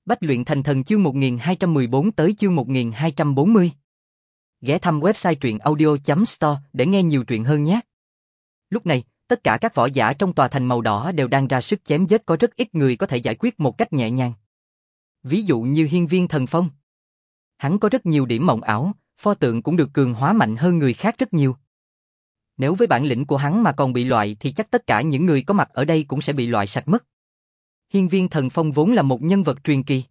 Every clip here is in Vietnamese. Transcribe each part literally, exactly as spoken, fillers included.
Bách luyện thành thần chương một nghìn hai trăm mười bốn tới chương một nghìn hai trăm bốn mươi. Ghé thăm website truyện audio chấm store để nghe nhiều truyện hơn nhé. Lúc này, tất cả các võ giả trong tòa thành màu đỏ đều đang ra sức chém giết, có rất ít người có thể giải quyết một cách nhẹ nhàng. Ví dụ như Hiên Viên Thần Phong. Hắn có rất nhiều điểm mộng ảo, pho tượng cũng được cường hóa mạnh hơn người khác rất nhiều. Nếu với bản lĩnh của hắn mà còn bị loại thì chắc tất cả những người có mặt ở đây cũng sẽ bị loại sạch mất. Hiên Viên Thần Phong vốn là một nhân vật truyền kỳ.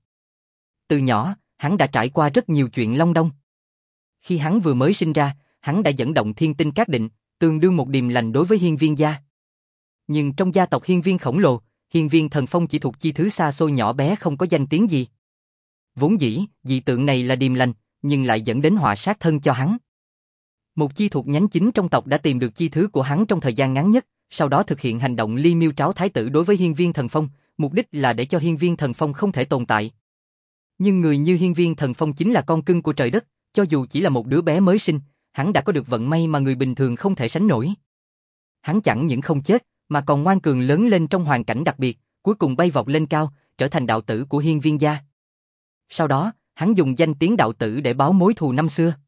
Từ nhỏ, hắn đã trải qua rất nhiều chuyện long đong. Khi hắn vừa mới sinh ra, hắn đã dẫn động thiên tinh cát định, tương đương một điềm lành đối với Hiên Viên gia. Nhưng trong gia tộc Hiên Viên khổng lồ, Hiên Viên Thần Phong chỉ thuộc chi thứ xa xôi nhỏ bé không có danh tiếng gì. Vốn dĩ, dị tượng này là điềm lành, nhưng lại dẫn đến họa sát thân cho hắn. Một chi thuộc nhánh chính trong tộc đã tìm được chi thứ của hắn trong thời gian ngắn nhất, sau đó thực hiện hành động ly miêu tráo thái tử đối với Hiên Viên Thần Phong, mục đích là để cho Hiên Viên Thần Phong không thể tồn tại. Nhưng người như Hiên Viên Thần Phong chính là con cưng của trời đất, cho dù chỉ là một đứa bé mới sinh, hắn đã có được vận may mà người bình thường không thể sánh nổi. Hắn chẳng những không chết, mà còn ngoan cường lớn lên trong hoàn cảnh đặc biệt, cuối cùng bay vọt lên cao, trở thành đạo tử của Hiên Viên gia. Sau đó, hắn dùng danh tiếng đạo tử để báo mối thù năm xưa.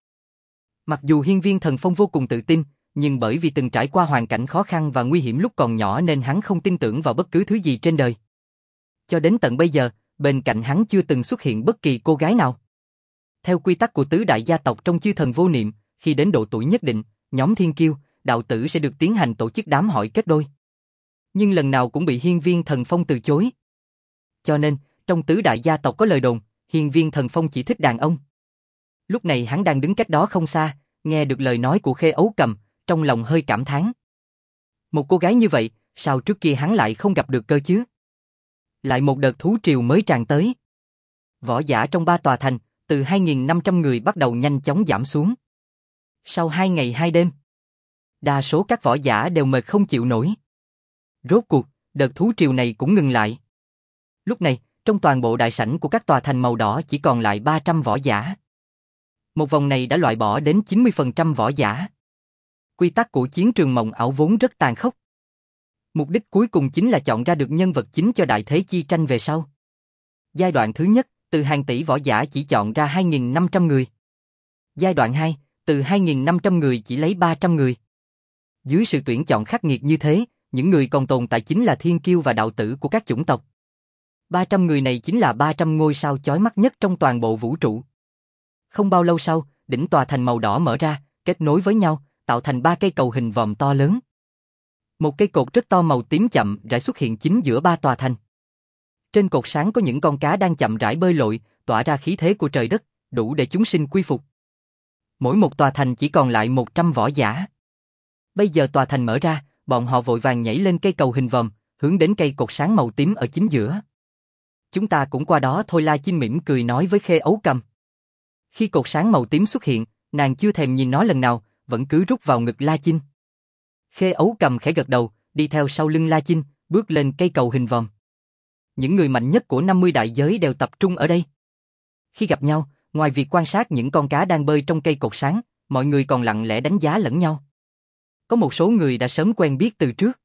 Mặc dù Hiên Viên Thần Phong vô cùng tự tin, nhưng bởi vì từng trải qua hoàn cảnh khó khăn và nguy hiểm lúc còn nhỏ nên hắn không tin tưởng vào bất cứ thứ gì trên đời. Cho đến tận bây giờ, bên cạnh hắn chưa từng xuất hiện bất kỳ cô gái nào. Theo quy tắc của tứ đại gia tộc trong chư thần vô niệm, khi đến độ tuổi nhất định, nhóm thiên kiêu, đạo tử sẽ được tiến hành tổ chức đám hỏi kết đôi. Nhưng lần nào cũng bị Hiên Viên Thần Phong từ chối. Cho nên, trong tứ đại gia tộc có lời đồn, Hiên Viên Thần Phong chỉ thích đàn ông. Lúc này hắn đang đứng cách đó không xa, nghe được lời nói của Khê Ấu Cầm, trong lòng hơi cảm thán. Một cô gái như vậy, sao trước kia hắn lại không gặp được cơ chứ? Lại một đợt thú triều mới tràn tới. Võ giả trong ba tòa thành, từ hai nghìn năm trăm người bắt đầu nhanh chóng giảm xuống. Sau hai ngày hai đêm, đa số các võ giả đều mệt không chịu nổi. Rốt cuộc, đợt thú triều này cũng ngừng lại. Lúc này, trong toàn bộ đại sảnh của các tòa thành màu đỏ chỉ còn lại ba trăm võ giả. Một vòng này đã loại bỏ đến chín mươi phần trăm võ giả. Quy tắc của chiến trường mộng ảo vốn rất tàn khốc. Mục đích cuối cùng chính là chọn ra được nhân vật chính cho đại thế chi tranh về sau. Giai đoạn thứ nhất, từ hàng tỷ võ giả chỉ chọn ra hai nghìn năm trăm người. Giai đoạn hai, từ hai nghìn năm trăm người chỉ lấy ba trăm người. Dưới sự tuyển chọn khắc nghiệt như thế, những người còn tồn tại chính là thiên kiêu và đạo tử của các chủng tộc. ba trăm người này chính là ba trăm ngôi sao chói mắt nhất trong toàn bộ vũ trụ. Không bao lâu sau, đỉnh tòa thành màu đỏ mở ra, kết nối với nhau, tạo thành ba cây cầu hình vòm to lớn. Một cây cột rất to màu tím chậm rãi xuất hiện chính giữa ba tòa thành. Trên cột sáng có những con cá đang chậm rãi bơi lội, tỏa ra khí thế của trời đất, đủ để chúng sinh quy phục. Mỗi một tòa thành chỉ còn lại một trăm võ giả. Bây giờ tòa thành mở ra, bọn họ vội vàng nhảy lên cây cầu hình vòm, hướng đến cây cột sáng màu tím ở chính giữa. Chúng ta cũng qua đó thôi, La Chinh mỉm cười nói với Khê Ấu Cầm. Khi cột sáng màu tím xuất hiện, nàng chưa thèm nhìn nó lần nào, vẫn cứ rút vào ngực La Chinh. Khê Ấu Cầm khẽ gật đầu, đi theo sau lưng La Chinh, bước lên cây cầu hình vòm. Những người mạnh nhất của năm mươi đại giới đều tập trung ở đây. Khi gặp nhau, ngoài việc quan sát những con cá đang bơi trong cây cột sáng, mọi người còn lặng lẽ đánh giá lẫn nhau. Có một số người đã sớm quen biết từ trước.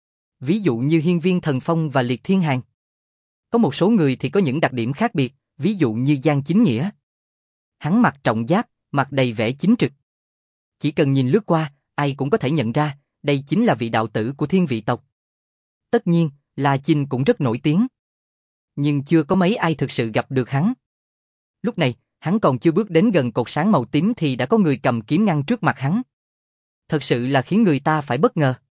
Ví dụ như Hiên Viên Thần Phong và Liệt Thiên Hàn. Có một số người thì có những đặc điểm khác biệt, ví dụ như Giang Chính Nghĩa. Hắn mặc trọng giáp, mặt đầy vẻ chính trực. Chỉ cần nhìn lướt qua, ai cũng có thể nhận ra, đây chính là vị đạo tử của Thiên Vị tộc. Tất nhiên, La Chinh cũng rất nổi tiếng. Nhưng chưa có mấy ai thực sự gặp được hắn. Lúc này, hắn còn chưa bước đến gần cột sáng màu tím thì đã có người cầm kiếm ngăn trước mặt hắn. Thật sự là khiến người ta phải bất ngờ.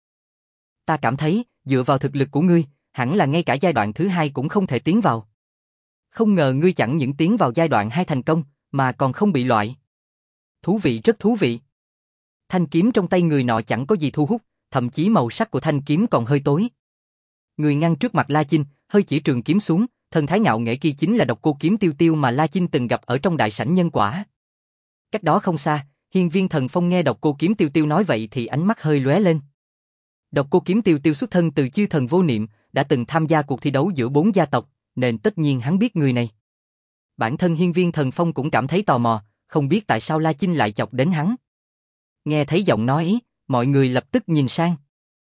Ta cảm thấy, dựa vào thực lực của ngươi, hẳn là ngay cả giai đoạn thứ hai cũng không thể tiến vào. Không ngờ ngươi chẳng những tiến vào giai đoạn hai thành công, mà còn không bị loại. Thú vị, rất thú vị. Thanh kiếm trong tay người nọ chẳng có gì thu hút, thậm chí màu sắc của thanh kiếm còn hơi tối. Người ngăn trước mặt La Chinh, hơi chỉ trường kiếm xuống, thần thái ngạo nghễ kia chính là Độc Cô Kiếm Tiêu Tiêu mà La Chinh từng gặp ở trong đại sảnh nhân quả. Cách đó không xa, Hiên Viên Thần Phong nghe Độc Cô Kiếm Tiêu Tiêu nói vậy thì ánh mắt hơi lóe lên. Độc Cô Kiếm Tiêu Tiêu xuất thân từ chư thần vô niệm, đã từng tham gia cuộc thi đấu giữa bốn gia tộc, nên tất nhiên hắn biết người này. Bản thân Hiên Viên Thần Phong cũng cảm thấy tò mò, không biết tại sao La Chinh lại chọc đến hắn. Nghe thấy giọng nói, mọi người lập tức nhìn sang.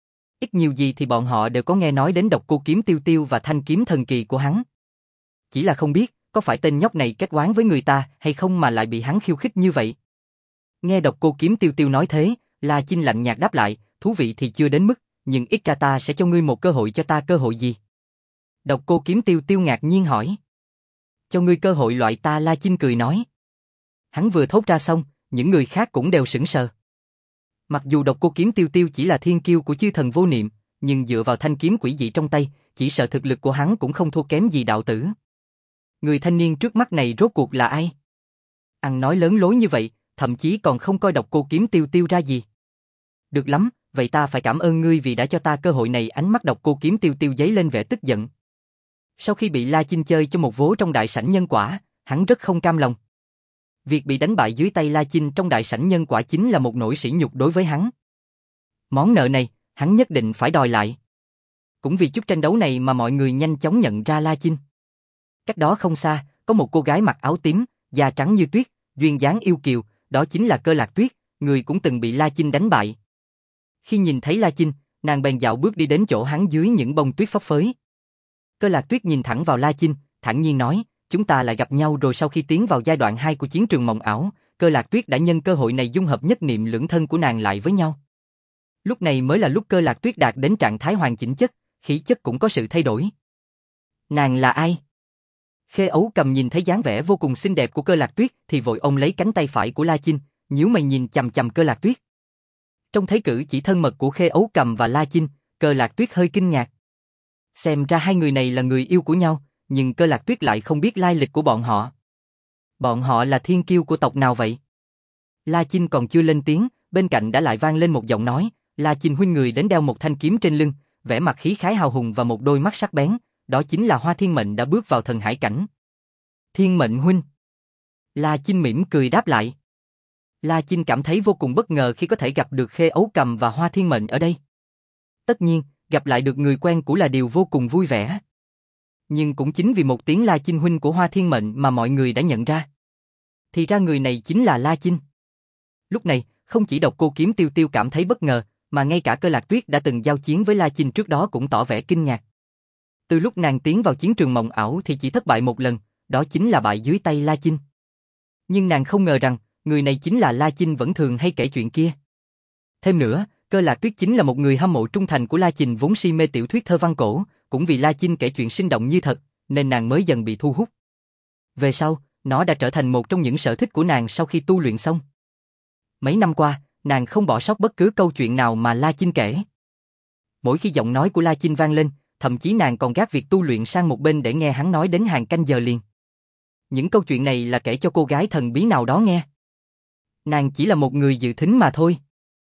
Ít nhiều gì thì bọn họ đều có nghe nói đến Độc Cô Kiếm Tiêu Tiêu và thanh kiếm thần kỳ của hắn. Chỉ là không biết, có phải tên nhóc này kết oán với người ta hay không mà lại bị hắn khiêu khích như vậy? Nghe Độc Cô Kiếm Tiêu Tiêu nói thế, La Chinh lạnh nhạt đáp lại, thú vị thì chưa đến mức, nhưng ít ra ta sẽ cho ngươi một cơ hội, cho ta cơ hội gì? Độc Cô Kiếm Tiêu Tiêu ngạc nhiên hỏi. Cho ngươi cơ hội loại ta, La Chinh cười nói. Hắn vừa thốt ra xong, những người khác cũng đều sững sờ. Mặc dù Độc Cô Kiếm Tiêu Tiêu chỉ là thiên kiêu của chư thần vô niệm, nhưng dựa vào thanh kiếm quỷ dị trong tay, chỉ sợ thực lực của hắn cũng không thua kém gì đạo tử. Người thanh niên trước mắt này rốt cuộc là ai? Ăn nói lớn lối như vậy, thậm chí còn không coi Độc Cô Kiếm Tiêu Tiêu ra gì. Được lắm, vậy ta phải cảm ơn ngươi vì đã cho ta cơ hội này. Ánh mắt Độc Cô Kiếm Tiêu Tiêu giấy lên vẻ tức giận. Sau khi bị La Chinh chơi cho một vố trong đại sảnh nhân quả, hắn rất không cam lòng. Việc bị đánh bại dưới tay La Chinh trong đại sảnh nhân quả chính là một nỗi sỉ nhục đối với hắn. Món nợ này, hắn nhất định phải đòi lại. Cũng vì chút tranh đấu này mà mọi người nhanh chóng nhận ra La Chinh. Cách đó không xa, có một cô gái mặc áo tím, da trắng như tuyết, duyên dáng yêu kiều, đó chính là Cơ Lạc Tuyết, người cũng từng bị La Chinh đánh bại. Khi nhìn thấy La Chinh, nàng bèn dạo bước đi đến chỗ hắn dưới những bông tuyết phấp phới. Cơ Lạc Tuyết nhìn thẳng vào La Chinh, thản nhiên nói, chúng ta lại gặp nhau rồi. Sau khi tiến vào giai đoạn hai của chiến trường mộng ảo, Cơ Lạc Tuyết đã nhân cơ hội này dung hợp nhất niệm lưỡng thân của nàng lại với nhau. Lúc này mới là lúc Cơ Lạc Tuyết đạt đến trạng thái hoàn chỉnh chất, khí chất cũng có sự thay đổi. Nàng là ai? Khê Ấu Cầm nhìn thấy dáng vẻ vô cùng xinh đẹp của Cơ Lạc Tuyết thì vội ôm lấy cánh tay phải của La Chinh, nhíu mày nhìn chằm chằm Cơ Lạc Tuyết. Trong thấy cử chỉ thân mật của Khê Ấu Cầm và La Chinh, Cơ Lạc Tuyết hơi kinh ngạc. Xem ra hai người này là người yêu của nhau, nhưng Cơ Lạc Tuyết lại không biết lai lịch của bọn họ. Bọn họ là thiên kiêu của tộc nào vậy? La Chinh còn chưa lên tiếng, bên cạnh đã lại vang lên một giọng nói, La Chinh huynh người đến đeo một thanh kiếm trên lưng, vẻ mặt khí khái hào hùng và một đôi mắt sắc bén, đó chính là Hoa Thiên Mệnh đã bước vào thần hải cảnh. Thiên Mệnh huynh. La Chinh mỉm cười đáp lại. La Chinh cảm thấy vô cùng bất ngờ khi có thể gặp được Khê Ấu Cầm và Hoa Thiên Mệnh ở đây. Tất nhiên, gặp lại được người quen cũ là điều vô cùng vui vẻ. Nhưng cũng chính vì một tiếng La Chinh huynh của Hoa Thiên Mệnh mà mọi người đã nhận ra. Thì ra người này chính là La Chinh. Lúc này, không chỉ Độc Cô Kiếm Tiêu Tiêu cảm thấy bất ngờ, mà ngay cả Cơ Lạc Tuyết đã từng giao chiến với La Chinh trước đó cũng tỏ vẻ kinh ngạc. Từ lúc nàng tiến vào chiến trường mộng ảo thì chỉ thất bại một lần, đó chính là bại dưới tay La Chinh. Nhưng nàng không ngờ rằng, người này chính là La Chinh vẫn thường hay kể chuyện kia. Thêm nữa, Cơ Lạc Tuyết chính là một người hâm mộ trung thành của La Chinh vốn si mê tiểu thuyết thơ văn cổ, cũng vì La Chinh kể chuyện sinh động như thật, nên nàng mới dần bị thu hút. Về sau, nó đã trở thành một trong những sở thích của nàng sau khi tu luyện xong. Mấy năm qua, nàng không bỏ sót bất cứ câu chuyện nào mà La Chinh kể. Mỗi khi giọng nói của La Chinh vang lên, thậm chí nàng còn gác việc tu luyện sang một bên để nghe hắn nói đến hàng canh giờ liền. Những câu chuyện này là kể cho cô gái thần bí nào đó nghe. Nàng chỉ là một người dự thính mà thôi.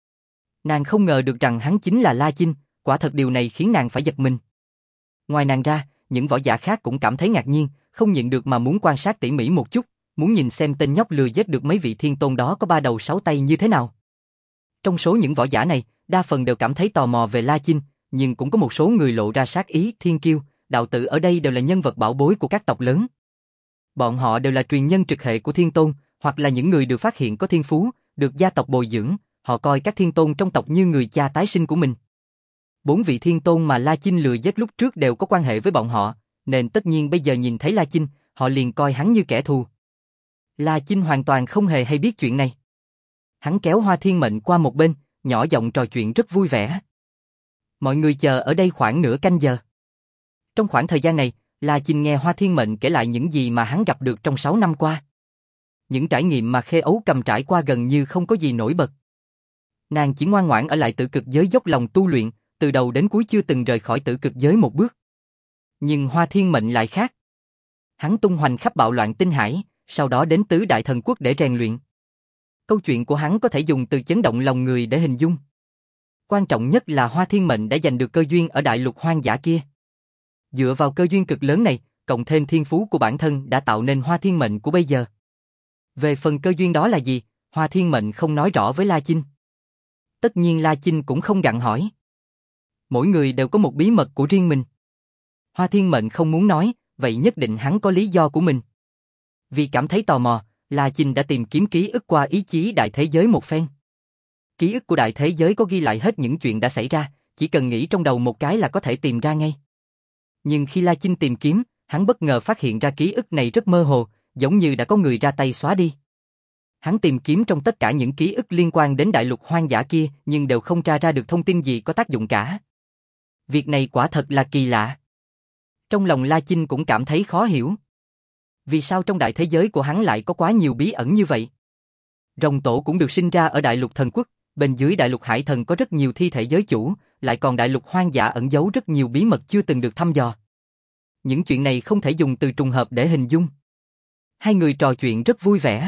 Nàng không ngờ được rằng hắn chính là La Chinh, quả thật điều này khiến nàng phải giật mình. Ngoài nàng ra, những võ giả khác cũng cảm thấy ngạc nhiên, không nhịn được mà muốn quan sát tỉ mỉ một chút, muốn nhìn xem tên nhóc lừa giết được mấy vị thiên tôn đó có ba đầu sáu tay như thế nào. Trong số những võ giả này, đa phần đều cảm thấy tò mò về La Chinh, nhưng cũng có một số người lộ ra sát ý. Thiên kiêu, đạo tử ở đây đều là nhân vật bảo bối của các tộc lớn. Bọn họ đều là truyền nhân trực hệ của thiên tôn, hoặc là những người được phát hiện có thiên phú, được gia tộc bồi dưỡng, họ coi các thiên tôn trong tộc như người cha tái sinh của mình. Bốn vị thiên tôn mà La Chinh lừa giết lúc trước đều có quan hệ với bọn họ, nên tất nhiên bây giờ nhìn thấy La Chinh, họ liền coi hắn như kẻ thù. La Chinh hoàn toàn không hề hay biết chuyện này. Hắn kéo Hoa Thiên Mệnh qua một bên, nhỏ giọng trò chuyện rất vui vẻ. Mọi người chờ ở đây khoảng nửa canh giờ. Trong khoảng thời gian này, La Chinh nghe Hoa Thiên Mệnh kể lại những gì mà hắn gặp được trong sáu năm qua. Những trải nghiệm mà Khê Ấu Cầm trải qua gần như không có gì nổi bật. Nàng chỉ ngoan ngoãn ở lại Tử Cực giới dốc lòng tu luyện, từ đầu đến cuối chưa từng rời khỏi Tử Cực giới một bước. Nhưng Hoa Thiên Mệnh lại khác. Hắn tung hoành khắp bạo loạn tinh hải, sau đó đến Tứ Đại Thần Quốc để rèn luyện. Câu chuyện của hắn có thể dùng từ chấn động lòng người để hình dung. Quan trọng nhất là Hoa Thiên Mệnh đã giành được cơ duyên ở đại lục hoang dã kia. Dựa vào cơ duyên cực lớn này, cộng thêm thiên phú của bản thân đã tạo nên Hoa Thiên Mệnh của bây giờ. Về phần cơ duyên đó là gì, Hoa Thiên Mệnh không nói rõ với La Chinh. Tất nhiên La Chinh cũng không gặng hỏi. Mỗi người đều có một bí mật của riêng mình. Hoa Thiên Mệnh không muốn nói, vậy nhất định hắn có lý do của mình. Vì cảm thấy tò mò, La Chinh đã tìm kiếm ký ức qua ý chí đại thế giới một phen. Ký ức của đại thế giới có ghi lại hết những chuyện đã xảy ra, chỉ cần nghĩ trong đầu một cái là có thể tìm ra ngay. Nhưng khi La Chinh tìm kiếm, hắn bất ngờ phát hiện ra ký ức này rất mơ hồ, giống như đã có người ra tay xóa đi. Hắn tìm kiếm trong tất cả những ký ức liên quan đến đại lục hoang dã kia, nhưng đều không tra ra được thông tin gì có tác dụng cả. Việc này quả thật là kỳ lạ. Trong lòng La Chinh cũng cảm thấy khó hiểu. Vì sao trong đại thế giới của hắn lại có quá nhiều bí ẩn như vậy? Rồng tổ cũng được sinh ra ở đại lục thần quốc, bên dưới đại lục hải thần có rất nhiều thi thể giới chủ, lại còn đại lục hoang dã ẩn giấu rất nhiều bí mật chưa từng được thăm dò. Những chuyện này không thể dùng từ trùng hợp để hình dung. Hai người trò chuyện rất vui vẻ.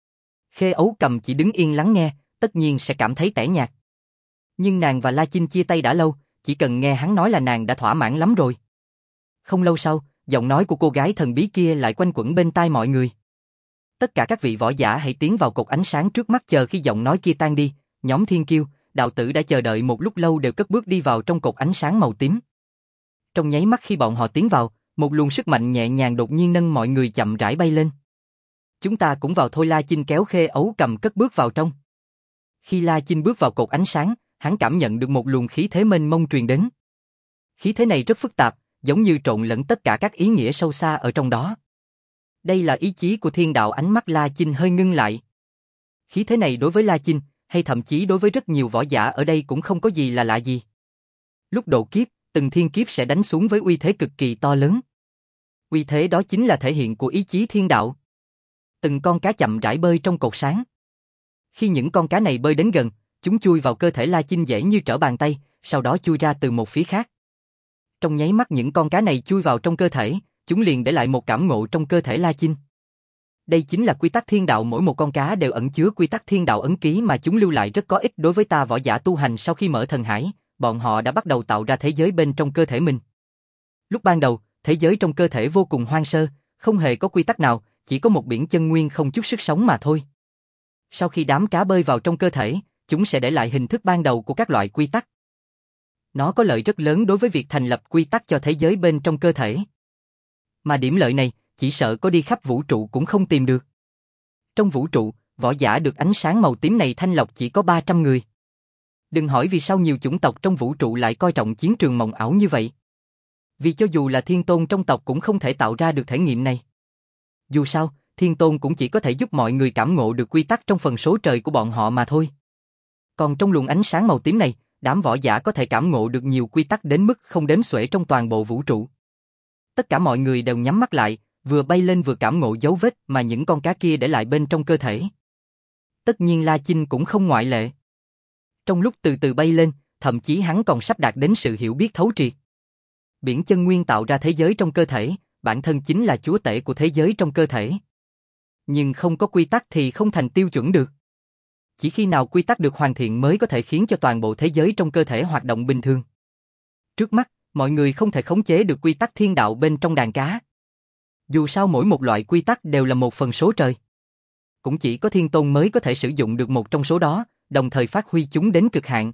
Khê Ấu Cầm chỉ đứng yên lắng nghe, tất nhiên sẽ cảm thấy tẻ nhạt. Nhưng nàng và La Chinh chia tay đã lâu, chỉ cần nghe hắn nói là nàng đã thỏa mãn lắm rồi. Không lâu sau, giọng nói của cô gái thần bí kia lại quanh quẩn bên tai mọi người. Tất cả các vị võ giả hãy tiến vào cột ánh sáng trước mắt chờ khi giọng nói kia tan đi. Nhóm Thiên Kiêu, đạo tử đã chờ đợi một lúc lâu đều cất bước đi vào trong cột ánh sáng màu tím. Trong nháy mắt khi bọn họ tiến vào, một luồng sức mạnh nhẹ nhàng đột nhiên nâng mọi người chậm rãi bay lên. Chúng ta cũng vào thôi. La Chinh kéo Khê Ấu Cầm cất bước vào trong. Khi La Chinh bước vào cột ánh sáng, hắn cảm nhận được một luồng khí thế mênh mông truyền đến. Khí thế này rất phức tạp, giống như trộn lẫn tất cả các ý nghĩa sâu xa ở trong đó. Đây là ý chí của thiên đạo. Ánh mắt La Chinh hơi ngưng lại. Khí thế này đối với La Chinh, hay thậm chí đối với rất nhiều võ giả ở đây cũng không có gì là lạ gì. Lúc độ kiếp, từng thiên kiếp sẽ đánh xuống với uy thế cực kỳ to lớn. Uy thế đó chính là thể hiện của ý chí thiên đạo. Từng con cá chậm rãi bơi trong cột sáng. Khi những con cá này bơi đến gần, chúng chui vào cơ thể La Chinh dễ như trở bàn tay, sau đó chui ra từ một phía khác. Trong nháy mắt những con cá này chui vào trong cơ thể, chúng liền để lại một cảm ngộ trong cơ thể La Chinh. Đây chính là quy tắc thiên đạo, mỗi một con cá đều ẩn chứa quy tắc thiên đạo ấn ký mà chúng lưu lại rất có ích đối với ta võ giả tu hành. Sau khi mở thần hải, bọn họ đã bắt đầu tạo ra thế giới bên trong cơ thể mình. Lúc ban đầu, thế giới trong cơ thể vô cùng hoang sơ, không hề có quy tắc nào, chỉ có một biển chân nguyên không chút sức sống mà thôi. Sau khi đám cá bơi vào trong cơ thể, chúng sẽ để lại hình thức ban đầu của các loại quy tắc. Nó có lợi rất lớn đối với việc thành lập quy tắc cho thế giới bên trong cơ thể. Mà điểm lợi này, chỉ sợ có đi khắp vũ trụ cũng không tìm được. Trong vũ trụ, võ giả được ánh sáng màu tím này thanh lọc chỉ có ba trăm người. Đừng hỏi vì sao nhiều chủng tộc trong vũ trụ lại coi trọng chiến trường mộng ảo như vậy. Vì cho dù là thiên tôn trong tộc cũng không thể tạo ra được thể nghiệm này. Dù sao, thiên tôn cũng chỉ có thể giúp mọi người cảm ngộ được quy tắc trong phần số trời của bọn họ mà thôi. Còn trong luồng ánh sáng màu tím này, đám võ giả có thể cảm ngộ được nhiều quy tắc đến mức không đếm xuể trong toàn bộ vũ trụ. Tất cả mọi người đều nhắm mắt lại, vừa bay lên vừa cảm ngộ dấu vết mà những con cá kia để lại bên trong cơ thể. Tất nhiên La Chinh cũng không ngoại lệ. Trong lúc từ từ bay lên, thậm chí hắn còn sắp đạt đến sự hiểu biết thấu triệt. Biển chân nguyên tạo ra thế giới trong cơ thể, bản thân chính là chúa tể của thế giới trong cơ thể. Nhưng không có quy tắc thì không thành tiêu chuẩn được. Chỉ khi nào quy tắc được hoàn thiện mới có thể khiến cho toàn bộ thế giới trong cơ thể hoạt động bình thường. Trước mắt, mọi người không thể khống chế được quy tắc thiên đạo bên trong đàn cá. Dù sao mỗi một loại quy tắc đều là một phần số trời. Cũng chỉ có thiên tôn mới có thể sử dụng được một trong số đó, đồng thời phát huy chúng đến cực hạn.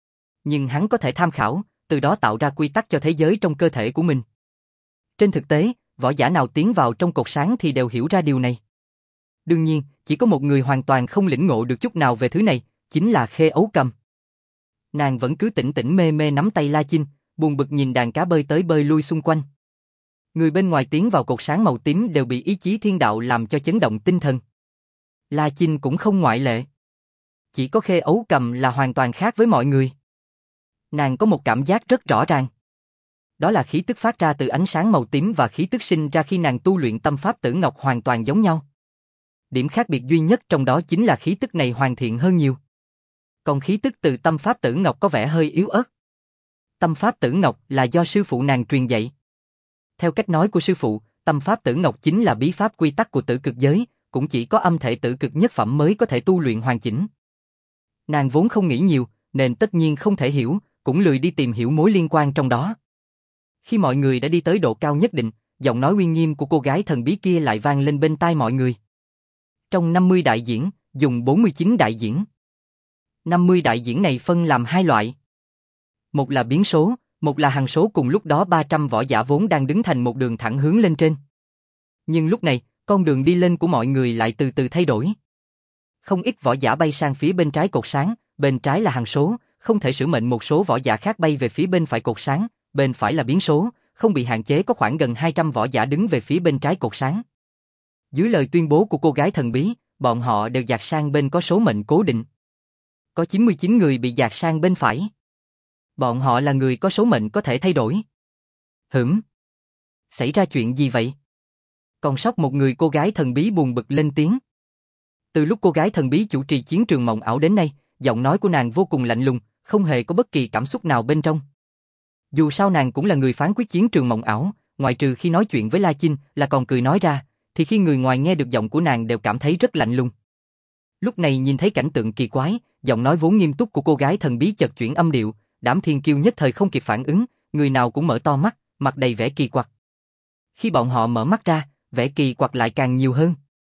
Nhưng hắn có thể tham khảo, từ đó tạo ra quy tắc cho thế giới trong cơ thể của mình. Trên thực tế, võ giả nào tiến vào trong cột sáng thì đều hiểu ra điều này. Đương nhiên, chỉ có một người hoàn toàn không lĩnh ngộ được chút nào về thứ này, chính là Khê Ấu Cầm. Nàng vẫn cứ tỉnh tỉnh mê mê nắm tay La Chinh, buồn bực nhìn đàn cá bơi tới bơi lui xung quanh. Người bên ngoài tiến vào cột sáng màu tím đều bị ý chí thiên đạo làm cho chấn động tinh thần. La Chinh cũng không ngoại lệ. Chỉ có Khê Ấu Cầm là hoàn toàn khác với mọi người. Nàng có một cảm giác rất rõ ràng. Đó là khí tức phát ra từ ánh sáng màu tím và khí tức sinh ra khi nàng tu luyện tâm pháp Tử Ngọc hoàn toàn giống nhau. Điểm khác biệt duy nhất trong đó chính là khí tức này hoàn thiện hơn nhiều. Còn khí tức từ tâm pháp Tử Ngọc có vẻ hơi yếu ớt. Tâm pháp Tử Ngọc là do sư phụ nàng truyền dạy. Theo cách nói của sư phụ, tâm pháp Tử Ngọc chính là bí pháp quy tắc của tử cực giới, cũng chỉ có âm thể tử cực nhất phẩm mới có thể tu luyện hoàn chỉnh. Nàng vốn không nghĩ nhiều, nên tất nhiên không thể hiểu, cũng lười đi tìm hiểu mối liên quan trong đó. Khi mọi người đã đi tới độ cao nhất định, giọng nói uy nghiêm của cô gái thần bí kia lại vang lên bên tai mọi người. Trong năm mươi đại diễn, dùng bốn mươi chín đại diễn. năm mươi đại diễn này phân làm hai loại. Một là biến số, một là hằng số. Cùng lúc đó ba trăm võ giả vốn đang đứng thành một đường thẳng hướng lên trên. Nhưng lúc này, con đường đi lên của mọi người lại từ từ thay đổi. Không ít võ giả bay sang phía bên trái cột sáng, bên trái là hằng số, không thể sử mệnh một số võ giả khác bay về phía bên phải cột sáng, bên phải là biến số, không bị hạn chế có khoảng gần hai trăm võ giả đứng về phía bên trái cột sáng. Dưới lời tuyên bố của cô gái thần bí, bọn họ đều dạt sang bên có số mệnh cố định. Có chín mươi chín người bị dạt sang bên phải. Bọn họ là người có số mệnh có thể thay đổi. Hửm? Xảy ra chuyện gì vậy? Còn sót một người, cô gái thần bí buồn bực lên tiếng. Từ lúc cô gái thần bí chủ trì chiến trường mộng ảo đến nay, giọng nói của nàng vô cùng lạnh lùng, không hề có bất kỳ cảm xúc nào bên trong. Dù sao nàng cũng là người phán quyết chiến trường mộng ảo, ngoại trừ khi nói chuyện với La Chinh là còn cười nói ra, thì khi người ngoài nghe được giọng của nàng đều cảm thấy rất lạnh lùng. Lúc này nhìn thấy cảnh tượng kỳ quái, giọng nói vốn nghiêm túc của cô gái thần bí chợt chuyển âm điệu, đám thiên kiêu nhất thời không kịp phản ứng, người nào cũng mở to mắt, mặt đầy vẻ kỳ quặc. Khi bọn họ mở mắt ra, vẻ kỳ quặc lại càng nhiều hơn.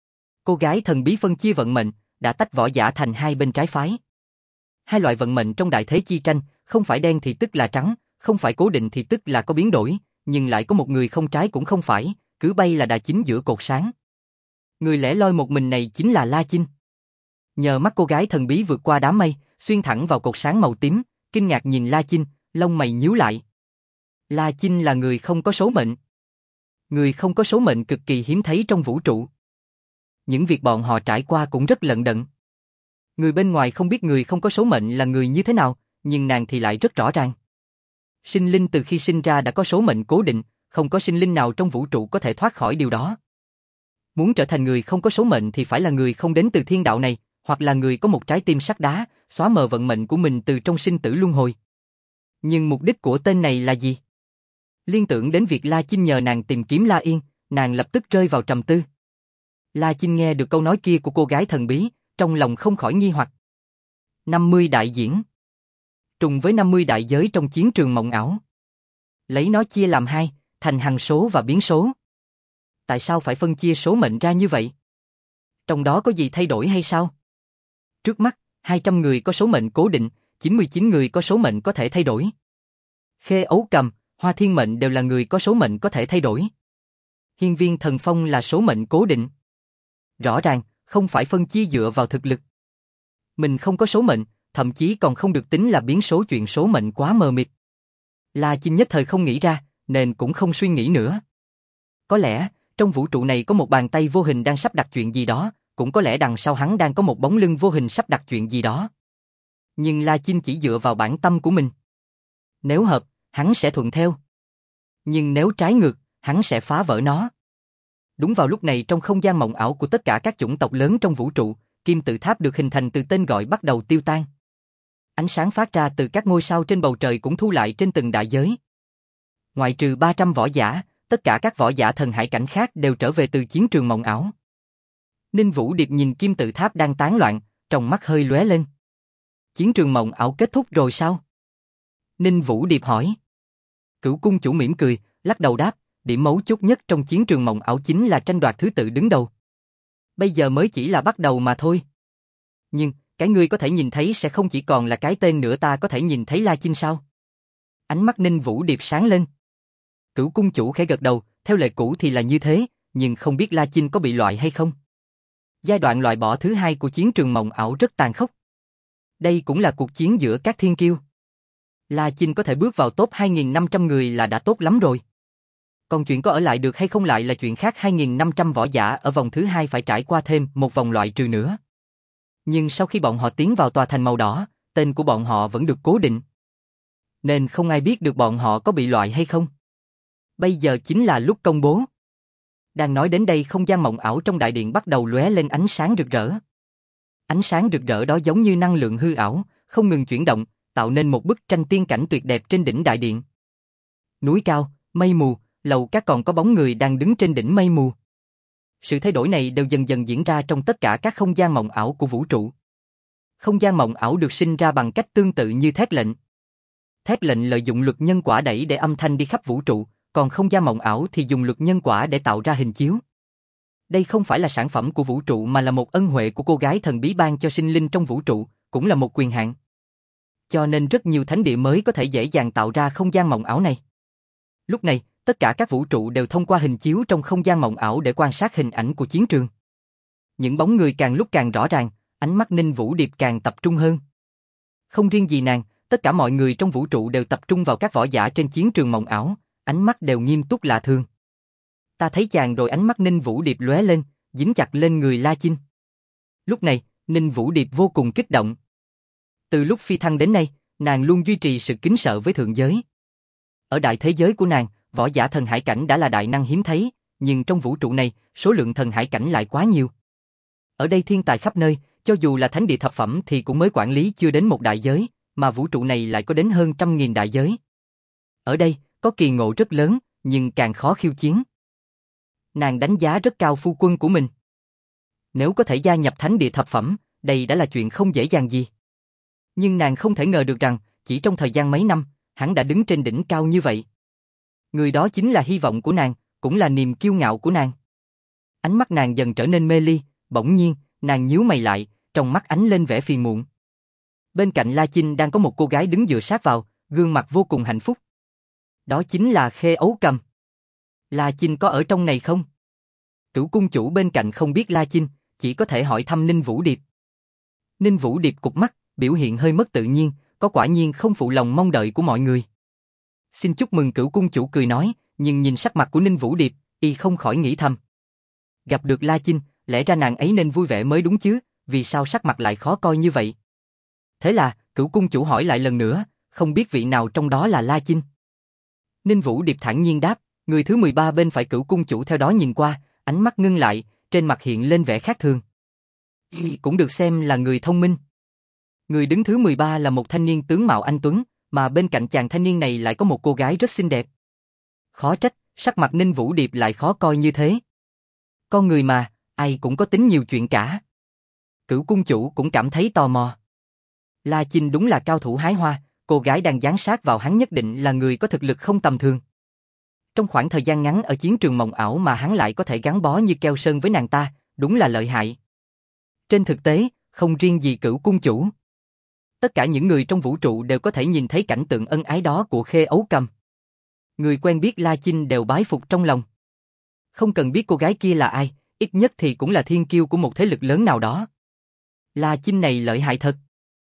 Cô gái thần bí phân chia vận mệnh, đã tách võ giả thành hai bên trái phái. Hai loại vận mệnh trong đại thế chi tranh, không phải đen thì tức là trắng, không phải cố định thì tức là có biến đổi, nhưng lại có một người không trái cũng không phải, cứ bay là đà chính giữa cột sáng. Người lẻ loi một mình này chính là La Chinh. Nhờ mắt cô gái thần bí vượt qua đám mây, xuyên thẳng vào cột sáng màu tím, kinh ngạc nhìn La Chinh, lông mày nhíu lại. La Chinh là người không có số mệnh. Người không có số mệnh cực kỳ hiếm thấy trong vũ trụ. Những việc bọn họ trải qua cũng rất lận đận. Người bên ngoài không biết người không có số mệnh là người như thế nào, nhưng nàng thì lại rất rõ ràng. Sinh linh từ khi sinh ra đã có số mệnh cố định, không có sinh linh nào trong vũ trụ có thể thoát khỏi điều đó. Muốn trở thành người không có số mệnh thì phải là người không đến từ thiên đạo này, hoặc là người có một trái tim sắt đá, xóa mờ vận mệnh của mình từ trong sinh tử luân hồi. Nhưng mục đích của tên này là gì? Liên tưởng đến việc La Chinh nhờ nàng tìm kiếm La Yên, nàng lập tức rơi vào trầm tư. La Chinh nghe được câu nói kia của cô gái thần bí, trong lòng không khỏi nghi hoặc. năm mươi đại diễn. Trùng với năm mươi đại giới trong chiến trường mộng ảo. Lấy nó chia làm hai, thành hằng số và biến số. Tại sao phải phân chia số mệnh ra như vậy? Trong đó có gì thay đổi hay sao? Trước mắt, hai trăm người có số mệnh cố định, chín mươi chín người có số mệnh có thể thay đổi. Khê Ấu Cầm, Hoa Thiên Mệnh đều là người có số mệnh có thể thay đổi. Hiên Viên Thần Phong là số mệnh cố định. Rõ ràng, không phải phân chia dựa vào thực lực. Mình không có số mệnh, thậm chí còn không được tính là biến số, chuyện số mệnh quá mờ mịt. La Chinh nhất thời không nghĩ ra, nên cũng không suy nghĩ nữa. Có lẽ, trong vũ trụ này có một bàn tay vô hình đang sắp đặt chuyện gì đó, cũng có lẽ đằng sau hắn đang có một bóng lưng vô hình sắp đặt chuyện gì đó. Nhưng La Chinh chỉ dựa vào bản tâm của mình. Nếu hợp, hắn sẽ thuận theo. Nhưng nếu trái ngược, hắn sẽ phá vỡ nó. Đúng vào lúc này, trong không gian mộng ảo của tất cả các chủng tộc lớn trong vũ trụ, kim tự tháp được hình thành từ tên gọi bắt đầu tiêu tan. Ánh sáng phát ra từ các ngôi sao trên bầu trời cũng thu lại trên từng đại giới. Ngoại trừ ba trăm võ giả, tất cả các võ giả thần hải cảnh khác đều trở về từ chiến trường mộng ảo. Ninh Vũ Điệp nhìn kim tự tháp đang tán loạn, trong mắt hơi lóe lên. Chiến trường mộng ảo kết thúc rồi sao? Ninh Vũ Điệp hỏi. Cửu cung chủ mỉm cười, lắc đầu đáp, điểm mấu chốt nhất trong chiến trường mộng ảo chính là tranh đoạt thứ tự đứng đầu. Bây giờ mới chỉ là bắt đầu mà thôi. Nhưng, cái ngươi có thể nhìn thấy sẽ không chỉ còn là cái tên nữa, ta có thể nhìn thấy La Chinh sao? Ánh mắt Ninh Vũ Điệp sáng lên. Cửu cung chủ khẽ gật đầu, theo lệ cũ thì là như thế, nhưng không biết La Chinh có bị loại hay không. Giai đoạn loại bỏ thứ hai của chiến trường mộng ảo rất tàn khốc. Đây cũng là cuộc chiến giữa các thiên kiêu. La Chinh có thể bước vào top hai nghìn năm trăm người là đã tốt lắm rồi. Còn chuyện có ở lại được hay không lại là chuyện khác. Hai nghìn năm trăm võ giả ở vòng thứ hai phải trải qua thêm một vòng loại trừ nữa. Nhưng sau khi bọn họ tiến vào tòa thành màu đỏ, tên của bọn họ vẫn được cố định. Nên không ai biết được bọn họ có bị loại hay không. Bây giờ chính là lúc công bố. Đang nói đến đây, không gian mộng ảo trong đại điện bắt đầu lóe lên ánh sáng rực rỡ. Ánh sáng rực rỡ đó giống như năng lượng hư ảo, không ngừng chuyển động, tạo nên một bức tranh tiên cảnh tuyệt đẹp trên đỉnh đại điện. Núi cao, mây mù, lầu các, còn có bóng người đang đứng trên đỉnh mây mù. Sự thay đổi này đều dần dần diễn ra trong tất cả các không gian mộng ảo của vũ trụ. Không gian mộng ảo được sinh ra bằng cách tương tự như thét lệnh. Thét lệnh lợi dụng luật nhân quả đẩy để âm thanh đi khắp vũ trụ, còn không gian mộng ảo thì dùng luật nhân quả để tạo ra hình chiếu. Đây không phải là sản phẩm của vũ trụ mà là một ân huệ của cô gái thần bí ban cho sinh linh trong vũ trụ, cũng là một quyền hạn. Cho nên rất nhiều thánh địa mới có thể dễ dàng tạo ra không gian mộng ảo này. Lúc này, tất cả các vũ trụ đều thông qua hình chiếu trong không gian mộng ảo để quan sát hình ảnh của chiến trường. Những bóng người càng lúc càng rõ ràng, ánh mắt Ninh Vũ Điệp càng tập trung hơn. Không riêng gì nàng, tất cả mọi người trong vũ trụ đều tập trung vào các võ giả trên chiến trường mộng ảo, ánh mắt đều nghiêm túc lạ thường. Ta thấy chàng rồi, ánh mắt Ninh Vũ Điệp lóe lên, dính chặt lên người La Chinh. Lúc này, Ninh Vũ Điệp vô cùng kích động. Từ lúc phi thăng đến nay, nàng luôn duy trì sự kính sợ với thượng giới. Ở đại thế giới của nàng, võ giả thần hải cảnh đã là đại năng hiếm thấy, nhưng trong vũ trụ này, số lượng thần hải cảnh lại quá nhiều. Ở đây thiên tài khắp nơi, cho dù là thánh địa thập phẩm thì cũng mới quản lý chưa đến một đại giới, mà vũ trụ này lại có đến hơn trăm nghìn đại giới. Ở đây, có kỳ ngộ rất lớn, nhưng càng khó khiêu chiến. Nàng đánh giá rất cao phu quân của mình. Nếu có thể gia nhập thánh địa thập phẩm, đây đã là chuyện không dễ dàng gì. Nhưng nàng không thể ngờ được rằng, chỉ trong thời gian mấy năm, hắn đã đứng trên đỉnh cao như vậy. Người đó chính là hy vọng của nàng, cũng là niềm kiêu ngạo của nàng. Ánh mắt nàng dần trở nên mê ly, bỗng nhiên, nàng nhíu mày lại, trong mắt ánh lên vẻ phiền muộn. Bên cạnh La Chinh đang có một cô gái đứng dựa sát vào, gương mặt vô cùng hạnh phúc. Đó chính là Khê Ấu Cầm. La Chinh có ở trong này không? Cửu cung chủ bên cạnh không biết La Chinh, chỉ có thể hỏi thăm Ninh Vũ Điệp. Ninh Vũ Điệp cụp mắt, biểu hiện hơi mất tự nhiên, có quả nhiên không phụ lòng mong đợi của mọi người. Xin chúc mừng cửu cung chủ, cười nói, nhưng nhìn sắc mặt của Ninh Vũ Điệp, y không khỏi nghĩ thầm. Gặp được La Chinh, lẽ ra nàng ấy nên vui vẻ mới đúng chứ, vì sao sắc mặt lại khó coi như vậy? Thế là, cửu cung chủ hỏi lại lần nữa, không biết vị nào trong đó là La Chinh. Ninh Vũ Điệp thản nhiên đáp, người thứ mười ba bên phải. Cửu cung chủ theo đó nhìn qua, ánh mắt ngưng lại, trên mặt hiện lên vẻ khác thường. Cũng được xem là người thông minh. Người đứng thứ mười ba là một thanh niên tướng mạo anh tuấn, mà bên cạnh chàng thanh niên này lại có một cô gái rất xinh đẹp. Khó trách, sắc mặt Ninh Vũ Điệp lại khó coi như thế. Con người mà, ai cũng có tính nhiều chuyện cả. Cửu cung chủ cũng cảm thấy tò mò. La Chinh đúng là cao thủ hái hoa, cô gái đang dán sát vào hắn nhất định là người có thực lực không tầm thường. Trong khoảng thời gian ngắn ở chiến trường mộng ảo mà hắn lại có thể gắn bó như keo sơn với nàng ta, đúng là lợi hại. Trên thực tế, không riêng gì cửu cung chủ. Tất cả những người trong vũ trụ đều có thể nhìn thấy cảnh tượng ân ái đó của Khê Ấu Cầm. Người quen biết La Chinh đều bái phục trong lòng. Không cần biết cô gái kia là ai, ít nhất thì cũng là thiên kiêu của một thế lực lớn nào đó. La Chinh này lợi hại thật.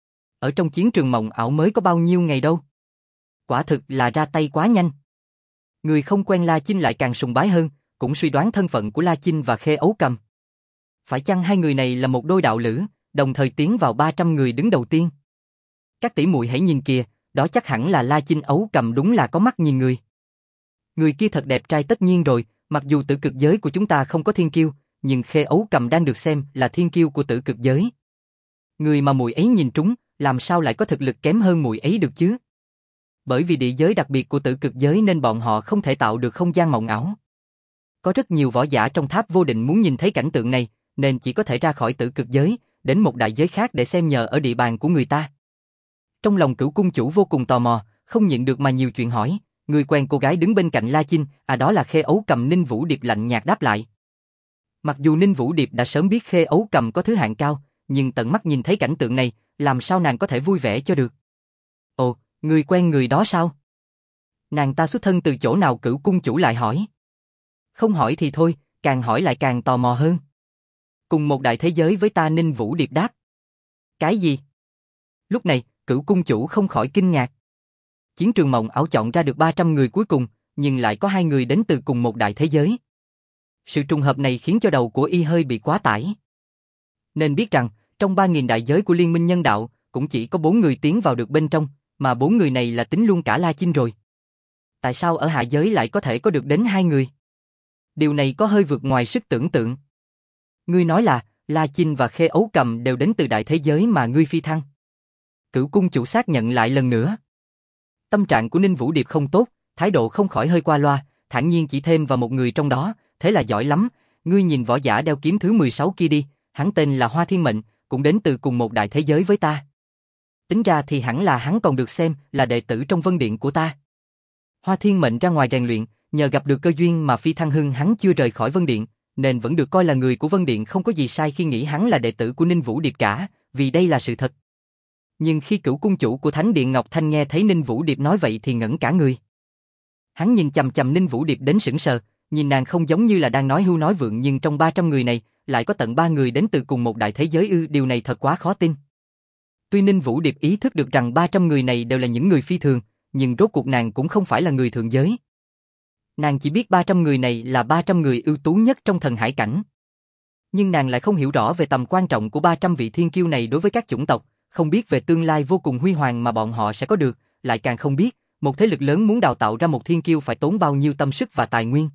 Ở trong chiến trường mộng ảo mới có bao nhiêu ngày đâu. Quả thực là ra tay quá nhanh. Người không quen La Chinh lại càng sùng bái hơn, cũng suy đoán thân phận của La Chinh và Khê Ấu Cầm. Phải chăng hai người này là một đôi đạo lữ, đồng thời tiến vào ba trăm người đứng đầu tiên? Các tỷ muội hãy nhìn kìa, đó chắc hẳn là La Chinh. Ấu Cầm đúng là có mắt nhìn người. Người kia thật đẹp trai tất nhiên rồi, mặc dù tử cực giới của chúng ta không có thiên kiêu, nhưng Khê Ấu Cầm đang được xem là thiên kiêu của tử cực giới. Người mà muội ấy nhìn trúng, làm sao lại có thực lực kém hơn muội ấy được chứ? Bởi vì địa giới đặc biệt của tử cực giới nên bọn họ không thể tạo được không gian mộng ảo. Có rất nhiều võ giả trong tháp vô định muốn nhìn thấy cảnh tượng này, nên chỉ có thể ra khỏi tử cực giới, đến một đại giới khác để xem nhờ ở địa bàn của người ta. Trong lòng cửu cung chủ vô cùng tò mò, không nhịn được mà nhiều chuyện hỏi. Người quen cô gái đứng bên cạnh La Chinh, à đó là Khê Ấu Cầm. Ninh Vũ Điệp lạnh nhạt đáp lại. Mặc dù Ninh Vũ Điệp đã sớm biết Khê Ấu Cầm có thứ hạng cao, nhưng tận mắt nhìn thấy cảnh tượng này, làm sao nàng có thể vui vẻ cho được? Ồ, người quen người đó sao? Nàng ta xuất thân từ chỗ nào? Cửu cung chủ lại hỏi. Không hỏi thì thôi, càng hỏi lại càng tò mò hơn. Cùng một đại thế giới với ta. Ninh Vũ Điệp đáp. Cái gì? Lúc này, cửu cung chủ không khỏi kinh ngạc. Chiến trường mộng ảo chọn ra được ba trăm người cuối cùng, nhưng lại có hai người đến từ cùng một đại thế giới. Sự trùng hợp này khiến cho đầu của y hơi bị quá tải. Nên biết rằng, trong ba nghìn đại giới của Liên minh Nhân Đạo, cũng chỉ có bốn người tiến vào được bên trong, mà bốn người này là tính luôn cả La Chinh rồi. Tại sao ở hạ giới lại có thể có được đến hai người? Điều này có hơi vượt ngoài sức tưởng tượng. Ngươi nói là, La Chinh và Khê Ấu Cầm đều đến từ đại thế giới mà ngươi phi thăng. Cửu cung chủ xác nhận lại lần nữa. Tâm trạng của Ninh Vũ Điệp không tốt, thái độ không khỏi hơi qua loa, thản nhiên chỉ thêm vào một người trong đó, thế là giỏi lắm, ngươi nhìn võ giả đeo kiếm thứ mười sáu kia đi, hắn tên là Hoa Thiên Mệnh, cũng đến từ cùng một đại thế giới với ta. Tính ra thì hẳn là hắn còn được xem là đệ tử trong Vân Điện của ta. Hoa Thiên Mệnh ra ngoài rèn luyện, nhờ gặp được cơ duyên mà phi thăng hưng hắn chưa rời khỏi Vân Điện, nên vẫn được coi là người của Vân Điện, không có gì sai khi nghĩ hắn là đệ tử của Ninh Vũ Điệp cả, vì đây là sự thật. Nhưng khi cửu cung chủ của Thánh Điện Ngọc Thanh nghe thấy Ninh Vũ Điệp nói vậy thì ngẩn cả người. Hắn nhìn chằm chằm Ninh Vũ Điệp đến sững sờ, nhìn nàng không giống như là đang nói hưu nói vượng, nhưng trong ba trăm người này, lại có tận ba người đến từ cùng một đại thế giới ư? Điều này thật quá khó tin. Tuy Ninh Vũ Điệp ý thức được rằng ba trăm người này đều là những người phi thường, nhưng rốt cuộc nàng cũng không phải là người thượng giới. Nàng chỉ biết ba trăm người này là ba trăm người ưu tú nhất trong thần hải cảnh. Nhưng nàng lại không hiểu rõ về tầm quan trọng của ba trăm vị thiên kiêu này đối với các chủng tộc, không biết về tương lai vô cùng huy hoàng mà bọn họ sẽ có được, lại càng không biết, một thế lực lớn muốn đào tạo ra một thiên kiêu phải tốn bao nhiêu tâm sức và tài nguyên.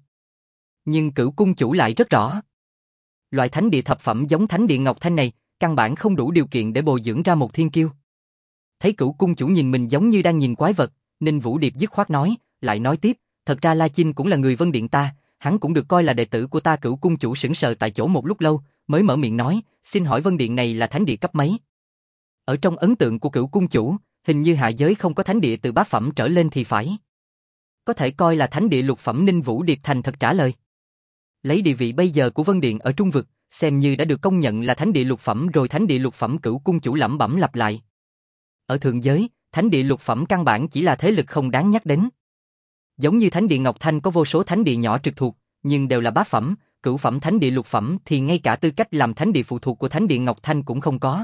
Nhưng Cửu cung chủ lại rất rõ. Loại thánh địa thập phẩm giống thánh địa Ngọc Thanh này, căn bản không đủ điều kiện để bồi dưỡng ra một thiên kiêu. Thấy Cửu cung chủ nhìn mình giống như đang nhìn quái vật, Ninh Vũ Điệp dứt khoát nói, lại nói tiếp, thật ra La Chinh cũng là người Vân Điện ta, hắn cũng được coi là đệ tử của ta. Cửu cung chủ sững sờ tại chỗ một lúc lâu, mới mở miệng nói, xin hỏi Vân Điện này là thánh địa cấp mấy? Ở trong ấn tượng của Cửu cung chủ, hình như hạ giới không có thánh địa từ bát phẩm trở lên thì phải. Có thể coi là thánh địa lục phẩm. Ninh Vũ Điệp thành thật trả lời. Lấy địa vị bây giờ của Vân Điện ở Trung Vực, xem như đã được công nhận là thánh địa lục phẩm rồi. Thánh địa lục phẩm? Cửu cung chủ lẩm bẩm lặp lại. Ở thượng giới, thánh địa lục phẩm căn bản chỉ là thế lực không đáng nhắc đến. Giống như thánh địa Ngọc Thanh có vô số thánh địa nhỏ trực thuộc, nhưng đều là bát phẩm, cửu phẩm. Thánh địa lục phẩm thì ngay cả tư cách làm thánh địa phụ thuộc của thánh địa Ngọc Thanh cũng không có.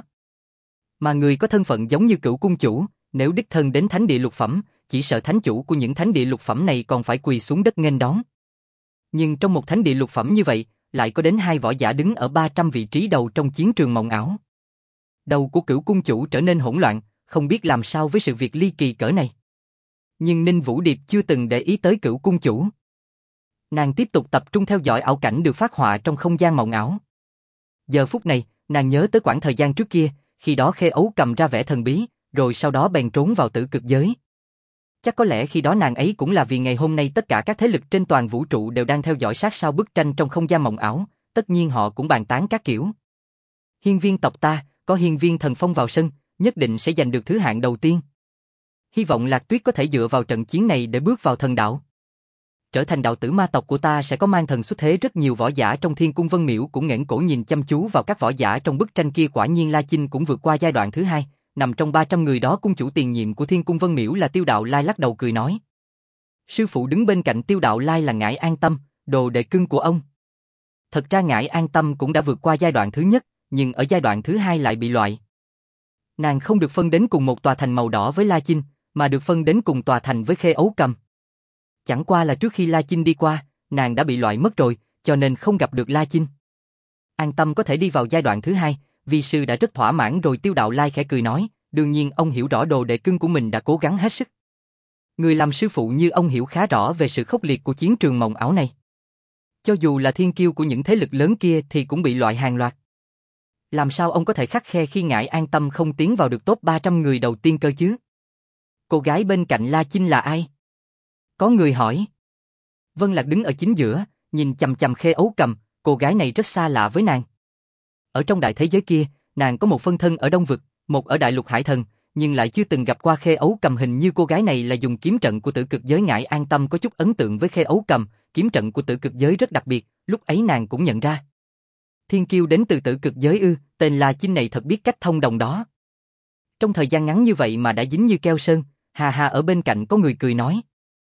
Mà người có thân phận giống như Cửu cung chủ, nếu đích thân đến thánh địa lục phẩm, chỉ sợ thánh chủ của những thánh địa lục phẩm này còn phải quỳ xuống đất nghênh đón. Nhưng trong một thánh địa lục phẩm như vậy, lại có đến hai võ giả đứng ở ba trăm vị trí đầu trong chiến trường mộng ảo. Đầu của Cửu cung chủ trở nên hỗn loạn, không biết làm sao với sự việc ly kỳ cỡ này. Nhưng Ninh Vũ Điệp chưa từng để ý tới Cửu cung chủ. Nàng tiếp tục tập trung theo dõi ảo cảnh được phát họa trong không gian mộng ảo. Giờ phút này, nàng nhớ tới quãng thời gian trước kia, khi đó Khê Ấu Cầm ra vẻ thần bí, rồi sau đó bèn trốn vào tử cực giới. Chắc có lẽ khi đó nàng ấy cũng là vì ngày hôm nay tất cả các thế lực trên toàn vũ trụ đều đang theo dõi sát sao bức tranh trong không gian mộng ảo, tất nhiên họ cũng bàn tán các kiểu. Hiên viên tộc ta, có hiên viên thần phong vào sân, nhất định sẽ giành được thứ hạng đầu tiên. Hy vọng Lạc Tuyết có thể dựa vào trận chiến này để bước vào thần đạo. Trở thành đạo tử ma tộc của ta sẽ có mang thần xuất thế. Rất nhiều võ giả trong Thiên Cung Vân Miễu cũng nghển cổ nhìn chăm chú vào các võ giả trong bức tranh kia. Quả nhiên La Chinh cũng vượt qua giai đoạn thứ hai, nằm trong ba trăm người đó. Cung chủ tiền nhiệm của Thiên Cung Vân Miễu là Tiêu Đạo Lai lắc đầu cười nói. Sư phụ đứng bên cạnh Tiêu Đạo Lai là Ngải An Tâm, đồ đệ cưng của ông. Thật ra Ngải An Tâm cũng đã vượt qua giai đoạn thứ nhất, nhưng ở giai đoạn thứ hai lại bị loại. Nàng không được phân đến cùng một tòa thành màu đỏ với La Chinh, mà được phân đến cùng tòa thành với Khê Ấu Cầm. Chẳng qua là trước khi La Chinh đi qua, nàng đã bị loại mất rồi, cho nên không gặp được La Chinh. An Tâm có thể đi vào giai đoạn thứ hai, vi sư đã rất thỏa mãn rồi. Tiêu Đạo Lai khẽ cười nói, đương nhiên ông hiểu rõ đồ đệ cưng của mình đã cố gắng hết sức. Người làm sư phụ như ông hiểu khá rõ về sự khốc liệt của chiến trường mộng ảo này. Cho dù là thiên kiêu của những thế lực lớn kia thì cũng bị loại hàng loạt. Làm sao ông có thể khắt khe khi Ngải An Tâm không tiến vào được top ba trăm người đầu tiên cơ chứ? Cô gái bên cạnh La Chinh là ai? Có người hỏi. Vân Lạc đứng ở chính giữa, nhìn chằm chằm Khê Ấu Cầm, cô gái này rất xa lạ với nàng. Ở trong đại thế giới kia, nàng có một phân thân ở Đông Vực, một ở Đại Lục Hải Thần, nhưng lại chưa từng gặp qua Khê Ấu Cầm. Hình như cô gái này là dùng kiếm trận của tử cực giới. Ngải An Tâm có chút ấn tượng với Khê Ấu Cầm, kiếm trận của tử cực giới rất đặc biệt, lúc ấy nàng cũng nhận ra. Thiên kiêu đến từ tử cực giới ư? Tên La Chinh này thật biết cách thông đồng đó. Trong thời gian ngắn như vậy mà đã dính như keo sơn. Hà hà. Ở bên cạnh có người cười nói.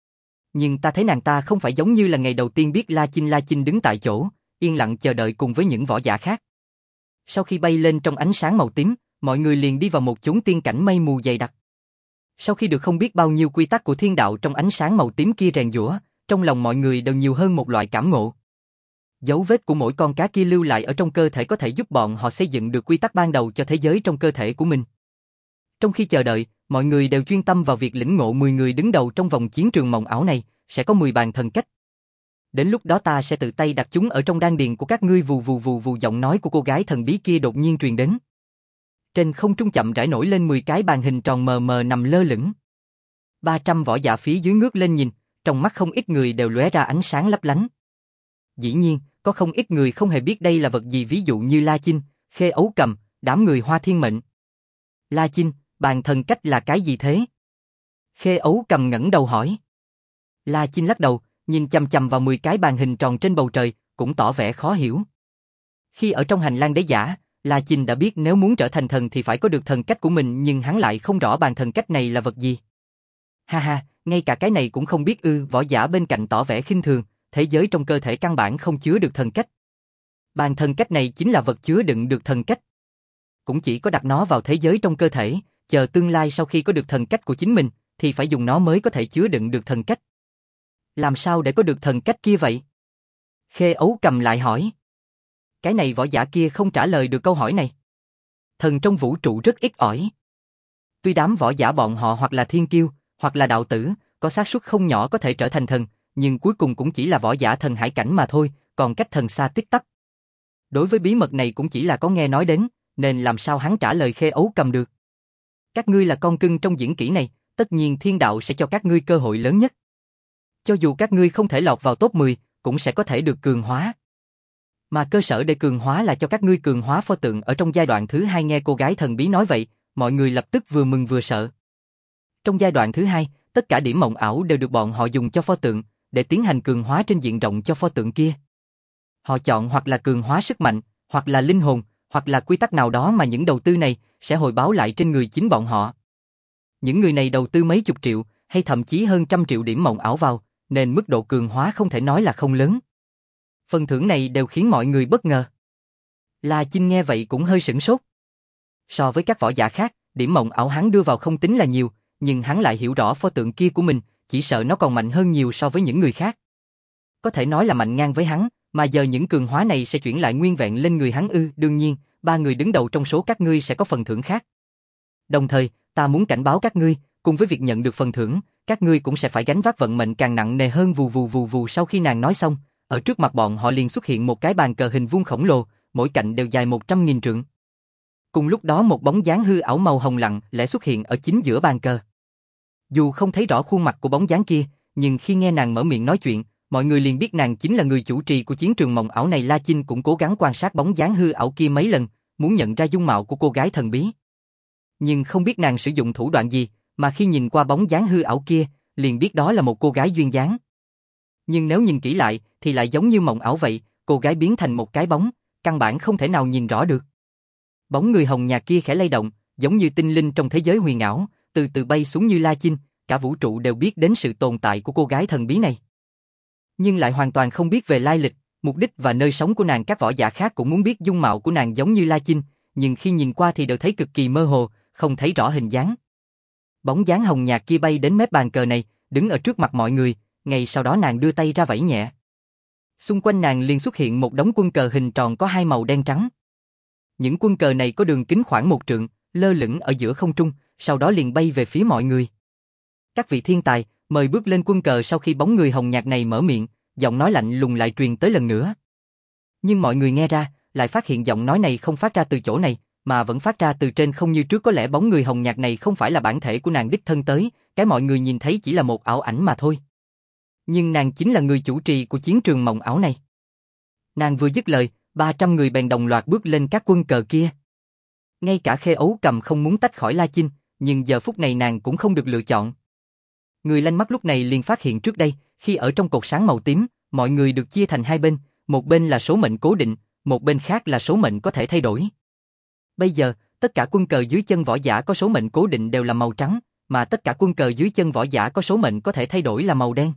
Nhưng ta thấy nàng ta không phải giống như là ngày đầu tiên biết La Chinh. La Chinh đứng tại chỗ, yên lặng chờ đợi cùng với những võ giả khác. Sau khi bay lên trong ánh sáng màu tím, mọi người liền đi vào một chốn tiên cảnh mây mù dày đặc. Sau khi được không biết bao nhiêu quy tắc của thiên đạo trong ánh sáng màu tím kia rèn giũa, trong lòng mọi người đều nhiều hơn một loại cảm ngộ. Dấu vết của mỗi con cá kia lưu lại ở trong cơ thể có thể giúp bọn họ xây dựng được quy tắc ban đầu cho thế giới trong cơ thể của mình. Trong khi chờ đợi, mọi người đều chuyên tâm vào việc lĩnh ngộ. mười người đứng đầu trong vòng chiến trường mộng ảo này, sẽ có mười bàn thần cách. Đến lúc đó ta sẽ tự tay đặt chúng ở trong đan điền của các ngươi. Vù vù vù vù. Giọng nói của cô gái thần bí kia đột nhiên truyền đến. Trên không trung chậm rãi nổi lên mười cái bàn hình tròn mờ mờ nằm lơ lửng. ba trăm võ giả phía dưới ngước lên nhìn, trong mắt không ít người đều lóe ra ánh sáng lấp lánh. Dĩ nhiên, có không ít người không hề biết đây là vật gì, ví dụ như La Chinh, Khê Ấu Cầm, đám người Hoa Thiên Mệnh. La Chinh, bàn thần cách là cái gì thế? Khê Ấu Cầm ngẩng đầu hỏi. La Chinh lắc đầu, nhìn chằm chằm vào mười cái bàn hình tròn trên bầu trời, cũng tỏ vẻ khó hiểu. Khi ở trong hành lang đế giả, La Chinh đã biết nếu muốn trở thành thần thì phải có được thần cách của mình, nhưng hắn lại không rõ bàn thần cách này là vật gì. Ha ha, ngay cả cái này cũng không biết ư? Võ giả bên cạnh tỏ vẻ khinh thường, thế giới trong cơ thể căn bản không chứa được thần cách. Bàn thần cách này chính là vật chứa đựng được thần cách. Cũng chỉ có đặt nó vào thế giới trong cơ thể, chờ tương lai sau khi có được thần cách của chính mình, thì phải dùng nó mới có thể chứa đựng được thần cách. Làm sao để có được thần cách kia vậy? Khê Ấu Cầm lại hỏi. Cái này võ giả kia không trả lời được câu hỏi này. Thần trong vũ trụ rất ít ỏi. Tuy đám võ giả bọn họ hoặc là thiên kiêu, hoặc là đạo tử, có xác suất không nhỏ có thể trở thành thần, nhưng cuối cùng cũng chỉ là võ giả thần hải cảnh mà thôi, còn cách thần xa tích tắp. Đối với bí mật này cũng chỉ là có nghe nói đến, nên làm sao hắn trả lời Khê Ấu Cầm được. Các ngươi là con cưng trong diễn kỹ này, tất nhiên thiên đạo sẽ cho các ngươi cơ hội lớn nhất. Cho dù các ngươi không thể lọt vào top mười, cũng sẽ có thể được cường hóa. Mà cơ sở để cường hóa là cho các ngươi cường hóa pho tượng ở trong giai đoạn thứ hai. Nghe cô gái thần bí nói vậy, mọi người lập tức vừa mừng vừa sợ. Trong giai đoạn thứ hai, tất cả điểm mộng ảo đều được bọn họ dùng cho pho tượng, để tiến hành cường hóa trên diện rộng cho pho tượng kia. Họ chọn hoặc là cường hóa sức mạnh, hoặc là linh hồn, hoặc là quy tắc nào đó mà những đầu tư này sẽ hồi báo lại trên người chính bọn họ. Những người này đầu tư mấy chục triệu, hay thậm chí hơn trăm triệu điểm mộng ảo vào, nên mức độ cường hóa không thể nói là không lớn. Phần thưởng này đều khiến mọi người bất ngờ. La Chinh nghe vậy cũng hơi sửng sốt. So với các võ giả khác, điểm mộng ảo hắn đưa vào không tính là nhiều, nhưng hắn lại hiểu rõ pho tượng kia của mình, chỉ sợ nó còn mạnh hơn nhiều so với những người khác. Có thể nói là mạnh ngang với hắn, mà giờ những cường hóa này sẽ chuyển lại nguyên vẹn lên người hắn ư? Đương nhiên, ba người đứng đầu trong số các ngươi sẽ có phần thưởng khác. Đồng thời, ta muốn cảnh báo các ngươi, cùng với việc nhận được phần thưởng, các ngươi cũng sẽ phải gánh vác vận mệnh càng nặng nề hơn. Vù vù vù vù. Sau khi nàng nói xong, ở trước mặt bọn họ liền xuất hiện một cái bàn cờ hình vuông khổng lồ, mỗi cạnh đều dài một trăm nghìn trượng. Cùng lúc đó một bóng dáng hư ảo màu hồng lặng lẽ xuất hiện ở chính giữa bàn cờ. Dù không thấy rõ khuôn mặt của bóng dáng kia, nhưng khi nghe nàng mở miệng nói chuyện, mọi người liền biết nàng chính là người chủ trì của chiến trường mộng ảo này. La Chinh cũng cố gắng quan sát bóng dáng hư ảo kia mấy lần, muốn nhận ra dung mạo của cô gái thần bí. Nhưng không biết nàng sử dụng thủ đoạn gì, mà khi nhìn qua bóng dáng hư ảo kia, liền biết đó là một cô gái duyên dáng. Nhưng nếu nhìn kỹ lại, thì lại giống như mộng ảo vậy, cô gái biến thành một cái bóng, căn bản không thể nào nhìn rõ được. Bóng người hồng nhạt kia khẽ lay động, giống như tinh linh trong thế giới huyền ảo, từ từ bay xuống như La Chinh, cả vũ trụ đều biết đến sự tồn tại của cô gái thần bí này. Nhưng lại hoàn toàn không biết về lai lịch, mục đích và nơi sống của nàng. Các võ giả khác cũng muốn biết dung mạo của nàng giống như La Chinh, nhưng khi nhìn qua thì đều thấy cực kỳ mơ hồ, không thấy rõ hình dáng. Bóng dáng hồng nhạt kia bay đến mép bàn cờ này, đứng ở trước mặt mọi người, ngay sau đó nàng đưa tay ra vẫy nhẹ. Xung quanh nàng liền xuất hiện một đống quân cờ hình tròn có hai màu đen trắng. Những quân cờ này có đường kính khoảng một trượng, lơ lửng ở giữa không trung, sau đó liền bay về phía mọi người. Các vị thiên tài, mời bước lên quân cờ. Sau khi bóng người hồng nhạt này mở miệng, giọng nói lạnh lùng lại truyền tới lần nữa. Nhưng mọi người nghe ra, lại phát hiện giọng nói này không phát ra từ chỗ này, mà vẫn phát ra từ trên không như trước. Có lẽ bóng người hồng nhạt này không phải là bản thể của nàng đích thân tới, cái mọi người nhìn thấy chỉ là một ảo ảnh mà thôi. Nhưng nàng chính là người chủ trì của chiến trường mộng ảo này. Nàng vừa dứt lời, ba trăm người bèn đồng loạt bước lên các quân cờ kia. Ngay cả Khê Ấu Cầm không muốn tách khỏi La Chinh, nhưng giờ phút này nàng cũng không được lựa chọn. Người lanh mắt lúc này liền phát hiện trước đây, khi ở trong cột sáng màu tím, mọi người được chia thành hai bên, một bên là số mệnh cố định, một bên khác là số mệnh có thể thay đổi. Bây giờ, tất cả quân cờ dưới chân võ giả có số mệnh cố định đều là màu trắng, mà tất cả quân cờ dưới chân võ giả có số mệnh có thể thay đổi là màu đen.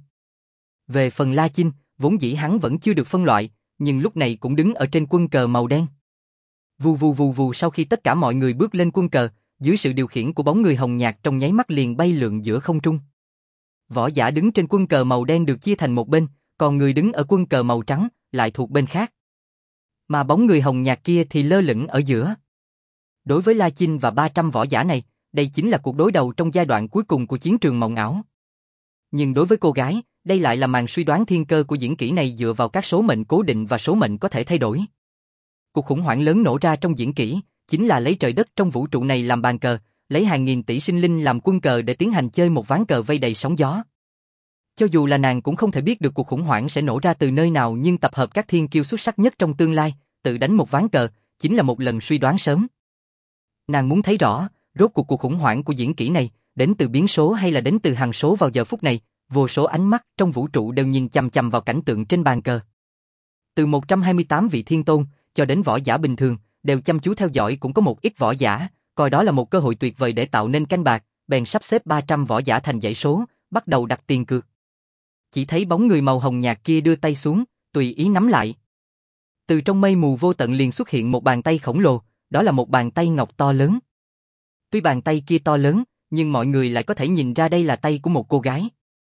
Về phần La Chinh, vốn dĩ hắn vẫn chưa được phân loại, nhưng lúc này cũng đứng ở trên quân cờ màu đen. Vù vù vù vù. Sau khi tất cả mọi người bước lên quân cờ, dưới sự điều khiển của bóng người hồng nhạt trong nháy mắt liền bay lượn giữa không trung. Võ giả đứng trên quân cờ màu đen được chia thành một bên, còn người đứng ở quân cờ màu trắng lại thuộc bên khác. Mà bóng người hồng nhạt kia thì lơ lửng ở giữa. Đối với La Chinh và ba trăm võ giả này, đây chính là cuộc đối đầu trong giai đoạn cuối cùng của chiến trường mộng ảo. Nhưng đối với cô gái, đây lại là màn suy đoán thiên cơ của diễn kỹ này dựa vào các số mệnh cố định và số mệnh có thể thay đổi. Cuộc khủng hoảng lớn nổ ra trong diễn kỹ, chính là lấy trời đất trong vũ trụ này làm bàn cờ, lấy hàng nghìn tỷ sinh linh làm quân cờ để tiến hành chơi một ván cờ vây đầy sóng gió. Cho dù là nàng cũng không thể biết được cuộc khủng hoảng sẽ nổ ra từ nơi nào, nhưng tập hợp các thiên kiêu xuất sắc nhất trong tương lai, tự đánh một ván cờ, chính là một lần suy đoán sớm. Nàng muốn thấy rõ, rốt cuộc cuộc khủng hoảng của diễn kỹ này, đến từ biến số hay là đến từ hằng số. Vào giờ phút này, vô số ánh mắt trong vũ trụ đều nhìn chằm chằm vào cảnh tượng trên bàn cờ. Từ một trăm hai mươi tám vị thiên tôn, cho đến võ giả bình thường, đều chăm chú theo dõi. Cũng có một ít võ giả, coi đó là một cơ hội tuyệt vời để tạo nên canh bạc, bèn sắp xếp ba trăm võ giả thành dãy số, bắt đầu đặt tiền cược. Chỉ thấy bóng người màu hồng nhạt kia đưa tay xuống, tùy ý nắm lại. Từ trong mây mù vô tận liền xuất hiện một bàn tay khổng lồ, đó là một bàn tay ngọc to lớn. Tuy bàn tay kia to lớn, nhưng mọi người lại có thể nhìn ra đây là tay của một cô gái.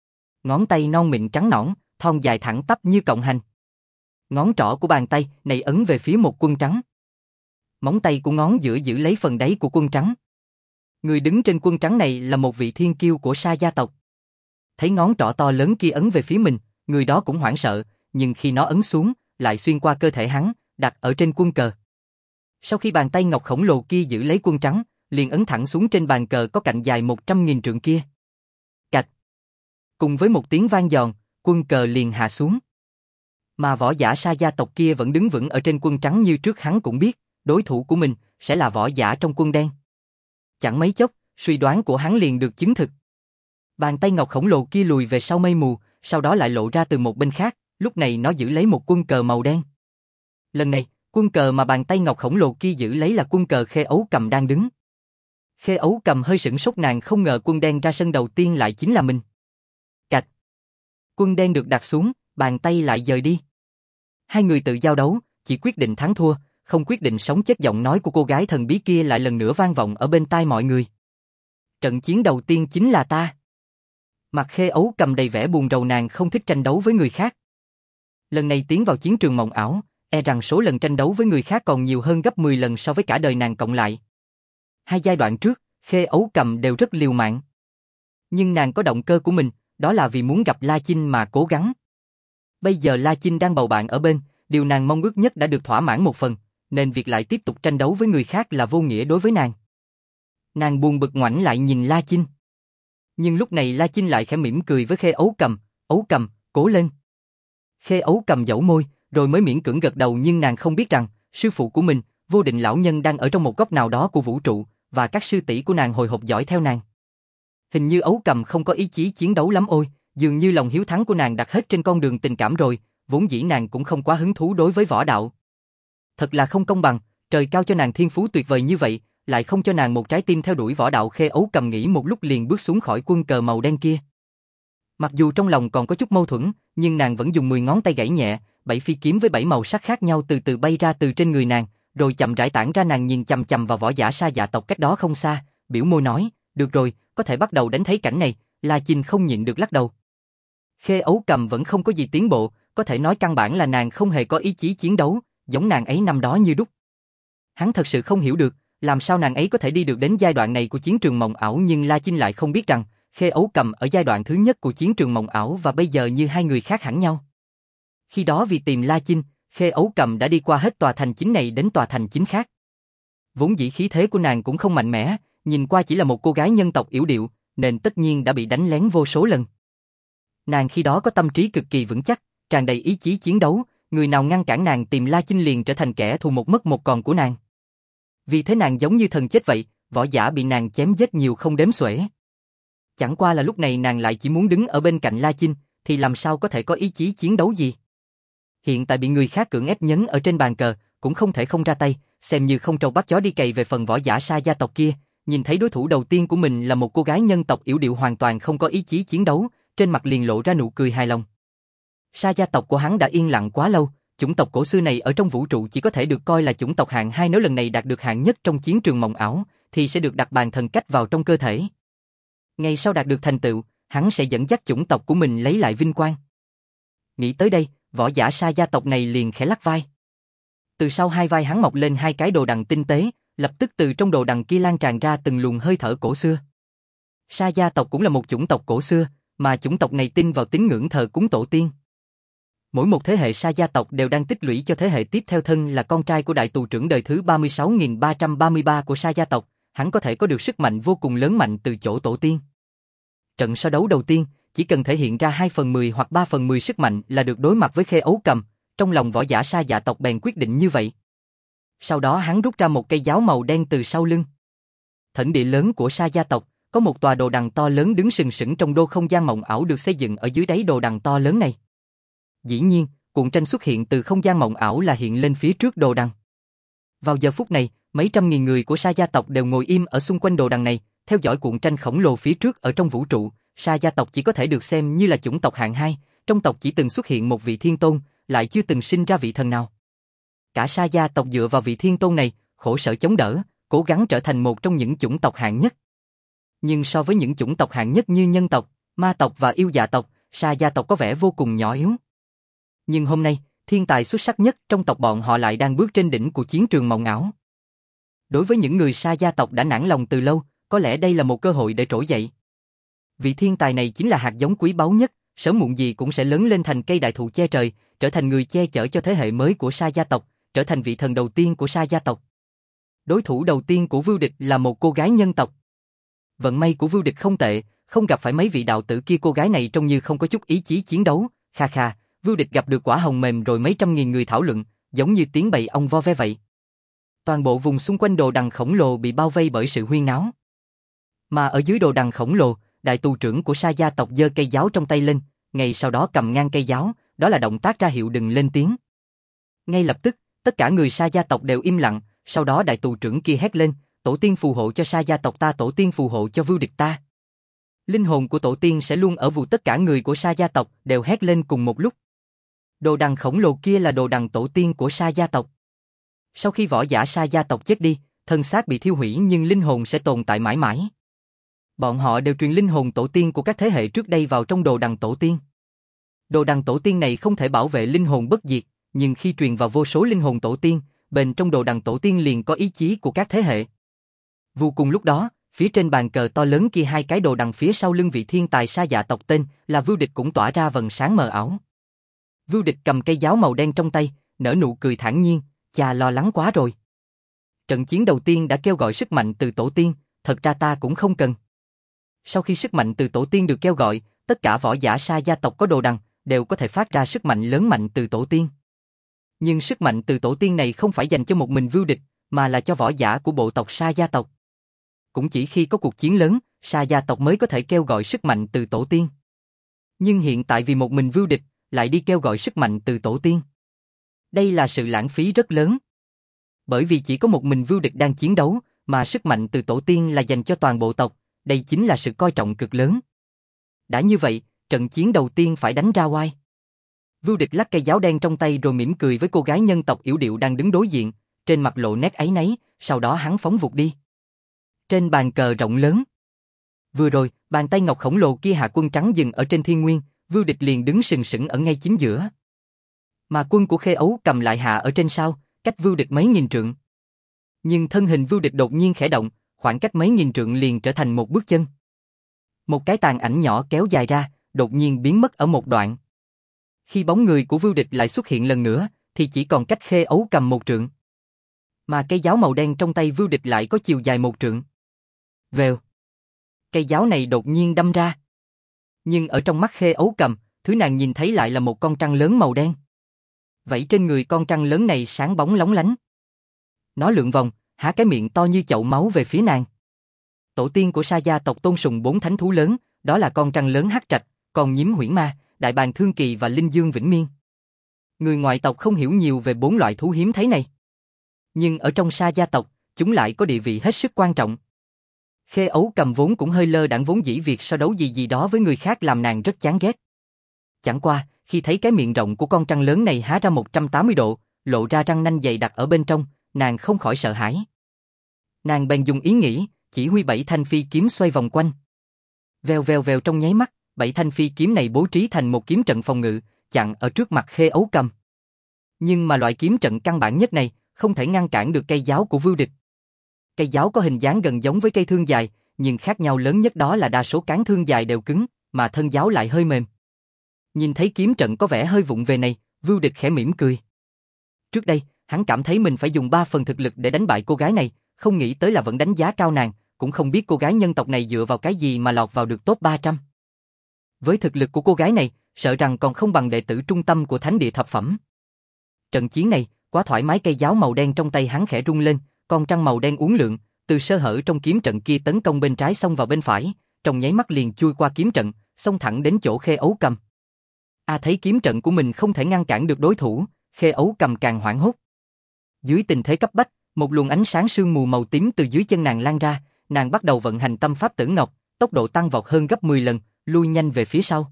Ngón tay non mịn trắng nõn, thon dài thẳng tắp như cọng hành. Ngón trỏ của bàn tay này ấn về phía một quân trắng. Móng tay của ngón giữa giữ lấy phần đáy của quân trắng. Người đứng trên quân trắng này là một vị thiên kiêu của Sa gia tộc. Thấy ngón trỏ to lớn kia ấn về phía mình, người đó cũng hoảng sợ, nhưng khi nó ấn xuống, lại xuyên qua cơ thể hắn, đặt ở trên quân cờ. Sau khi bàn tay ngọc khổng lồ kia giữ lấy quân trắng, liền ấn thẳng xuống trên bàn cờ có cạnh dài một trăm nghìn trượng kia. Cạch. Cùng với một tiếng vang giòn, quân cờ liền hạ xuống. Mà võ giả Sa gia tộc kia vẫn đứng vững ở trên quân trắng như trước, hắn cũng biết, đối thủ của mình sẽ là võ giả trong quân đen. Chẳng mấy chốc, suy đoán của hắn liền được chứng thực. Bàn tay ngọc khổng lồ kia lùi về sau mây mù, sau đó lại lộ ra từ một bên khác, lúc này nó giữ lấy một quân cờ màu đen. Lần này, quân cờ mà bàn tay ngọc khổng lồ kia giữ lấy là quân cờ Khê Ấu Cầm đang đứng. Khê Ấu Cầm hơi sửng sốt, nàng không ngờ quân đen ra sân đầu tiên lại chính là mình. Cạch. Quân đen được đặt xuống, bàn tay lại dời đi. Hai người tự giao đấu, chỉ quyết định thắng thua, không quyết định sống chết. Giọng nói của cô gái thần bí kia lại lần nữa vang vọng ở bên tai mọi người. Trận chiến đầu tiên chính là ta. Mặt Khê Ấu Cầm đầy vẻ buồn rầu, nàng không thích tranh đấu với người khác. Lần này tiến vào chiến trường mộng ảo, e rằng số lần tranh đấu với người khác còn nhiều hơn gấp mười lần so với cả đời nàng cộng lại. Hai giai đoạn trước, Khê Ấu Cầm đều rất liều mạng. Nhưng nàng có động cơ của mình, đó là vì muốn gặp La Chinh mà cố gắng. Bây giờ La Chinh đang bầu bạn ở bên, điều nàng mong ước nhất đã được thỏa mãn một phần, nên việc lại tiếp tục tranh đấu với người khác là vô nghĩa đối với nàng. Nàng buồn bực ngoảnh lại nhìn La Chinh. Nhưng lúc này La Chinh lại khẽ mỉm cười với Khê Ấu Cầm, "Ấu Cầm, cố lên." Khê Ấu Cầm dẫu môi, rồi mới miễn cưỡng gật đầu, nhưng nàng không biết rằng, sư phụ của mình, Vô Định lão nhân đang ở trong một góc nào đó của vũ trụ, và các sư tỷ của nàng hồi hộp dõi theo nàng. Hình như Ấu Cầm không có ý chí chiến đấu lắm ôi, dường như lòng hiếu thắng của nàng đặt hết trên con đường tình cảm rồi, vốn dĩ nàng cũng không quá hứng thú đối với võ đạo. Thật là không công bằng, trời cao cho nàng thiên phú tuyệt vời như vậy, lại không cho nàng một trái tim theo đuổi võ đạo. Khê Ấu Cầm nghĩ một lúc liền bước xuống khỏi quân cờ màu đen kia. Mặc dù trong lòng còn có chút mâu thuẫn, nhưng nàng vẫn dùng mười ngón tay gảy nhẹ, bảy phi kiếm với bảy màu sắc khác nhau từ từ bay ra từ trên người nàng, rồi chậm rãi tản ra. Nàng nhìn chằm chằm vào võ giả Sa gia tộc cách đó không xa, biểu môi nói, "Được rồi, có thể bắt đầu đánh." Thấy cảnh này, La Chinh không nhịn được lắc đầu. Khê Ấu Cầm vẫn không có gì tiến bộ, có thể nói căn bản là nàng không hề có ý chí chiến đấu, giống nàng ấy năm đó như đúc. Hắn thật sự không hiểu được, làm sao nàng ấy có thể đi được đến giai đoạn này của chiến trường mộng ảo, nhưng La Chinh lại không biết rằng, Khê Ấu Cầm ở giai đoạn thứ nhất của chiến trường mộng ảo và bây giờ như hai người khác hẳn nhau. Khi đó vì tìm La Chinh, Khê Ấu Cầm đã đi qua hết tòa thành chính này đến tòa thành chính khác. Vốn dĩ khí thế của nàng cũng không mạnh mẽ, nhìn qua chỉ là một cô gái nhân tộc yểu điệu, nên tất nhiên đã bị đánh lén vô số lần. Nàng khi đó có tâm trí cực kỳ vững chắc, tràn đầy ý chí chiến đấu, người nào ngăn cản nàng tìm La Chinh liền trở thành kẻ thù một mất một còn của nàng. Vì thế nàng giống như thần chết vậy, võ giả bị nàng chém giết nhiều không đếm xuể. Chẳng qua là lúc này nàng lại chỉ muốn đứng ở bên cạnh La Chinh, thì làm sao có thể có ý chí chiến đấu gì. Hiện tại bị người khác cưỡng ép nhấn ở trên bàn cờ, cũng không thể không ra tay, xem như không trâu bắt chó đi cày. Về phần võ giả Sa gia tộc kia, nhìn thấy đối thủ đầu tiên của mình là một cô gái nhân tộc yểu điệu hoàn toàn không có ý chí chiến đấu, trên mặt liền lộ ra nụ cười hài lòng. Sa gia tộc của hắn đã yên lặng quá lâu, chủng tộc cổ xưa này ở trong vũ trụ chỉ có thể được coi là chủng tộc hạng hai, nếu lần này đạt được hạng nhất trong chiến trường mộng ảo, thì sẽ được đặt bàn thần cách vào trong cơ thể. Ngày sau đạt được thành tựu, hắn sẽ dẫn dắt chủng tộc của mình lấy lại vinh quang. Nghĩ tới đây, võ giả Sa gia tộc này liền khẽ lắc vai. Từ sau hai vai hắn mọc lên hai cái đồ đằng tinh tế, lập tức từ trong đồ đằng kia lan tràn ra từng luồng hơi thở cổ xưa. Sa gia tộc cũng là một chủng tộc cổ xưa, mà chủng tộc này tin vào tín ngưỡng thờ cúng tổ tiên. Mỗi một thế hệ Sa gia tộc đều đang tích lũy cho thế hệ tiếp theo. Thân là con trai của đại tù trưởng đời thứ ba mươi sáu nghìn ba trăm ba mươi ba của Sa gia tộc, hắn có thể có được sức mạnh vô cùng lớn mạnh từ chỗ tổ tiên. Trận so đấu đầu tiên, chỉ cần thể hiện ra hai phần mười hoặc ba phần mười sức mạnh là được đối mặt với Khê Ấu Cầm, trong lòng võ giả Sa gia tộc bèn quyết định như vậy. Sau đó hắn rút ra một cây giáo màu đen từ sau lưng. Thẩn địa lớn của Sa gia tộc, có một tòa đồ đằng to lớn đứng sừng sững trong đô không gian mộng ảo được xây dựng ở dưới đáy đồ đằng to lớn này. Dĩ nhiên, cuộn tranh xuất hiện từ không gian mộng ảo là hiện lên phía trước đồ đằng. Vào giờ phút này, mấy trăm nghìn người của Sa gia tộc đều ngồi im ở xung quanh đồ đằng này, theo dõi cuộn tranh khổng lồ phía trước. Ở trong vũ trụ, Sa gia tộc chỉ có thể được xem như là chủng tộc hạng hai, trong tộc chỉ từng xuất hiện một vị thiên tôn, lại chưa từng sinh ra vị thần nào. Cả Sa gia tộc dựa vào vị thiên tôn này, khổ sở chống đỡ, cố gắng trở thành một trong những chủng tộc hạng nhất. Nhưng so với những chủng tộc hạng nhất như nhân tộc, ma tộc và yêu dạ tộc, Sa gia tộc có vẻ vô cùng nhỏ yếu. Nhưng hôm nay, thiên tài xuất sắc nhất trong tộc bọn họ lại đang bước trên đỉnh của chiến trường mộng ảo. Đối với những người Sa gia tộc đã nản lòng từ lâu, có lẽ đây là một cơ hội để trỗi dậy. Vị thiên tài này chính là hạt giống quý báu nhất, sớm muộn gì cũng sẽ lớn lên thành cây đại thụ che trời, trở thành người che chở cho thế hệ mới của Sa gia tộc, trở thành vị thần đầu tiên của Sa gia tộc. Đối thủ đầu tiên của Vưu Địch là một cô gái nhân tộc. Vận may của Vưu Địch không tệ, không gặp phải mấy vị đạo tử kia. Cô gái này trông như không có chút ý chí chiến đấu. Kha kha, Vưu Địch gặp được quả hồng mềm rồi mấy trăm nghìn người thảo luận, giống như tiếng bầy ong vo ve vậy. Toàn bộ vùng xung quanh đồ đằng khổng lồ bị bao vây bởi sự huyên náo. Mà ở dưới đồ đằng khổng lồ, đại tù trưởng của Sa gia tộc giơ cây giáo trong tay lên, ngay sau đó cầm ngang cây giáo, đó là động tác ra hiệu đừng lên tiếng. Ngay lập tức, tất cả người Sa gia tộc đều im lặng, sau đó đại tù trưởng kia hét lên, tổ tiên phù hộ cho Sa gia tộc ta, tổ tiên phù hộ cho Vưu Địch ta. Linh hồn của tổ tiên sẽ luôn ở vụ. Tất cả người của Sa gia tộc đều hét lên cùng một lúc. Đồ đằng khổng lồ kia là đồ đằng tổ tiên của Sa gia tộc. Sau khi võ giả Sa gia tộc chết đi, thân xác bị thiêu hủy nhưng linh hồn sẽ tồn tại mãi mãi. Bọn họ đều truyền linh hồn tổ tiên của các thế hệ trước đây vào trong đồ đằng tổ tiên. Đồ đằng tổ tiên này không thể bảo vệ linh hồn bất diệt, nhưng khi truyền vào vô số linh hồn tổ tiên, bên trong đồ đằng tổ tiên liền có ý chí của các thế hệ. Vô cùng lúc đó, phía trên bàn cờ to lớn kia, hai cái đồ đằng phía sau lưng vị thiên tài Sa gia tộc tên là Vưu Địch cũng tỏa ra vầng sáng mờ ảo. Vưu Địch cầm cây giáo màu đen trong tay, nở nụ cười thản nhiên, cha lo lắng quá rồi. Trận chiến đầu tiên đã kêu gọi sức mạnh từ tổ tiên, thật ra ta cũng không cần. Sau khi sức mạnh từ tổ tiên được kêu gọi, tất cả võ giả Sa gia tộc có đồ đằng đều có thể phát ra sức mạnh lớn mạnh từ tổ tiên. Nhưng sức mạnh từ tổ tiên này không phải dành cho một mình Vưu Địch, mà là cho võ giả của bộ tộc Sa gia tộc. Cũng chỉ khi có cuộc chiến lớn, Sa gia tộc mới có thể kêu gọi sức mạnh từ tổ tiên. Nhưng hiện tại vì một mình Vưu Địch, lại đi kêu gọi sức mạnh từ tổ tiên. Đây là sự lãng phí rất lớn. Bởi vì chỉ có một mình Vưu Địch đang chiến đấu, mà sức mạnh từ tổ tiên là dành cho toàn bộ tộc, đây chính là sự coi trọng cực lớn. Đã như vậy, trận chiến đầu tiên phải đánh ra oai. Vưu Địch lắc cây giáo đen trong tay rồi mỉm cười với cô gái nhân tộc yểu điệu đang đứng đối diện, trên mặt lộ nét áy náy, sau đó hắn phóng vụt đi. Trên bàn cờ rộng lớn. Vừa rồi, bàn tay ngọc khổng lồ kia hạ quân trắng dừng ở trên thiên nguyên, Vưu Địch liền đứng sừng sững ở ngay chính giữa. Mà quân của Khê Ấu cầm lại hạ ở trên sau, cách Vưu Địch mấy nghìn trượng. Nhưng thân hình Vưu Địch đột nhiên khẽ động, khoảng cách mấy nghìn trượng liền trở thành một bước chân. Một cái tàn ảnh nhỏ kéo dài ra, đột nhiên biến mất ở một đoạn. Khi bóng người của Vưu Địch lại xuất hiện lần nữa, thì chỉ còn cách Khê Ấu cầm một trượng. Mà cây giáo màu đen trong tay Vưu Địch lại có chiều dài một trượng. Vèo. Cây giáo này đột nhiên đâm ra. Nhưng ở trong mắt Khê Ấu cầm, thứ nàng nhìn thấy lại là một con trăng lớn màu đen. Vậy trên người con trăng lớn này sáng bóng lóng lánh. Nó lượn vòng, há cái miệng to như chậu máu về phía nàng. Tổ tiên của Sa gia tộc tôn sùng bốn thánh thú lớn, đó là con trăng lớn Hắc Trạch, con nhím Huyễn Ma, Đại Bàng Thương Kỳ và Linh Dương Vĩnh Miên. Người ngoại tộc không hiểu nhiều về bốn loại thú hiếm thấy này. Nhưng ở trong Sa gia tộc, chúng lại có địa vị hết sức quan trọng. Khê Ấu cầm vốn cũng hơi lơ đãng, vốn dĩ việc so đấu gì gì đó với người khác làm nàng rất chán ghét. Chẳng qua, khi thấy cái miệng rộng của con trăng lớn này há ra một trăm tám mươi độ, lộ ra răng nanh dày đặc ở bên trong, nàng không khỏi sợ hãi. Nàng bèn dùng ý nghĩ, chỉ huy bảy thanh phi kiếm xoay vòng quanh. Vèo vèo vèo, trong nháy mắt, bảy thanh phi kiếm này bố trí thành một kiếm trận phòng ngự, chặn ở trước mặt Khê Ấu cầm. Nhưng mà loại kiếm trận căn bản nhất này không thể ngăn cản được cây giáo của Vưu Địch. Cây giáo có hình dáng gần giống với cây thương dài, nhưng khác nhau lớn nhất đó là đa số cán thương dài đều cứng, mà thân giáo lại hơi mềm. Nhìn thấy kiếm trận có vẻ hơi vụng về này, Vưu Địch khẽ mỉm cười. Trước đây, hắn cảm thấy mình phải dùng ba phần thực lực để đánh bại cô gái này, không nghĩ tới là vẫn đánh giá cao nàng, cũng không biết cô gái nhân tộc này dựa vào cái gì mà lọt vào được top ba trăm. Với thực lực của cô gái này, sợ rằng còn không bằng đệ tử trung tâm của thánh địa thập phẩm. Trận chiến này, quá thoải mái, cây giáo màu đen trong tay hắn khẽ rung lên, con trăng màu đen uốn lượn, từ sơ hở trong kiếm trận kia tấn công bên trái xông vào bên phải, trong nháy mắt liền chui qua kiếm trận, xông thẳng đến chỗ Khê Ấu cầm. A thấy kiếm trận của mình không thể ngăn cản được đối thủ, Khê Ấu cầm càng hoảng hốt. Dưới tình thế cấp bách, một luồng ánh sáng sương mù màu tím từ dưới chân nàng lan ra, nàng bắt đầu vận hành tâm pháp Tử Ngọc, tốc độ tăng vọt hơn gấp mười lần, lui nhanh về phía sau.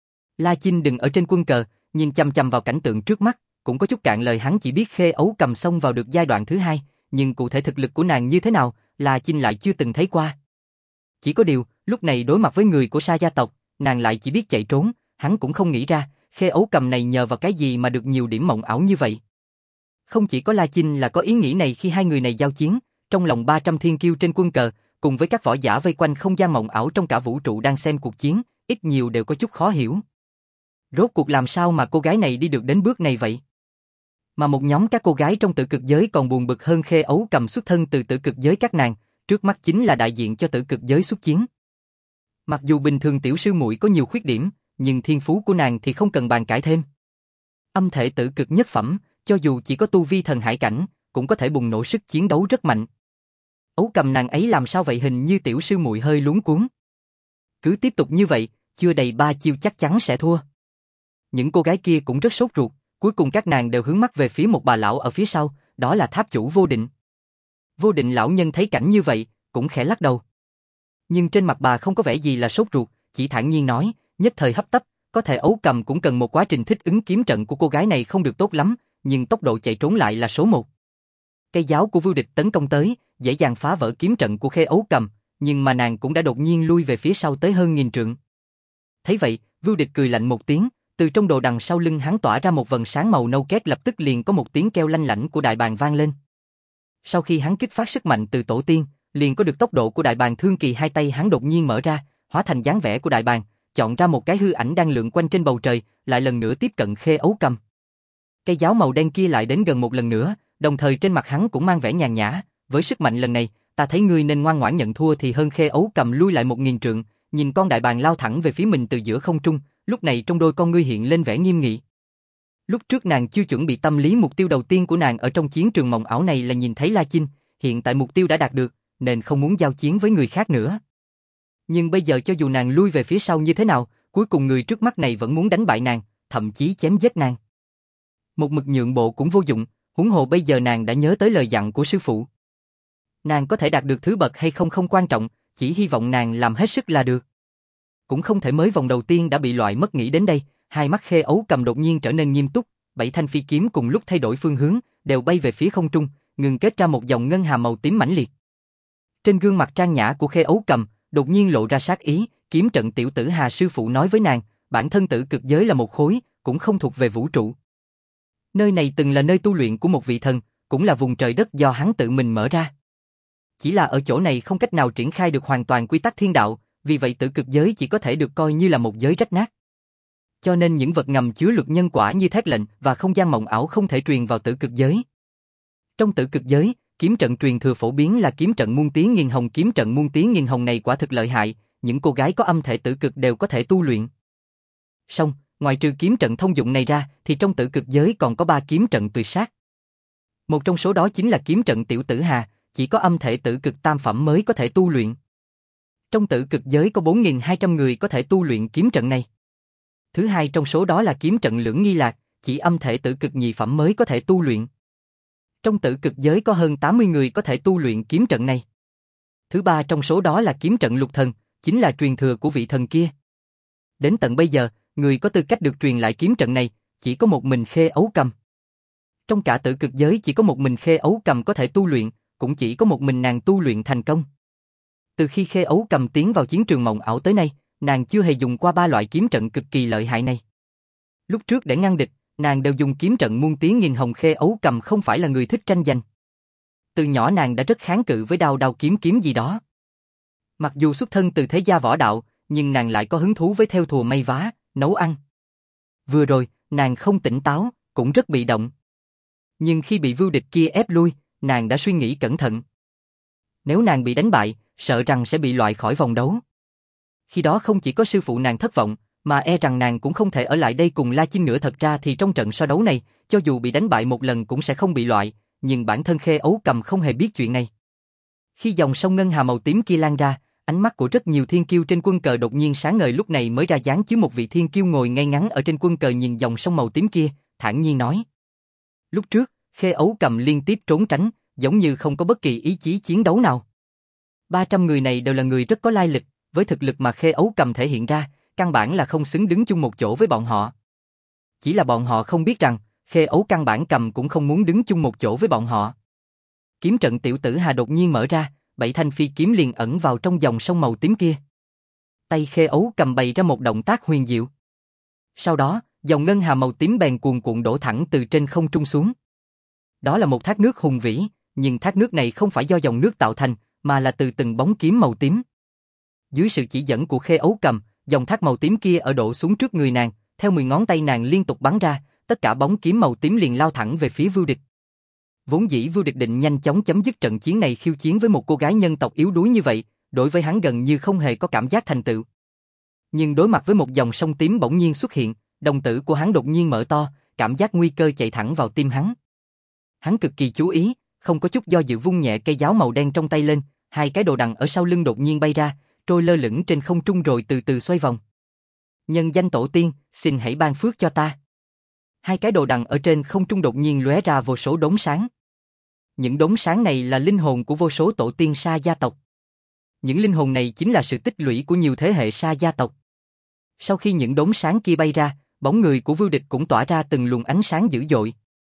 La Chinh đừng ở trên quân cờ, nhìn chằm chằm vào cảnh tượng trước mắt, cũng có chút cạn lời, hắn chỉ biết Khê Ấu cầm xông vào được giai đoạn thứ hai, nhưng cụ thể thực lực của nàng như thế nào, La Chinh lại chưa từng thấy qua. Chỉ có điều, lúc này đối mặt với người của Sa gia tộc, nàng lại chỉ biết chạy trốn, hắn cũng không nghĩ ra, Khê Ấu Cầm này nhờ vào cái gì mà được nhiều điểm mộng ảo như vậy. Không chỉ có La Chinh là có ý nghĩ này khi hai người này giao chiến, trong lòng ba trăm thiên kiêu trên quân cờ, cùng với các võ giả vây quanh không gian mộng ảo trong cả vũ trụ đang xem cuộc chiến, ít nhiều đều có chút khó hiểu. Rốt cuộc làm sao mà cô gái này đi được đến bước này vậy? Mà một nhóm các cô gái trong tử cực giới còn buồn bực hơn Khê Ấu Cầm xuất thân từ tử cực giới các nàng, trước mắt chính là đại diện cho tử cực giới xuất chiến. Mặc dù bình thường tiểu sư muội có nhiều khuyết điểm, nhưng thiên phú của nàng thì không cần bàn cãi thêm. Âm thể tử cực nhất phẩm, cho dù chỉ có tu vi thần hải cảnh, cũng có thể bùng nổ sức chiến đấu rất mạnh. Ấu Cầm nàng ấy làm sao vậy, hình như tiểu sư muội hơi luống cuống. Cứ tiếp tục như vậy, chưa đầy ba chiêu chắc chắn sẽ thua. Những cô gái kia cũng rất sốt ruột, cuối cùng các nàng đều hướng mắt về phía một bà lão ở phía sau, đó là tháp chủ Vô Định. Vô Định lão nhân thấy cảnh như vậy, cũng khẽ lắc đầu. Nhưng trên mặt bà không có vẻ gì là sốt ruột, chỉ thản nhiên nói, nhất thời hấp tấp, có thể Ấu Cầm cũng cần một quá trình thích ứng, kiếm trận của cô gái này không được tốt lắm, nhưng tốc độ chạy trốn lại là số một. Cây giáo của Vưu Địch tấn công tới, dễ dàng phá vỡ kiếm trận của Khê Ấu Cầm, nhưng mà nàng cũng đã đột nhiên lui về phía sau tới hơn nghìn trượng. Thấy vậy, Vưu Địch cười lạnh một tiếng, từ trong đồ đằng sau lưng hắn tỏa ra một vầng sáng màu nâu két, lập tức liền có một tiếng kêu lanh lảnh của đại bàng vang lên. Sau khi hắn kích phát sức mạnh từ tổ tiên, liền có được tốc độ của đại bàng thương kỳ, hai tay hắn đột nhiên mở ra, hóa thành dáng vẻ của đại bàng, chọn ra một cái hư ảnh đang lượn quanh trên bầu trời, lại lần nữa tiếp cận Khê Ấu Cầm. Cây giáo màu đen kia lại đến gần một lần nữa, đồng thời trên mặt hắn cũng mang vẻ nhàn nhã, với sức mạnh lần này, ta thấy ngươi nên ngoan ngoãn nhận thua thì hơn. Khê Ấu Cầm lui lại một nghìn trượng, nhìn con đại bàng lao thẳng về phía mình từ giữa không trung, lúc này trong đôi con ngươi hiện lên vẻ nghiêm nghị. Lúc trước nàng chưa chuẩn bị, tâm lý mục tiêu đầu tiên của nàng ở trong chiến trường mộng ảo này là nhìn thấy La Chinh, hiện tại mục tiêu đã đạt được, nên không muốn giao chiến với người khác nữa. Nhưng bây giờ cho dù nàng lui về phía sau như thế nào, cuối cùng người trước mắt này vẫn muốn đánh bại nàng, thậm chí chém giết nàng. Một mực nhượng bộ cũng vô dụng, huống hồ bây giờ nàng đã nhớ tới lời dặn của sư phụ. Nàng có thể đạt được thứ bậc hay không không quan trọng, chỉ hy vọng nàng làm hết sức là được. Cũng không thể mới vòng đầu tiên đã bị loại mất, nghĩ đến đây, hai mắt Khê Ấu Cầm đột nhiên trở nên nghiêm túc, bảy thanh phi kiếm cùng lúc thay đổi phương hướng, đều bay về phía không trung, ngừng kết ra một dòng ngân hà màu tím mãnh liệt. Trên gương mặt trang nhã của Khê Ấu Cầm, đột nhiên lộ ra sát ý, kiếm trận tiểu tử Hà sư phụ nói với nàng, bản thân tử cực giới là một khối, cũng không thuộc về vũ trụ. Nơi này từng là nơi tu luyện của một vị thần, cũng là vùng trời đất do hắn tự mình mở ra. Chỉ là ở chỗ này không cách nào triển khai được hoàn toàn quy tắc thiên đạo, vì vậy tử cực giới chỉ có thể được coi như là một giới rách nát. Cho nên những vật ngầm chứa luật nhân quả như thét lệnh và không gian mộng ảo không thể truyền vào tử cực giới. Trong tử cực giới, kiếm trận truyền thừa phổ biến là kiếm trận muôn tiếng nghìn hồng. Kiếm trận muôn tiếng nghìn hồng này quả thực lợi hại, những cô gái có âm thể tử cực đều có thể tu luyện. Song, ngoài trừ kiếm trận thông dụng này ra, thì trong tử cực giới còn có ba kiếm trận tuyệt sát. Một trong số đó chính là kiếm trận tiểu tử Hà, chỉ có âm thể tử cực tam phẩm mới có thể tu luyện. Trong tử cực giới có bốn nghìn hai trăm người có thể tu luyện kiếm trận này. Thứ hai trong số đó là kiếm trận lưỡng nghi lạc, chỉ âm thể tử cực nhị phẩm mới có thể tu luyện. Trong tử cực giới có hơn tám mươi người có thể tu luyện kiếm trận này. Thứ ba trong số đó là kiếm trận lục thần, chính là truyền thừa của vị thần kia. Đến tận bây giờ, người có tư cách được truyền lại kiếm trận này, chỉ có một mình Khê Ấu Cầm. Trong cả tử cực giới chỉ có một mình Khê Ấu Cầm có thể tu luyện, cũng chỉ có một mình nàng tu luyện thành công. Từ khi Khê Ấu Cầm tiến vào chiến trường mộng ảo tới nay, nàng chưa hề dùng qua ba loại kiếm trận cực kỳ lợi hại này. Lúc trước để ngăn địch, nàng đều dùng kiếm trận muôn tiếng nghìn hồng. Khê Ấu Cầm không phải là người thích tranh giành. Từ nhỏ nàng đã rất kháng cự với đao đao kiếm kiếm gì đó. Mặc dù xuất thân từ thế gia võ đạo, nhưng nàng lại có hứng thú với thêu thùa may vá, nấu ăn. Vừa rồi, nàng không tỉnh táo, cũng rất bị động. Nhưng khi bị Vưu Địch kia ép lui, nàng đã suy nghĩ cẩn thận. Nếu nàng bị đánh bại, sợ rằng sẽ bị loại khỏi vòng đấu. Khi đó không chỉ có sư phụ nàng thất vọng, mà e rằng nàng cũng không thể ở lại đây cùng La Chinh nữa. Thật ra thì trong trận so đấu này, cho dù bị đánh bại một lần cũng sẽ không bị loại, nhưng bản thân Khê Ấu Cầm không hề biết chuyện này. Khi dòng sông ngân hà màu tím kia lan ra, ánh mắt của rất nhiều thiên kiêu trên quân cờ đột nhiên sáng ngời, lúc này mới ra dáng chứ một vị thiên kiêu ngồi ngay ngắn ở trên quân cờ nhìn dòng sông màu tím kia, thản nhiên nói. Lúc trước, Khê Ấu Cầm liên tiếp trốn tránh, giống như không có bất kỳ ý chí chiến đấu nào. ba trăm người này đều là người rất có lai lịch, với thực lực mà Khê Ấu Cầm thể hiện ra, căn bản là không xứng đứng chung một chỗ với bọn họ. Chỉ là bọn họ không biết rằng, Khê Ấu căn bản cầm cũng không muốn đứng chung một chỗ với bọn họ. Kiếm trận tiểu tử Hà đột nhiên mở ra, bảy thanh phi kiếm liền ẩn vào trong dòng sông màu tím kia. Tay Khê Ấu cầm bày ra một động tác huyền diệu. Sau đó, dòng ngân hà màu tím bèn cuồn cuộn đổ thẳng từ trên không trung xuống. Đó là một thác nước hùng vĩ, nhưng thác nước này không phải do dòng nước tạo thành, mà là từ từng bóng kiếm màu tím. Dưới sự chỉ dẫn của Khê Ấu Cầm, dòng thác màu tím kia ở đổ xuống trước người nàng, theo mười ngón tay nàng liên tục bắn ra, tất cả bóng kiếm màu tím liền lao thẳng về phía Vưu Địch. Vốn dĩ Vưu Địch định nhanh chóng chấm dứt trận chiến này khiêu chiến với một cô gái nhân tộc yếu đuối như vậy, đối với hắn gần như không hề có cảm giác thành tựu. Nhưng đối mặt với một dòng sông tím bỗng nhiên xuất hiện, đồng tử của hắn đột nhiên mở to, cảm giác nguy cơ chạy thẳng vào tim hắn. Hắn cực kỳ chú ý, không có chút do dự vung nhẹ cây giáo màu đen trong tay lên, hai cái đồ đằng ở sau lưng đột nhiên bay ra, trôi lơ lửng trên không trung rồi từ từ xoay vòng. Nhân danh tổ tiên, xin hãy ban phước cho ta. Hai cái đồ đằng ở trên không trung đột nhiên lóe ra vô số đốm sáng. Những đốm sáng này là linh hồn của vô số tổ tiên Sa gia tộc. Những linh hồn này chính là sự tích lũy của nhiều thế hệ Sa gia tộc. Sau khi những đốm sáng kia bay ra, bóng người của Vưu Địch cũng tỏa ra từng luồng ánh sáng dữ dội.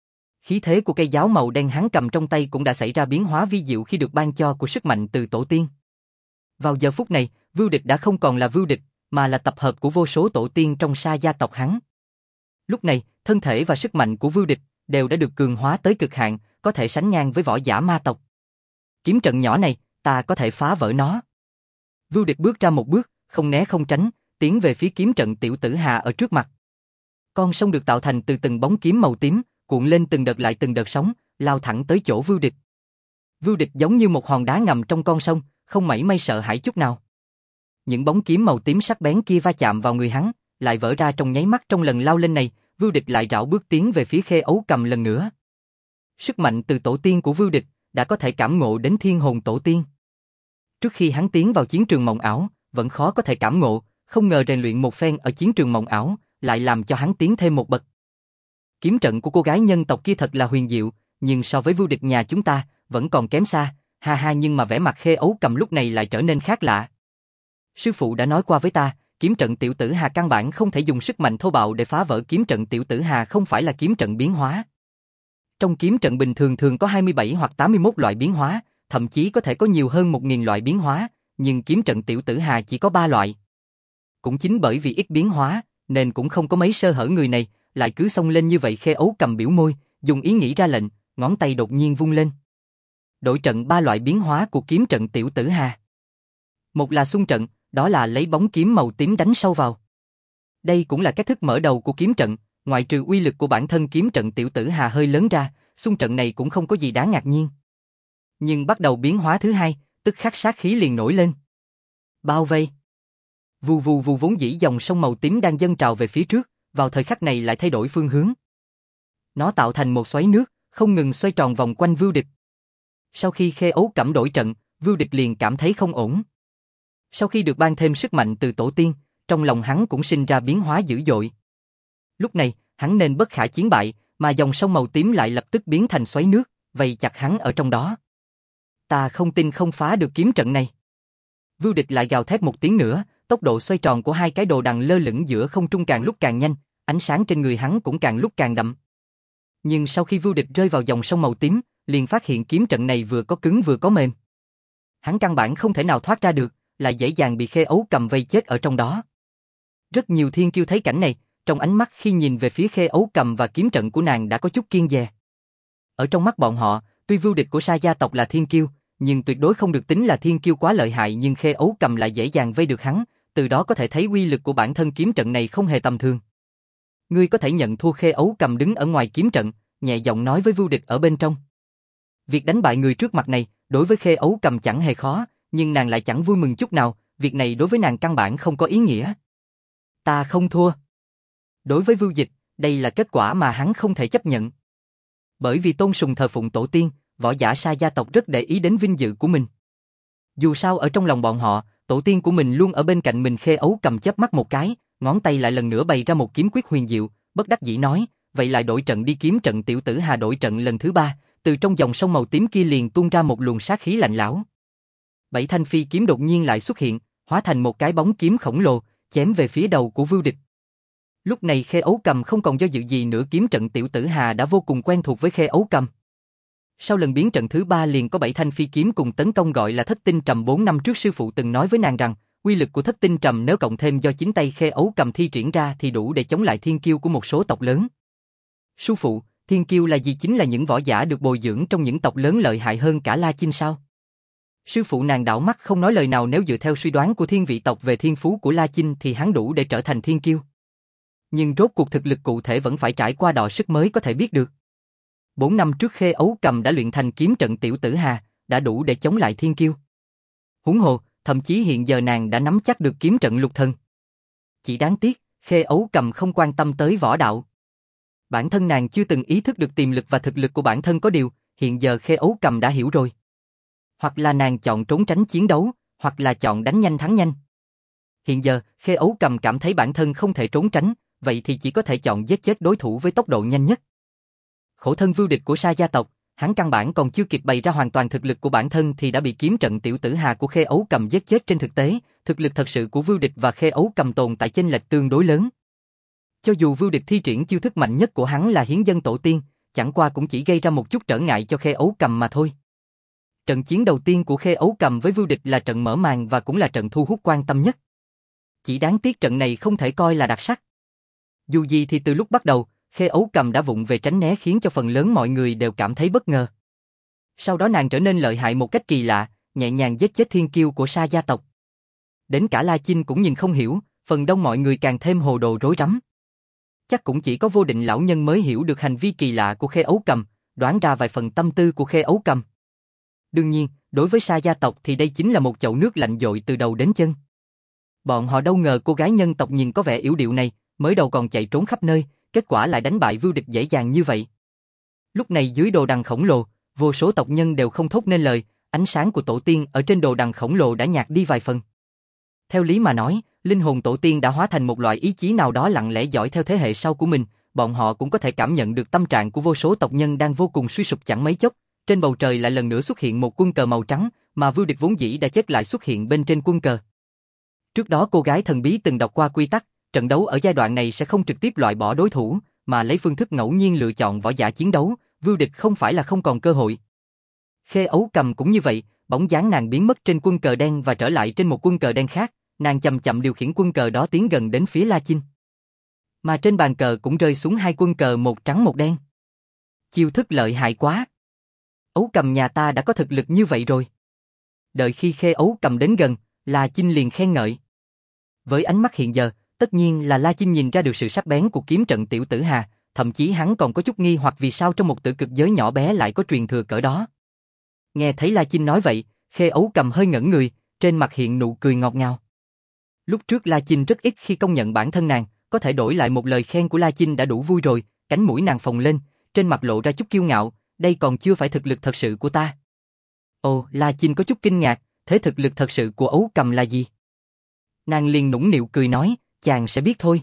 Khí thế của cây giáo màu đen hắn cầm trong tay cũng đã xảy ra biến hóa vi diệu khi được ban cho của sức mạnh từ tổ tiên. Vào giờ phút này, Vưu Địch đã không còn là Vưu Địch, mà là tập hợp của vô số tổ tiên trong Sa gia tộc hắn. Lúc này, thân thể và sức mạnh của Vưu Địch đều đã được cường hóa tới cực hạn, có thể sánh ngang với võ giả ma tộc. Kiếm trận nhỏ này, ta có thể phá vỡ nó. Vưu Địch bước ra một bước, không né không tránh, tiến về phía kiếm trận Tiểu Tử Hà ở trước mặt. Con sông được tạo thành từ từng bóng kiếm màu tím, cuộn lên từng đợt lại từng đợt sóng, lao thẳng tới chỗ Vưu Địch. Vưu Địch giống như một hòn đá ngầm trong con sông, không mảy may sợ hãi chút nào. Những bóng kiếm màu tím sắc bén kia va chạm vào người hắn, lại vỡ ra trong nháy mắt. Trong lần lao lên này, Vưu Địch lại rảo bước tiến về phía Khê Ấu Cầm lần nữa. Sức mạnh từ tổ tiên của Vưu Địch đã có thể cảm ngộ đến thiên hồn tổ tiên. Trước khi hắn tiến vào chiến trường mộng ảo, vẫn khó có thể cảm ngộ, không ngờ rèn luyện một phen ở chiến trường mộng ảo, lại làm cho hắn tiến thêm một bậc. Kiếm trận của cô gái nhân tộc kia thật là huyền diệu, nhưng so với Vưu Địch nhà chúng ta, vẫn còn kém xa, ha ha. Nhưng mà vẻ mặt Khê Ấu Cầm lúc này lại trở nên khác lạ. Sư phụ đã nói qua với ta, kiếm trận Tiểu Tử Hà căn bản không thể dùng sức mạnh thô bạo để phá vỡ. Kiếm trận Tiểu Tử Hà không phải là kiếm trận biến hóa. Trong kiếm trận bình thường thường có hai mươi bảy hoặc tám mươi mốt loại biến hóa, thậm chí có thể có nhiều hơn một nghìn loại biến hóa, nhưng kiếm trận Tiểu Tử Hà chỉ có ba loại. Cũng chính bởi vì ít biến hóa, nên cũng không có mấy sơ hở. Người này lại cứ xông lên như vậy. Khê Ấu Cầm biểu môi, dùng ý nghĩ ra lệnh, ngón tay đột nhiên vung lên. Đổi trận ba loại biến hóa của kiếm trận Tiểu Tử Hà. Một là xung trận, đó là lấy bóng kiếm màu tím đánh sâu vào. Đây cũng là cách thức mở đầu của kiếm trận, ngoại trừ uy lực của bản thân kiếm trận Tiểu Tử Hà hơi lớn ra, xung trận này cũng không có gì đáng ngạc nhiên. Nhưng bắt đầu biến hóa thứ hai, tức khắc sát khí liền nổi lên. Bao vây. Vù vù vù, vốn dĩ dòng sông màu tím đang dâng trào về phía trước, vào thời khắc này lại thay đổi phương hướng. Nó tạo thành một xoáy nước, không ngừng xoay tròn vòng quanh Vưu Địch. Sau khi Khê Ấu Cẩm đổi trận, Vưu Địch liền cảm thấy không ổn. Sau khi được ban thêm sức mạnh từ tổ tiên, trong lòng hắn cũng sinh ra biến hóa dữ dội. Lúc này, hắn nên bất khả chiến bại, mà dòng sông màu tím lại lập tức biến thành xoáy nước, vây chặt hắn ở trong đó. Ta không tin không phá được kiếm trận này. Vưu Địch lại gào thét một tiếng nữa, tốc độ xoay tròn của hai cái đồ đằng lơ lửng giữa không trung càng lúc càng nhanh, ánh sáng trên người hắn cũng càng lúc càng đậm. Nhưng sau khi Vưu Địch rơi vào dòng sông màu tím, liền phát hiện kiếm trận này vừa có cứng vừa có mềm. Hắn căn bản không thể nào thoát ra được, lại dễ dàng bị Khê Ấu Cầm vây chết ở trong đó. Rất nhiều thiên kiêu thấy cảnh này, trong ánh mắt khi nhìn về phía Khê Ấu Cầm và kiếm trận của nàng đã có chút kiêng dè. Ở trong mắt bọn họ, tuy Vưu Địch của Sa gia tộc là thiên kiêu, nhưng tuyệt đối không được tính là thiên kiêu quá lợi hại, nhưng Khê Ấu Cầm lại dễ dàng vây được hắn, từ đó có thể thấy uy lực của bản thân kiếm trận này không hề tầm thường. Ngươi có thể nhận thua. Khê Ấu Cầm đứng ở ngoài kiếm trận, nhẹ giọng nói với Vưu Địch ở bên trong. Việc đánh bại người trước mặt này, đối với Khê Ấu Cầm chẳng hề khó, nhưng nàng lại chẳng vui mừng chút nào, việc này đối với nàng căn bản không có ý nghĩa. Ta không thua. Đối với Vưu Dịch, đây là kết quả mà hắn không thể chấp nhận. Bởi vì tôn sùng thờ phụng tổ tiên, võ giả Sa gia tộc rất để ý đến vinh dự của mình. Dù sao ở trong lòng bọn họ, tổ tiên của mình luôn ở bên cạnh mình. Khê Ấu Cầm chớp mắt một cái, ngón tay lại lần nữa bày ra một kiếm quyết huyền diệu, bất đắc dĩ nói, vậy lại đổi trận đi. Kiếm trận Tiểu Tử Hà đổi trận lần thứ ba, từ trong dòng sông màu tím kia liền tuôn ra một luồng sát khí lạnh lẽo. Bảy thanh phi kiếm đột nhiên lại xuất hiện, hóa thành một cái bóng kiếm khổng lồ, chém về phía đầu của Vưu Địch. Lúc này Khê Ấu Cầm không còn do dự gì nữa, kiếm trận Tiểu Tử Hà đã vô cùng quen thuộc với Khê Ấu Cầm. Sau lần biến trận thứ ba liền có bảy thanh phi kiếm cùng tấn công, gọi là thất tinh trầm. Bốn năm trước sư phụ từng nói với nàng rằng, uy lực của thất tinh trầm nếu cộng thêm do chính tay Khê Ấu Cầm thi triển ra thì đủ để chống lại thiên kiêu của một số tộc lớn. Sư phụ, thiên kiêu là gì, chính là những võ giả được bồi dưỡng trong những tộc lớn lợi hại hơn cả La Chinh sao? Sư phụ nàng đảo mắt không nói lời nào, nếu dựa theo suy đoán của thiên vị tộc về thiên phú của La Chinh thì hắn đủ để trở thành thiên kiêu. Nhưng rốt cuộc thực lực cụ thể vẫn phải trải qua đọ sức mới có thể biết được. Bốn năm trước Khê Ấu Cầm đã luyện thành kiếm trận Tiểu Tử Hà, đã đủ để chống lại thiên kiêu. Huống hồ, thậm chí hiện giờ nàng đã nắm chắc được kiếm trận lục thần. Chỉ đáng tiếc, Khê Ấu Cầm không quan tâm tới võ đạo. Bản thân nàng chưa từng ý thức được tiềm lực và thực lực của bản thân, có điều, hiện giờ Khê Ấu Cầm đã hiểu rồi. Hoặc là nàng chọn trốn tránh chiến đấu, hoặc là chọn đánh nhanh thắng nhanh. Hiện giờ, Khê Ấu Cầm cảm thấy bản thân không thể trốn tránh, vậy thì chỉ có thể chọn giết chết đối thủ với tốc độ nhanh nhất. Khổ thân vưu địch của Sa gia tộc, hắn căn bản còn chưa kịp bày ra hoàn toàn thực lực của bản thân thì đã bị kiếm trận Tiểu Tử Hà của Khê Ấu Cầm giết chết. Trên thực tế, thực lực thật sự của vưu địch và Khê Ấu Cầm tồn tại chênh lệch tương đối lớn. Cho dù vưu địch thi triển chiêu thức mạnh nhất của hắn là Hiến Dân Tổ Tiên, chẳng qua cũng chỉ gây ra một chút trở ngại cho Khê Ấu Cầm mà thôi. Trận chiến đầu tiên của Khê Ấu Cầm với vưu địch là trận mở màn và cũng là trận thu hút quan tâm nhất. Chỉ đáng tiếc trận này không thể coi là đặc sắc. Dù gì thì từ lúc bắt đầu, Khê Ấu Cầm đã vụng về tránh né khiến cho phần lớn mọi người đều cảm thấy bất ngờ. Sau đó nàng trở nên lợi hại một cách kỳ lạ, nhẹ nhàng giết chết thiên kiêu của Sa gia tộc. Đến cả La Chinh cũng nhìn không hiểu, phần đông mọi người càng thêm hồ đồ rối rắm. Chắc cũng chỉ có Vô Định lão nhân mới hiểu được hành vi kỳ lạ của Khê Ấu Cầm, đoán ra vài phần tâm tư của Khê Ấu Cầm. Đương nhiên, đối với Sa gia tộc thì đây chính là một chậu nước lạnh dội từ đầu đến chân. Bọn họ đâu ngờ cô gái nhân tộc nhìn có vẻ yếu điệu này, mới đầu còn chạy trốn khắp nơi, kết quả lại đánh bại vưu địch dễ dàng như vậy. Lúc này dưới đồ đằng khổng lồ, vô số tộc nhân đều không thốt nên lời, ánh sáng của tổ tiên ở trên đồ đằng khổng lồ đã nhạt đi vài phần. Theo lý mà nói, linh hồn tổ tiên đã hóa thành một loại ý chí nào đó lặng lẽ dõi theo thế hệ sau của mình, bọn họ cũng có thể cảm nhận được tâm trạng của vô số tộc nhân đang vô cùng suy sụp. Chẳng mấy chốc, trên bầu trời lại lần nữa xuất hiện một quân cờ màu trắng, mà vưu địch vốn dĩ đã chết lại xuất hiện bên trên quân cờ. Trước đó cô gái thần bí từng đọc qua quy tắc, trận đấu ở giai đoạn này sẽ không trực tiếp loại bỏ đối thủ, mà lấy phương thức ngẫu nhiên lựa chọn võ giả chiến đấu, vưu địch không phải là không còn cơ hội. Khê Ấu Cầm cũng như vậy, bóng dáng nàng biến mất trên quân cờ đen và trở lại trên một quân cờ đen khác, nàng chậm chậm điều khiển quân cờ đó tiến gần đến phía La Chinh. Mà trên bàn cờ cũng rơi xuống hai quân cờ, một trắng một đen. Chiêu thức lợi hại quá. Ấu Cầm nhà ta đã có thực lực như vậy rồi. Đợi khi Khê Ấu Cầm đến gần, La Chinh liền khen ngợi. Với ánh mắt hiện giờ, tất nhiên là La Chinh nhìn ra được sự sắc bén của kiếm trận Tiểu Tử Hà, thậm chí hắn còn có chút nghi hoặc vì sao trong một tử cực giới nhỏ bé lại có truyền thừa cỡ đó. Nghe thấy La Chinh nói vậy, Khê Ấu Cầm hơi ngẩn người, trên mặt hiện nụ cười ngọt ngào. Lúc trước La Chinh rất ít khi công nhận bản thân nàng, có thể đổi lại một lời khen của La Chinh đã đủ vui rồi, cánh mũi nàng phồng lên, trên mặt lộ ra chút kiêu ngạo, đây còn chưa phải thực lực thật sự của ta. Ồ, La Chinh có chút kinh ngạc, thế thực lực thật sự của Ấu Cầm là gì? Nàng liền nũng nịu cười nói, chàng sẽ biết thôi.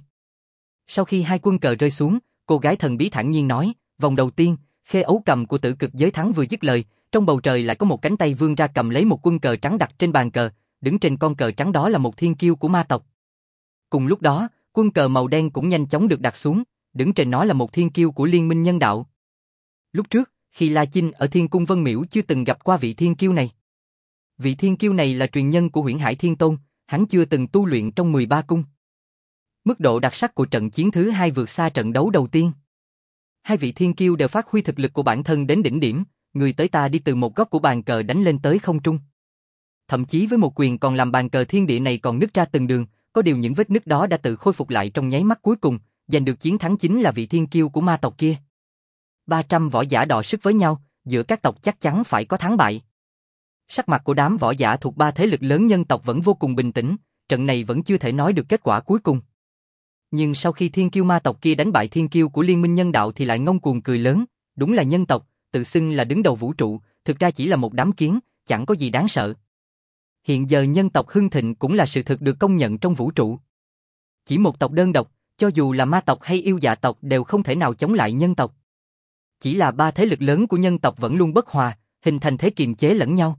Sau khi hai quân cờ rơi xuống, cô gái thần bí thản nhiên nói, vòng đầu tiên, Khê Ấu Cầm của tử cực giới thắng. Vừa dứt lời, trong bầu trời lại có một cánh tay vươn ra cầm lấy một quân cờ trắng đặt trên bàn cờ, đứng trên con cờ trắng đó là một thiên kiêu của ma tộc. Cùng lúc đó, quân cờ màu đen cũng nhanh chóng được đặt xuống, đứng trên nó là một thiên kiêu của Liên minh nhân đạo. Lúc trước, khi La Chinh ở Thiên Cung Vân Miễu chưa từng gặp qua vị thiên kiêu này. Vị thiên kiêu này là truyền nhân của Huyễn Hải Thiên Tôn, hắn chưa từng tu luyện trong mười ba cung. Mức độ đặc sắc của trận chiến thứ hai vượt xa trận đấu đầu tiên. Hai vị thiên kiêu đều phát huy thực lực của bản thân đến đỉnh điểm, người tới ta đi từ một góc của bàn cờ đánh lên tới không trung. Thậm chí với một quyền còn làm bàn cờ thiên địa này còn nứt ra từng đường, có điều những vết nứt đó đã tự khôi phục lại trong nháy mắt. Cuối cùng, giành được chiến thắng chính là vị thiên kiêu của ma tộc kia. ba trăm võ giả đọ sức với nhau, giữa các tộc chắc chắn phải có thắng bại. Sắc mặt của đám võ giả thuộc ba thế lực lớn nhân tộc vẫn vô cùng bình tĩnh, trận này vẫn chưa thể nói được kết quả cuối cùng. Nhưng sau khi thiên kiêu ma tộc kia đánh bại thiên kiêu của Liên minh nhân đạo thì lại ngông cuồng cười lớn, đúng là nhân tộc, tự xưng là đứng đầu vũ trụ, thực ra chỉ là một đám kiến, chẳng có gì đáng sợ. Hiện giờ nhân tộc hưng thịnh cũng là sự thực được công nhận trong vũ trụ. Chỉ một tộc đơn độc, cho dù là ma tộc hay yêu dạ tộc đều không thể nào chống lại nhân tộc. Chỉ là ba thế lực lớn của nhân tộc vẫn luôn bất hòa, hình thành thế kiềm chế lẫn nhau.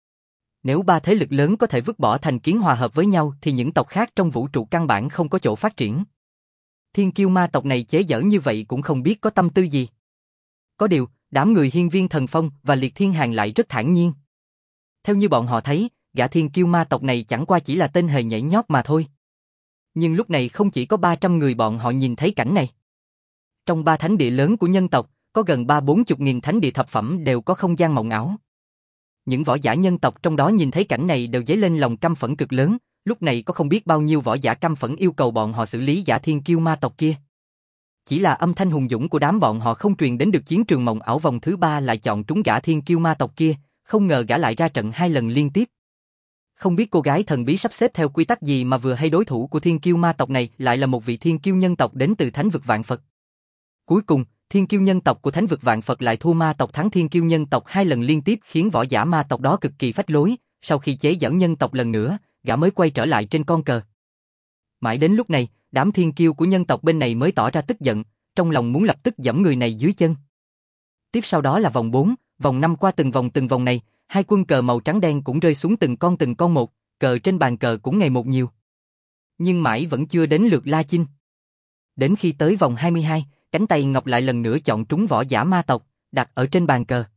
Nếu ba thế lực lớn có thể vứt bỏ thành kiến hòa hợp với nhau thì những tộc khác trong vũ trụ căn bản không có chỗ phát triển. Thiên kiêu ma tộc này chế giễu như vậy cũng không biết có tâm tư gì. Có điều, đám người Hiên Viên Thần Phong và Liệt Thiên Hàn lại rất thản nhiên. Theo như bọn họ thấy, gã thiên kiêu ma tộc này chẳng qua chỉ là tên hề nhảy nhót mà thôi. Nhưng lúc này không chỉ có ba trăm người bọn họ nhìn thấy cảnh này. Trong ba thánh địa lớn của nhân tộc, có gần ba bốn chục nghìn thánh địa thập phẩm đều có không gian mộng ảo. Những võ giả nhân tộc trong đó nhìn thấy cảnh này đều dấy lên lòng căm phẫn cực lớn, lúc này có không biết bao nhiêu võ giả căm phẫn yêu cầu bọn họ xử lý gã thiên kiêu ma tộc kia. Chỉ là âm thanh hùng dũng của đám bọn họ không truyền đến được chiến trường mộng ảo vòng thứ ba lại chọn trúng gã thiên kiêu ma tộc kia, không ngờ gã lại ra trận hai lần liên tiếp. Không biết cô gái thần bí sắp xếp theo quy tắc gì mà vừa hay đối thủ của thiên kiêu ma tộc này lại là một vị thiên kiêu nhân tộc đến từ thánh vực vạn Phật. Cuối cùng, thiên kiêu nhân tộc của thánh vực vạn Phật lại thua ma tộc thắng thiên kiêu nhân tộc hai lần liên tiếp khiến võ giả ma tộc đó cực kỳ phách lối, sau khi chế giễu nhân tộc lần nữa, gã mới quay trở lại trên con cờ. Mãi đến lúc này, đám thiên kiêu của nhân tộc bên này mới tỏ ra tức giận, trong lòng muốn lập tức giẫm người này dưới chân. Tiếp sau đó là vòng bốn, vòng năm qua từng vòng từng vòng này, hai quân cờ màu trắng đen cũng rơi xuống từng con từng con một, cờ trên bàn cờ cũng ngày một nhiều. Nhưng mãi vẫn chưa đến lượt La Chinh. Đến khi tới vòng hai mươi hai, cánh tay ngọc lại lần nữa chọn trúng võ giả ma tộc, đặt ở trên bàn cờ.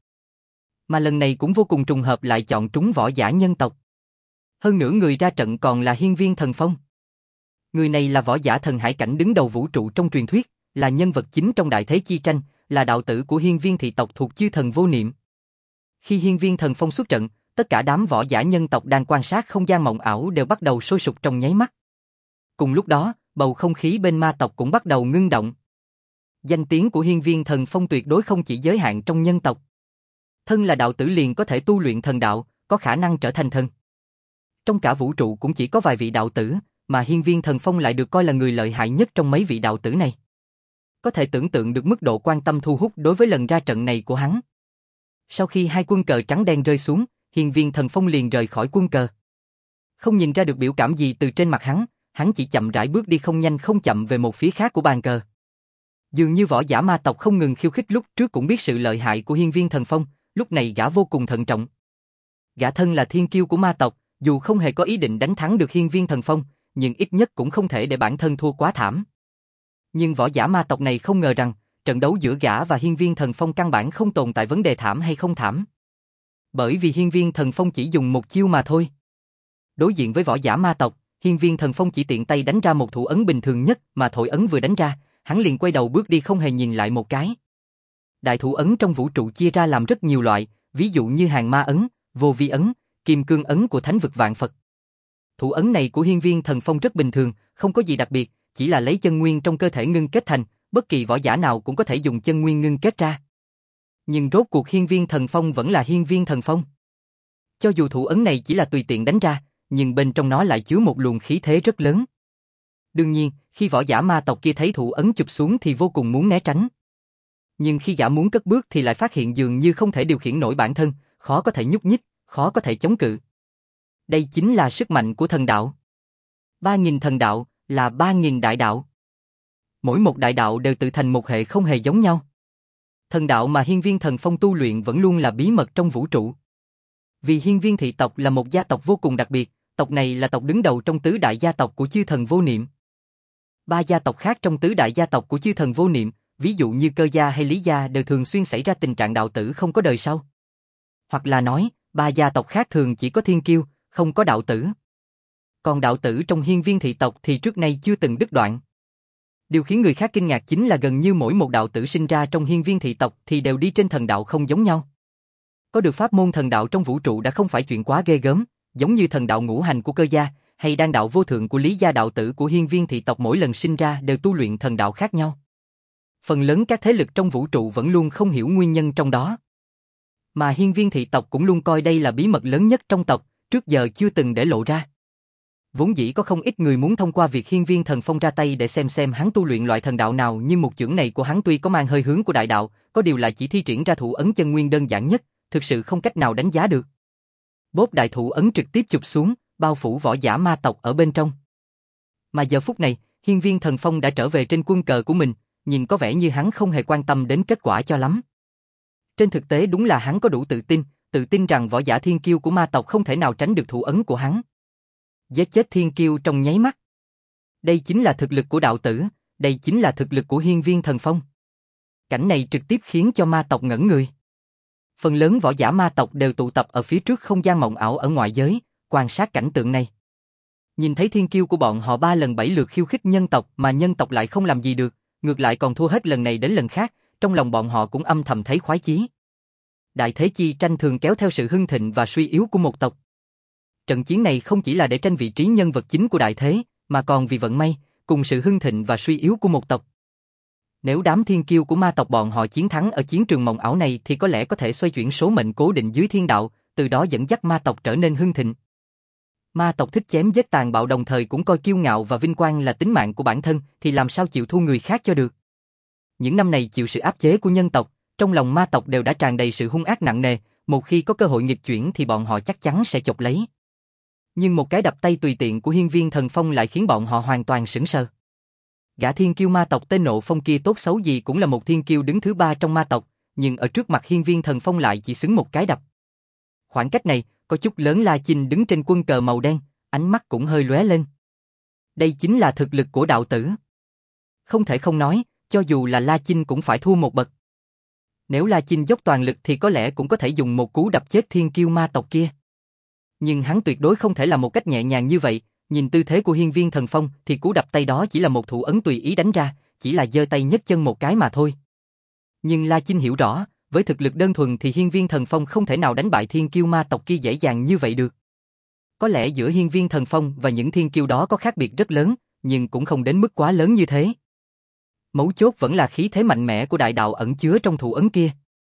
Mà lần này cũng vô cùng trùng hợp lại chọn trúng võ giả nhân tộc. Hơn nữa người ra trận còn là Hiên Viên Thần Phong. Người này là võ giả thần hải cảnh đứng đầu vũ trụ trong truyền thuyết, là nhân vật chính trong đại thế chi tranh, là đạo tử của Hiên Viên thị tộc thuộc chư thần vô niệm. Khi Hiên Viên Thần Phong xuất trận, tất cả đám võ giả nhân tộc đang quan sát không gian mộng ảo đều bắt đầu sôi sục trong nháy mắt. Cùng lúc đó, bầu không khí bên ma tộc cũng bắt đầu ngưng động. Danh tiếng của Hiên Viên Thần Phong tuyệt đối không chỉ giới hạn trong nhân tộc. Thân là đạo tử liền có thể tu luyện thần đạo, có khả năng trở thành thần. Trong cả vũ trụ cũng chỉ có vài vị đạo tử, mà Hiên Viên Thần Phong lại được coi là người lợi hại nhất trong mấy vị đạo tử này. Có thể tưởng tượng được mức độ quan tâm thu hút đối với lần ra trận này của hắn. Sau khi hai quân cờ trắng đen rơi xuống, Hiên Viên Thần Phong liền rời khỏi quân cờ. Không nhìn ra được biểu cảm gì từ trên mặt hắn, hắn chỉ chậm rãi bước đi không nhanh không chậm về một phía khác của bàn cờ. Dường như võ giả ma tộc không ngừng khiêu khích lúc trước cũng biết sự lợi hại của Hiên Viên Thần Phong, lúc này gã vô cùng thận trọng. Gã thân là thiên kiêu của ma tộc, dù không hề có ý định đánh thắng được Hiên Viên Thần Phong, nhưng ít nhất cũng không thể để bản thân thua quá thảm. Nhưng võ giả ma tộc này không ngờ rằng, trận đấu giữa gã và Hiên Viên Thần Phong căn bản không tồn tại vấn đề thảm hay không thảm. Bởi vì Hiên Viên Thần Phong chỉ dùng một chiêu mà thôi. Đối diện với võ giả ma tộc, Hiên Viên Thần Phong chỉ tiện tay đánh ra một thủ ấn bình thường nhất mà thổi ấn vừa đánh ra, hắn liền quay đầu bước đi không hề nhìn lại một cái. Đại thủ ấn trong vũ trụ chia ra làm rất nhiều loại, ví dụ như hàng ma ấn, vô vi ấn, kim cương ấn của thánh vực vạn Phật. Thủ ấn này của Hiên Viên Thần Phong rất bình thường, không có gì đặc biệt, chỉ là lấy chân nguyên trong cơ thể ngưng kết thành, bất kỳ võ giả nào cũng có thể dùng chân nguyên ngưng kết ra. Nhưng rốt cuộc Hiên Viên Thần Phong vẫn là Hiên Viên Thần Phong. Cho dù thủ ấn này chỉ là tùy tiện đánh ra, nhưng bên trong nó lại chứa một luồng khí thế rất lớn. Đương nhiên, khi võ giả ma tộc kia thấy thủ ấn chụp xuống thì vô cùng muốn né tránh. Nhưng khi gã muốn cất bước thì lại phát hiện dường như không thể điều khiển nổi bản thân, khó có thể nhúc nhích, khó có thể chống cự. Đây chính là sức mạnh của thần đạo. Ba nghìn thần đạo là ba nghìn đại đạo. Mỗi một đại đạo đều tự thành một hệ không hề giống nhau. Thần đạo mà Hiên Viên Thần Phong tu luyện vẫn luôn là bí mật trong vũ trụ. Vì Hiên Viên thị tộc là một gia tộc vô cùng đặc biệt, tộc này là tộc đứng đầu trong tứ đại gia tộc của chư thần vô niệm. Ba gia tộc khác trong tứ đại gia tộc của chư thần vô niệm, ví dụ như Cơ gia hay Lý gia đều thường xuyên xảy ra tình trạng đạo tử không có đời sau. Hoặc là nói, ba gia tộc khác thường chỉ có thiên kiêu, không có đạo tử. Còn đạo tử trong Hiên Viên thị tộc thì trước nay chưa từng đứt đoạn. Điều khiến người khác kinh ngạc chính là gần như mỗi một đạo tử sinh ra trong Hiên Viên thị tộc thì đều đi trên thần đạo không giống nhau. Có được pháp môn thần đạo trong vũ trụ đã không phải chuyện quá ghê gớm, giống như thần đạo ngũ hành của Cơ gia, hay đan đạo vô thượng của Lý gia, đạo tử của Hiên Viên thị tộc mỗi lần sinh ra đều tu luyện thần đạo khác nhau. Phần lớn các thế lực trong vũ trụ vẫn luôn không hiểu nguyên nhân trong đó. Mà Hiên Viên thị tộc cũng luôn coi đây là bí mật lớn nhất trong tộc, trước giờ chưa từng để lộ ra. Vốn dĩ có không ít người muốn thông qua việc Hiên Viên Thần Phong ra tay để xem xem hắn tu luyện loại thần đạo nào, nhưng một chưởng này của hắn tuy có mang hơi hướng của đại đạo, có điều lại chỉ thi triển ra thủ ấn chân nguyên đơn giản nhất, thực sự không cách nào đánh giá được. Bốp đại thủ ấn trực tiếp chụp xuống, bao phủ võ giả ma tộc ở bên trong. Mà giờ phút này, Hiên Viên Thần Phong đã trở về trên quân cờ của mình, nhìn có vẻ như hắn không hề quan tâm đến kết quả cho lắm. Trên thực tế đúng là hắn có đủ tự tin, tự tin rằng võ giả thiên kiêu của ma tộc không thể nào tránh được thủ ấn của hắn. Giết chết thiên kiêu trong nháy mắt. Đây chính là thực lực của đạo tử, đây chính là thực lực của Hiên Viên Thần Phong. Cảnh này trực tiếp khiến cho ma tộc ngẩn người. Phần lớn võ giả ma tộc đều tụ tập ở phía trước không gian mộng ảo ở ngoại giới, quan sát cảnh tượng này. Nhìn thấy thiên kiêu của bọn họ ba lần bảy lượt khiêu khích nhân tộc mà nhân tộc lại không làm gì được, ngược lại còn thua hết lần này đến lần khác, trong lòng bọn họ cũng âm thầm thấy khoái chí. Đại thế chi tranh thường kéo theo sự hưng thịnh và suy yếu của một tộc. Trận chiến này không chỉ là để tranh vị trí nhân vật chính của đại thế, mà còn vì vận may, cùng sự hưng thịnh và suy yếu của một tộc. Nếu đám thiên kiêu của ma tộc bọn họ chiến thắng ở chiến trường mộng ảo này thì có lẽ có thể xoay chuyển số mệnh cố định dưới thiên đạo, từ đó dẫn dắt ma tộc trở nên hưng thịnh. Ma tộc thích chém giết tàn bạo đồng thời cũng coi kiêu ngạo và vinh quang là tính mạng của bản thân thì làm sao chịu thua người khác cho được. Những năm này chịu sự áp chế của nhân tộc, trong lòng ma tộc đều đã tràn đầy sự hung ác nặng nề, một khi có cơ hội nghịch chuyển thì bọn họ chắc chắn sẽ chộp lấy. Nhưng một cái đập tay tùy tiện của Hiên Viên Thần Phong lại khiến bọn họ hoàn toàn sửng sờ. Gã thiên kiêu ma tộc tên Nộ Phong kia tốt xấu gì cũng là một thiên kiêu đứng thứ ba trong ma tộc, nhưng ở trước mặt Hiên Viên Thần Phong lại chỉ xứng một cái đập. Khoảng cách này, có chút lớn. La Chinh đứng trên quân cờ màu đen, ánh mắt cũng hơi lóe lên. Đây chính là thực lực của đạo tử. Không thể không nói, cho dù là La Chinh cũng phải thua một bậc. Nếu La Chinh dốc toàn lực thì có lẽ cũng có thể dùng một cú đập chết thiên kiêu ma tộc kia. Nhưng hắn tuyệt đối không thể làm một cách nhẹ nhàng như vậy, nhìn tư thế của Hiên Viên Thần Phong thì cú đập tay đó chỉ là một thủ ấn tùy ý đánh ra, chỉ là giơ tay nhấc chân một cái mà thôi. Nhưng La Chinh hiểu rõ, với thực lực đơn thuần thì Hiên Viên Thần Phong không thể nào đánh bại thiên kiêu ma tộc kia dễ dàng như vậy được. Có lẽ giữa Hiên Viên Thần Phong và những thiên kiêu đó có khác biệt rất lớn, nhưng cũng không đến mức quá lớn như thế. Mấu chốt vẫn là khí thế mạnh mẽ của đại đạo ẩn chứa trong thủ ấn kia.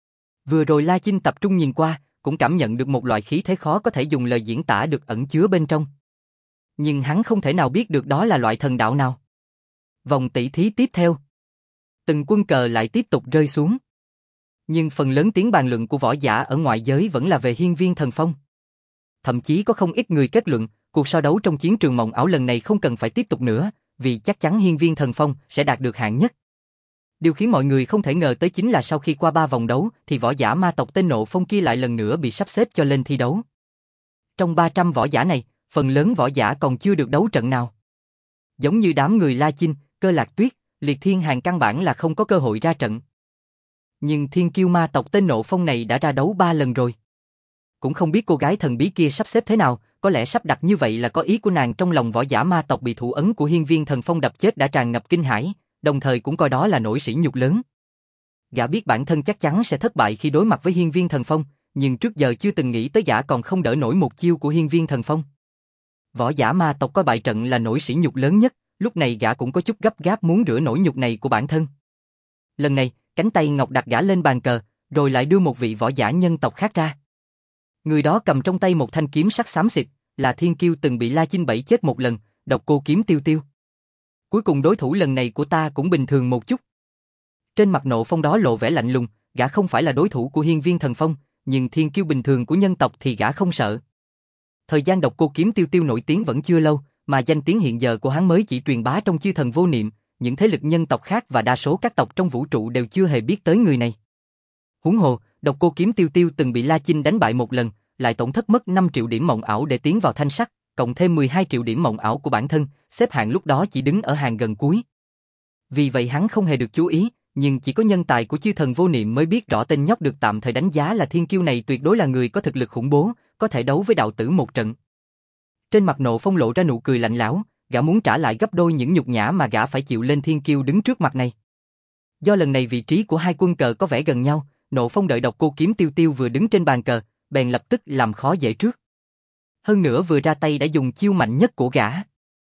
Vừa rồi La Chinh tập trung nhìn qua, cũng cảm nhận được một loại khí thế khó có thể dùng lời diễn tả được ẩn chứa bên trong. Nhưng hắn không thể nào biết được đó là loại thần đạo nào. Vòng tỷ thí tiếp theo. Từng quân cờ lại tiếp tục rơi xuống. Nhưng phần lớn tiếng bàn luận của võ giả ở ngoại giới vẫn là về Hiên Viên Thần Phong. Thậm chí có không ít người kết luận, cuộc so đấu trong chiến trường mộng ảo lần này không cần phải tiếp tục nữa, vì chắc chắn Hiên Viên Thần Phong sẽ đạt được hạng nhất. Điều khiến mọi người không thể ngờ tới chính là sau khi qua ba vòng đấu thì võ giả ma tộc tên Nộ Phong kia lại lần nữa bị sắp xếp cho lên thi đấu. Trong ba trăm võ giả này, phần lớn võ giả còn chưa được đấu trận nào. Giống như đám người La Chinh, Cơ Lạc Tuyết, Liệt Thiên Hàn căn bản là không có cơ hội ra trận. Nhưng thiên kiêu ma tộc tên Nộ Phong này đã ra đấu ba lần rồi. Cũng không biết cô gái thần bí kia sắp xếp thế nào, có lẽ sắp đặt như vậy là có ý của nàng. Trong lòng võ giả ma tộc bị thủ ấn của Hiên Viên Thần Phong đập chết đã tràn ngập kinh hãi, đồng thời cũng coi đó là nỗi sỉ nhục lớn. Gã biết bản thân chắc chắn sẽ thất bại khi đối mặt với Hiên Viên Thần Phong, nhưng trước giờ chưa từng nghĩ tới gã còn không đỡ nổi một chiêu của Hiên Viên Thần Phong. Võ giả ma tộc coi bại trận là nỗi sỉ nhục lớn nhất, lúc này gã cũng có chút gấp gáp muốn rửa nỗi nhục này của bản thân. Lần này, cánh tay ngọc đặt gã lên bàn cờ, rồi lại đưa một vị võ giả nhân tộc khác ra. Người đó cầm trong tay một thanh kiếm sắc xám xịt, là thiên kiêu từng bị La Chinh bẫy chết một lần, Độc Cô Kiếm Tiêu Tiêu. Cuối cùng đối thủ lần này của ta cũng bình thường một chút. Trên mặt Nộ Phong đó lộ vẻ lạnh lùng, gã không phải là đối thủ của Hiên Viên Thần Phong, nhưng thiên kiêu bình thường của nhân tộc thì gã không sợ. Thời gian Độc Cô Kiếm Tiêu Tiêu nổi tiếng vẫn chưa lâu, mà danh tiếng hiện giờ của hắn mới chỉ truyền bá trong chư thần vô niệm, những thế lực nhân tộc khác và đa số các tộc trong vũ trụ đều chưa hề biết tới người này. Huống hồ, Độc Cô Kiếm Tiêu Tiêu từng bị La Chinh đánh bại một lần, lại tổn thất mất năm triệu điểm mộng ảo để tiến vào thanh sắc, cộng thêm mười hai triệu điểm mộng ảo của bản thân, xếp hạng lúc đó chỉ đứng ở hàng gần cuối. Vì vậy hắn không hề được chú ý, nhưng chỉ có nhân tài của chư thần vô niệm mới biết rõ tên nhóc được tạm thời đánh giá là thiên kiêu này tuyệt đối là người có thực lực khủng bố, có thể đấu với đạo tử một trận. Trên mặt Nộ Phong lộ ra nụ cười lạnh lẽo, gã muốn trả lại gấp đôi những nhục nhã mà gã phải chịu lên thiên kiêu đứng trước mặt này. Do lần này vị trí của hai quân cờ có vẻ gần nhau, Nộ Phong đợi Độc Cô Kiếm Tiêu Tiêu vừa đứng trên bàn cờ, bèn lập tức làm khó dễ trước. Hơn nữa vừa ra tay đã dùng chiêu mạnh nhất của gã.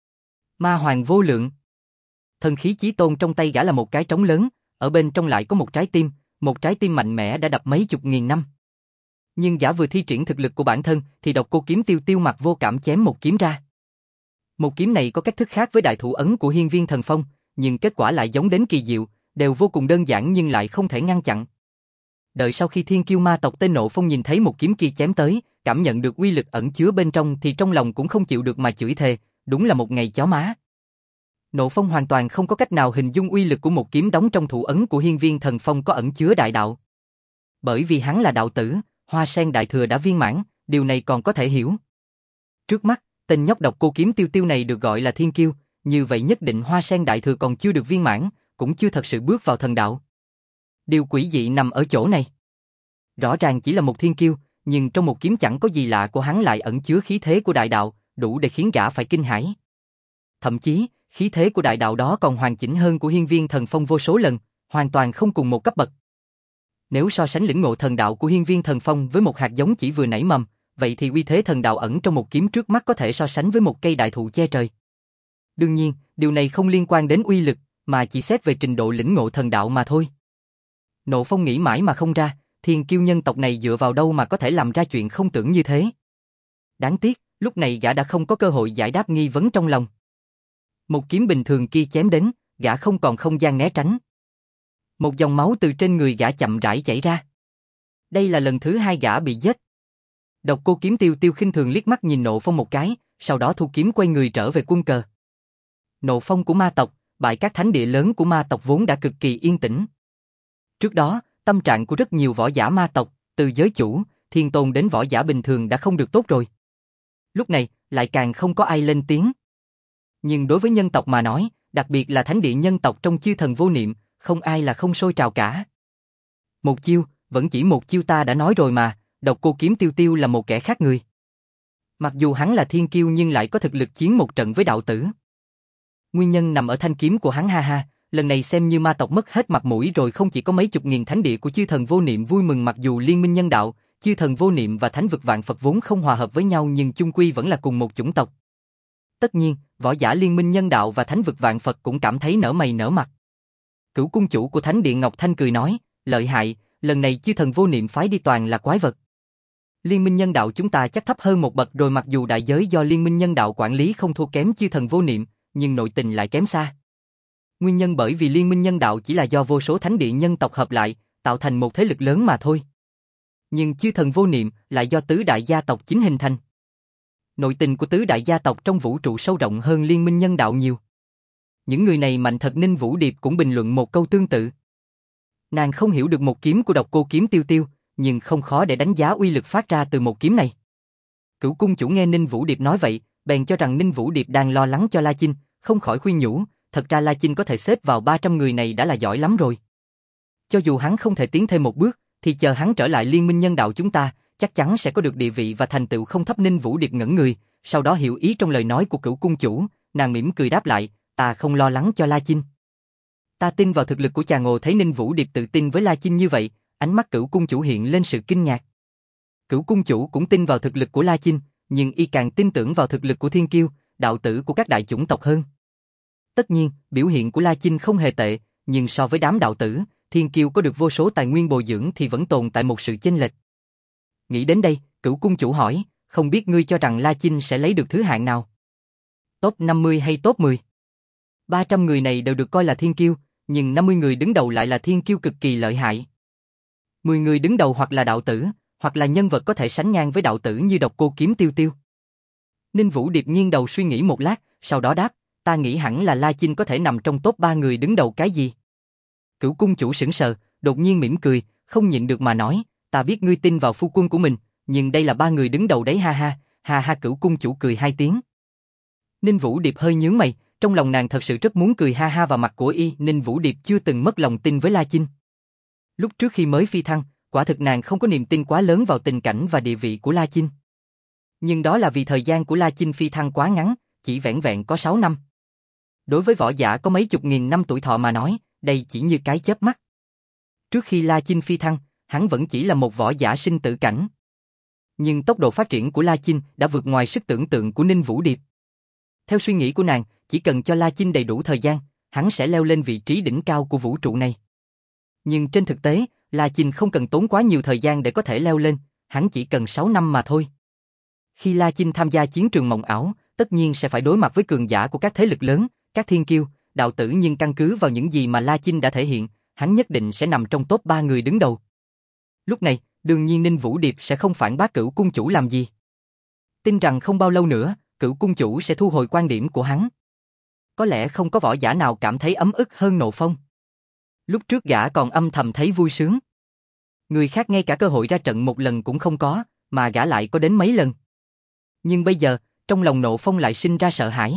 Ma Hoàng Vô Lượng. Thần khí chí tôn trong tay gã là một cái trống lớn, ở bên trong lại có một trái tim, một trái tim mạnh mẽ đã đập mấy chục nghìn năm. Nhưng gã vừa thi triển thực lực của bản thân thì Độc Cô Kiếm Tiêu Tiêu mặt vô cảm chém một kiếm ra. Một kiếm này có cách thức khác với đại thủ ấn của Hiên Viên Thần Phong, nhưng kết quả lại giống đến kỳ diệu, đều vô cùng đơn giản nhưng lại không thể ngăn chặn. Đợi sau khi thiên kiêu ma tộc tên Nộ Phong nhìn thấy một kiếm kia chém tới, cảm nhận được uy lực ẩn chứa bên trong thì trong lòng cũng không chịu được mà chửi thề, đúng là một ngày chó má. Nộ Phong hoàn toàn không có cách nào hình dung uy lực của một kiếm đóng trong thủ ấn của Hiên Viên Thần Phong có ẩn chứa đại đạo. Bởi vì hắn là đạo tử, Hoa Sen Đại Thừa đã viên mãn, điều này còn có thể hiểu. Trước mắt, tên nhóc Độc Cô Kiếm Tiêu Tiêu này được gọi là thiên kiêu, như vậy nhất định Hoa Sen Đại Thừa còn chưa được viên mãn, cũng chưa thật sự bước vào thần đạo. Điều quỷ dị nằm ở chỗ này. Rõ ràng chỉ là một thiên kiêu, nhưng trong một kiếm chẳng có gì lạ của hắn lại ẩn chứa khí thế của đại đạo, đủ để khiến gã phải kinh hãi. Thậm chí, khí thế của đại đạo đó còn hoàn chỉnh hơn của hiên viên thần phong vô số lần, hoàn toàn không cùng một cấp bậc. Nếu so sánh lĩnh ngộ thần đạo của hiên viên thần phong với một hạt giống chỉ vừa nảy mầm, vậy thì uy thế thần đạo ẩn trong một kiếm trước mắt có thể so sánh với một cây đại thụ che trời. Đương nhiên, điều này không liên quan đến uy lực, mà chỉ xét về trình độ lĩnh ngộ thần đạo mà thôi. Nộ Phong nghĩ mãi mà không ra, thiên kiêu nhân tộc này dựa vào đâu mà có thể làm ra chuyện không tưởng như thế. Đáng tiếc, lúc này gã đã không có cơ hội giải đáp nghi vấn trong lòng. Một kiếm bình thường kia chém đến, gã không còn không gian né tránh. Một dòng máu từ trên người gã chậm rãi chảy ra. Đây là lần thứ hai gã bị giết. Độc Cô Kiếm Tiêu Tiêu khinh thường liếc mắt nhìn Nộ Phong một cái, sau đó thu kiếm quay người trở về quân cờ. Nộ phong của ma tộc, bại các thánh địa lớn của ma tộc vốn đã cực kỳ yên tĩnh. Trước đó, tâm trạng của rất nhiều võ giả ma tộc, từ giới chủ, thiên tôn đến võ giả bình thường đã không được tốt rồi. Lúc này, lại càng không có ai lên tiếng. Nhưng đối với nhân tộc mà nói, đặc biệt là thánh địa nhân tộc trong chư thần vô niệm, không ai là không sôi trào cả. Một chiêu, vẫn chỉ một chiêu, ta đã nói rồi mà, Độc Cô Kiếm Tiêu Tiêu là một kẻ khác người. Mặc dù hắn là thiên kiêu nhưng lại có thực lực chiến một trận với đạo tử. Nguyên nhân nằm ở thanh kiếm của hắn, ha ha, lần này xem như ma tộc mất hết mặt mũi rồi. Không chỉ có mấy chục nghìn thánh địa của chư thần vô niệm vui mừng, mặc dù liên minh nhân đạo, chư thần vô niệm và thánh vực vạn Phật vốn không hòa hợp với nhau nhưng chung quy vẫn là cùng một chủng tộc. Tất nhiên, võ giả liên minh nhân đạo và thánh vực vạn Phật cũng cảm thấy nở mày nở mặt. Cửu cung chủ của thánh địa Ngọc Thanh cười nói, lợi hại, lần này chư thần vô niệm phái đi toàn là quái vật. Liên minh nhân đạo chúng ta chắc thấp hơn một bậc rồi, mặc dù đại giới do liên minh nhân đạo quản lý không thua kém chư thần vô niệm, nhưng nội tình lại kém xa. Nguyên nhân bởi vì liên minh nhân đạo chỉ là do vô số thánh địa nhân tộc hợp lại, tạo thành một thế lực lớn mà thôi. Nhưng chư thần vô niệm lại do tứ đại gia tộc chính hình thành. Nội tình của tứ đại gia tộc trong vũ trụ sâu rộng hơn liên minh nhân đạo nhiều. Những người này mạnh thật. Ninh Vũ Điệp cũng bình luận một câu tương tự. Nàng không hiểu được một kiếm của Độc Cô Kiếm Tiêu Tiêu, nhưng không khó để đánh giá uy lực phát ra từ một kiếm này. Cửu cung chủ nghe Ninh Vũ Điệp nói vậy, bèn cho rằng Ninh Vũ Điệp đang lo lắng cho La Chinh, không khỏi khuyên nhủ, thật ra La Chinh có thể xếp vào ba trăm người này đã là giỏi lắm rồi. Cho dù hắn không thể tiến thêm một bước, thì chờ hắn trở lại liên minh nhân đạo chúng ta, chắc chắn sẽ có được địa vị và thành tựu không thấp. Ninh Vũ Điệp ngẩn người, sau đó hiểu ý trong lời nói của Cửu cung chủ, nàng mỉm cười đáp lại, ta không lo lắng cho La Chinh. Ta tin vào thực lực của chàng. Ồ, thấy Ninh Vũ Điệp tự tin với La Chinh như vậy, ánh mắt Cửu cung chủ hiện lên sự kinh ngạc. Cửu cung chủ cũng tin vào thực lực của La Chinh, nhưng y càng tin tưởng vào thực lực của thiên kiêu, đạo tử của các đại chủng tộc hơn. Tất nhiên, biểu hiện của La Chinh không hề tệ, nhưng so với đám đạo tử, thiên kiêu có được vô số tài nguyên bồi dưỡng thì vẫn tồn tại một sự chênh lệch. Nghĩ đến đây, Cửu cung chủ hỏi, không biết ngươi cho rằng La Chinh sẽ lấy được thứ hạng nào? Top năm mươi hay top mười? ba trăm người này đều được coi là thiên kiêu, nhưng năm mươi người đứng đầu lại là thiên kiêu cực kỳ lợi hại. mười người đứng đầu hoặc là đạo tử, hoặc là nhân vật có thể sánh ngang với đạo tử như Độc Cô Kiếm Tiêu Tiêu. Ninh Vũ Điệp nghiêng đầu suy nghĩ một lát, sau đó đáp, ta nghĩ hẳn là La Chinh có thể nằm trong top ba người đứng đầu. Cái gì? Cửu cung chủ sững sờ, đột nhiên mỉm cười, không nhịn được mà nói, ta biết ngươi tin vào phu quân của mình, nhưng đây là ba người đứng đầu đấy, ha ha, ha ha. Cửu cung chủ cười hai tiếng. Ninh Vũ Điệp hơi nhướng mày, trong lòng nàng thật sự rất muốn cười ha ha vào mặt của y. Ninh Vũ Điệp chưa từng mất lòng tin với La Chinh. Lúc trước khi mới phi thăng, quả thực nàng không có niềm tin quá lớn vào tình cảnh và địa vị của La Chinh. Nhưng đó là vì thời gian của La Chinh phi thăng quá ngắn, chỉ vẻn vẹn có sáu năm. Đối với võ giả có mấy chục nghìn năm tuổi thọ mà nói, đây chỉ như cái chớp mắt. Trước khi La Chinh phi thăng, hắn vẫn chỉ là một võ giả sinh tử cảnh. Nhưng tốc độ phát triển của La Chinh đã vượt ngoài sức tưởng tượng của Ninh Vũ Điệp. Theo suy nghĩ của nàng, chỉ cần cho La Chinh đầy đủ thời gian, hắn sẽ leo lên vị trí đỉnh cao của vũ trụ này. Nhưng trên thực tế, La Chinh không cần tốn quá nhiều thời gian để có thể leo lên, hắn chỉ cần sáu năm mà thôi. Khi La Chinh tham gia chiến trường mộng ảo, tất nhiên sẽ phải đối mặt với cường giả của các thế lực lớn, các thiên kiêu, đạo tử, nhưng căn cứ vào những gì mà La Chinh đã thể hiện, hắn nhất định sẽ nằm trong top ba người đứng đầu. Lúc này, đương nhiên Ninh Vũ Điệp sẽ không phản bác Cửu cung chủ làm gì. Tin rằng không bao lâu nữa, Cửu cung chủ sẽ thu hồi quan điểm của hắn. Có lẽ không có võ giả nào cảm thấy ấm ức hơn Nộ Phong. Lúc trước gã còn âm thầm thấy vui sướng. Người khác ngay cả cơ hội ra trận một lần cũng không có, mà gã lại có đến mấy lần. Nhưng bây giờ, trong lòng Nộ Phong lại sinh ra sợ hãi.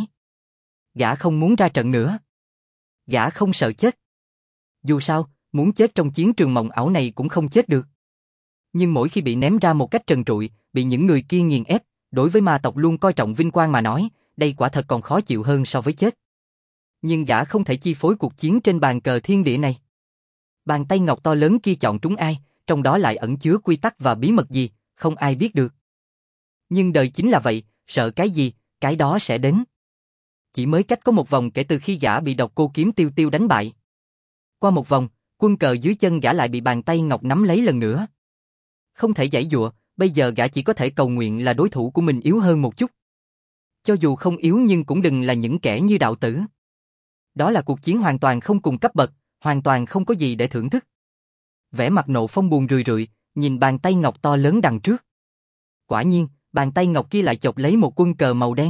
Gã không muốn ra trận nữa. Gã không sợ chết. Dù sao, muốn chết trong chiến trường mộng ảo này cũng không chết được. Nhưng mỗi khi bị ném ra một cách trần trụi, bị những người kia nghiền ép, đối với ma tộc luôn coi trọng vinh quang mà nói, đây quả thật còn khó chịu hơn so với chết. Nhưng gã không thể chi phối cuộc chiến trên bàn cờ thiên địa này. Bàn tay ngọc to lớn kia chọn trúng ai, trong đó lại ẩn chứa quy tắc và bí mật gì, không ai biết được. Nhưng đời chính là vậy, sợ cái gì, cái đó sẽ đến. Chỉ mới cách có một vòng kể từ khi gã bị độc cô kiếm tiêu tiêu đánh bại. Qua một vòng, quân cờ dưới chân gã lại bị bàn tay ngọc nắm lấy lần nữa. Không thể giãy giụa, bây giờ gã chỉ có thể cầu nguyện là đối thủ của mình yếu hơn một chút. Cho dù không yếu nhưng cũng đừng là những kẻ như đạo tử. Đó là cuộc chiến hoàn toàn không cùng cấp bậc, hoàn toàn không có gì để thưởng thức. Vẻ mặt Nộ Phong buồn rười rượi, nhìn bàn tay ngọc to lớn đằng trước. Quả nhiên, bàn tay ngọc kia lại chộp lấy một quân cờ màu đen.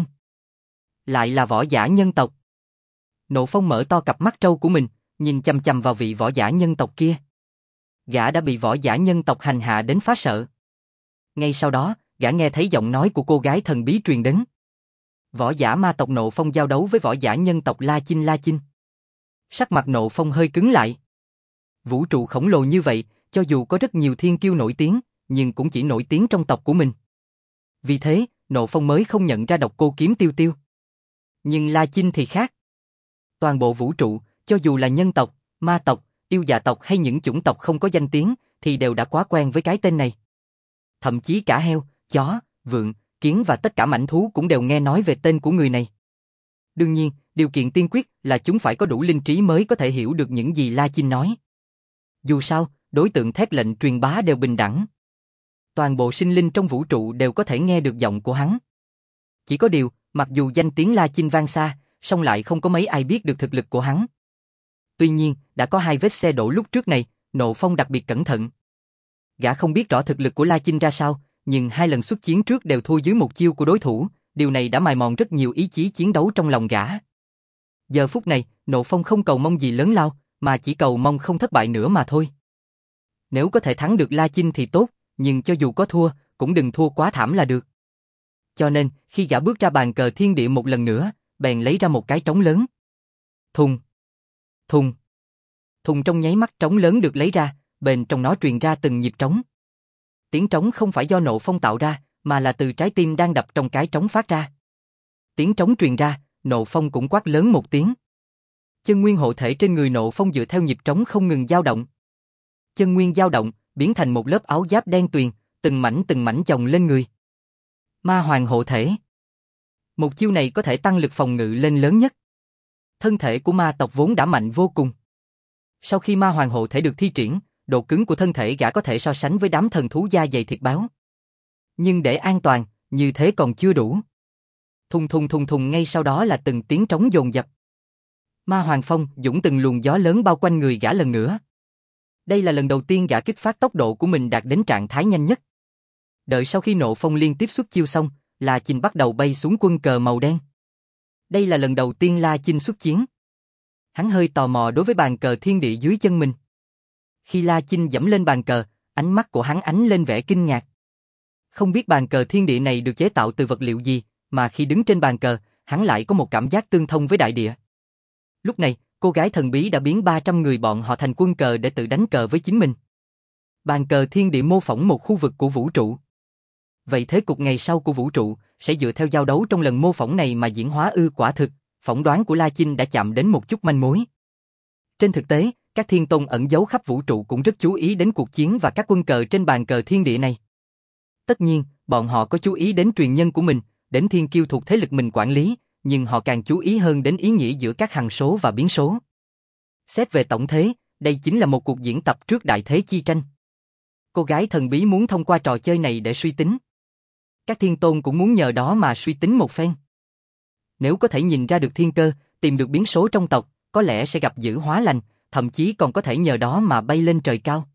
Lại là võ giả nhân tộc. Nộ Phong mở to cặp mắt trâu của mình, nhìn chằm chằm vào vị võ giả nhân tộc kia. Gã đã bị võ giả nhân tộc hành hạ đến phá sợ. Ngay sau đó, gã nghe thấy giọng nói của cô gái thần bí truyền đến. Võ giả ma tộc Nộ Phong giao đấu với võ giả nhân tộc La Chinh La Chinh. Sắc mặt Nộ Phong hơi cứng lại. Vũ trụ khổng lồ như vậy, cho dù có rất nhiều thiên kiêu nổi tiếng, nhưng cũng chỉ nổi tiếng trong tộc của mình. Vì thế, Nộ Phong mới không nhận ra độc cô kiếm tiêu tiêu. Nhưng La Chinh thì khác. Toàn bộ vũ trụ, cho dù là nhân tộc, ma tộc, yêu dạ tộc hay những chủng tộc không có danh tiếng, thì đều đã quá quen với cái tên này. Thậm chí cả heo, chó, vượn, kiến và tất cả mãnh thú cũng đều nghe nói về tên của người này. Đương nhiên, điều kiện tiên quyết là chúng phải có đủ linh trí mới có thể hiểu được những gì La Chinh nói. Dù sao, đối tượng thét lệnh truyền bá đều bình đẳng. Toàn bộ sinh linh trong vũ trụ đều có thể nghe được giọng của hắn. Chỉ có điều, mặc dù danh tiếng La Chinh vang xa, song lại không có mấy ai biết được thực lực của hắn. Tuy nhiên, đã có hai vết xe đổ lúc trước này, Nộ Phong đặc biệt cẩn thận. Gã không biết rõ thực lực của La Chinh ra sao, nhưng hai lần xuất chiến trước đều thua dưới một chiêu của đối thủ, điều này đã mài mòn rất nhiều ý chí chiến đấu trong lòng gã. Giờ phút này, Nộ Phong không cầu mong gì lớn lao, mà chỉ cầu mong không thất bại nữa mà thôi. Nếu có thể thắng được La Chinh thì tốt, nhưng cho dù có thua, cũng đừng thua quá thảm là được. Cho nên, khi gã bước ra bàn cờ thiên địa một lần nữa, bèn lấy ra một cái trống lớn. Thùng, thùng, thùng trong nháy mắt trống lớn được lấy ra, bên trong nó truyền ra từng nhịp trống. Tiếng trống không phải do Nộ Phong tạo ra, mà là từ trái tim đang đập trong cái trống phát ra. Tiếng trống truyền ra, Nộ Phong cũng quát lớn một tiếng. Chân nguyên hộ thể trên người Nộ Phong dựa theo nhịp trống không ngừng dao động. Chân nguyên dao động, biến thành một lớp áo giáp đen tuyền, từng mảnh từng mảnh chồng lên người. Ma hoàng hộ thể. Một chiêu này có thể tăng lực phòng ngự lên lớn nhất. Thân thể của ma tộc vốn đã mạnh vô cùng. Sau khi ma hoàng hộ thể được thi triển, độ cứng của thân thể gã có thể so sánh với đám thần thú da dày thịt béo. Nhưng để an toàn, như thế còn chưa đủ. Thùng thùng thùng thùng ngay sau đó là từng tiếng trống dồn dập. Ma hoàng phong dũng từng luồng gió lớn bao quanh người gã lần nữa. Đây là lần đầu tiên gã kích phát tốc độ của mình đạt đến trạng thái nhanh nhất. Đợi sau khi Nộ Phong liên tiếp xuất chiêu xong, La Chinh bắt đầu bay xuống quân cờ màu đen. Đây là lần đầu tiên La Chinh xuất chiến. Hắn hơi tò mò đối với bàn cờ thiên địa dưới chân mình. Khi La Chinh dẫm lên bàn cờ, ánh mắt của hắn ánh lên vẻ kinh ngạc. Không biết bàn cờ thiên địa này được chế tạo từ vật liệu gì, mà khi đứng trên bàn cờ, hắn lại có một cảm giác tương thông với đại địa. Lúc này, cô gái thần bí đã biến ba trăm người bọn họ thành quân cờ để tự đánh cờ với chính mình. Bàn cờ thiên địa mô phỏng một khu vực của vũ trụ. Vậy thế cục ngày sau của vũ trụ sẽ dựa theo giao đấu trong lần mô phỏng này mà diễn hóa ư? Quả thực, phỏng đoán của La Chinh đã chạm đến một chút manh mối. Trên thực tế, các thiên tôn ẩn giấu khắp vũ trụ cũng rất chú ý đến cuộc chiến và các quân cờ trên bàn cờ thiên địa này. Tất nhiên, bọn họ có chú ý đến truyền nhân của mình, đến thiên kiêu thuộc thế lực mình quản lý, nhưng họ càng chú ý hơn đến ý nghĩa giữa các hằng số và biến số. Xét về tổng thế, đây chính là một cuộc diễn tập trước đại thế chi tranh. Cô gái thần bí muốn thông qua trò chơi này để suy tính. Các thiên tôn cũng muốn nhờ đó mà suy tính một phen. Nếu có thể nhìn ra được thiên cơ, tìm được biến số trong tộc, có lẽ sẽ gặp dữ hóa lành, thậm chí còn có thể nhờ đó mà bay lên trời cao.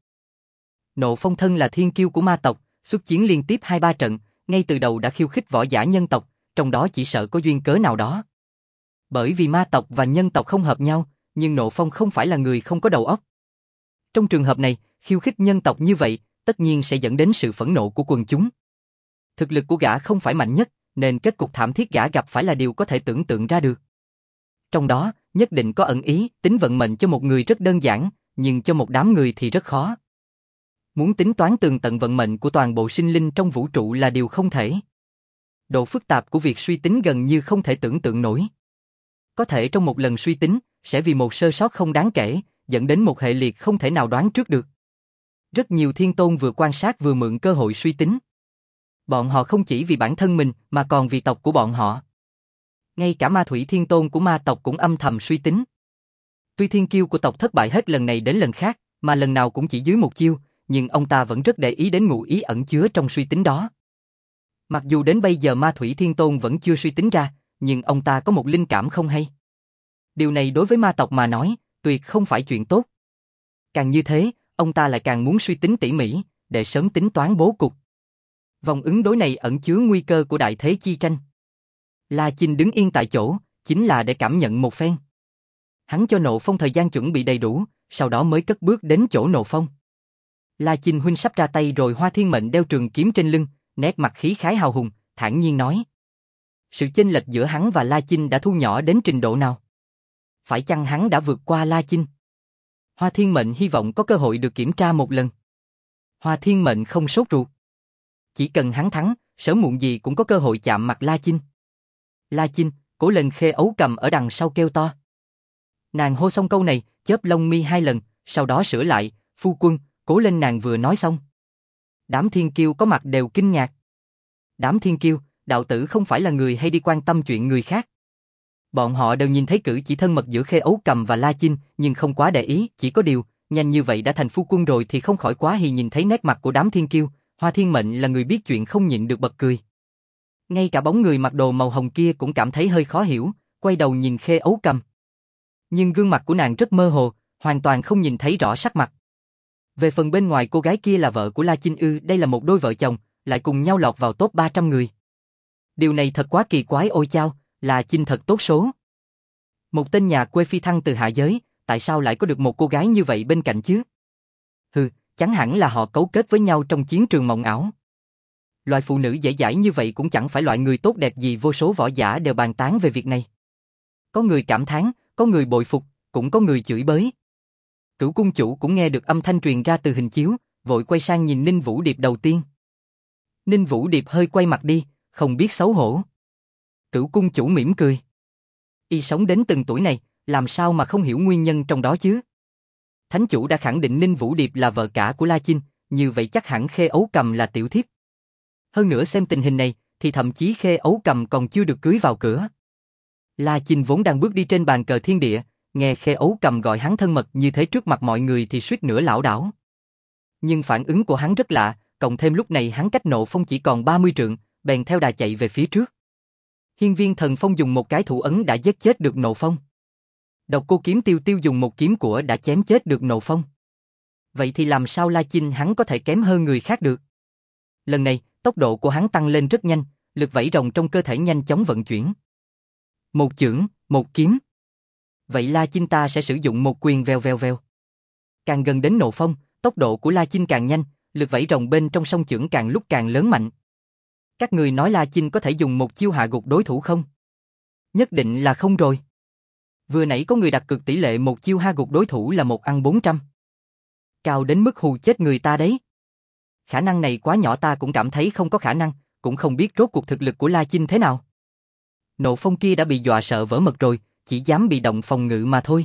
Nộ Phong thân là thiên kiêu của ma tộc, xuất chiến liên tiếp hai ba trận, ngay từ đầu đã khiêu khích võ giả nhân tộc, trong đó chỉ sợ có duyên cớ nào đó. Bởi vì ma tộc và nhân tộc không hợp nhau, nhưng Nộ Phong không phải là người không có đầu óc. Trong trường hợp này, khiêu khích nhân tộc như vậy, tất nhiên sẽ dẫn đến sự phẫn nộ của quần chúng. Thực lực của gã không phải mạnh nhất, nên kết cục thảm thiết gã gặp phải là điều có thể tưởng tượng ra được. Trong đó, nhất định có ẩn ý, tính vận mệnh cho một người rất đơn giản, nhưng cho một đám người thì rất khó. Muốn tính toán tường tận vận mệnh của toàn bộ sinh linh trong vũ trụ là điều không thể. Độ phức tạp của việc suy tính gần như không thể tưởng tượng nổi. Có thể trong một lần suy tính, sẽ vì một sơ sót không đáng kể, dẫn đến một hệ liệt không thể nào đoán trước được. Rất nhiều thiên tôn vừa quan sát vừa mượn cơ hội suy tính. Bọn họ không chỉ vì bản thân mình mà còn vì tộc của bọn họ. Ngay cả ma thủy thiên tôn của ma tộc cũng âm thầm suy tính. Tuy thiên kiêu của tộc thất bại hết lần này đến lần khác, mà lần nào cũng chỉ dưới một chiêu, nhưng ông ta vẫn rất để ý đến ngụ ý ẩn chứa trong suy tính đó. Mặc dù đến bây giờ ma thủy thiên tôn vẫn chưa suy tính ra, nhưng ông ta có một linh cảm không hay. Điều này đối với ma tộc mà nói, tuyệt không phải chuyện tốt. Càng như thế, ông ta lại càng muốn suy tính tỉ mỉ, để sớm tính toán bố cục. Vòng ứng đối này ẩn chứa nguy cơ của đại thế chi tranh. La Chinh đứng yên tại chỗ, chính là để cảm nhận một phen. Hắn cho Nộ Phong thời gian chuẩn bị đầy đủ, sau đó mới cất bước đến chỗ Nộ Phong. La Chinh huynh sắp ra tay rồi. Hoa Thiên Mệnh đeo trường kiếm trên lưng, nét mặt khí khái hào hùng, thản nhiên nói. Sự chênh lệch giữa hắn và La Chinh đã thu nhỏ đến trình độ nào? Phải chăng hắn đã vượt qua La Chinh? Hoa Thiên Mệnh hy vọng có cơ hội được kiểm tra một lần. Hoa Thiên Mệnh không sốt ruột. Chỉ cần hắn thắng, sớm muộn gì cũng có cơ hội chạm mặt La Chinh. La Chinh, Cố lên. Khê Ấu cầm ở đằng sau kêu to. Nàng hô xong câu này, chớp lông mi hai lần, sau đó sửa lại, phu quân, cố lên. Nàng vừa nói xong. Đám thiên kiêu có mặt đều kinh ngạc. Đám thiên kiêu, đạo tử không phải là người hay đi quan tâm chuyện người khác. Bọn họ đều nhìn thấy cử chỉ thân mật giữa Khê Ấu cầm và La Chinh, nhưng không quá để ý, chỉ có điều, nhanh như vậy đã thành phu quân rồi thì không khỏi quá hì. Nhìn thấy nét mặt của đám thiên kiêu, Hoa Thiên Mệnh là người biết chuyện không nhịn được bật cười. Ngay cả bóng người mặc đồ màu hồng kia cũng cảm thấy hơi khó hiểu, quay đầu nhìn Khê Ấu cầm. Nhưng gương mặt của nàng rất mơ hồ, hoàn toàn không nhìn thấy rõ sắc mặt. Về phần bên ngoài, cô gái kia là vợ của La Chinh ư? Đây là một đôi vợ chồng, lại cùng nhau lọt vào top ba trăm người. Điều này thật quá kỳ quái. Ôi chao, La Chinh thật tốt số. Một tên nhà quê phi thăng từ hạ giới, tại sao lại có được một cô gái như vậy bên cạnh chứ? Hừ, chẳng hẳn là họ cấu kết với nhau trong chiến trường mộng ảo. Loại phụ nữ dễ dãi như vậy cũng chẳng phải loại người tốt đẹp gì. Vô số võ giả đều bàn tán về việc này. Có người cảm thán, có người bội phục, cũng có người chửi bới. Cửu cung chủ cũng nghe được âm thanh truyền ra từ hình chiếu, vội quay sang nhìn Ninh Vũ Điệp đầu tiên. Ninh Vũ Điệp hơi quay mặt đi, không biết xấu hổ. Cửu cung chủ mỉm cười. Y sống đến từng tuổi này, làm sao mà không hiểu nguyên nhân trong đó chứ? Thánh chủ đã khẳng định Ninh Vũ Điệp là vợ cả của La Chinh, như vậy chắc hẳn Khê Ấu cầm là tiểu thiếp. Hơn nữa xem tình hình này, thì thậm chí Khê Ấu cầm còn chưa được cưới vào cửa. La Chinh vốn đang bước đi trên bàn cờ thiên địa, nghe Khê Ấu cầm gọi hắn thân mật như thế trước mặt mọi người thì suýt nữa lảo đảo. Nhưng phản ứng của hắn rất lạ, cộng thêm lúc này hắn cách Nộ Phong chỉ còn ba mươi trượng, bèn theo đà chạy về phía trước. Hiên Viên Thần Phong dùng một cái thủ ấn đã giết chết được Nộ Phong. Độc Cô Kiếm Tiêu Tiêu dùng một kiếm của đã chém chết được Nộ Phong. Vậy thì làm sao La Chinh hắn có thể kém hơn người khác được? Lần này, tốc độ của hắn tăng lên rất nhanh, lực vảy rồng trong cơ thể nhanh chóng vận chuyển. Một chưởng, một kiếm. Vậy La Chinh ta sẽ sử dụng một quyền vèo vèo vèo. Càng gần đến Nộ Phong, tốc độ của La Chinh càng nhanh, lực vảy rồng bên trong song chưởng càng lúc càng lớn mạnh. Các người nói La Chinh có thể dùng một chiêu hạ gục đối thủ không? Nhất định là không rồi. Vừa nãy có người đặt cược tỷ lệ một chiêu hạ gục đối thủ là một ăn bốn trăm. Cao đến mức hù chết người ta đấy. Khả năng này quá nhỏ, ta cũng cảm thấy không có khả năng, cũng không biết rốt cuộc thực lực của La Chinh thế nào. Nộ Phong kia đã bị dọa sợ vỡ mật rồi, chỉ dám bị động phòng ngự mà thôi.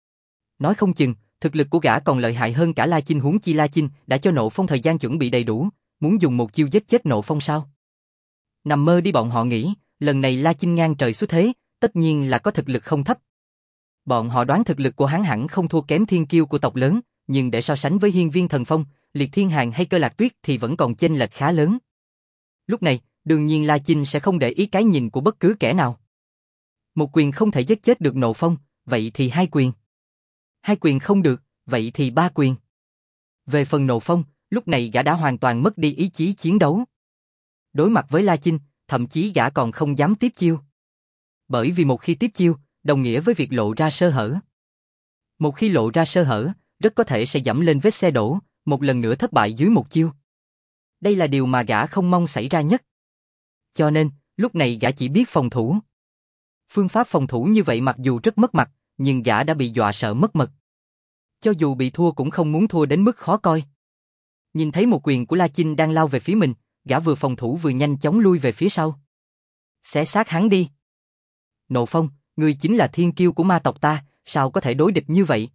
Nói không chừng, thực lực của gã còn lợi hại hơn cả La Chinh, huống chi La Chinh đã cho Nộ Phong thời gian chuẩn bị đầy đủ, muốn dùng một chiêu giết chết Nộ Phong sao? Nằm mơ đi, bọn họ nghĩ, lần này La Chinh ngang trời xuất thế, tất nhiên là có thực lực không thấp. Bọn họ đoán thực lực của hắn hẳn không thua kém thiên kiêu của tộc lớn, nhưng để so sánh với Hiên Viên Thần Phong, Liệt Thiên Hàn hay Cơ Lạc Tuyết thì vẫn còn chênh lệch khá lớn. Lúc này, đương nhiên La Chinh sẽ không để ý cái nhìn của bất cứ kẻ nào. Một quyền không thể giết chết được Nộ Phong, vậy thì hai quyền. Hai quyền không được, vậy thì ba quyền. Về phần Nộ Phong, lúc này gã đã hoàn toàn mất đi ý chí chiến đấu. Đối mặt với La Chinh, thậm chí gã còn không dám tiếp chiêu. Bởi vì một khi tiếp chiêu, đồng nghĩa với việc lộ ra sơ hở. Một khi lộ ra sơ hở, rất có thể sẽ dẫm lên vết xe đổ, một lần nữa thất bại dưới một chiêu. Đây là điều mà gã không mong xảy ra nhất. Cho nên, lúc này gã chỉ biết phòng thủ. Phương pháp phòng thủ như vậy mặc dù rất mất mặt, nhưng gã đã bị dọa sợ mất mật. Cho dù bị thua cũng không muốn thua đến mức khó coi. Nhìn thấy một quyền của La Chinh đang lao về phía mình, gã vừa phòng thủ vừa nhanh chóng lui về phía sau. Xé xác hắn đi. Nộ Phong, ngươi chính là thiên kiêu của ma tộc ta, sao có thể đối địch như vậy?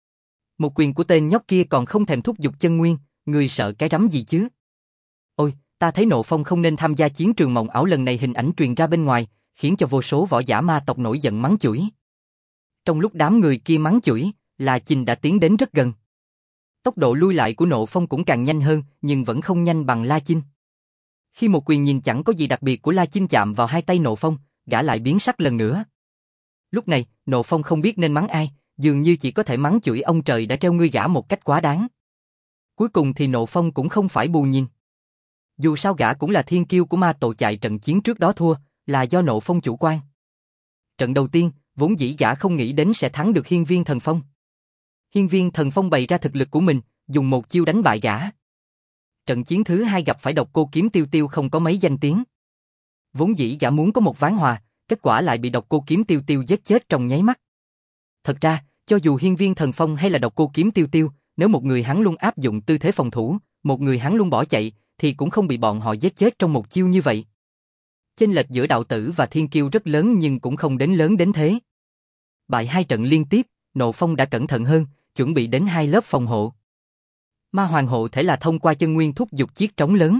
Một quyền của tên nhóc kia còn không thèm thúc giục chân nguyên, ngươi sợ cái rắm gì chứ? Ôi, ta thấy Nộ Phong không nên tham gia chiến trường mộng ảo lần này, hình ảnh truyền ra bên ngoài, khiến cho vô số võ giả ma tộc nổi giận mắng chửi. Trong lúc đám người kia mắng chửi, La Chinh đã tiến đến rất gần. Tốc độ lui lại của Nộ Phong cũng càng nhanh hơn, nhưng vẫn không nhanh bằng La Chinh. Khi một quyền nhìn chẳng có gì đặc biệt của La Chinh chạm vào hai tay Nộ Phong, gã lại biến sắc lần nữa. Lúc này, Nộ Phong không biết nên mắng ai, dường như chỉ có thể mắng chửi ông trời đã treo ngươi gã một cách quá đáng. Cuối cùng thì Nộ Phong cũng không phải bù nhìn. Dù sao gã cũng là thiên kiêu của ma tổ, chạy trận chiến trước đó thua, là do Nộ Phong chủ quan. Trận đầu tiên, vốn dĩ gã không nghĩ đến sẽ thắng được Hiên Viên Thần Phong. Hiên Viên Thần Phong bày ra thực lực của mình, dùng một chiêu đánh bại gã. Trận chiến thứ hai gặp phải Độc Cô Kiếm Tiêu Tiêu không có mấy danh tiếng. Vốn dĩ gã muốn có một ván hòa, kết quả lại bị Độc Cô Kiếm Tiêu Tiêu giết chết trong nháy mắt. Thật ra, cho dù Hiên Viên Thần Phong hay là Độc Cô Kiếm Tiêu Tiêu, nếu một người hắn luôn áp dụng tư thế phòng thủ, một người hắn luôn bỏ chạy, thì cũng không bị bọn họ giết chết trong một chiêu như vậy. Chênh lệch giữa đạo tử và thiên kiêu rất lớn nhưng cũng không đến lớn đến thế. Bại hai trận liên tiếp, Nộ Phong đã cẩn thận hơn, chuẩn bị đến hai lớp phòng hộ. Ma Hoàng hộ thể là thông qua chân nguyên thúc giục chiếc trống lớn.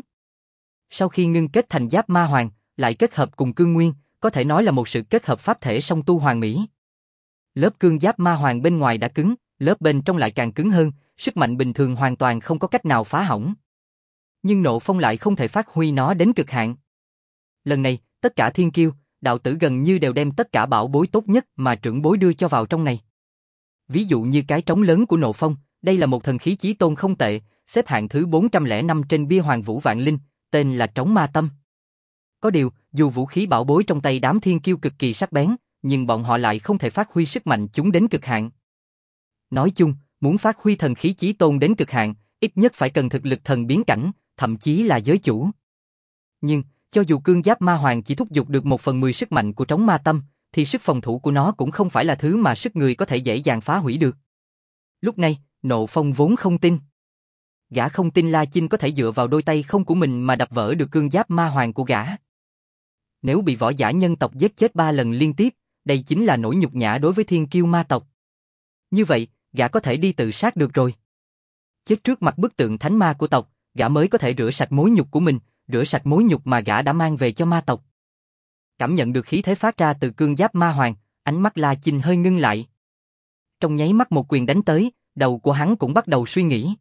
Sau khi ngưng kết thành giáp Ma Hoàng, lại kết hợp cùng cương nguyên, có thể nói là một sự kết hợp pháp thể song tu hoàn mỹ. Lớp cương giáp Ma Hoàng bên ngoài đã cứng, lớp bên trong lại càng cứng hơn, sức mạnh bình thường hoàn toàn không có cách nào phá hỏng. Nhưng Nộ Phong lại không thể phát huy nó đến cực hạn. Lần này, tất cả thiên kiêu, đạo tử gần như đều đem tất cả bảo bối tốt nhất mà trưởng bối đưa cho vào trong này. Ví dụ như cái trống lớn của Nộ Phong, đây là một thần khí chí tôn không tệ, xếp hạng thứ bốn trăm lẻ năm trên bia Hoàng Vũ Vạn Linh, tên là Trống Ma Tâm. Có điều, dù vũ khí bảo bối trong tay đám thiên kiêu cực kỳ sắc bén, nhưng bọn họ lại không thể phát huy sức mạnh chúng đến cực hạn. Nói chung, muốn phát huy thần khí chí tôn đến cực hạn, ít nhất phải cần thực lực thần biến cảnh, thậm chí là giới chủ. Nhưng, cho dù cương giáp Ma Hoàng chỉ thúc giục được một phần mười sức mạnh của Trống Ma Tâm, thì sức phòng thủ của nó cũng không phải là thứ mà sức người có thể dễ dàng phá hủy được. Lúc này, Nộ Phong vốn không tin. Gã không tin La Chinh có thể dựa vào đôi tay không của mình mà đập vỡ được cương giáp Ma Hoàng của gã. Nếu bị võ giả nhân tộc giết chết ba lần liên tiếp, đây chính là nỗi nhục nhã đối với thiên kiêu ma tộc. Như vậy, gã có thể đi tự sát được rồi. Chết trước mặt bức tượng thánh ma của tộc, gã mới có thể rửa sạch mối nhục của mình, rửa sạch mối nhục mà gã đã mang về cho ma tộc. Cảm nhận được khí thế phát ra từ cương giáp Ma Hoàng, ánh mắt La Chinh hơi ngưng lại. Trong nháy mắt một quyền đánh tới, đầu của hắn cũng bắt đầu suy nghĩ.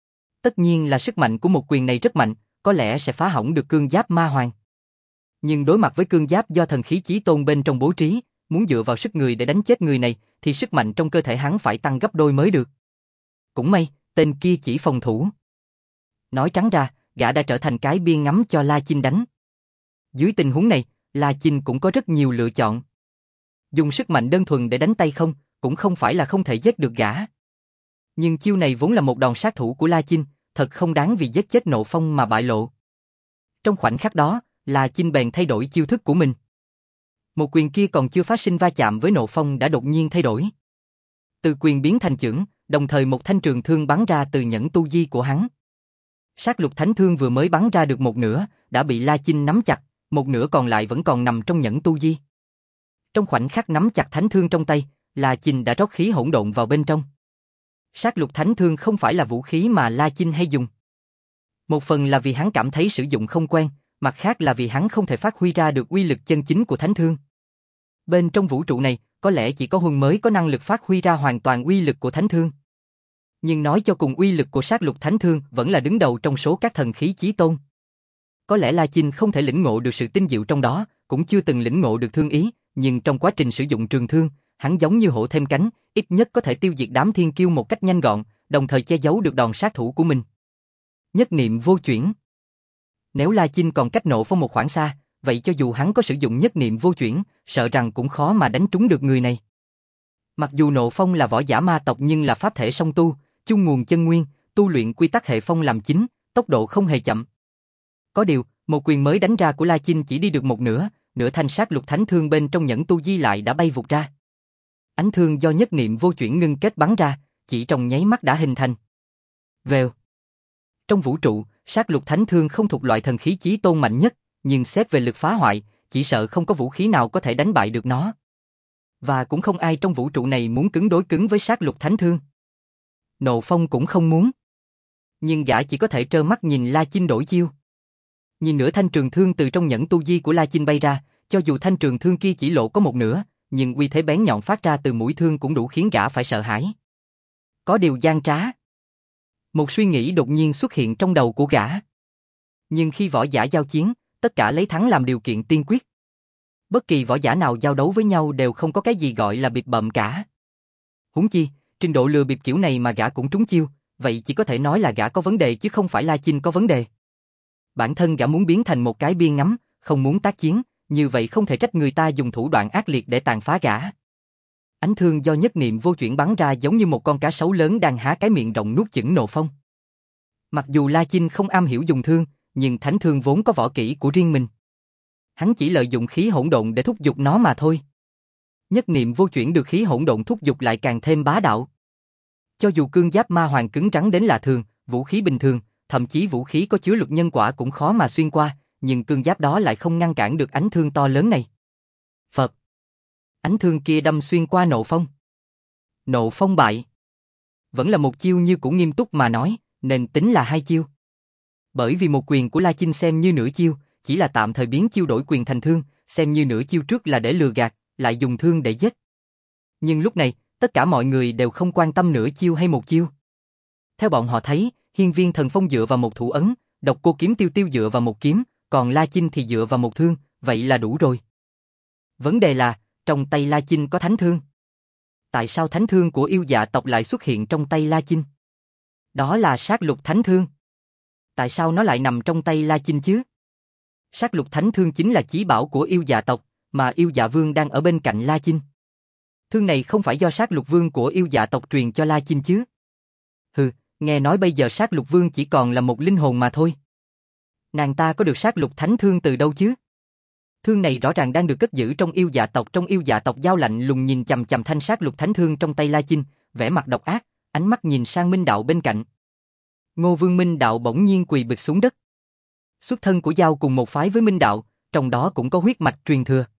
Tất nhiên là sức mạnh của một quyền này rất mạnh, có lẽ sẽ phá hỏng được cương giáp Ma Hoàng. Nhưng đối mặt với cương giáp do thần khí chí tôn bên trong bố trí, muốn dựa vào sức người để đánh chết người này, thì sức mạnh trong cơ thể hắn phải tăng gấp đôi mới được. Cũng may, tên kia chỉ phòng thủ. Nói trắng ra, gã đã trở thành cái biên ngắm cho La Chinh đánh. Dưới tình huống này, La Chinh cũng có rất nhiều lựa chọn. Dùng sức mạnh đơn thuần để đánh tay không, cũng không phải là không thể giết được gã. Nhưng chiêu này vốn là một đòn sát thủ của La Chinh, thật không đáng vì giết chết Nộ Phong mà bại lộ. Trong khoảnh khắc đó, La Chinh bèn thay đổi chiêu thức của mình. Một quyền kia còn chưa phát sinh va chạm với Nộ Phong đã đột nhiên thay đổi. Từ quyền biến thành chưởng, đồng thời một thanh trường thương bắn ra từ nhẫn tu di của hắn. Sát lục thánh thương vừa mới bắn ra được một nửa, đã bị La Chinh nắm chặt, một nửa còn lại vẫn còn nằm trong nhẫn tu di. Trong khoảnh khắc nắm chặt thánh thương trong tay, La Chinh đã rót khí hỗn độn vào bên trong. Sát lục thánh thương không phải là vũ khí mà La Chinh hay dùng. Một phần là vì hắn cảm thấy sử dụng không quen, mặt khác là vì hắn không thể phát huy ra được uy lực chân chính của thánh thương. Bên trong vũ trụ này, có lẽ chỉ có Huân mới có năng lực phát huy ra hoàn toàn uy lực của thánh thương. Nhưng nói cho cùng, uy lực của sát lục thánh thương vẫn là đứng đầu trong số các thần khí chí tôn. Có lẽ La Chinh không thể lĩnh ngộ được sự tinh diệu trong đó, cũng chưa từng lĩnh ngộ được thương ý, nhưng trong quá trình sử dụng trường thương, hắn giống như hổ thêm cánh, ít nhất có thể tiêu diệt đám thiên kiêu một cách nhanh gọn, đồng thời che giấu được đòn sát thủ của mình. Nhất niệm vô chuyển. Nếu La Chinh còn cách Nộ Phong một khoảng xa, vậy cho dù hắn có sử dụng nhất niệm vô chuyển, sợ rằng cũng khó mà đánh trúng được người này. Mặc dù Nộ Phong là võ giả ma tộc nhưng là pháp thể song tu, chung nguồn chân nguyên, tu luyện quy tắc hệ phong làm chính, tốc độ không hề chậm. Có điều, một quyền mới đánh ra của La Chinh chỉ đi được một nửa, nửa thanh sát lục thánh thương bên trong nhẫn tu di lại đã bay vụt ra. Ánh thương do nhất niệm vô chuyển ngưng kết bắn ra, chỉ trong nháy mắt đã hình thành. Vèo. Trong vũ trụ, sát lục thánh thương không thuộc loại thần khí chí tôn mạnh nhất, nhưng xét về lực phá hoại, chỉ sợ không có vũ khí nào có thể đánh bại được nó. Và cũng không ai trong vũ trụ này muốn cứng đối cứng với sát lục thánh thương. Nộ Phong cũng không muốn. Nhưng gã chỉ có thể trơ mắt nhìn La Chinh đổi chiêu. Nhìn nửa thanh trường thương từ trong nhẫn tu di của La Chinh bay ra, cho dù thanh trường thương kia chỉ lộ có một nửa, nhưng uy thế bén nhọn phát ra từ mũi thương cũng đủ khiến gã phải sợ hãi. Có điều gian trá. Một suy nghĩ đột nhiên xuất hiện trong đầu của gã. Nhưng khi võ giả giao chiến, tất cả lấy thắng làm điều kiện tiên quyết. Bất kỳ võ giả nào giao đấu với nhau đều không có cái gì gọi là bịp bợm cả. Huống chi, trình độ lừa bịp kiểu này mà gã cũng trúng chiêu, vậy chỉ có thể nói là gã có vấn đề chứ không phải La Chinh có vấn đề. Bản thân gã muốn biến thành một cái bia ngắm, không muốn tác chiến, như vậy không thể trách người ta dùng thủ đoạn ác liệt để tàn phá gã. Ánh thương do nhất niệm vô chuyển bắn ra giống như một con cá sấu lớn đang há cái miệng rộng nuốt chửng Nộ Phong. Mặc dù La Chinh không am hiểu dùng thương, nhưng thánh thương vốn có võ kỹ của riêng mình. Hắn chỉ lợi dụng khí hỗn độn để thúc giục nó mà thôi. Nhất niệm vô chuyển được khí hỗn độn thúc giục lại càng thêm bá đạo. Cho dù cương giáp ma hoàng cứng rắn đến lạ thường, vũ khí bình thường, thậm chí vũ khí có chứa luật nhân quả cũng khó mà xuyên qua, nhưng cương giáp đó lại không ngăn cản được ánh thương to lớn này. Phật! Ánh thương kia đâm xuyên qua Nộ Phong. Nộ Phong bại. Vẫn là một chiêu như cũ nghiêm túc mà nói, nên tính là hai chiêu. Bởi vì một quyền của La Chinh xem như nửa chiêu, chỉ là tạm thời biến chiêu đổi quyền thành thương, xem như nửa chiêu trước là để lừa gạt, lại dùng thương để giết. Nhưng lúc này, tất cả mọi người đều không quan tâm nửa chiêu hay một chiêu. Theo bọn họ thấy, Hiên Viên Thần Phong dựa vào một thủ ấn, Độc Cô Kiếm Tiêu Tiêu dựa vào một kiếm, còn La Chinh thì dựa vào một thương, vậy là đủ rồi. Vấn đề là, trong tay La Chinh có thánh thương. Tại sao thánh thương của yêu dạ tộc lại xuất hiện trong tay La Chinh? Đó là sát lục thánh thương. Tại sao nó lại nằm trong tay La Chinh chứ? Sát lục thánh thương chính là chí bảo của yêu dạ tộc, mà yêu dạ vương đang ở bên cạnh La Chinh. Thương này không phải do sát lục vương của yêu dạ tộc truyền cho La Chinh chứ? Hừ, nghe nói bây giờ sát lục vương chỉ còn là một linh hồn mà thôi. Nàng ta có được sát lục thánh thương từ đâu chứ? Thương này rõ ràng đang được cất giữ trong yêu dạ tộc. Trong yêu dạ tộc Dao lạnh lùng nhìn chằm chằm thanh sát lục thánh thương trong tay La Chinh, vẻ mặt độc ác, ánh mắt nhìn sang Minh Đạo bên cạnh. Ngô Vương Minh Đạo bỗng nhiên quỳ bịch xuống đất. Xuất thân của Dao cùng một phái với Minh Đạo, trong đó cũng có huyết mạch truyền thừa.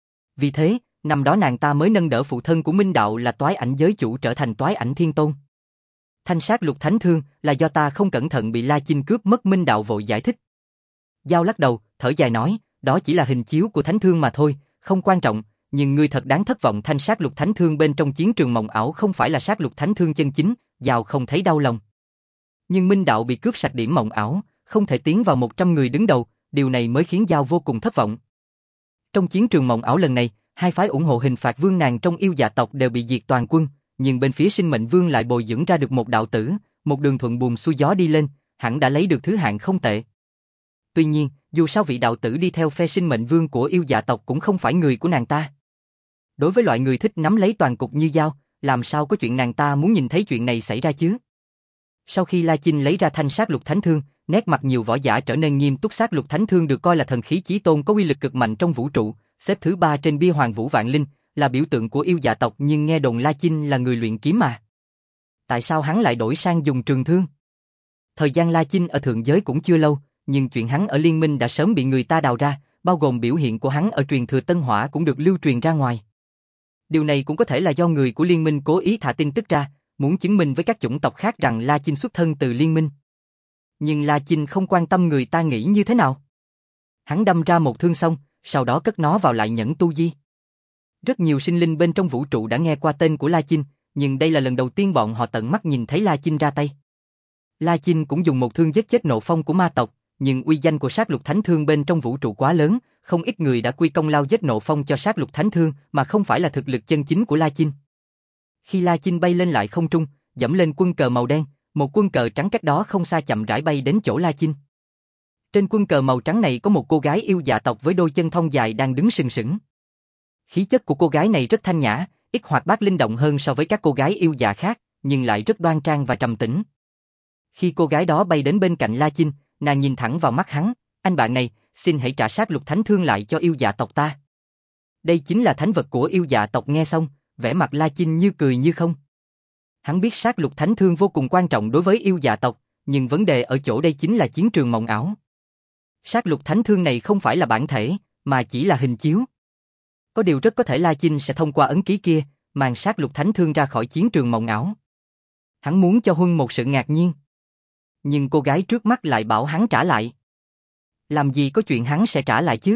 Vì thế, năm đó nàng ta mới nâng đỡ phụ thân của Minh Đạo là Toái Ảnh giới chủ trở thành Toái Ảnh Thiên Tôn. Thanh sát lục thánh thương là do ta không cẩn thận bị La Chinh cướp mất. Minh Đạo vội giải thích. Dao lắc đầu, thở dài nói, đó chỉ là hình chiếu của thánh thương mà thôi, không quan trọng, nhưng ngươi thật đáng thất vọng. Thanh sát lục thánh thương bên trong chiến trường mộng ảo không phải là sát lục thánh thương chân chính. Dao không thấy đau lòng. Nhưng Minh Đạo bị cướp sạch điểm mộng ảo, không thể tiến vào một trăm người đứng đầu, điều này mới khiến Dao vô cùng thất vọng. Trong chiến trường mộng ảo lần này, hai phái ủng hộ hình phạt vương nàng trong yêu dạ tộc đều bị diệt toàn quân, nhưng bên phía sinh mệnh vương lại bồi dưỡng ra được một đạo tử, một đường thuận buồm xuôi gió đi lên, hẳn đã lấy được thứ hạng không tệ. Tuy nhiên, dù sao vị đạo tử đi theo phe sinh mệnh vương của yêu dạ tộc cũng không phải người của nàng ta. Đối với loại người thích nắm lấy toàn cục như Dao, làm sao có chuyện nàng ta muốn nhìn thấy chuyện này xảy ra chứ? Sau khi La Chinh lấy ra thanh sát lục thánh thương, nét mặt nhiều võ giả trở nên nghiêm túc. Sát lục thánh thương được coi là thần khí chí tôn có uy lực cực mạnh trong vũ trụ, xếp thứ ba trên bia Hoàng Vũ Vạn Linh, là biểu tượng của yêu dạ tộc, nhưng nghe đồn La Chinh là người luyện kiếm mà. Tại sao hắn lại đổi sang dùng trường thương? Thời gian La Chinh ở thượng giới cũng chưa lâu, nhưng chuyện hắn ở liên minh đã sớm bị người ta đào ra, bao gồm biểu hiện của hắn ở truyền thừa Tân Hỏa cũng được lưu truyền ra ngoài. Điều này cũng có thể là do người của liên minh cố ý thả tin tức ra, muốn chứng minh với các chủng tộc khác rằng La Chinh xuất thân từ liên minh. Nhưng La Chinh không quan tâm người ta nghĩ như thế nào. Hắn đâm ra một thương xong, sau đó cất nó vào lại nhẫn tu di. Rất nhiều sinh linh bên trong vũ trụ đã nghe qua tên của La Chinh, nhưng đây là lần đầu tiên bọn họ tận mắt nhìn thấy La Chinh ra tay. La Chinh cũng dùng một thương giết chết Nộ Phong của ma tộc, nhưng uy danh của sát lục thánh thương bên trong vũ trụ quá lớn, không ít người đã quy công lao giết Nộ Phong cho sát lục thánh thương mà không phải là thực lực chân chính của La Chinh. Khi La Chinh bay lên lại không trung, dẫm lên quân cờ màu đen, một quân cờ trắng cách đó không xa chậm rãi bay đến chỗ La Chinh. Trên quân cờ màu trắng này có một cô gái yêu dạ tộc với đôi chân thon dài đang đứng sừng sững. Khí chất của cô gái này rất thanh nhã, ít hoạt bát linh động hơn so với các cô gái yêu dạ khác, nhưng lại rất đoan trang và trầm tĩnh. Khi cô gái đó bay đến bên cạnh La Chinh, nàng nhìn thẳng vào mắt hắn, anh bạn này, xin hãy trả sát lục thánh thương lại cho yêu dạ tộc ta. Đây chính là thánh vật của yêu dạ tộc. Nghe xong, vẻ mặt La Chinh như cười như không. Hắn biết sát lục thánh thương vô cùng quan trọng đối với yêu dạ tộc, nhưng vấn đề ở chỗ đây chính là chiến trường mộng ảo. Sát lục thánh thương này không phải là bản thể, mà chỉ là hình chiếu. Có điều rất có thể La Chinh sẽ thông qua ấn ký kia, mang sát lục thánh thương ra khỏi chiến trường mộng ảo. Hắn muốn cho Huân một sự ngạc nhiên. Nhưng cô gái trước mắt lại bảo hắn trả lại. Làm gì có chuyện hắn sẽ trả lại chứ?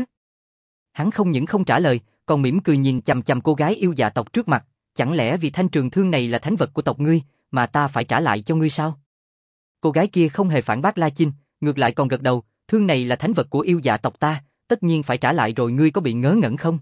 Hắn không những không trả lời, còn mỉm cười nhìn chằm chằm cô gái yêu dạ tộc trước mặt. Chẳng lẽ vì thanh trường thương này là thánh vật của tộc ngươi, mà ta phải trả lại cho ngươi sao? Cô gái kia không hề phản bác La Chinh, ngược lại còn gật đầu, thương này là thánh vật của yêu dạ tộc ta, tất nhiên phải trả lại rồi, ngươi có bị ngớ ngẩn không?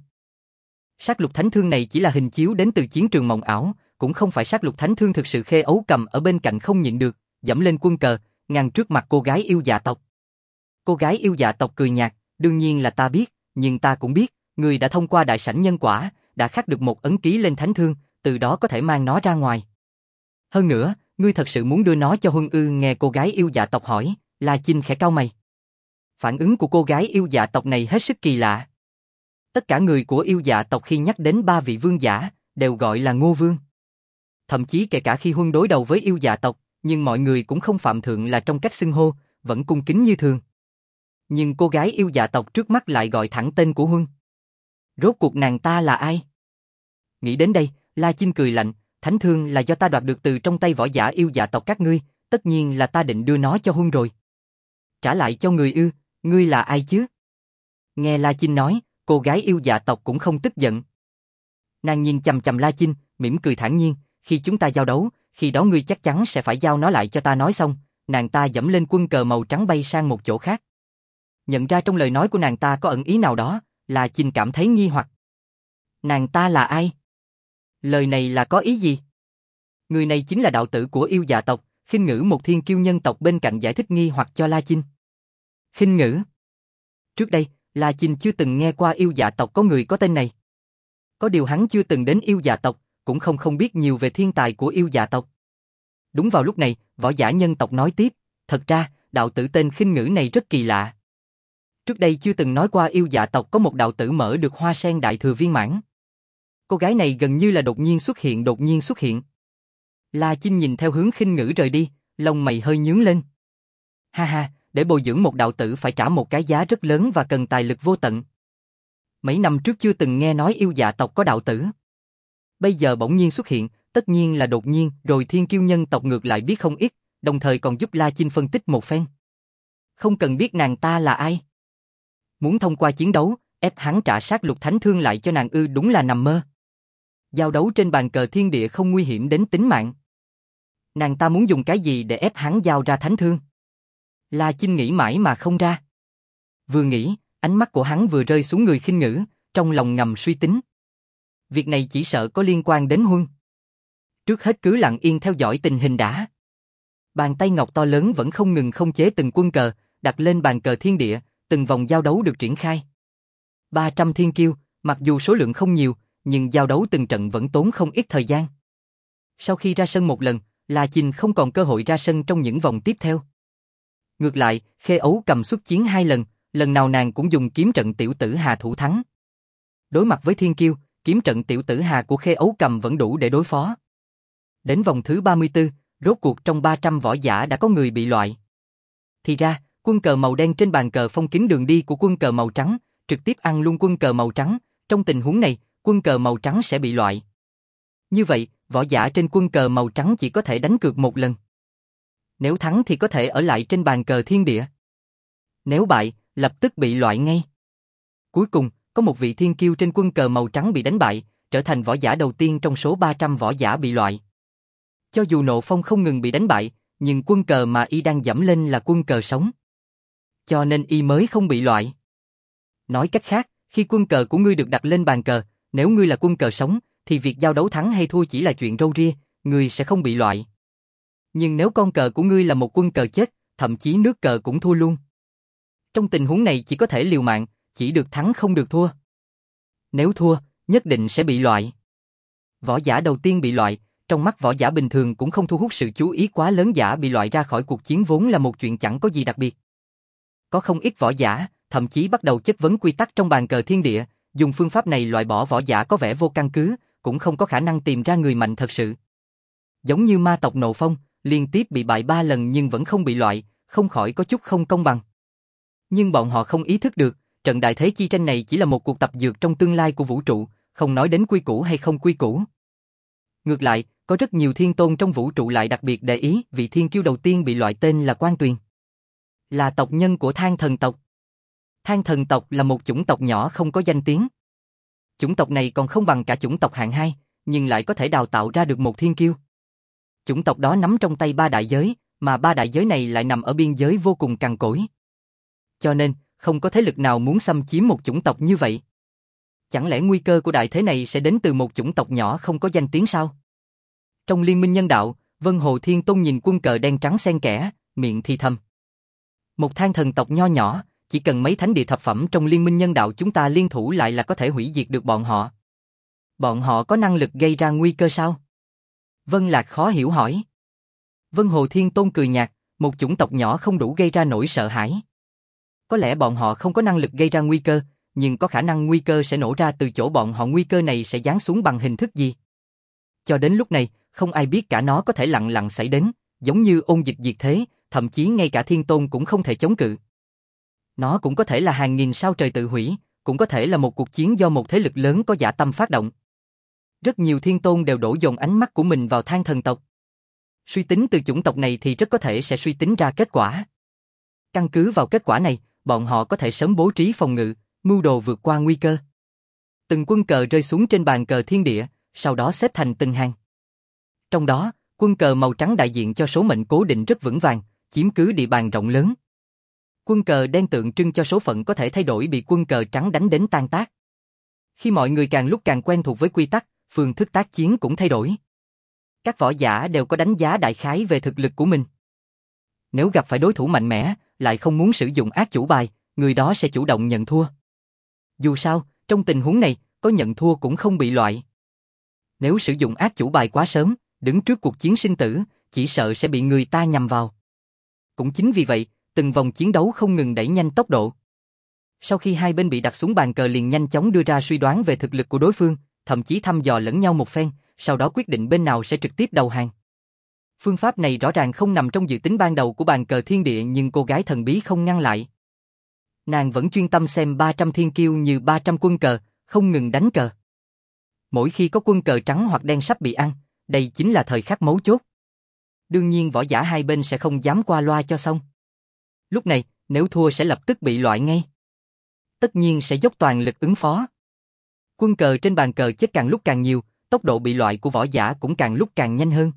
Sát lục thánh thương này chỉ là hình chiếu đến từ chiến trường mộng ảo, cũng không phải sát lục thánh thương thực sự. Khê Ấu Cầm ở bên cạnh không nhịn được, giẫm lên quân cờ, ngăn trước mặt cô gái yêu dạ tộc. Cô gái yêu dạ tộc cười nhạt, đương nhiên là ta biết, nhưng ta cũng biết, ngươi đã thông qua đại sảnh nhân quả, đã khắc được một ấn ký lên thánh thương, từ đó có thể mang nó ra ngoài. Hơn nữa, ngươi thật sự muốn đưa nó cho Huân ư? Nghe cô gái yêu dạ tộc hỏi, La Chinh khẽ cau mày. Phản ứng của cô gái yêu dạ tộc này hết sức kỳ lạ. Tất cả người của yêu dạ tộc khi nhắc đến ba vị vương giả, đều gọi là Ngô Vương. Thậm chí kể cả khi Huân đối đầu với yêu dạ tộc, nhưng mọi người cũng không phạm thượng là trong cách xưng hô, vẫn cung kính như thường. Nhưng cô gái yêu dạ tộc trước mắt lại gọi thẳng tên của Huân. Rốt cuộc nàng ta là ai? Nghĩ đến đây, La Chinh cười lạnh, thánh thương là do ta đoạt được từ trong tay võ giả yêu dạ tộc các ngươi, tất nhiên là ta định đưa nó cho Huân rồi. Trả lại cho người ư? Ngươi là ai chứ? Nghe La Chinh nói, cô gái yêu dạ tộc cũng không tức giận. Nàng nhìn chằm chằm La Chinh, mỉm cười thản nhiên, khi chúng ta giao đấu, khi đó ngươi chắc chắn sẽ phải giao nó lại cho ta. Nói xong, nàng ta giẫm lên quân cờ màu trắng bay sang một chỗ khác. Nhận ra trong lời nói của nàng ta có ẩn ý nào đó, La Chinh cảm thấy nghi hoặc. Nàng ta là ai? Lời này là có ý gì? Người này chính là đạo tử của yêu dạ tộc, Khinh Ngữ, một thiên kiêu nhân tộc, bên cạnh giải thích nghi hoặc cho La Chinh. Khinh Ngữ. Trước đây, La Chinh chưa từng nghe qua yêu dạ tộc có người có tên này. Có điều hắn chưa từng đến yêu dạ tộc, cũng không không biết nhiều về thiên tài của yêu dạ tộc. Đúng vào lúc này, võ giả nhân tộc nói tiếp, thật ra, đạo tử tên Khinh Ngữ này rất kỳ lạ. Trước đây chưa từng nói qua yêu dạ tộc có một đạo tử mở được hoa sen đại thừa viên mãn. Cô gái này gần như là đột nhiên xuất hiện đột nhiên xuất hiện. La Chinh nhìn theo hướng Khinh Ngữ rời đi, lông mày hơi nhướng lên. Ha ha, để bồi dưỡng một đạo tử phải trả một cái giá rất lớn và cần tài lực vô tận. Mấy năm trước chưa từng nghe nói yêu dạ tộc có đạo tử. Bây giờ bỗng nhiên xuất hiện, tất nhiên là đột nhiên, rồi thiên kiêu nhân tộc ngược lại biết không ít, đồng thời còn giúp La Chinh phân tích một phen. Không cần biết nàng ta là ai. Muốn thông qua chiến đấu, ép hắn trả sát lục thánh thương lại cho nàng ư? Đúng là nằm mơ. Giao đấu trên bàn cờ thiên địa không nguy hiểm đến tính mạng. Nàng ta muốn dùng cái gì để ép hắn giao ra thánh thương? La Chinh nghĩ mãi mà không ra. Vừa nghĩ, ánh mắt của hắn vừa rơi xuống người Khinh Ngữ, trong lòng ngầm suy tính. Việc này chỉ sợ có liên quan đến Huân. Trước hết cứ lặng yên theo dõi tình hình đã. Bàn tay ngọc to lớn vẫn không ngừng không chế từng quân cờ, đặt lên bàn cờ thiên địa, từng vòng giao đấu được triển khai. ba trăm thiên kiêu, mặc dù số lượng không nhiều, nhưng giao đấu từng trận vẫn tốn không ít thời gian. Sau khi ra sân một lần, La Chinh không còn cơ hội ra sân trong những vòng tiếp theo. Ngược lại, Khê Ấu Cầm xuất chiến hai lần, lần nào nàng cũng dùng kiếm trận tiểu tử Hà thủ thắng. Đối mặt với thiên kiêu, kiếm trận tiểu tử Hà của Khê Ấu Cầm vẫn đủ để đối phó. Đến vòng thứ ba mươi tư, rốt cuộc trong ba trăm võ giả đã có người bị loại. Thì ra, quân cờ màu đen trên bàn cờ phong kín đường đi của quân cờ màu trắng, trực tiếp ăn luôn quân cờ màu trắng. Trong tình huống này, quân cờ màu trắng sẽ bị loại. Như vậy, võ giả trên quân cờ màu trắng chỉ có thể đánh cược một lần. Nếu thắng thì có thể ở lại trên bàn cờ thiên địa. Nếu bại, lập tức bị loại ngay. Cuối cùng, có một vị thiên kiêu trên quân cờ màu trắng bị đánh bại, trở thành võ giả đầu tiên trong số ba trăm võ giả bị loại. Cho dù Nộ Phong không ngừng bị đánh bại, nhưng quân cờ mà y đang dẫm lên là quân cờ sống. Cho nên y mới không bị loại. Nói cách khác, khi quân cờ của ngươi được đặt lên bàn cờ, nếu ngươi là quân cờ sống, thì việc giao đấu thắng hay thua chỉ là chuyện râu ria, ngươi sẽ không bị loại. Nhưng nếu con cờ của ngươi là một quân cờ chết, thậm chí nước cờ cũng thua luôn. Trong tình huống này chỉ có thể liều mạng, chỉ được thắng không được thua. Nếu thua, nhất định sẽ bị loại. Võ giả đầu tiên bị loại, trong mắt võ giả bình thường cũng không thu hút sự chú ý quá lớn. Giả bị loại ra khỏi cuộc chiến vốn là một chuyện chẳng có gì đặc biệt. Có không ít võ giả, thậm chí bắt đầu chất vấn quy tắc trong bàn cờ thiên địa, dùng phương pháp này loại bỏ võ giả có vẻ vô căn cứ, cũng không có khả năng tìm ra người mạnh thật sự. Giống như ma tộc Nộ Phong, liên tiếp bị bại ba lần nhưng vẫn không bị loại, không khỏi có chút không công bằng. Nhưng bọn họ không ý thức được, trận đại thế chi tranh này chỉ là một cuộc tập dượt trong tương lai của vũ trụ, không nói đến quy củ hay không quy củ. Ngược lại, có rất nhiều thiên tôn trong vũ trụ lại đặc biệt để ý vị thiên kiêu đầu tiên bị loại tên là Quan Tuyền. Là tộc nhân của Than Thần tộc. Than Thần tộc là một chủng tộc nhỏ không có danh tiếng. Chủng tộc này còn không bằng cả chủng tộc hạng hai, nhưng lại có thể đào tạo ra được một thiên kiêu. Chủng tộc đó nắm trong tay ba đại giới, mà ba đại giới này lại nằm ở biên giới vô cùng cằn cỗi. Cho nên, không có thế lực nào muốn xâm chiếm một chủng tộc như vậy. Chẳng lẽ nguy cơ của đại thế này sẽ đến từ một chủng tộc nhỏ không có danh tiếng sao? Trong liên minh nhân đạo, Vân Hồ Thiên Tôn nhìn quân cờ đen trắng xen kẽ, miệng thì thầm. Một Than Thần tộc nho nhỏ, chỉ cần mấy thánh địa thập phẩm trong liên minh nhân đạo chúng ta liên thủ lại là có thể hủy diệt được bọn họ. Bọn họ có năng lực gây ra nguy cơ sao? Vân Lạc khó hiểu hỏi. Vân Hồ Thiên Tôn cười nhạt, một chủng tộc nhỏ không đủ gây ra nỗi sợ hãi. Có lẽ bọn họ không có năng lực gây ra nguy cơ, nhưng có khả năng nguy cơ sẽ nổ ra từ chỗ bọn họ, nguy cơ này sẽ giáng xuống bằng hình thức gì? Cho đến lúc này, không ai biết cả nó có thể lặng lặng xảy đến, giống như ôn dịch diệt thế, thậm chí ngay cả Thiên Tôn cũng không thể chống cự. Nó cũng có thể là hàng nghìn sao trời tự hủy, cũng có thể là một cuộc chiến do một thế lực lớn có dã tâm phát động. Rất nhiều Thiên Tôn đều đổ dồn ánh mắt của mình vào Than Thần tộc. Suy tính từ chủng tộc này thì rất có thể sẽ suy tính ra kết quả. Căn cứ vào kết quả này, bọn họ có thể sớm bố trí phòng ngự, mưu đồ vượt qua nguy cơ. Từng quân cờ rơi xuống trên bàn cờ thiên địa, sau đó xếp thành từng hàng. Trong đó, quân cờ màu trắng đại diện cho số mệnh cố định rất vững vàng, chiếm cứ địa bàn rộng lớn. Quân cờ đen tượng trưng cho số phận có thể thay đổi, bị quân cờ trắng đánh đến tan tác. Khi mọi người càng lúc càng quen thuộc với quy tắc, phương thức tác chiến cũng thay đổi. Các võ giả đều có đánh giá đại khái về thực lực của mình. Nếu gặp phải đối thủ mạnh mẽ, lại không muốn sử dụng ác chủ bài, người đó sẽ chủ động nhận thua. Dù sao, trong tình huống này, có nhận thua cũng không bị loại. Nếu sử dụng ác chủ bài quá sớm, đứng trước cuộc chiến sinh tử, chỉ sợ sẽ bị người ta nhằm vào. Cũng chính vì vậy, từng vòng chiến đấu không ngừng đẩy nhanh tốc độ. Sau khi hai bên bị đặt xuống bàn cờ liền nhanh chóng đưa ra suy đoán về thực lực của đối phương, thậm chí thăm dò lẫn nhau một phen, sau đó quyết định bên nào sẽ trực tiếp đầu hàng. Phương pháp này rõ ràng không nằm trong dự tính ban đầu của bàn cờ thiên địa, nhưng cô gái thần bí không ngăn lại. Nàng vẫn chuyên tâm xem ba trăm thiên kiêu như ba trăm quân cờ, không ngừng đánh cờ. Mỗi khi có quân cờ trắng hoặc đen sắp bị ăn, đây chính là thời khắc mấu chốt. Đương nhiên võ giả hai bên sẽ không dám qua loa cho xong. Lúc này, nếu thua sẽ lập tức bị loại ngay. Tất nhiên sẽ dốc toàn lực ứng phó. Quân cờ trên bàn cờ chết càng lúc càng nhiều, tốc độ bị loại của võ giả cũng càng lúc càng nhanh hơn.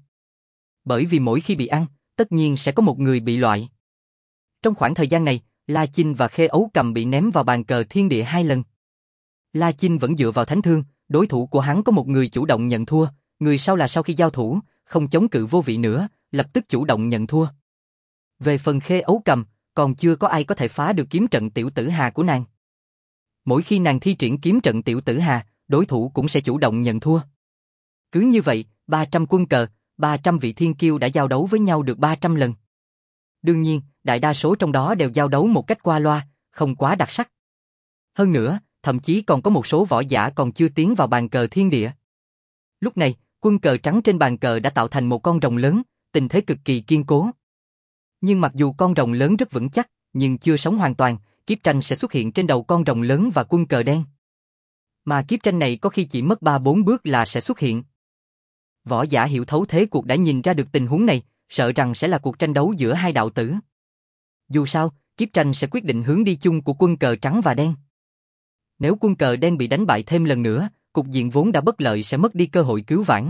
Bởi vì mỗi khi bị ăn, tất nhiên sẽ có một người bị loại. Trong khoảng thời gian này, La Chinh và Khê Ấu Cầm bị ném vào bàn cờ thiên địa hai lần. La Chinh vẫn dựa vào thánh thương, đối thủ của hắn có một người chủ động nhận thua, người sau là sau khi giao thủ, không chống cự vô vị nữa, lập tức chủ động nhận thua. Về phần Khê Ấu Cầm, còn chưa có ai có thể phá được kiếm trận tiểu tử hà của nàng. Mỗi khi nàng thi triển kiếm trận tiểu tử hà, đối thủ cũng sẽ chủ động nhận thua. Cứ như vậy, ba trăm quân cờ, ba trăm vị thiên kiêu đã giao đấu với nhau được ba trăm lần. Đương nhiên, đại đa số trong đó đều giao đấu một cách qua loa, không quá đặc sắc. Hơn nữa, thậm chí còn có một số võ giả còn chưa tiến vào bàn cờ thiên địa. Lúc này, quân cờ trắng trên bàn cờ đã tạo thành một con rồng lớn, tình thế cực kỳ kiên cố. Nhưng mặc dù con rồng lớn rất vững chắc, nhưng chưa sống hoàn toàn, kiếp tranh sẽ xuất hiện trên đầu con rồng lớn và quân cờ đen. Mà kiếp tranh này có khi chỉ mất ba bốn bước là sẽ xuất hiện. Võ giả hiểu thấu thế cuộc đã nhìn ra được tình huống này, sợ rằng sẽ là cuộc tranh đấu giữa hai đạo tử. Dù sao, kiếp tranh sẽ quyết định hướng đi chung của quân cờ trắng và đen. Nếu quân cờ đen bị đánh bại thêm lần nữa, cục diện vốn đã bất lợi sẽ mất đi cơ hội cứu vãn.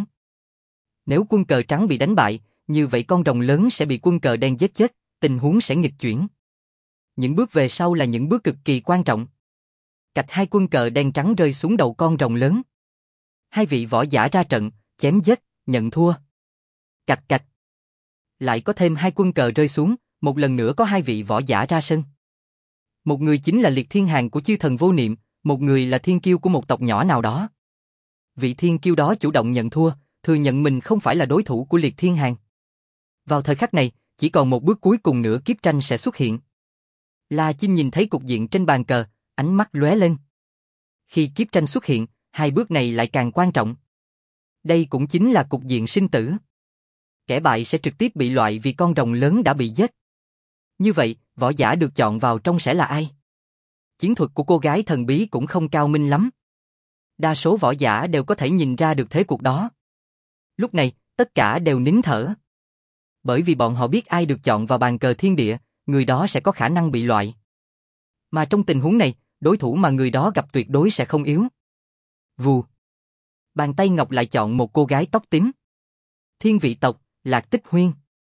Nếu quân cờ trắng bị đánh bại, như vậy con rồng lớn sẽ bị quân cờ đen giết chết, tình huống sẽ nghịch chuyển. Những bước về sau là những bước cực kỳ quan trọng. Cạch hai quân cờ đen trắng rơi xuống đầu con rồng lớn. Hai vị võ giả ra trận, chém giết, nhận thua. Cạch cạch. Lại có thêm hai quân cờ rơi xuống, một lần nữa có hai vị võ giả ra sân. Một người chính là Liệt Thiên Hàn của chư thần vô niệm, một người là thiên kiêu của một tộc nhỏ nào đó. Vị thiên kiêu đó chủ động nhận thua, thừa nhận mình không phải là đối thủ của Liệt Thiên Hàn. Vào thời khắc này, chỉ còn một bước cuối cùng nữa kiếp tranh sẽ xuất hiện. La Chinh nhìn thấy cục diện trên bàn cờ, ánh mắt lóe lên. Khi kiếp tranh xuất hiện, hai bước này lại càng quan trọng. Đây cũng chính là cục diện sinh tử. Kẻ bại sẽ trực tiếp bị loại vì con rồng lớn đã bị giết. Như vậy, võ giả được chọn vào trong sẽ là ai? Chiến thuật của cô gái thần bí cũng không cao minh lắm. Đa số võ giả đều có thể nhìn ra được thế cuộc đó. Lúc này, tất cả đều nín thở. Bởi vì bọn họ biết ai được chọn vào bàn cờ thiên địa, người đó sẽ có khả năng bị loại. Mà trong tình huống này, đối thủ mà người đó gặp tuyệt đối sẽ không yếu. Vù. Bàn tay ngọc lại chọn một cô gái tóc tím. Thiên vị tộc, Lạc Tích Huyên.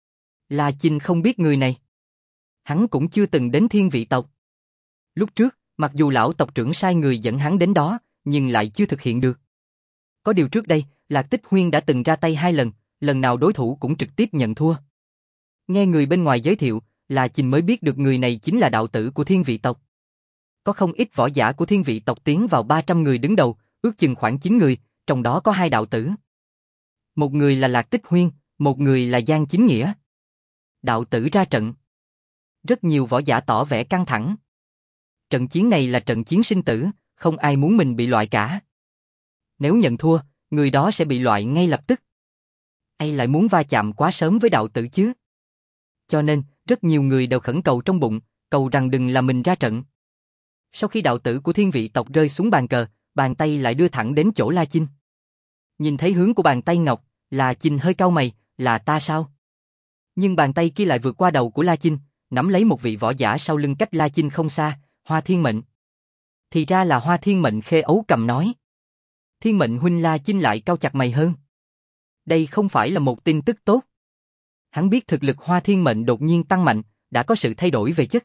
La Chinh không biết người này. Hắn cũng chưa từng đến thiên vị tộc. Lúc trước, mặc dù lão tộc trưởng sai người dẫn hắn đến đó, nhưng lại chưa thực hiện được. Có điều trước đây, Lạc Tích Huyên đã từng ra tay hai lần, lần nào đối thủ cũng trực tiếp nhận thua. Nghe người bên ngoài giới thiệu, La Chinh mới biết được người này chính là đạo tử của thiên vị tộc. Có không ít võ giả của thiên vị tộc tiến vào ba trăm người đứng đầu, ước chừng khoảng chín người, trong đó có hai đạo tử. Một người là Lạc Tích Huyên, một người là Giang Chính Nghĩa. Đạo tử ra trận. Rất nhiều võ giả tỏ vẻ căng thẳng. Trận chiến này là trận chiến sinh tử, không ai muốn mình bị loại cả. Nếu nhận thua, người đó sẽ bị loại ngay lập tức. Ai lại muốn va chạm quá sớm với đạo tử chứ? Cho nên, rất nhiều người đều khẩn cầu trong bụng, cầu rằng đừng là mình ra trận. Sau khi đạo tử của thiên vị tộc rơi xuống bàn cờ, bàn tay lại đưa thẳng đến chỗ La Chinh. Nhìn thấy hướng của bàn tay ngọc, La Chinh hơi cau mày, là ta sao? Nhưng bàn tay kia lại vượt qua đầu của La Chinh, nắm lấy một vị võ giả sau lưng cách La Chinh không xa, Hoa Thiên Mệnh. Thì ra là Hoa Thiên Mệnh khê ấu cầm nói. Thiên Mệnh huynh. La Chinh lại cau chặt mày hơn. Đây không phải là một tin tức tốt. Hắn biết thực lực Hoa Thiên Mệnh đột nhiên tăng mạnh, đã có sự thay đổi về chất.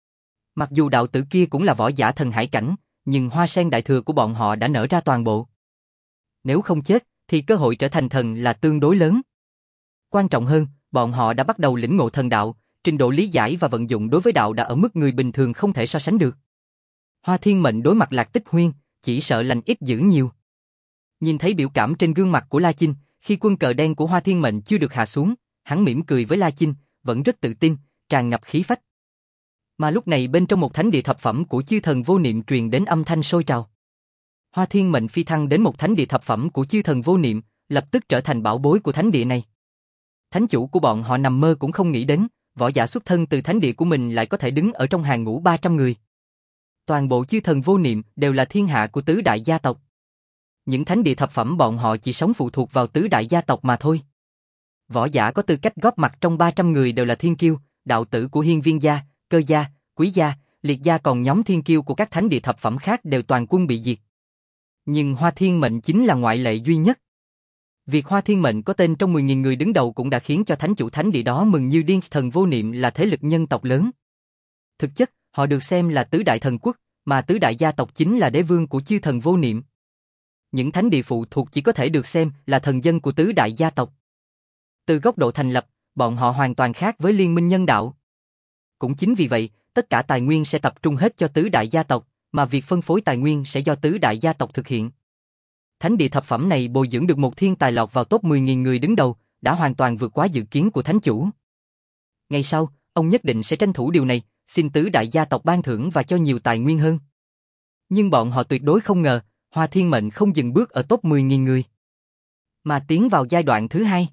Mặc dù đạo tử kia cũng là võ giả thần hải cảnh, nhưng hoa sen đại thừa của bọn họ đã nở ra toàn bộ. Nếu không chết, thì cơ hội trở thành thần là tương đối lớn. Quan trọng hơn, bọn họ đã bắt đầu lĩnh ngộ thần đạo, trình độ lý giải và vận dụng đối với đạo đã ở mức người bình thường không thể so sánh được. Hoa Thiên Mệnh đối mặt Lạc Tích Huyên, chỉ sợ lành ít dữ nhiều. Nhìn thấy biểu cảm trên gương mặt của La Chinh, khi quân cờ đen của Hoa Thiên Mệnh chưa được hạ xuống, hắn mỉm cười với La Chinh, vẫn rất tự tin, tràn ngập khí phách. Mà lúc này bên trong một thánh địa thập phẩm của chư thần vô niệm truyền đến âm thanh sôi trào. Hoa Thiên Mệnh phi thăng đến một thánh địa thập phẩm của chư thần vô niệm, lập tức trở thành bảo bối của thánh địa này. Thánh chủ của bọn họ nằm mơ cũng không nghĩ đến, võ giả xuất thân từ thánh địa của mình lại có thể đứng ở trong hàng ngũ ba trăm người. Toàn bộ chư thần vô niệm đều là thiên hạ của tứ đại gia tộc. Những thánh địa thập phẩm bọn họ chỉ sống phụ thuộc vào tứ đại gia tộc mà thôi. Võ giả có tư cách góp mặt trong ba trăm người đều là thiên kiêu, đạo tử của hiên viên gia, cơ gia, quý gia, liệt gia, còn nhóm thiên kiêu của các thánh địa thập phẩm khác đều toàn quân bị diệt. Nhưng Hoa Thiên Mệnh chính là ngoại lệ duy nhất. Việc Hoa Thiên Mệnh có tên trong mười nghìn người đứng đầu cũng đã khiến cho thánh chủ thánh địa đó mừng như điên. Thần vô niệm là thế lực nhân tộc lớn. Thực chất, họ được xem là tứ đại thần quốc, mà tứ đại gia tộc chính là đế vương của chư thần vô niệm. Những thánh địa phụ thuộc chỉ có thể được xem là thần dân của tứ đại gia tộc. Từ góc độ thành lập, bọn họ hoàn toàn khác với liên minh nhân đạo. Cũng chính vì vậy, tất cả tài nguyên sẽ tập trung hết cho tứ đại gia tộc, mà việc phân phối tài nguyên sẽ do tứ đại gia tộc thực hiện. Thánh địa thập phẩm này bồi dưỡng được một thiên tài lọt vào top mười nghìn người đứng đầu, đã hoàn toàn vượt quá dự kiến của thánh chủ. Ngày sau, ông nhất định sẽ tranh thủ điều này, xin tứ đại gia tộc ban thưởng và cho nhiều tài nguyên hơn. Nhưng bọn họ tuyệt đối không ngờ, Hoa Thiên Mệnh không dừng bước ở top mười nghìn người, mà tiến vào giai đoạn thứ hai.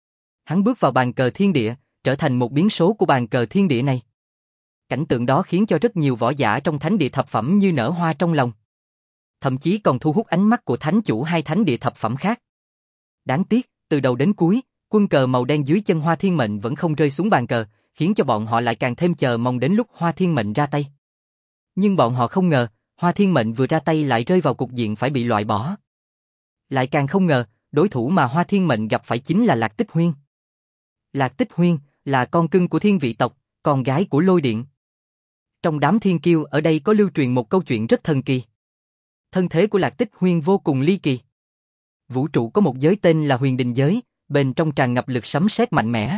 Hắn bước vào bàn cờ thiên địa, trở thành một biến số của bàn cờ thiên địa này. Cảnh tượng đó khiến cho rất nhiều võ giả trong thánh địa thập phẩm như nở hoa trong lòng. Thậm chí còn thu hút ánh mắt của thánh chủ hai thánh địa thập phẩm khác. Đáng tiếc, từ đầu đến cuối, quân cờ màu đen dưới chân Hoa Thiên Mệnh vẫn không rơi xuống bàn cờ, khiến cho bọn họ lại càng thêm chờ mong đến lúc Hoa Thiên Mệnh ra tay. Nhưng bọn họ không ngờ, Hoa Thiên Mệnh vừa ra tay lại rơi vào cục diện phải bị loại bỏ. Lại càng không ngờ, đối thủ mà Hoa Thiên Mệnh gặp phải chính là Lạc Tích Huyên. Lạc Tích Huyên là con cưng của thiên vị tộc, con gái của Lôi Điện. Trong đám thiên kiêu ở đây có lưu truyền một câu chuyện rất thần kỳ. Thân thế của Lạc Tích Huyên vô cùng ly kỳ. Vũ trụ có một giới tên là Huyền Đình Giới, bên trong tràn ngập lực sấm sét mạnh mẽ.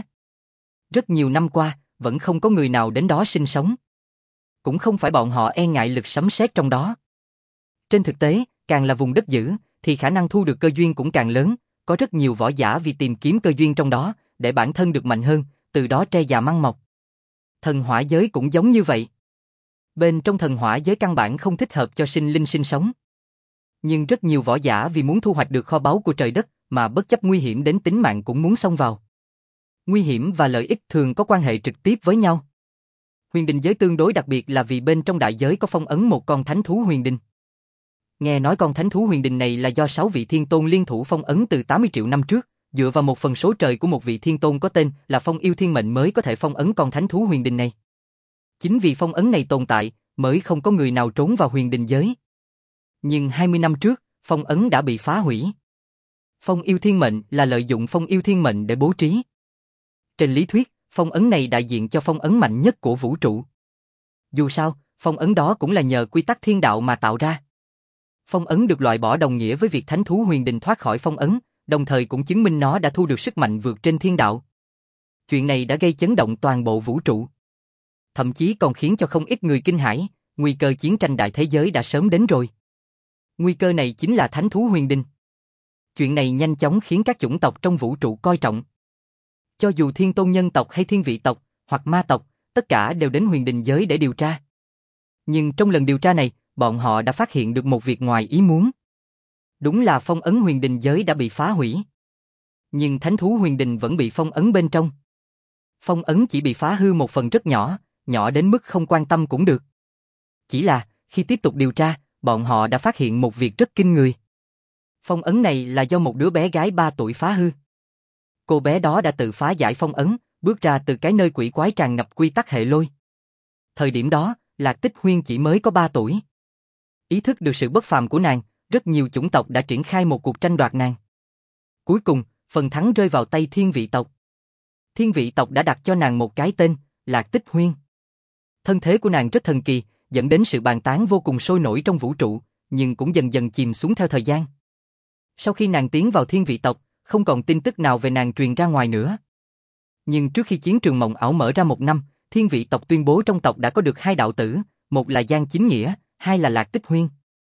Rất nhiều năm qua, vẫn không có người nào đến đó sinh sống. Cũng không phải bọn họ e ngại lực sấm sét trong đó. Trên thực tế, càng là vùng đất dữ, thì khả năng thu được cơ duyên cũng càng lớn, có rất nhiều võ giả vì tìm kiếm cơ duyên trong đó, để bản thân được mạnh hơn, từ đó tre già măng mọc. Thần hỏa giới cũng giống như vậy. Bên trong thần hỏa giới căn bản không thích hợp cho sinh linh sinh sống. Nhưng rất nhiều võ giả vì muốn thu hoạch được kho báu của trời đất mà bất chấp nguy hiểm đến tính mạng cũng muốn xông vào. Nguy hiểm và lợi ích thường có quan hệ trực tiếp với nhau. Huyền đình giới tương đối đặc biệt là vì bên trong đại giới có phong ấn một con thánh thú huyền đình. Nghe nói con thánh thú huyền đình này là do sáu vị thiên tôn liên thủ phong ấn từ tám mươi triệu năm trước, dựa vào một phần số trời của một vị thiên tôn có tên là Phong Yêu Thiên Mệnh mới có thể phong ấn con thánh thú huyền đình này. Chính vì phong ấn này tồn tại, mới không có người nào trốn vào huyền đình giới. Nhưng hai mươi năm trước, phong ấn đã bị phá hủy. Phong Yêu Thiên Mệnh là lợi dụng Phong Yêu Thiên Mệnh để bố trí. Trên lý thuyết, phong ấn này đại diện cho phong ấn mạnh nhất của vũ trụ. Dù sao, phong ấn đó cũng là nhờ quy tắc thiên đạo mà tạo ra. Phong ấn được loại bỏ đồng nghĩa với việc thánh thú huyền đình thoát khỏi phong ấn, đồng thời cũng chứng minh nó đã thu được sức mạnh vượt trên thiên đạo. Chuyện này đã gây chấn động toàn bộ vũ trụ. Thậm chí còn khiến cho không ít người kinh hãi, nguy cơ chiến tranh đại thế giới đã sớm đến rồi. Nguy cơ này chính là thánh thú huyền đình. Chuyện này nhanh chóng khiến các chủng tộc trong vũ trụ coi trọng. Cho dù thiên tôn nhân tộc hay thiên vị tộc, hoặc ma tộc, tất cả đều đến huyền đình giới để điều tra. Nhưng trong lần điều tra này, bọn họ đã phát hiện được một việc ngoài ý muốn. Đúng là phong ấn huyền đình giới đã bị phá hủy. Nhưng thánh thú huyền đình vẫn bị phong ấn bên trong. Phong ấn chỉ bị phá hư một phần rất nhỏ, nhỏ đến mức không quan tâm cũng được. Chỉ là, khi tiếp tục điều tra, bọn họ đã phát hiện một việc rất kinh người. Phong ấn này là do một đứa bé gái ba tuổi phá hư. Cô bé đó đã tự phá giải phong ấn, bước ra từ cái nơi quỷ quái tràn ngập quy tắc hệ lôi. Thời điểm đó, Lạc Tích Huyên chỉ mới có ba tuổi. Ý thức được sự bất phàm của nàng, rất nhiều chủng tộc đã triển khai một cuộc tranh đoạt nàng. Cuối cùng, phần thắng rơi vào tay thiên vị tộc. Thiên vị tộc đã đặt cho nàng một cái tên, Lạc Tích Huyên. Thân thế của nàng rất thần kỳ, dẫn đến sự bàn tán vô cùng sôi nổi trong vũ trụ, nhưng cũng dần dần chìm xuống theo thời gian. Sau khi nàng tiến vào thiên vị tộc, không còn tin tức nào về nàng truyền ra ngoài nữa. Nhưng trước khi chiến trường mộng ảo mở ra một năm, thiên vị tộc tuyên bố trong tộc đã có được hai đạo tử, một là Giang Chính Nghĩa, hai là Lạc Tích Huyên.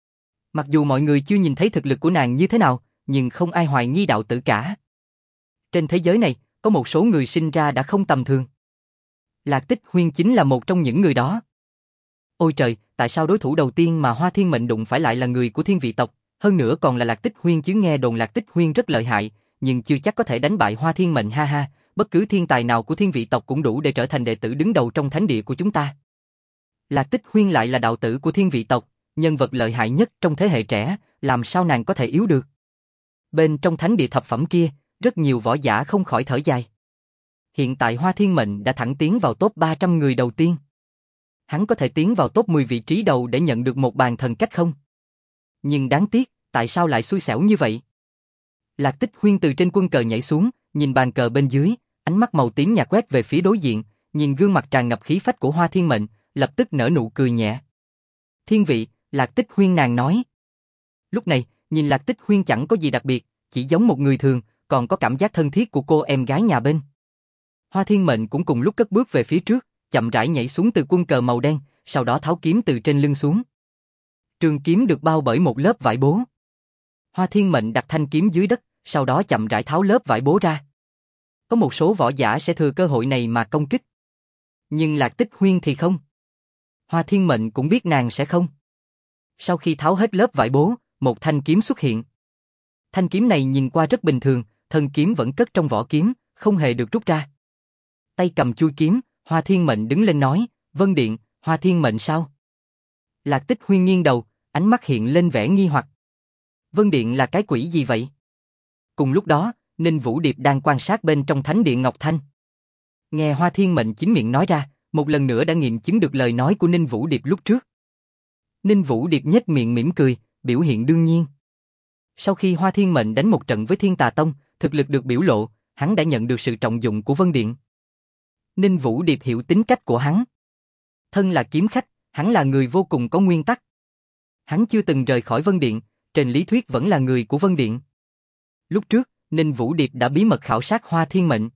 Mặc dù mọi người chưa nhìn thấy thực lực của nàng như thế nào, nhưng không ai hoài nghi đạo tử cả. Trên thế giới này, có một số người sinh ra đã không tầm thường. Lạc Tích Huyên chính là một trong những người đó. Ôi trời, tại sao đối thủ đầu tiên mà Hoa Thiên Mệnh đụng phải lại là người của thiên vị tộc, hơn nữa còn là Lạc Tích Huyên chứ? Nghe đồn Lạc Tích Huyên rất lợi hại, nhưng chưa chắc có thể đánh bại Hoa Thiên Mệnh. Ha ha, bất cứ thiên tài nào của thiên vị tộc cũng đủ để trở thành đệ tử đứng đầu trong thánh địa của chúng ta. Lạc Tích Huyên lại là đạo tử của thiên vị tộc, nhân vật lợi hại nhất trong thế hệ trẻ, làm sao nàng có thể yếu được? Bên trong thánh địa thập phẩm kia, rất nhiều võ giả không khỏi thở dài. Hiện tại Hoa Thiên Mệnh đã thẳng tiến vào top ba trăm người đầu tiên. Hắn có thể tiến vào top mười vị trí đầu để nhận được một bàn thần cách không? Nhưng đáng tiếc, tại sao lại xui xẻo như vậy? Lạc Tích Huyên từ trên quân cờ nhảy xuống, nhìn bàn cờ bên dưới, ánh mắt màu tím nhạt quét về phía đối diện, nhìn gương mặt tràn ngập khí phách của Hoa Thiên Mệnh, lập tức nở nụ cười nhẹ. Thiên vị, Lạc Tích Huyên nàng nói. Lúc này, nhìn Lạc Tích Huyên chẳng có gì đặc biệt, chỉ giống một người thường, còn có cảm giác thân thiết của cô em gái nhà bên. Hoa Thiên Mệnh cũng cùng lúc cất bước về phía trước, chậm rãi nhảy xuống từ quân cờ màu đen, sau đó tháo kiếm từ trên lưng xuống. Trường kiếm được bao bởi một lớp vải bố. Hoa Thiên Mệnh đặt thanh kiếm dưới đất, sau đó chậm rãi tháo lớp vải bố ra. Có một số võ giả sẽ thừa cơ hội này mà công kích. Nhưng Lạc Tích Huyên thì không. Hoa Thiên Mệnh cũng biết nàng sẽ không. Sau khi tháo hết lớp vải bố, một thanh kiếm xuất hiện. Thanh kiếm này nhìn qua rất bình thường, thân kiếm vẫn cất trong vỏ kiếm, không hề được rút ra. Tay cầm chuôi kiếm, Hoa Thiên Mệnh đứng lên nói, Vân Điện, Hoa Thiên Mệnh sao? Lạc Tích Huyên nghiêng đầu, ánh mắt hiện lên vẻ nghi hoặc. Vân Điện là cái quỷ gì vậy? Cùng lúc đó, Ninh Vũ Điệp đang quan sát bên trong thánh điện Ngọc Thanh. Nghe Hoa Thiên Mệnh chính miệng nói ra, một lần nữa đã nghiệm chứng được lời nói của Ninh Vũ Điệp lúc trước. Ninh Vũ Điệp nhếch miệng mỉm cười, biểu hiện đương nhiên. Sau khi Hoa Thiên Mệnh đánh một trận với Thiên Tà Tông, thực lực được biểu lộ, hắn đã nhận được sự trọng dụng của Vân Điện. Ninh Vũ Điệp hiểu tính cách của hắn. Thân là kiếm khách, hắn là người vô cùng có nguyên tắc. Hắn chưa từng rời khỏi Vân Điện, trên lý thuyết vẫn là người của Vân Điện. Lúc trước, Ninh Vũ Điệp đã bí mật khảo sát Hoa Thiên Mệnh.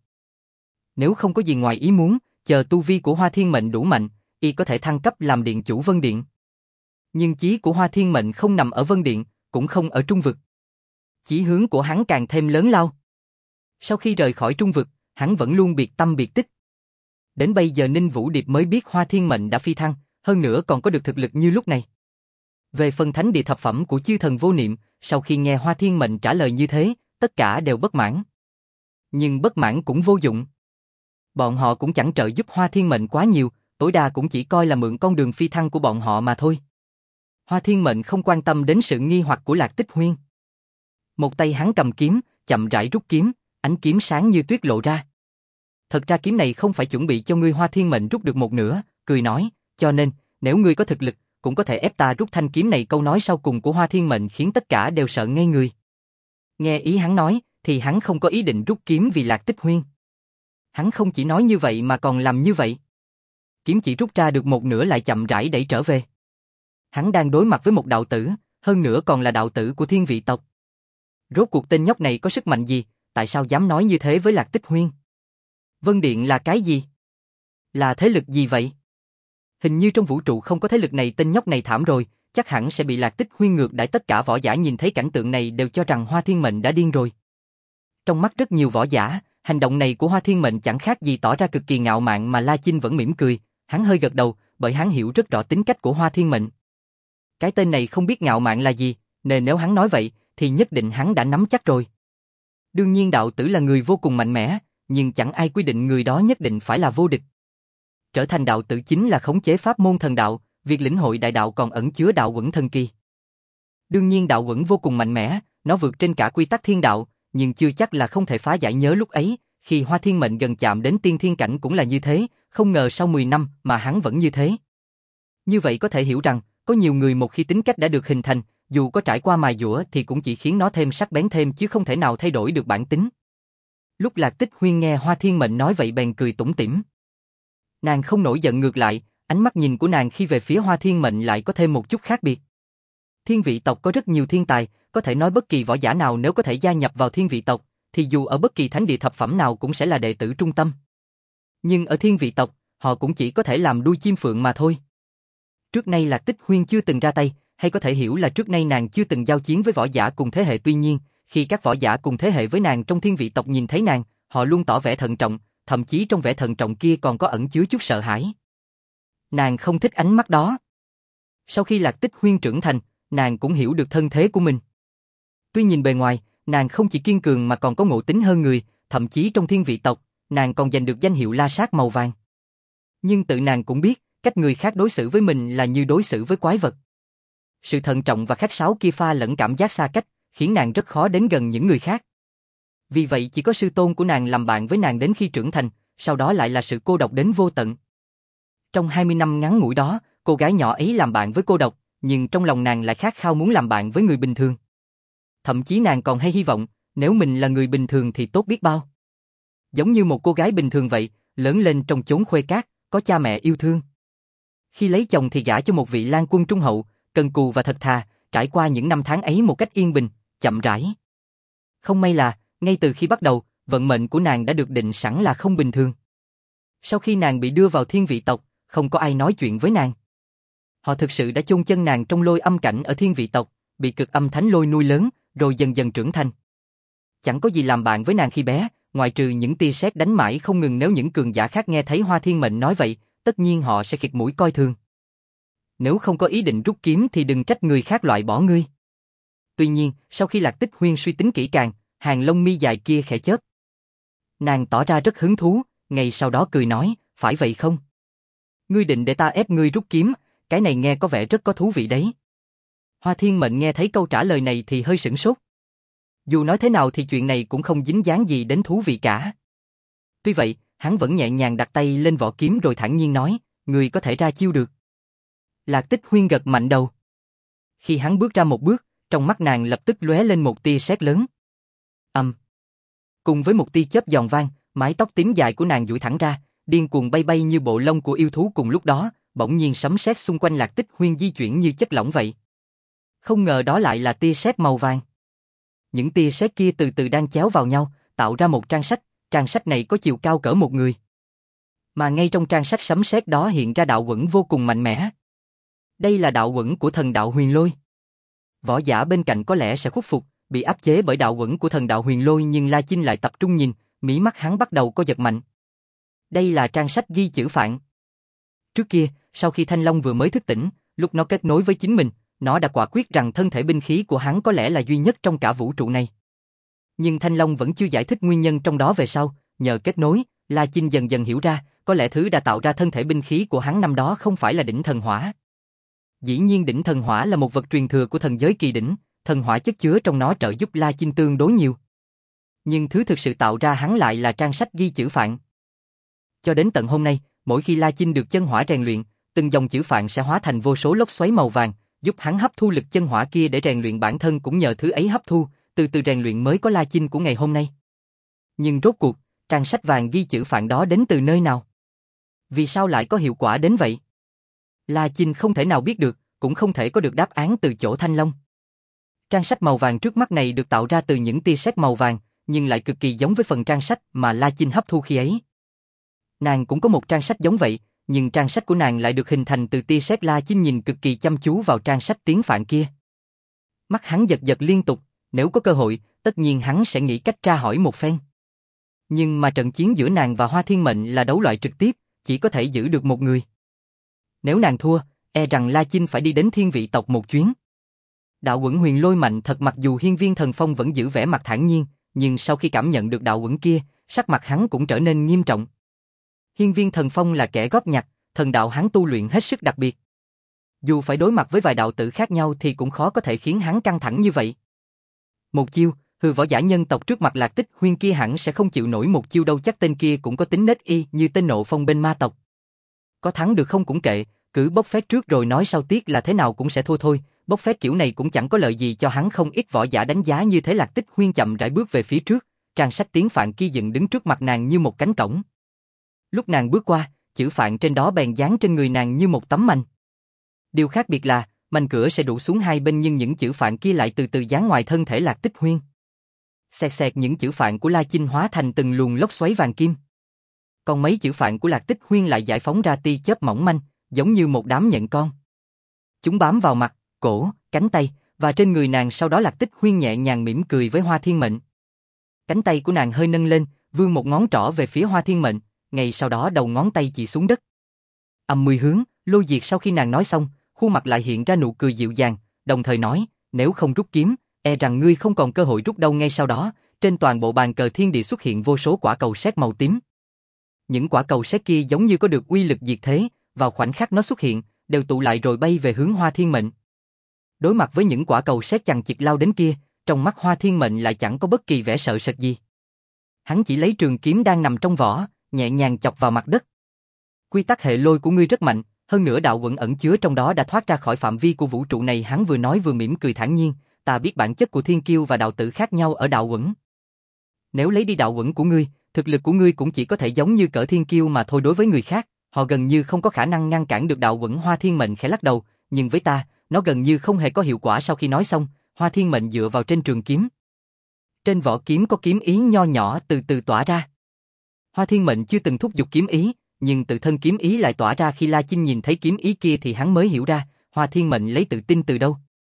Nếu không có gì ngoài ý muốn, chờ tu vi của Hoa Thiên Mệnh đủ mạnh, y có thể thăng cấp làm điện chủ Vân Điện. Nhưng chí của Hoa Thiên Mệnh không nằm ở Vân Điện, cũng không ở Trung Vực. Chí hướng của hắn càng thêm lớn lao. Sau khi rời khỏi Trung Vực, hắn vẫn luôn biệt tâm biệt tích. Đến bây giờ Ninh Vũ Điệp mới biết Hoa Thiên Mệnh đã phi thăng, hơn nữa còn có được thực lực như lúc này. Về phần thánh địa thập phẩm của chư thần vô niệm, sau khi nghe Hoa Thiên Mệnh trả lời như thế, tất cả đều bất mãn. Nhưng bất mãn cũng vô dụng. Bọn họ cũng chẳng trợ giúp Hoa Thiên Mệnh quá nhiều, tối đa cũng chỉ coi là mượn con đường phi thăng của bọn họ mà thôi. Hoa Thiên Mệnh không quan tâm đến sự nghi hoặc của Lạc Tích Huyên. Một tay hắn cầm kiếm, chậm rãi rút kiếm, ánh kiếm sáng như tuyết lộ ra. Thật ra kiếm này không phải chuẩn bị cho ngươi. Hoa Thiên Mệnh rút được một nửa, cười nói, cho nên, nếu ngươi có thực lực, cũng có thể ép ta rút thanh kiếm này. Câu nói sau cùng của Hoa Thiên Mệnh khiến tất cả đều sợ ngây người. Nghe ý hắn nói, thì hắn không có ý định rút kiếm vì Lạc Tích Huyên. Hắn không chỉ nói như vậy mà còn làm như vậy. Kiếm chỉ rút ra được một nửa lại chậm rãi đẩy trở về. Hắn đang đối mặt với một đạo tử, hơn nữa còn là đạo tử của Thiên Vị tộc. Rốt cuộc tên nhóc này có sức mạnh gì, tại sao dám nói như thế với Lạc Tích Huyên? Vân Điện là cái gì? Là thế lực gì vậy? Hình như trong vũ trụ không có thế lực này. Tên nhóc này thảm rồi, chắc hẳn sẽ bị Lạc Tích Huyên ngược đãi. Tất cả võ giả nhìn thấy cảnh tượng này đều cho rằng Hoa Thiên Mệnh đã điên rồi. Trong mắt rất nhiều võ giả, hành động này của Hoa Thiên Mệnh chẳng khác gì tỏ ra cực kỳ ngạo mạn, mà La Chinh vẫn mỉm cười. Hắn hơi gật đầu, bởi hắn hiểu rất rõ tính cách của Hoa Thiên Mệnh. Cái tên này không biết ngạo mạn là gì, nên nếu hắn nói vậy, thì nhất định hắn đã nắm chắc rồi. Đương nhiên đạo tử là người vô cùng mạnh mẽ, nhưng chẳng ai quy định người đó nhất định phải là vô địch. Trở thành đạo tử chính là khống chế pháp môn thần đạo, việc lĩnh hội đại đạo còn ẩn chứa đạo uẩn thần kỳ. Đương nhiên đạo uẩn vô cùng mạnh mẽ, nó vượt trên cả quy tắc thiên đạo, nhưng chưa chắc là không thể phá giải. Nhớ lúc ấy, khi Hoa Thiên Mệnh gần chạm đến tiên thiên cảnh cũng là như thế, không ngờ sau mười năm mà hắn vẫn như thế. Như vậy có thể hiểu rằng, có nhiều người một khi tính cách đã được hình thành, dù có trải qua mài dũa thì cũng chỉ khiến nó thêm sắc bén thêm chứ không thể nào thay đổi được bản tính. Lúc Lạc Tích Huyên nghe Hoa Thiên Mệnh nói vậy bèn cười tủm tỉm. Nàng không nổi giận, ngược lại, ánh mắt nhìn của nàng khi về phía Hoa Thiên Mệnh lại có thêm một chút khác biệt. Thiên Vị tộc có rất nhiều thiên tài, có thể nói bất kỳ võ giả nào nếu có thể gia nhập vào Thiên Vị tộc, thì dù ở bất kỳ thánh địa thập phẩm nào cũng sẽ là đệ tử trung tâm. Nhưng ở Thiên Vị tộc, họ cũng chỉ có thể làm đuôi chim phượng mà thôi. Trước nay Lạc Tích Huyên chưa từng ra tay, hay có thể hiểu là trước nay nàng chưa từng giao chiến với võ giả cùng thế hệ. Tuy nhiên, khi các võ giả cùng thế hệ với nàng trong Thiên Vị tộc nhìn thấy nàng, họ luôn tỏ vẻ thận trọng, thậm chí trong vẻ thận trọng kia còn có ẩn chứa chút sợ hãi. Nàng không thích ánh mắt đó. Sau khi Lạc Tích Huyên trưởng thành, nàng cũng hiểu được thân thế của mình. Tuy nhìn bề ngoài, nàng không chỉ kiên cường mà còn có ngộ tính hơn người, thậm chí trong Thiên Vị tộc, nàng còn giành được danh hiệu La Sát màu vàng. Nhưng tự nàng cũng biết, cách người khác đối xử với mình là như đối xử với quái vật. Sự thận trọng và khách sáo kia pha lẫn cảm giác xa cách, khiến nàng rất khó đến gần những người khác. Vì vậy chỉ có sư tôn của nàng làm bạn với nàng đến khi trưởng thành, sau đó lại là sự cô độc đến vô tận. Trong hai mươi năm ngắn ngủi đó, cô gái nhỏ ấy làm bạn với cô độc, nhưng trong lòng nàng lại khát khao muốn làm bạn với người bình thường. Thậm chí nàng còn hay hy vọng, nếu mình là người bình thường thì tốt biết bao. Giống như một cô gái bình thường vậy, lớn lên trong chốn khuê cát, có cha mẹ yêu thương. Khi lấy chồng thì gả cho một vị lang quân trung hậu, cần cù và thật thà, trải qua những năm tháng ấy một cách yên bình, chậm rãi. Không may là, ngay từ khi bắt đầu, vận mệnh của nàng đã được định sẵn là không bình thường. Sau khi nàng bị đưa vào Thiên Vị tộc, không có ai nói chuyện với nàng. Họ thực sự đã chôn chân nàng trong lôi âm cảnh ở Thiên Vị tộc, bị cực âm thánh lôi nuôi lớn, rồi dần dần trưởng thành. Chẳng có gì làm bạn với nàng khi bé, ngoại trừ những tia sét đánh mãi không ngừng. Nếu những cường giả khác nghe thấy Hoa Thiên Mệnh nói vậy, tất nhiên họ sẽ khịt mũi coi thường. Nếu không có ý định rút kiếm thì đừng trách người khác loại bỏ ngươi. Tuy nhiên, sau khi Lạc Tích Huyên suy tính kỹ càng, hàng lông mi dài kia khẽ chớp. Nàng tỏ ra rất hứng thú, ngay sau đó cười nói, phải vậy không? Ngươi định để ta ép ngươi rút kiếm, cái này nghe có vẻ rất có thú vị đấy. Hoa Thiên Mệnh nghe thấy câu trả lời này thì hơi sửng sốt. Dù nói thế nào thì chuyện này cũng không dính dáng gì đến thú vị cả. Tuy vậy, hắn vẫn nhẹ nhàng đặt tay lên vỏ kiếm rồi thản nhiên nói, ngươi có thể ra chiêu được. Lạc Tích Huyên gật mạnh đầu. Khi hắn bước ra một bước, trong mắt nàng lập tức lóe lên một tia sét lớn. Ầm. Um. Cùng với một tia chớp giòn vang, mái tóc tím dài của nàng duỗi thẳng ra, điên cuồng bay bay như bộ lông của yêu thú. Cùng lúc đó, bỗng nhiên sấm sét xung quanh Lạc Tích Huyên di chuyển như chất lỏng vậy. Không ngờ đó lại là tia sét màu vàng. Những tia sét kia từ từ đan chéo vào nhau, tạo ra một trang sách. Trang sách này có chiều cao cỡ một người. Mà ngay trong trang sách sấm sét đó hiện ra đạo uẩn vô cùng mạnh mẽ. Đây là đạo uẩn của thần đạo huyền lôi. Võ giả bên cạnh có lẽ sẽ khuất phục, bị áp chế bởi đạo uẩn của thần đạo huyền lôi, nhưng La Chinh lại tập trung nhìn, mí mắt hắn bắt đầu co giật mạnh. Đây là trang sách ghi chữ Phạn. Trước kia, sau khi Thanh Long vừa mới thức tỉnh, lúc nó kết nối với chính mình, nó đã quả quyết rằng thân thể binh khí của hắn có lẽ là duy nhất trong cả vũ trụ này. Nhưng Thanh Long vẫn chưa giải thích nguyên nhân trong đó. Về sau, nhờ kết nối, La Chinh dần dần hiểu ra, có lẽ thứ đã tạo ra thân thể binh khí của hắn năm đó không phải là đỉnh thần hỏa. Dĩ nhiên đỉnh thần hỏa là một vật truyền thừa của thần giới kỳ đỉnh, thần hỏa chất chứa trong nó trợ giúp La Chinh tương đối nhiều. Nhưng thứ thực sự tạo ra hắn lại là trang sách ghi chữ phạn. Cho đến tận hôm nay, mỗi khi La Chinh được chân hỏa rèn luyện, từng dòng chữ phạn sẽ hóa thành vô số lốc xoáy màu vàng, giúp hắn hấp thu lực chân hỏa kia để rèn luyện bản thân, cũng nhờ thứ ấy hấp thu, từ từ rèn luyện mới có La Chinh của ngày hôm nay. Nhưng rốt cuộc, trang sách vàng ghi chữ phạn đó đến từ nơi nào? Vì sao lại có hiệu quả đến vậy? La Chinh không thể nào biết được, cũng không thể có được đáp án từ chỗ Thanh Long. Trang sách màu vàng trước mắt này được tạo ra từ những tia sét màu vàng, nhưng lại cực kỳ giống với phần trang sách mà La Chinh hấp thu khi ấy. Nàng cũng có một trang sách giống vậy, nhưng trang sách của nàng lại được hình thành từ tia sét. La Chinh nhìn cực kỳ chăm chú vào trang sách tiếng Phạn kia. Mắt hắn giật giật liên tục, nếu có cơ hội, tất nhiên hắn sẽ nghĩ cách tra hỏi một phen. Nhưng mà trận chiến giữa nàng và Hoa Thiên Mệnh là đấu loại trực tiếp, chỉ có thể giữ được một người. Nếu nàng thua, e rằng La Chinh phải đi đến Thiên Vị tộc một chuyến. Đạo Uẩn Huyền Lôi mạnh thật, mặc dù Hiên Viên Thần Phong vẫn giữ vẻ mặt thản nhiên, nhưng sau khi cảm nhận được đạo uẩn kia, sắc mặt hắn cũng trở nên nghiêm trọng. Hiên Viên Thần Phong là kẻ góp nhặt, thần đạo hắn tu luyện hết sức đặc biệt. Dù phải đối mặt với vài đạo tử khác nhau thì cũng khó có thể khiến hắn căng thẳng như vậy. Một chiêu, hư võ giả nhân tộc trước mặt Lạc Tích Huyên kia hẳn sẽ không chịu nổi một chiêu đâu, chắc tên kia cũng có tính nết y như tên Nộ Phong bên ma tộc. Có thắng được không cũng kệ, cứ bốc phét trước rồi nói sau, tiếc là thế nào cũng sẽ thua thôi, bốc phét kiểu này cũng chẳng có lợi gì cho hắn. Không ít võ giả đánh giá như thế. Lạc Tích Huyên chậm rãi bước về phía trước, trang sách tiếng Phạn kia dựng đứng trước mặt nàng như một cánh cổng. Lúc nàng bước qua, chữ Phạn trên đó bèn dán trên người nàng như một tấm mành. Điều khác biệt là, mành cửa sẽ rủ xuống hai bên nhưng những chữ Phạn kia lại từ từ dán ngoài thân thể Lạc Tích Huyên. Xẹt xẹt, những chữ Phạn của La Chinh hóa thành từng luồng lốc xoáy vàng kim. Còn mấy chữ Phạn của Lạc Tích Huyên lại giải phóng ra tia chớp mỏng manh, giống như một đám nhện con. Chúng bám vào mặt, cổ, cánh tay và trên người nàng. Sau đó Lạc Tích Huyên nhẹ nhàng mỉm cười với Hoa Thiên Mệnh. Cánh tay của nàng hơi nâng lên, vươn một ngón trỏ về phía Hoa Thiên Mệnh, ngay sau đó đầu ngón tay chỉ xuống đất. Âm mười hướng, lôi diệt. Sau khi nàng nói xong, khuôn mặt lại hiện ra nụ cười dịu dàng, đồng thời nói, nếu không rút kiếm, e rằng ngươi không còn cơ hội rút đâu. Ngay sau đó, trên toàn bộ bàn cờ thiên địa xuất hiện vô số quả cầu sét màu tím. Những quả cầu sét kia giống như có được uy lực diệt thế, vào khoảnh khắc nó xuất hiện, đều tụ lại rồi bay về hướng Hoa Thiên Mệnh. Đối mặt với những quả cầu sét chằng chịt lao đến kia, trong mắt Hoa Thiên Mệnh lại chẳng có bất kỳ vẻ sợ sệt gì. Hắn chỉ lấy trường kiếm đang nằm trong vỏ, nhẹ nhàng chọc vào mặt đất. Quy tắc hệ lôi của ngươi rất mạnh, hơn nữa đạo uẩn ẩn chứa trong đó đã thoát ra khỏi phạm vi của vũ trụ này. Hắn vừa nói vừa mỉm cười thản nhiên, ta biết bản chất của thiên kiêu và đạo tử khác nhau ở đạo uẩn. Nếu lấy đi đạo uẩn của ngươi, thực lực của ngươi cũng chỉ có thể giống như cỡ thiên kiêu mà thôi. Đối với người khác, họ gần như không có khả năng ngăn cản được đạo uẩn. Hoa Thiên Mệnh khẽ lắc đầu, nhưng với ta, nó gần như không hề có hiệu quả. Sau khi nói xong, Hoa Thiên Mệnh dựa vào trên trường kiếm. Trên vỏ kiếm có kiếm ý nho nhỏ từ từ tỏa ra. Hoa Thiên Mệnh chưa từng thúc giục kiếm ý, nhưng tự thân kiếm ý lại tỏa ra. Khi La Chinh nhìn thấy kiếm ý kia thì hắn mới hiểu ra, Hoa Thiên Mệnh lấy tự tin từ đâu.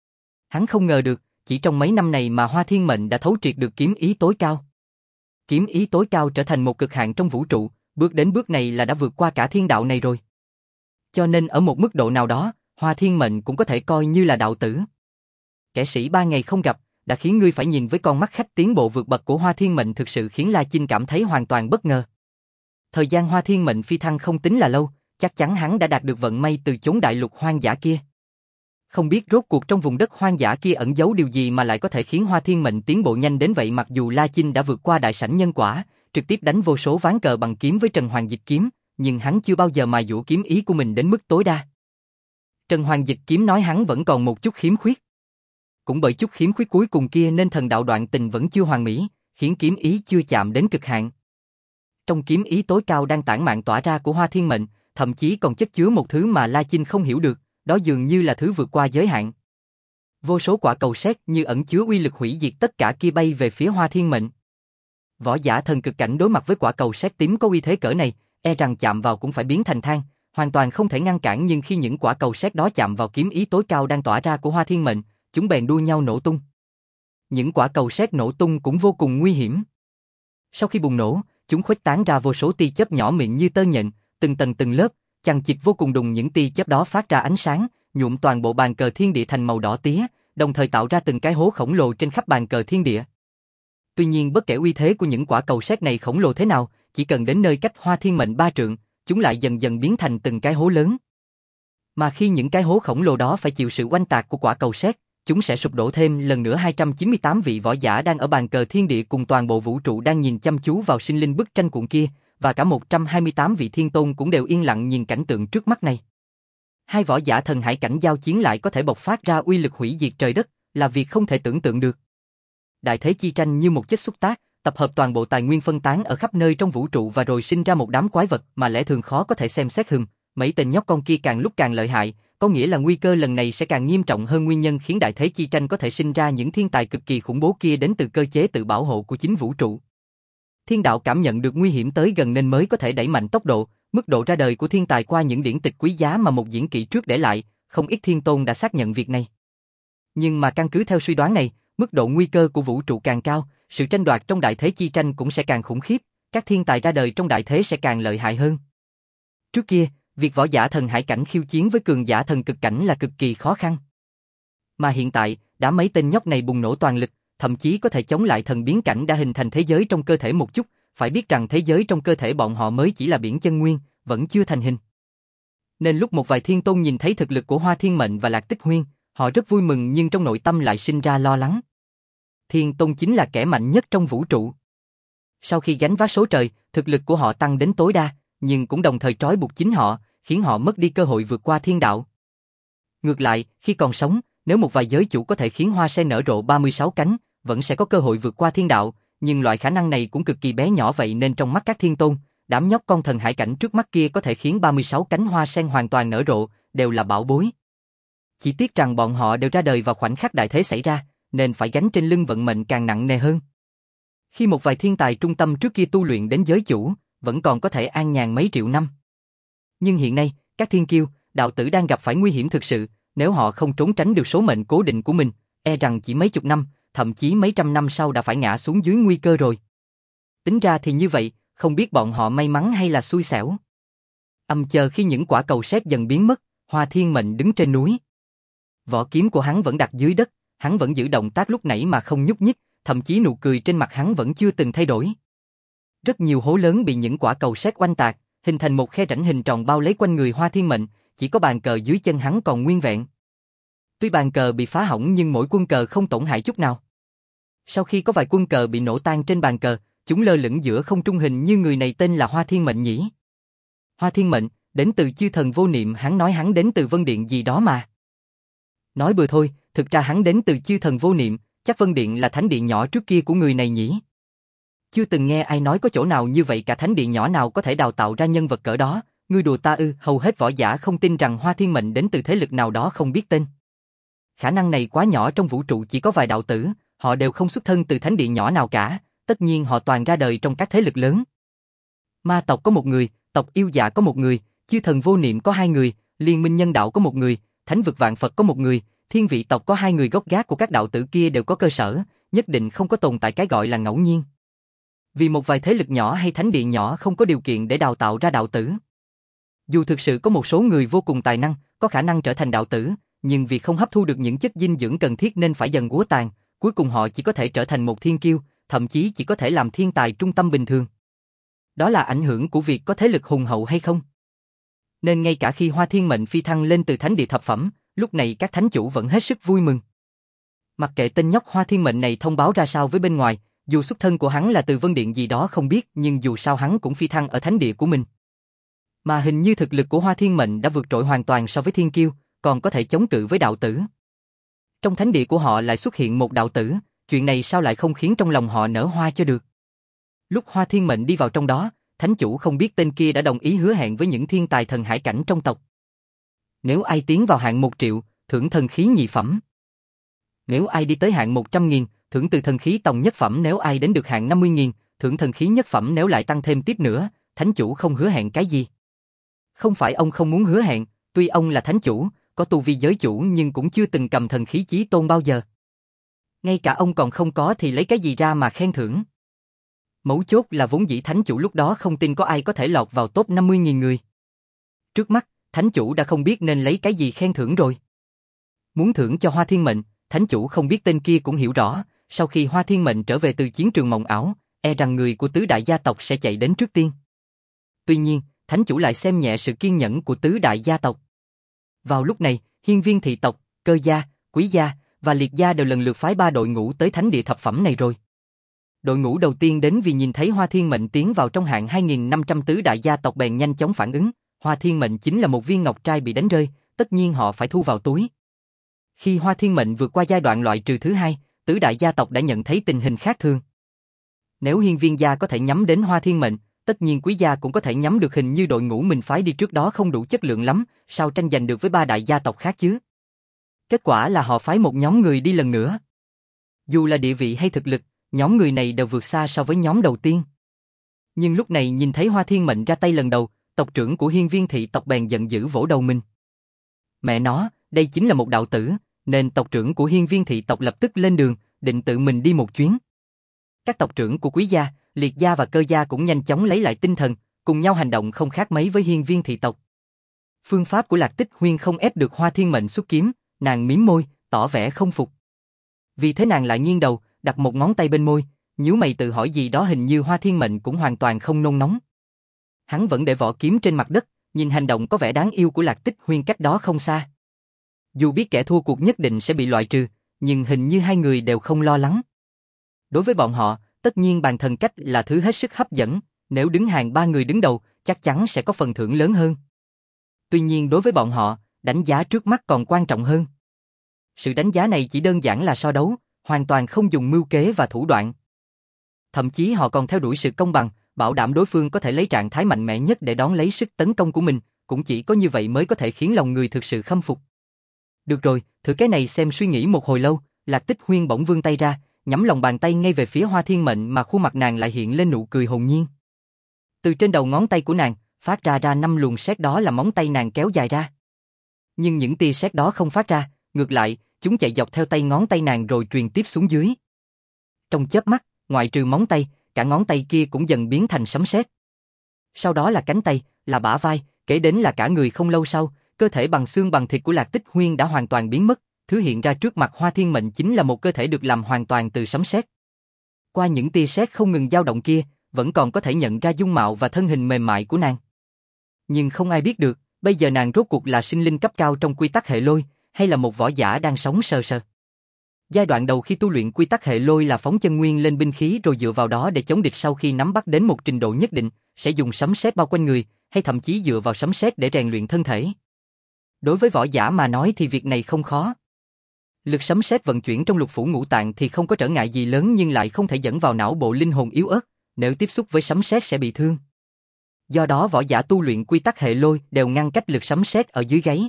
Hắn không ngờ được, chỉ trong mấy năm này mà Hoa Thiên Mệnh đã thấu triệt được kiếm ý tối cao. Kiếm ý tối cao trở thành một cực hạn trong vũ trụ, bước đến bước này là đã vượt qua cả thiên đạo này rồi. Cho nên ở một mức độ nào đó, Hoa Thiên Mệnh cũng có thể coi như là đạo tử. Kẻ sĩ ba ngày không gặp, đã khiến ngươi phải nhìn với con mắt khách. Tiến bộ vượt bậc của Hoa Thiên Mệnh thực sự khiến La Chinh cảm thấy hoàn toàn bất ngờ. Thời gian Hoa Thiên Mệnh phi thăng không tính là lâu, chắc chắn hắn đã đạt được vận may từ chốn đại lục hoang dã kia. Không biết rốt cuộc trong vùng đất hoang dã kia ẩn giấu điều gì mà lại có thể khiến Hoa Thiên Mệnh tiến bộ nhanh đến vậy. Mặc dù La Chinh đã vượt qua đại sảnh nhân quả, trực tiếp đánh vô số ván cờ bằng kiếm với Trần Hoàng Dịch kiếm, nhưng hắn chưa bao giờ mài dũa kiếm ý của mình đến mức tối đa. Trần Hoàng Dịch kiếm nói hắn vẫn còn một chút khiếm khuyết. Cũng bởi chút khiếm khuyết cuối cùng kia nên thần đạo đoạn tình vẫn chưa hoàn mỹ, khiến kiếm ý chưa chạm đến cực hạn. Trong kiếm ý tối cao đang tản mạn tỏa ra của Hoa Thiên Mệnh, thậm chí còn chất chứa một thứ mà La Chinh không hiểu được, đó dường như là thứ vượt qua giới hạn. Vô số quả cầu sét như ẩn chứa uy lực hủy diệt tất cả kia bay về phía Hoa Thiên Mệnh. Võ giả thần cực cảnh đối mặt với quả cầu sét tím có uy thế cỡ này, e rằng chạm vào cũng phải biến thành than, hoàn toàn không thể ngăn cản. Nhưng khi những quả cầu sét đó chạm vào kiếm ý tối cao đang tỏa ra của Hoa Thiên Mệnh, chúng bèn đua nhau nổ tung. Những quả cầu sét nổ tung cũng vô cùng nguy hiểm. Sau khi bùng nổ, chúng khuếch tán ra vô số tia chớp nhỏ mịn như tơ nhện, từng tầng từng lớp, chằng chịt vô cùng đùng. Những tia chớp đó phát ra ánh sáng, nhuộm toàn bộ bàn cờ thiên địa thành màu đỏ tía, đồng thời tạo ra từng cái hố khổng lồ trên khắp bàn cờ thiên địa. Tuy nhiên bất kể uy thế của những quả cầu sét này khổng lồ thế nào, chỉ cần đến nơi cách Hoa Thiên Mệnh ba trượng, chúng lại dần dần biến thành từng cái hố lớn. Mà khi những cái hố khổng lồ đó phải chịu sự oanh tạc của quả cầu sét, chúng sẽ sụp đổ thêm lần nữa. Hai trăm chín mươi tám vị võ giả đang ở bàn cờ thiên địa cùng toàn bộ vũ trụ đang nhìn chăm chú vào sinh linh bức tranh cuộn kia, và cả một trăm hai mươi tám vị thiên tôn cũng đều yên lặng nhìn cảnh tượng trước mắt này. Hai võ giả thần hải cảnh giao chiến lại có thể bộc phát ra uy lực hủy diệt trời đất, là việc không thể tưởng tượng được. Đại thế chi tranh như một chất xúc tác, tập hợp toàn bộ tài nguyên phân tán ở khắp nơi trong vũ trụ và rồi sinh ra một đám quái vật mà lẽ thường khó có thể xem xét. Hừm, mấy tên nhóc con kia càng lúc càng lợi hại, có nghĩa là nguy cơ lần này sẽ càng nghiêm trọng hơn. Nguyên nhân khiến đại thế chi tranh có thể sinh ra những thiên tài cực kỳ khủng bố kia đến từ cơ chế tự bảo hộ của chính vũ trụ. Thiên đạo cảm nhận được nguy hiểm tới gần nên mới có thể đẩy mạnh tốc độ, mức độ ra đời của thiên tài qua những điển tịch quý giá mà một diễn kỹ trước để lại, không ít thiên tôn đã xác nhận việc này. Nhưng mà căn cứ theo suy đoán này, mức độ nguy cơ của vũ trụ càng cao, sự tranh đoạt trong đại thế chi tranh cũng sẽ càng khủng khiếp, các thiên tài ra đời trong đại thế sẽ càng lợi hại hơn. Trước kia, việc võ giả thần hải cảnh khiêu chiến với cường giả thần cực cảnh là cực kỳ khó khăn. Mà hiện tại, đã mấy tên nhóc này bùng nổ toàn lực, thậm chí có thể chống lại thần biến cảnh đã hình thành thế giới trong cơ thể một chút, phải biết rằng thế giới trong cơ thể bọn họ mới chỉ là biển chân nguyên, vẫn chưa thành hình. Nên lúc một vài thiên tôn nhìn thấy thực lực của Hoa Thiên Mệnh và Lạc Tích Huyên, họ rất vui mừng nhưng trong nội tâm lại sinh ra lo lắng. Thiên tôn chính là kẻ mạnh nhất trong vũ trụ. Sau khi gánh vác số trời, thực lực của họ tăng đến tối đa, nhưng cũng đồng thời trói buộc chính họ, khiến họ mất đi cơ hội vượt qua thiên đạo. Ngược lại, khi còn sống, nếu một vài giới chủ có thể khiến hoa sen nở rộ ba mươi sáu cánh, vẫn sẽ có cơ hội vượt qua thiên đạo, nhưng loại khả năng này cũng cực kỳ bé nhỏ, vậy nên trong mắt các thiên tôn, đám nhóc con thần hải cảnh trước mắt kia có thể khiến ba mươi sáu cánh hoa sen hoàn toàn nở rộ, đều là bảo bối. Chỉ tiếc rằng bọn họ đều ra đời vào khoảnh khắc đại thế xảy ra, nên phải gánh trên lưng vận mệnh càng nặng nề hơn. Khi một vài thiên tài trung tâm trước kia tu luyện đến giới chủ, vẫn còn có thể an nhàn mấy triệu năm. Nhưng hiện nay, các thiên kiêu, đạo tử đang gặp phải nguy hiểm thực sự, nếu họ không trốn tránh được số mệnh cố định của mình, e rằng chỉ mấy chục năm, thậm chí mấy trăm năm sau đã phải ngã xuống dưới nguy cơ rồi. Tính ra thì như vậy, không biết bọn họ may mắn hay là xui xẻo. Âm chờ khi những quả cầu sét dần biến mất, Hoa Thiên Mệnh đứng trên núi. Vỏ kiếm của hắn vẫn đặt dưới đất, hắn vẫn giữ động tác lúc nãy mà không nhúc nhích, thậm chí nụ cười trên mặt hắn vẫn chưa từng thay đổi. Rất nhiều hố lớn bị những quả cầu sét oanh tạc, hình thành một khe rãnh hình tròn bao lấy quanh người Hoa Thiên Mệnh, chỉ có bàn cờ dưới chân hắn còn nguyên vẹn. Tuy bàn cờ bị phá hỏng nhưng mỗi quân cờ không tổn hại chút nào. Sau khi có vài quân cờ bị nổ tan trên bàn cờ, chúng lơ lửng giữa không trung, hình như người này tên là Hoa Thiên Mệnh nhỉ. Hoa Thiên Mệnh, đến từ chư thần vô niệm, hắn nói hắn đến từ Vân Điện gì đó mà. Nói bừa thôi, thực ra hắn đến từ chư thần vô niệm, chắc Vân Điện là thánh điện nhỏ trước kia của người này nhỉ. Chưa từng nghe ai nói có chỗ nào như vậy cả, thánh điện nhỏ nào có thể đào tạo ra nhân vật cỡ đó, ngươi đùa ta ư? Hầu hết võ giả không tin rằng Hoa Thiên Mệnh đến từ thế lực nào đó không biết tên. Khả năng này quá nhỏ, trong vũ trụ chỉ có vài đạo tử, họ đều không xuất thân từ thánh điện nhỏ nào cả, tất nhiên họ toàn ra đời trong các thế lực lớn. Ma tộc có một người, tộc yêu dạ có một người, chư thần vô niệm có hai người, liên minh nhân đạo có một người, thánh vực vạn Phật có một người, thiên vị tộc có hai người. Gốc gác của các đạo tử kia đều có cơ sở, nhất định không có tồn tại cái gọi là ngẫu nhiên. Vì một vài thế lực nhỏ hay thánh điện nhỏ không có điều kiện để đào tạo ra đạo tử. Dù thực sự có một số người vô cùng tài năng, có khả năng trở thành đạo tử, nhưng vì không hấp thu được những chất dinh dưỡng cần thiết nên phải dần úa tàn, cuối cùng họ chỉ có thể trở thành một thiên kiêu, thậm chí chỉ có thể làm thiên tài trung tâm bình thường. Đó là ảnh hưởng của việc có thế lực hùng hậu hay không. Nên ngay cả khi Hoa Thiên Mệnh phi thăng lên từ thánh địa thập phẩm, lúc này các thánh chủ vẫn hết sức vui mừng. Mặc kệ tên nhóc Hoa Thiên Mệnh này thông báo ra sao với bên ngoài, dù xuất thân của hắn là từ Vân Điện gì đó không biết, nhưng dù sao hắn cũng phi thăng ở thánh địa của mình. Mà hình như thực lực của Hoa Thiên Mệnh đã vượt trội hoàn toàn so với thiên kiêu, còn có thể chống cự với đạo tử. Trong thánh địa của họ lại xuất hiện một đạo tử, chuyện này sao lại không khiến trong lòng họ nở hoa cho được. Lúc Hoa Thiên Mệnh đi vào trong đó, thánh chủ không biết tên kia đã đồng ý hứa hẹn với những thiên tài thần hải cảnh trong tộc. Nếu ai tiến vào hạng một triệu, thưởng thần khí nhị phẩm. Nếu ai đi tới hạng một trăm nghìn, thưởng từ thần khí tòng nhất phẩm. Nếu ai đến được hạng năm mươi nghìn, thưởng thần khí nhất phẩm. Nếu lại tăng thêm tiếp nữa, thánh chủ không hứa hẹn cái gì. Không phải ông không muốn hứa hẹn, tuy ông là thánh chủ, có tu vi giới chủ nhưng cũng chưa từng cầm thần khí chí tôn bao giờ. Ngay cả ông còn không có thì lấy cái gì ra mà khen thưởng. Mấu chốt là vốn dĩ thánh chủ lúc đó không tin có ai có thể lọt vào top năm mươi nghìn người. Trước mắt, thánh chủ đã không biết nên lấy cái gì khen thưởng rồi. Muốn thưởng cho Hoa Thiên Mệnh, thánh chủ không biết tên kia cũng hiểu rõ, sau khi Hoa Thiên Mệnh trở về từ chiến trường mộng ảo, e rằng người của tứ đại gia tộc sẽ chạy đến trước tiên. Tuy nhiên, thánh chủ lại xem nhẹ sự kiên nhẫn của tứ đại gia tộc. Vào lúc này, hiên viên thị tộc, cơ gia, quý gia và liệt gia đều lần lượt phái ba đội ngũ tới thánh địa thập phẩm này rồi. Đội ngũ đầu tiên đến vì nhìn thấy Hoa Thiên Mệnh tiến vào trong hạng hai nghìn năm trăm tứ đại gia tộc bèn nhanh chóng phản ứng, Hoa Thiên Mệnh chính là một viên ngọc trai bị đánh rơi, tất nhiên họ phải thu vào túi. Khi Hoa Thiên Mệnh vượt qua giai đoạn loại trừ thứ hai, tứ đại gia tộc đã nhận thấy tình hình khác thường. Nếu hiên viên gia có thể nhắm đến Hoa Thiên Mệnh, tất nhiên quý gia cũng có thể nhắm được, hình như đội ngũ mình phái đi trước đó không đủ chất lượng lắm, sao tranh giành được với ba đại gia tộc khác chứ? Kết quả là họ phái một nhóm người đi lần nữa. Dù là địa vị hay thực lực, nhóm người này đều vượt xa so với nhóm đầu tiên. Nhưng lúc này nhìn thấy Hoa Thiên Mệnh ra tay lần đầu, tộc trưởng của hiên viên thị tộc bèn giận dữ vỗ đầu mình. Mẹ nó, đây chính là một đạo tử, nên tộc trưởng của hiên viên thị tộc lập tức lên đường, định tự mình đi một chuyến. Các tộc trưởng của quý gia, liệt gia và cơ gia cũng nhanh chóng lấy lại tinh thần, cùng nhau hành động không khác mấy với hiên viên thị tộc. Phương pháp của Lạc Tích Huyên không ép được Hoa Thiên Mệnh xuất kiếm, nàng mím môi, tỏ vẻ không phục. Vì thế nàng lại nghiêng đầu, đặt một ngón tay bên môi, nhíu mày tự hỏi gì đó, hình như Hoa Thiên Mệnh cũng hoàn toàn không nôn nóng. Hắn vẫn để vỏ kiếm trên mặt đất, nhìn hành động có vẻ đáng yêu của Lạc Tích Huyên cách đó không xa. Dù biết kẻ thua cuộc nhất định sẽ bị loại trừ, nhưng hình như hai người đều không lo lắng. Đối với bọn họ, tất nhiên bàn thần cách là thứ hết sức hấp dẫn, nếu đứng hàng ba người đứng đầu, chắc chắn sẽ có phần thưởng lớn hơn. Tuy nhiên đối với bọn họ, đánh giá trước mắt còn quan trọng hơn. Sự đánh giá này chỉ đơn giản là so đấu, hoàn toàn không dùng mưu kế và thủ đoạn. Thậm chí họ còn theo đuổi sự công bằng, bảo đảm đối phương có thể lấy trạng thái mạnh mẽ nhất để đón lấy sức tấn công của mình, cũng chỉ có như vậy mới có thể khiến lòng người thực sự khâm phục. Được rồi, thử cái này xem. Suy nghĩ một hồi lâu, Lạc Tích Huyên bỗng vươn tay ra, nhắm lòng bàn tay ngay về phía Hoa Thiên Mệnh, mà khuôn mặt nàng lại hiện lên nụ cười hồn nhiên. Từ trên đầu ngón tay của nàng, phát ra ra năm luồng sét, đó là móng tay nàng kéo dài ra. Nhưng những tia sét đó không phát ra, ngược lại, chúng chạy dọc theo tay ngón tay nàng rồi truyền tiếp xuống dưới. Trong chớp mắt, ngoại trừ móng tay, cả ngón tay kia cũng dần biến thành sấm sét. Sau đó là cánh tay, là bả vai, kể đến là cả người. Không lâu sau, cơ thể bằng xương bằng thịt của Lạc Tích Huyên đã hoàn toàn biến mất, thứ hiện ra trước mặt Hoa Thiên Mệnh chính là một cơ thể được làm hoàn toàn từ sấm sét. Qua những tia sét không ngừng dao động kia, vẫn còn có thể nhận ra dung mạo và thân hình mềm mại của nàng. Nhưng không ai biết được, bây giờ nàng rốt cuộc là sinh linh cấp cao trong quy tắc hệ lôi, hay là một võ giả đang sống sờ sờ. Giai đoạn đầu khi tu luyện quy tắc hệ lôi là phóng chân nguyên lên binh khí rồi dựa vào đó để chống địch, sau khi nắm bắt đến một trình độ nhất định, sẽ dùng sấm sét bao quanh người, hay thậm chí dựa vào sấm sét để rèn luyện thân thể. Đối với võ giả mà nói thì việc này không khó. Lực sấm sét vận chuyển trong lục phủ ngũ tạng thì không có trở ngại gì lớn, nhưng lại không thể dẫn vào não bộ linh hồn yếu ớt, nếu tiếp xúc với sấm sét sẽ bị thương. Do đó võ giả tu luyện quy tắc hệ lôi đều ngăn cách lực sấm sét ở dưới gáy.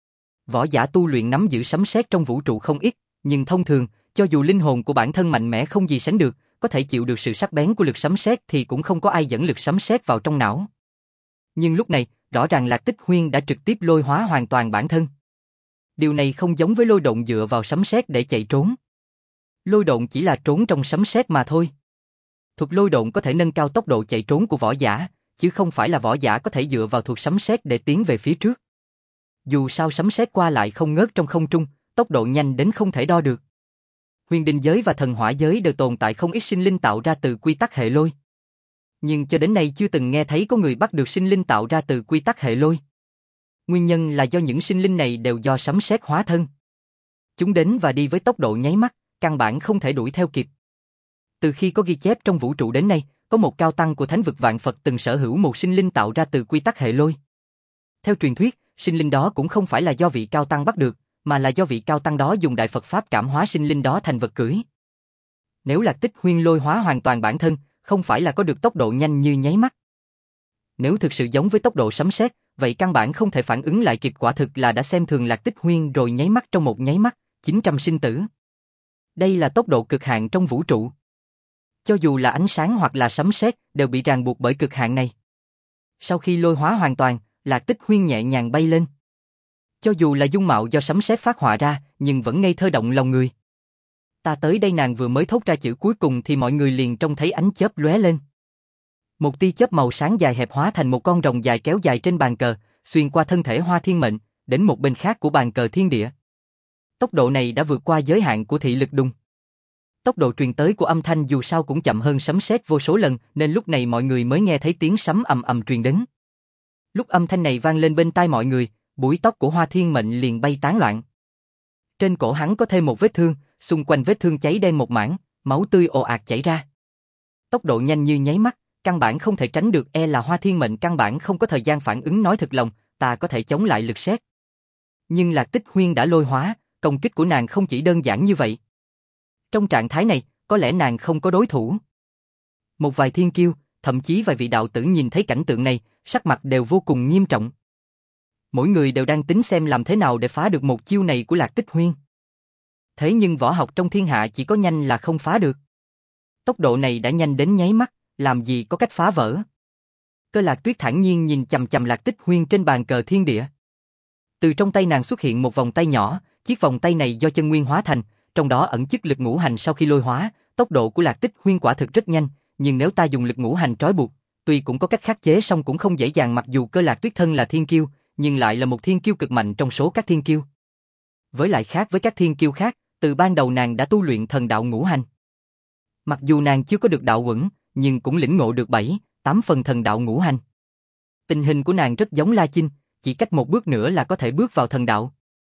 Võ giả tu luyện nắm giữ sấm sét trong vũ trụ không ít, nhưng thông thường, cho dù linh hồn của bản thân mạnh mẽ không gì sánh được, có thể chịu được sự sắc bén của lực sấm sét thì cũng không có ai dẫn lực sấm sét vào trong não. Nhưng lúc này, rõ ràng Lạc Tích Huyên đã trực tiếp lôi hóa hoàn toàn bản thân. Điều này không giống với lôi độn dựa vào sấm sét để chạy trốn. Lôi độn chỉ là trốn trong sấm sét mà thôi. Thuật lôi độn có thể nâng cao tốc độ chạy trốn của võ giả, chứ không phải là võ giả có thể dựa vào thuật sấm sét để tiến về phía trước. Dù sao sấm sét qua lại không ngớt trong không trung, tốc độ nhanh đến không thể đo được. Huyền Đình giới và thần hỏa giới đều tồn tại không ít sinh linh tạo ra từ quy tắc hệ lôi. Nhưng cho đến nay chưa từng nghe thấy có người bắt được sinh linh tạo ra từ quy tắc hệ lôi. Nguyên nhân là do những sinh linh này đều do sấm sét hóa thân. Chúng đến và đi với tốc độ nháy mắt, căn bản không thể đuổi theo kịp. Từ khi có ghi chép trong vũ trụ đến nay, có một cao tăng của thánh vực vạn Phật từng sở hữu một sinh linh tạo ra từ quy tắc hệ lôi. Theo truyền thuyết, sinh linh đó cũng không phải là do vị cao tăng bắt được, mà là do vị cao tăng đó dùng đại Phật Pháp cảm hóa sinh linh đó thành vật cưỡi. Nếu Lạc Tích Huyên lôi hóa hoàn toàn bản thân, không phải là có được tốc độ nhanh như nháy mắt. Nếu thực sự giống với tốc độ sấm sét, vậy căn bản không thể phản ứng lại kịp, quả thực là đã xem thường Lạc Tích Huyên rồi. Nháy mắt trong một nháy mắt, chín trăm sinh tử. Đây là tốc độ cực hạn trong vũ trụ. Cho dù là ánh sáng hoặc là sấm sét đều bị ràng buộc bởi cực hạn này. Sau khi lôi hóa hoàn toàn, Lạc Tích Huyên nhẹ nhàng bay lên. Cho dù là dung mạo do sấm sét phát họa ra, nhưng vẫn ngây thơ động lòng người. Ta tới đây, nàng vừa mới thốt ra chữ cuối cùng thì mọi người liền trông thấy ánh chớp lóe lên. Một tia chớp màu sáng dài hẹp hóa thành một con rồng dài kéo dài trên bàn cờ, xuyên qua thân thể Hoa Thiên Mệnh, đến một bên khác của bàn cờ thiên địa. Tốc độ này đã vượt qua giới hạn của thị lực đùng. Tốc độ truyền tới của âm thanh dù sao cũng chậm hơn sấm sét vô số lần, nên lúc này mọi người mới nghe thấy tiếng sấm ầm ầm truyền đến. Lúc âm thanh này vang lên bên tai mọi người, búi tóc của Hoa Thiên Mệnh liền bay tán loạn. Trên cổ hắn có thêm một vết thương, xung quanh vết thương cháy đen một mảng, máu tươi ồ ạt chảy ra. Tốc độ nhanh như nháy mắt, căn bản không thể tránh được, e là Hoa Thiên Mệnh căn bản không có thời gian phản ứng, nói thật lòng, ta có thể chống lại lực sét. Nhưng Lạc Tích Huyên đã lôi hóa, công kích của nàng không chỉ đơn giản như vậy. Trong trạng thái này, có lẽ nàng không có đối thủ. Một vài thiên kiêu, thậm chí vài vị đạo tử nhìn thấy cảnh tượng này, sắc mặt đều vô cùng nghiêm trọng. Mỗi người đều đang tính xem làm thế nào để phá được một chiêu này của Lạc Tích Huyên. Thế nhưng võ học trong thiên hạ chỉ có nhanh là không phá được. Tốc độ này đã nhanh đến nháy mắt, làm gì có cách phá vỡ. Cơ Lạc Tuyết thản nhiên nhìn chằm chằm Lạc Tích Huyên trên bàn cờ thiên địa. Từ trong tay nàng xuất hiện một vòng tay nhỏ, chiếc vòng tay này do chân nguyên hóa thành, trong đó ẩn chứa lực ngũ hành sau khi lôi hóa, tốc độ của Lạc Tích Huyên quả thực rất nhanh, nhưng nếu ta dùng lực ngũ hành trói buộc, tuy cũng có cách khắc chế song cũng không dễ dàng, mặc dù Cơ Lạc Tuyết thân là thiên kiêu, nhưng lại là một thiên kiêu cực mạnh trong số các thiên kiêu. Với lại khác với các thiên kiêu khác, từ ban đầu nàng đã tu luyện thần đạo ngũ hành. Mặc dù nàng chưa có được đạo uẩn, nhưng cũng lĩnh ngộ được bảy, tám phần thần đạo ngũ hành. Tình hình của nàng rất giống La Chinh, chỉ cách một bước nữa là có thể bước vào thần đạo.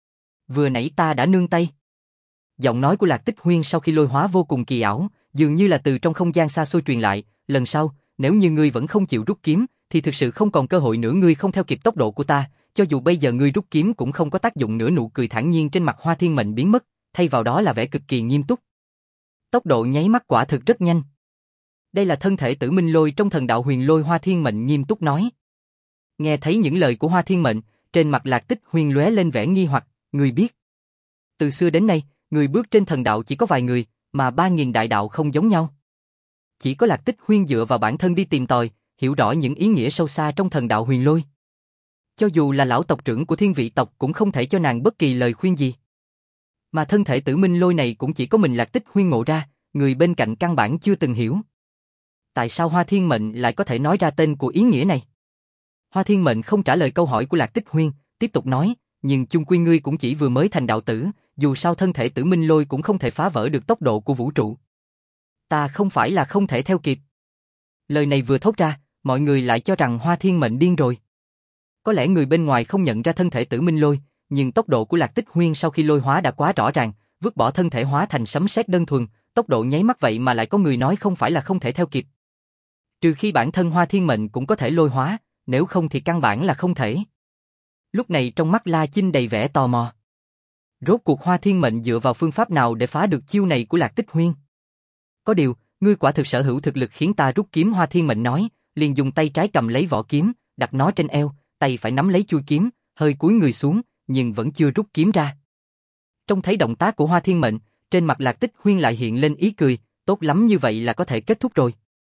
Vừa nãy ta đã nương tay. Giọng nói của Lạc Tích Huyên sau khi lôi hóa vô cùng kỳ ảo, dường như là từ trong không gian xa xôi truyền lại, lần sau, nếu như ngươi vẫn không chịu rút kiếm, thì thực sự không còn cơ hội nữa, ngươi không theo kịp tốc độ của ta, cho dù bây giờ ngươi rút kiếm cũng không có tác dụng nữa. Nụ cười thản nhiên trên mặt Hoa Thiên Mệnh biến mất, thay vào đó là vẻ cực kỳ nghiêm túc. Tốc độ nháy mắt quả thực rất nhanh. Đây là thân thể Tử Minh Lôi trong thần đạo huyền lôi, Hoa Thiên Mệnh nghiêm túc nói. Nghe thấy những lời của Hoa Thiên Mệnh, trên mặt Lạc Tích Huyên lóe lên vẻ nghi hoặc, ngươi biết. Từ xưa đến nay, người bước trên thần đạo chỉ có vài người, mà ba nghìn đại đạo không giống nhau. Chỉ có Lạc Tích Huyên dựa vào bản thân đi tìm tòi, hiểu rõ những ý nghĩa sâu xa trong thần đạo huyền lôi. Cho dù là lão tộc trưởng của thiên vị tộc cũng không thể cho nàng bất kỳ lời khuyên gì. Mà thân thể Tử Minh Lôi này cũng chỉ có mình Lạc Tích Huyên ngộ ra, người bên cạnh căn bản chưa từng hiểu. Tại sao Hoa Thiên Mệnh lại có thể nói ra tên của ý nghĩa này? Hoa Thiên Mệnh không trả lời câu hỏi của Lạc Tích Huyên, tiếp tục nói, nhưng chung quy ngươi cũng chỉ vừa mới thành đạo tử, dù sao thân thể Tử Minh Lôi cũng không thể phá vỡ được tốc độ của vũ trụ. Ta không phải là không thể theo kịp. Lời này vừa thốt ra, mọi người lại cho rằng Hoa Thiên Mệnh điên rồi. Có lẽ người bên ngoài không nhận ra thân thể Tử Minh Lôi, nhưng tốc độ của Lạc Tích Huyên sau khi lôi hóa đã quá rõ ràng, vứt bỏ thân thể hóa thành sấm sét đơn thuần, tốc độ nháy mắt vậy mà lại có người nói không phải là không thể theo kịp. Trừ khi bản thân Hoa Thiên Mệnh cũng có thể lôi hóa, nếu không thì căn bản là không thể. Lúc này trong mắt La Chinh đầy vẻ tò mò. Rốt cuộc Hoa Thiên Mệnh dựa vào phương pháp nào để phá được chiêu này của Lạc Tích Huyên? Có điều, ngươi quả thực sở hữu thực lực khiến ta rút kiếm, Hoa Thiên Mệnh nói, liền dùng tay trái cầm lấy vỏ kiếm, đặt nó trên eo, tay phải nắm lấy chuôi kiếm, hơi cúi người xuống, nhưng vẫn chưa rút kiếm ra. Trông thấy động tác của Hoa Thiên Mệnh, trên mặt Lạc Tích Huyên lại hiện lên ý cười, tốt lắm, như vậy là có thể kết thúc rồi.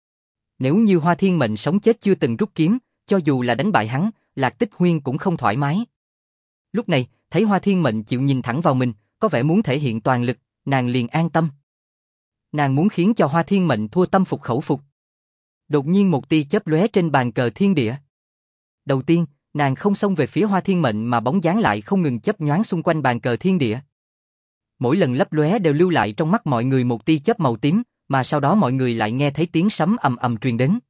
Nếu như Hoa Thiên Mệnh sống chết chưa từng rút kiếm, cho dù là đánh bại hắn, Lạc Tích Huyên cũng không thoải mái. Lúc này, thấy Hoa Thiên Mệnh chịu nhìn thẳng vào mình, có vẻ muốn thể hiện toàn lực, nàng liền an tâm. Nàng muốn khiến cho Hoa Thiên Mệnh thua tâm phục khẩu phục. Đột nhiên một tia chớp lóe trên bàn cờ thiên địa. Đầu tiên, nàng không xông về phía Hoa Thiên Mệnh mà bóng dáng lại không ngừng chớp nhoáng xung quanh bàn cờ thiên địa. Mỗi lần lấp lóe đều lưu lại trong mắt mọi người một tia chớp màu tím, mà sau đó mọi người lại nghe thấy tiếng sấm ầm ầm truyền đến.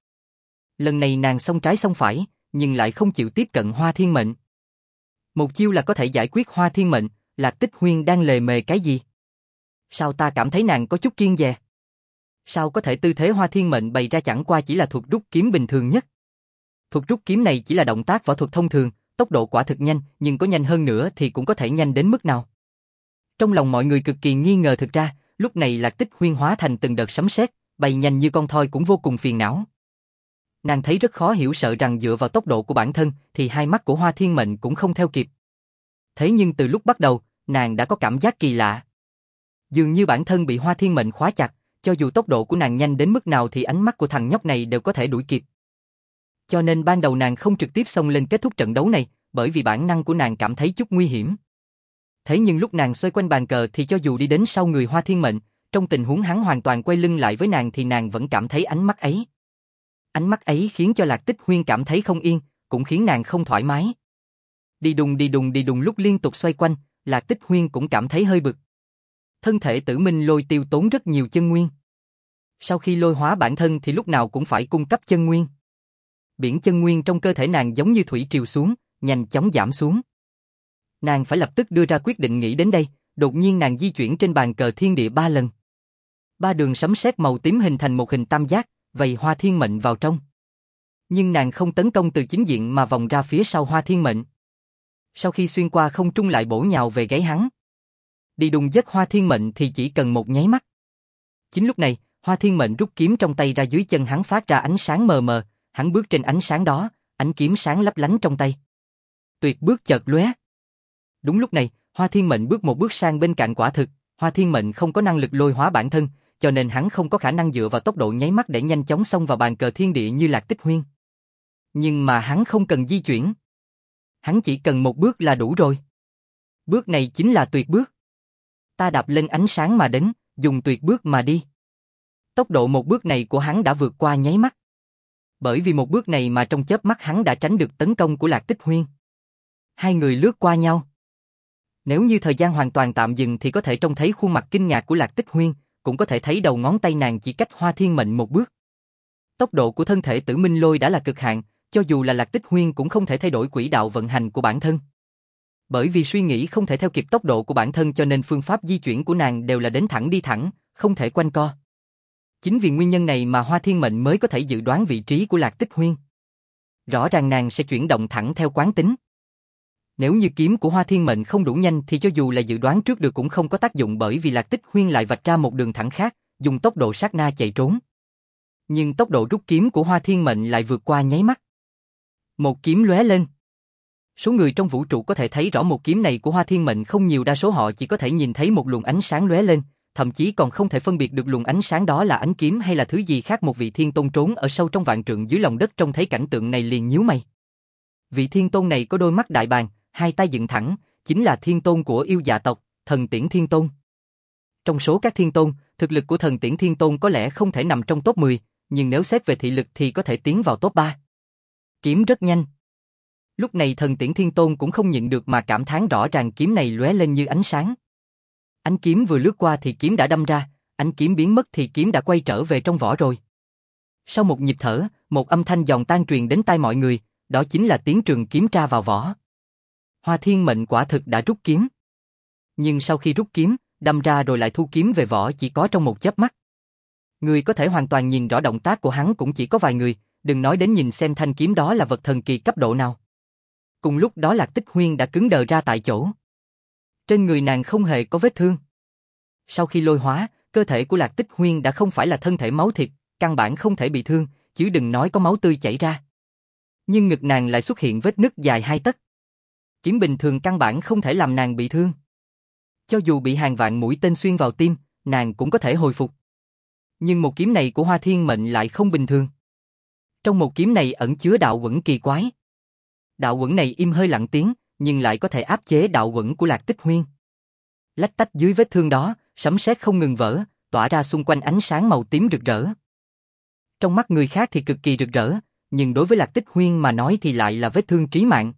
Lần này nàng xông trái xông phải, nhưng lại không chịu tiếp cận Hoa Thiên Mệnh. Một chiêu là có thể giải quyết Hoa Thiên Mệnh, Lạc Tích Huyên đang lề mề cái gì? Sao ta cảm thấy nàng có chút kiêng dè? Sao có thể tư thế Hoa Thiên Mệnh bày ra chẳng qua chỉ là thuật rút kiếm bình thường nhất? Thuật rút kiếm này chỉ là động tác võ thuật thông thường, tốc độ quả thực nhanh, nhưng có nhanh hơn nữa thì cũng có thể nhanh đến mức nào? Trong lòng mọi người cực kỳ nghi ngờ, thực ra, lúc này Lạc Tích Huyên hóa thành từng đợt sấm sét, bay nhanh như con thoi cũng vô cùng phiền não. Nàng thấy rất khó hiểu, sợ rằng dựa vào tốc độ của bản thân thì hai mắt của Hoa Thiên Mệnh cũng không theo kịp. Thế nhưng từ lúc bắt đầu, nàng đã có cảm giác kỳ lạ. Dường như bản thân bị Hoa Thiên Mệnh khóa chặt, cho dù tốc độ của nàng nhanh đến mức nào thì ánh mắt của thằng nhóc này đều có thể đuổi kịp. Cho nên ban đầu nàng không trực tiếp xông lên kết thúc trận đấu này, bởi vì bản năng của nàng cảm thấy chút nguy hiểm. Thế nhưng lúc nàng xoay quanh bàn cờ thì cho dù đi đến sau người Hoa Thiên Mệnh, trong tình huống hắn hoàn toàn quay lưng lại với nàng thì nàng vẫn cảm thấy ánh mắt ấy. Ánh mắt ấy khiến cho Lạc Tích Huyên cảm thấy không yên, cũng khiến nàng không thoải mái. Đi đùng đi đùng đi đùng lúc liên tục xoay quanh, Lạc Tích Huyên cũng cảm thấy hơi bực. Thân thể Tử Minh Lôi tiêu tốn rất nhiều chân nguyên. Sau khi lôi hóa bản thân thì lúc nào cũng phải cung cấp chân nguyên. Biển chân nguyên trong cơ thể nàng giống như thủy triều xuống, nhanh chóng giảm xuống. Nàng phải lập tức đưa ra quyết định nghĩ đến đây, đột nhiên nàng di chuyển trên bàn cờ thiên địa ba lần. Ba đường sấm sét màu tím hình thành một hình tam giác, vây Hoa Thiên Mệnh vào trong. Nhưng nàng không tấn công từ chính diện mà vòng ra phía sau Hoa Thiên Mệnh. Sau khi xuyên qua không trung lại bổ nhào về gáy hắn. Đi đùng giết Hoa Thiên Mệnh thì chỉ cần một nháy mắt. Chính lúc này, Hoa Thiên Mệnh rút kiếm trong tay ra, dưới chân hắn phát ra ánh sáng mờ mờ, hắn bước trên ánh sáng đó, ánh kiếm sáng lấp lánh trong tay. Tuyệt bước chợt lóe. Đúng lúc này, Hoa Thiên Mệnh bước một bước sang bên cạnh. Quả thực, Hoa Thiên Mệnh không có năng lực lôi hóa bản thân, cho nên hắn không có khả năng dựa vào tốc độ nháy mắt để nhanh chóng xông vào bàn cờ thiên địa như Lạc Tích Huyên. Nhưng mà hắn không cần di chuyển. Hắn chỉ cần một bước là đủ rồi. Bước này chính là tuyệt bước. Ta đạp lên ánh sáng mà đến, dùng tuyệt bước mà đi. Tốc độ một bước này của hắn đã vượt qua nháy mắt. Bởi vì một bước này mà trong chớp mắt hắn đã tránh được tấn công của Lạc Tích Huyên. Hai người lướt qua nhau. Nếu như thời gian hoàn toàn tạm dừng thì có thể trông thấy khuôn mặt kinh ngạc của Lạc Tích Huyên, cũng có thể thấy đầu ngón tay nàng chỉ cách Hoa Thiên Mệnh một bước. Tốc độ của thân thể Tử Minh Lôi đã là cực hạn, cho dù là Lạc Tích Huyên cũng không thể thay đổi quỹ đạo vận hành của bản thân. Bởi vì suy nghĩ không thể theo kịp tốc độ của bản thân cho nên phương pháp di chuyển của nàng đều là đến thẳng đi thẳng, không thể quanh co. Chính vì nguyên nhân này mà Hoa Thiên Mệnh mới có thể dự đoán vị trí của Lạc Tích Huyên. Rõ ràng nàng sẽ chuyển động thẳng theo quán tính. Nếu như kiếm của Hoa Thiên Mệnh không đủ nhanh thì cho dù là dự đoán trước được cũng không có tác dụng, bởi vì Lạc Tích Huyên lại vạch ra một đường thẳng khác, dùng tốc độ sát na chạy trốn. Nhưng tốc độ rút kiếm của Hoa Thiên Mệnh lại vượt qua nháy mắt. Một kiếm lóe lên. Số người trong vũ trụ có thể thấy rõ một kiếm này của Hoa Thiên Mệnh không nhiều, đa số họ chỉ có thể nhìn thấy một luồng ánh sáng lóe lên, thậm chí còn không thể phân biệt được luồng ánh sáng đó là ánh kiếm hay là thứ gì khác. Một vị thiên tôn trốn ở sâu trong vạn trượng dưới lòng đất trông thấy cảnh tượng này liền nhíu mày. Vị thiên tôn này có đôi mắt đại bàng, hai tay dựng thẳng, chính là thiên tôn của yêu dạ tộc, Thần Tiễn Thiên Tôn. Trong số các thiên tôn, thực lực của Thần Tiễn Thiên Tôn có lẽ không thể nằm trong top mười, nhưng nếu xét về thị lực thì có thể tiến vào top ba. Kiếm rất nhanh. Lúc này Thần Tiễn Thiên Tôn cũng không nhịn được mà cảm thán, rõ ràng kiếm này lóe lên như ánh sáng. Ánh kiếm vừa lướt qua thì kiếm đã đâm ra, ánh kiếm biến mất thì kiếm đã quay trở về trong vỏ rồi. Sau một nhịp thở, một âm thanh giòn tan truyền đến tai mọi người, đó chính là tiếng trường kiếm tra vào vỏ. Hoa Thiên Mệnh quả thực đã rút kiếm. Nhưng sau khi rút kiếm, đâm ra rồi lại thu kiếm về vỏ chỉ có trong một chớp mắt. Người có thể hoàn toàn nhìn rõ động tác của hắn cũng chỉ có vài người, đừng nói đến nhìn xem thanh kiếm đó là vật thần kỳ cấp độ nào. Cùng lúc đó Lạc Tích Huyên đã cứng đờ ra tại chỗ. Trên người nàng không hề có vết thương. Sau khi lôi hóa, cơ thể của Lạc Tích Huyên đã không phải là thân thể máu thịt, căn bản không thể bị thương, chứ đừng nói có máu tươi chảy ra. Nhưng ngực nàng lại xuất hiện vết nứt dài hai tấc. Kiếm bình thường căn bản không thể làm nàng bị thương. Cho dù bị hàng vạn mũi tên xuyên vào tim, nàng cũng có thể hồi phục. Nhưng một kiếm này của Hoa Thiên Mệnh lại không bình thường. Trong một kiếm này ẩn chứa đạo uẩn kỳ quái. Đạo uẩn này im hơi lặng tiếng, nhưng lại có thể áp chế đạo uẩn của Lạc Tích Huyên. Lách tách dưới vết thương đó, sấm sét không ngừng vỡ, tỏa ra xung quanh ánh sáng màu tím rực rỡ. Trong mắt người khác thì cực kỳ rực rỡ, nhưng đối với Lạc Tích Huyên mà nói thì lại là vết thương trí mạng.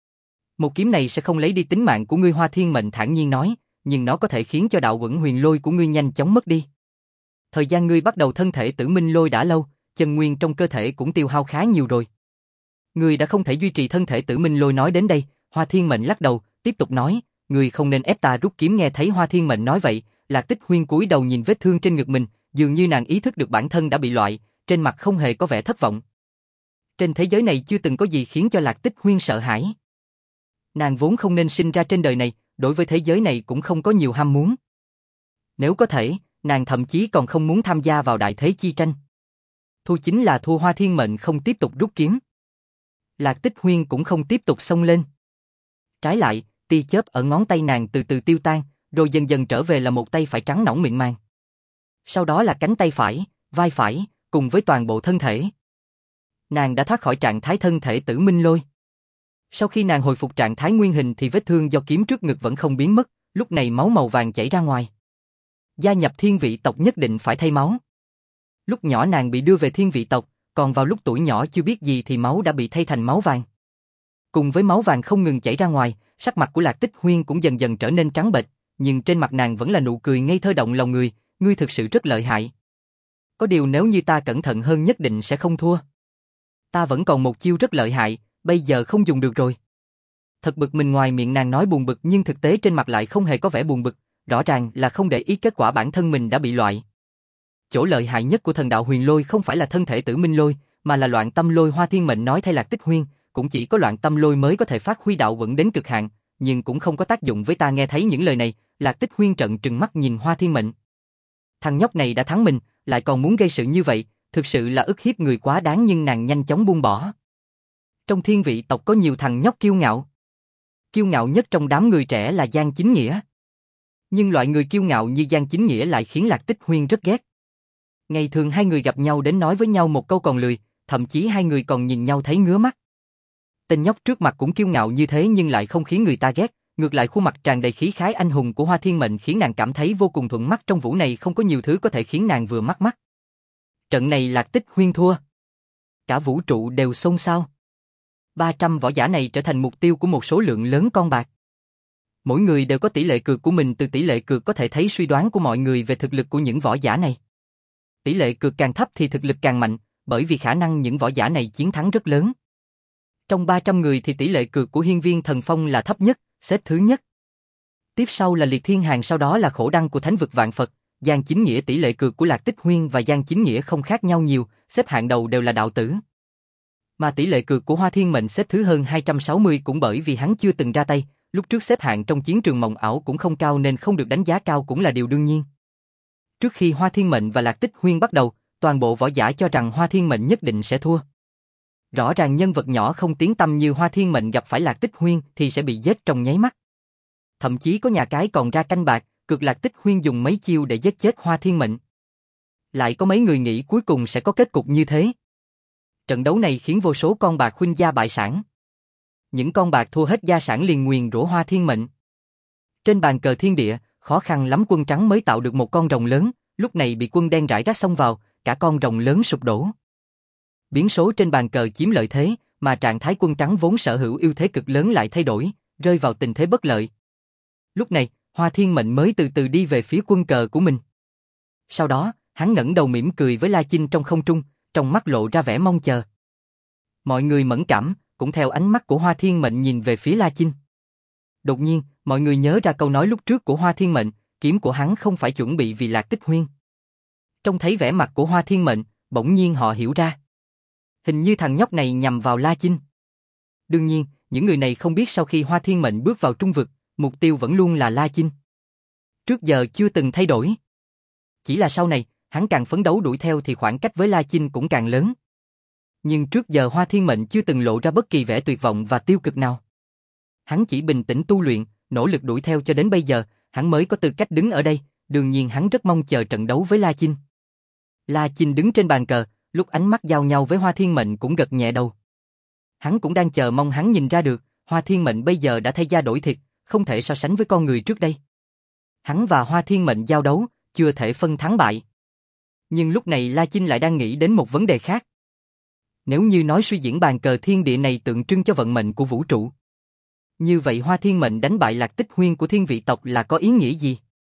Một kiếm này sẽ không lấy đi tính mạng của ngươi, Hoa Thiên Mệnh thản nhiên nói, nhưng nó có thể khiến cho đạo uẩn huyền lôi của ngươi nhanh chóng mất đi. Thời gian ngươi bắt đầu thân thể Tử Minh Lôi đã lâu, chân nguyên trong cơ thể cũng tiêu hao khá nhiều rồi. Ngươi đã không thể duy trì thân thể Tử Minh Lôi. Nói đến đây, Hoa Thiên Mệnh lắc đầu, tiếp tục nói, ngươi không nên ép ta rút kiếm. Nghe thấy Hoa Thiên Mệnh nói vậy, Lạc Tích Huyên cúi đầu nhìn vết thương trên ngực mình, dường như nàng ý thức được bản thân đã bị loại, trên mặt không hề có vẻ thất vọng. Trên thế giới này chưa từng có gì khiến cho Lạc Tích Huyên sợ hãi. Nàng vốn không nên sinh ra trên đời này, đối với thế giới này cũng không có nhiều ham muốn. Nếu có thể, nàng thậm chí còn không muốn tham gia vào đại thế chi tranh. Thua chính là thua. Hoa Thiên Mệnh không tiếp tục rút kiếm. Lạc Tích Huyên cũng không tiếp tục xông lên. Trái lại, tia chớp ở ngón tay nàng từ từ tiêu tan, rồi dần dần trở về là một tay phải trắng nõn mịn màng. Sau đó là cánh tay phải, vai phải, cùng với toàn bộ thân thể. Nàng đã thoát khỏi trạng thái thân thể Tử Minh Lôi. Sau khi nàng hồi phục trạng thái nguyên hình thì vết thương do kiếm trước ngực vẫn không biến mất, lúc này máu màu vàng chảy ra ngoài. Gia nhập thiên vị tộc nhất định phải thay máu. Lúc nhỏ nàng bị đưa về thiên vị tộc, còn vào lúc tuổi nhỏ chưa biết gì thì máu đã bị thay thành máu vàng. Cùng với máu vàng không ngừng chảy ra ngoài, sắc mặt của Lạc Tích Huyên cũng dần dần trở nên trắng bệch, nhưng trên mặt nàng vẫn là nụ cười ngây thơ động lòng người, ngươi thực sự rất lợi hại. Có điều nếu như ta cẩn thận hơn nhất định sẽ không thua. Ta vẫn còn một chiêu rất lợi hại, bây giờ không dùng được rồi. Thật bực mình, ngoài miệng nàng nói buồn bực nhưng thực tế trên mặt lại không hề có vẻ buồn bực, rõ ràng là không để ý kết quả bản thân mình đã bị loại. Chỗ lợi hại nhất của thần đạo huyền lôi không phải là thân thể tử minh lôi, mà là loạn tâm lôi. Hoa Thiên Mệnh nói thay Lạc Tích Huyên, cũng chỉ có loạn tâm lôi mới có thể phát huy đạo vẫn đến cực hạn, nhưng cũng không có tác dụng với ta. Nghe thấy những lời này, Lạc Tích Huyên trợn trừng mắt nhìn Hoa Thiên Mệnh. Thằng nhóc này đã thắng mình, lại còn muốn gây sự như vậy, thực sự là ức hiếp người quá đáng, nhưng nàng nhanh chóng buông bỏ. Trong thiên vị tộc có nhiều thằng nhóc kiêu ngạo. Kiêu ngạo nhất trong đám người trẻ là Giang Chính Nghĩa. Nhưng loại người kiêu ngạo như Giang Chính Nghĩa lại khiến Lạc Tích Huyên rất ghét. Ngày thường hai người gặp nhau đến nói với nhau một câu còn lười, thậm chí hai người còn nhìn nhau thấy ngứa mắt. Tên nhóc trước mặt cũng kiêu ngạo như thế nhưng lại không khiến người ta ghét, ngược lại khuôn mặt tràn đầy khí khái anh hùng của Hoa Thiên Mệnh khiến nàng cảm thấy vô cùng thuận mắt. Trong vũ này không có nhiều thứ có thể khiến nàng vừa mắt mắt. Trận này Lạc Tích Huyên thua. Cả vũ trụ đều xôn xao. ba trăm võ giả này trở thành mục tiêu của một số lượng lớn con bạc. Mỗi người đều có tỷ lệ cược của mình, từ tỷ lệ cược có thể thấy suy đoán của mọi người về thực lực của những võ giả này. Tỷ lệ cược càng thấp thì thực lực càng mạnh, bởi vì khả năng những võ giả này chiến thắng rất lớn. Trong ba trăm người thì tỷ lệ cược của Hiên Viên Thần Phong là thấp nhất, xếp thứ nhất. Tiếp sau là Liệt Thiên Hàn, sau đó là Khổ Đăng của Thánh Vực Vạn Phật. Giang Chính Nghĩa, tỷ lệ cược của Lạc Tích Huyên và Giang Chính Nghĩa không khác nhau nhiều, xếp hạng đầu đều là đạo tử. Mà tỷ lệ cược của Hoa Thiên Mệnh xếp thứ hơn hai trăm sáu mươi cũng bởi vì hắn chưa từng ra tay, lúc trước xếp hạng trong chiến trường mộng ảo cũng không cao nên không được đánh giá cao cũng là điều đương nhiên. Trước khi Hoa Thiên Mệnh và Lạc Tích Huyên bắt đầu, toàn bộ võ giả cho rằng Hoa Thiên Mệnh nhất định sẽ thua. Rõ ràng nhân vật nhỏ không tiếng tăm như Hoa Thiên Mệnh gặp phải Lạc Tích Huyên thì sẽ bị giết trong nháy mắt. Thậm chí có nhà cái còn ra canh bạc, cược Lạc Tích Huyên dùng mấy chiêu để giết chết Hoa Thiên Mệnh. Lại có mấy người nghĩ cuối cùng sẽ có kết cục như thế. Trận đấu này khiến vô số con bạc huynh gia bại sản. Những con bạc thua hết gia sản liền nguyền rủa Hoa Thiên Mệnh. Trên bàn cờ thiên địa, khó khăn lắm quân trắng mới tạo được một con rồng lớn, lúc này bị quân đen rải rác xông vào, cả con rồng lớn sụp đổ. Biến số trên bàn cờ chiếm lợi thế, mà trạng thái quân trắng vốn sở hữu ưu thế cực lớn lại thay đổi, rơi vào tình thế bất lợi. Lúc này, Hoa Thiên Mệnh mới từ từ đi về phía quân cờ của mình. Sau đó, hắn ngẩng đầu mỉm cười với La Chinh trong không trung, trong mắt lộ ra vẻ mong chờ. Mọi người mẫn cảm, cũng theo ánh mắt của Hoa Thiên Mệnh nhìn về phía La Chinh. Đột nhiên, mọi người nhớ ra câu nói lúc trước của Hoa Thiên Mệnh, kiếm của hắn không phải chuẩn bị vì Lạc Tích Huyên. Trông thấy vẻ mặt của Hoa Thiên Mệnh, bỗng nhiên họ hiểu ra. Hình như thằng nhóc này nhằm vào La Chinh. Đương nhiên, những người này không biết sau khi Hoa Thiên Mệnh bước vào trung vực, mục tiêu vẫn luôn là La Chinh. Trước giờ chưa từng thay đổi. Chỉ là sau này, hắn càng phấn đấu đuổi theo thì khoảng cách với La Chinh cũng càng lớn. Nhưng trước giờ Hoa Thiên Mệnh chưa từng lộ ra bất kỳ vẻ tuyệt vọng và tiêu cực nào. Hắn chỉ bình tĩnh tu luyện, nỗ lực đuổi theo cho đến bây giờ, hắn mới có tư cách đứng ở đây, đương nhiên hắn rất mong chờ trận đấu với La Chinh. La Chinh đứng trên bàn cờ, lúc ánh mắt giao nhau với Hoa Thiên Mệnh cũng gật nhẹ đầu. Hắn cũng đang chờ mong hắn nhìn ra được, Hoa Thiên Mệnh bây giờ đã thay da đổi thịt, không thể so sánh với con người trước đây. Hắn và Hoa Thiên Mệnh giao đấu, chưa thể phân thắng bại. Nhưng lúc này La Chinh lại đang nghĩ đến một vấn đề khác. Nếu như nói suy diễn bàn cờ thiên địa này tượng trưng cho vận mệnh của vũ trụ, như vậy Hoa Thiên Mệnh đánh bại Lạc Tích Huyên của thiên vị tộc là có ý nghĩa gì?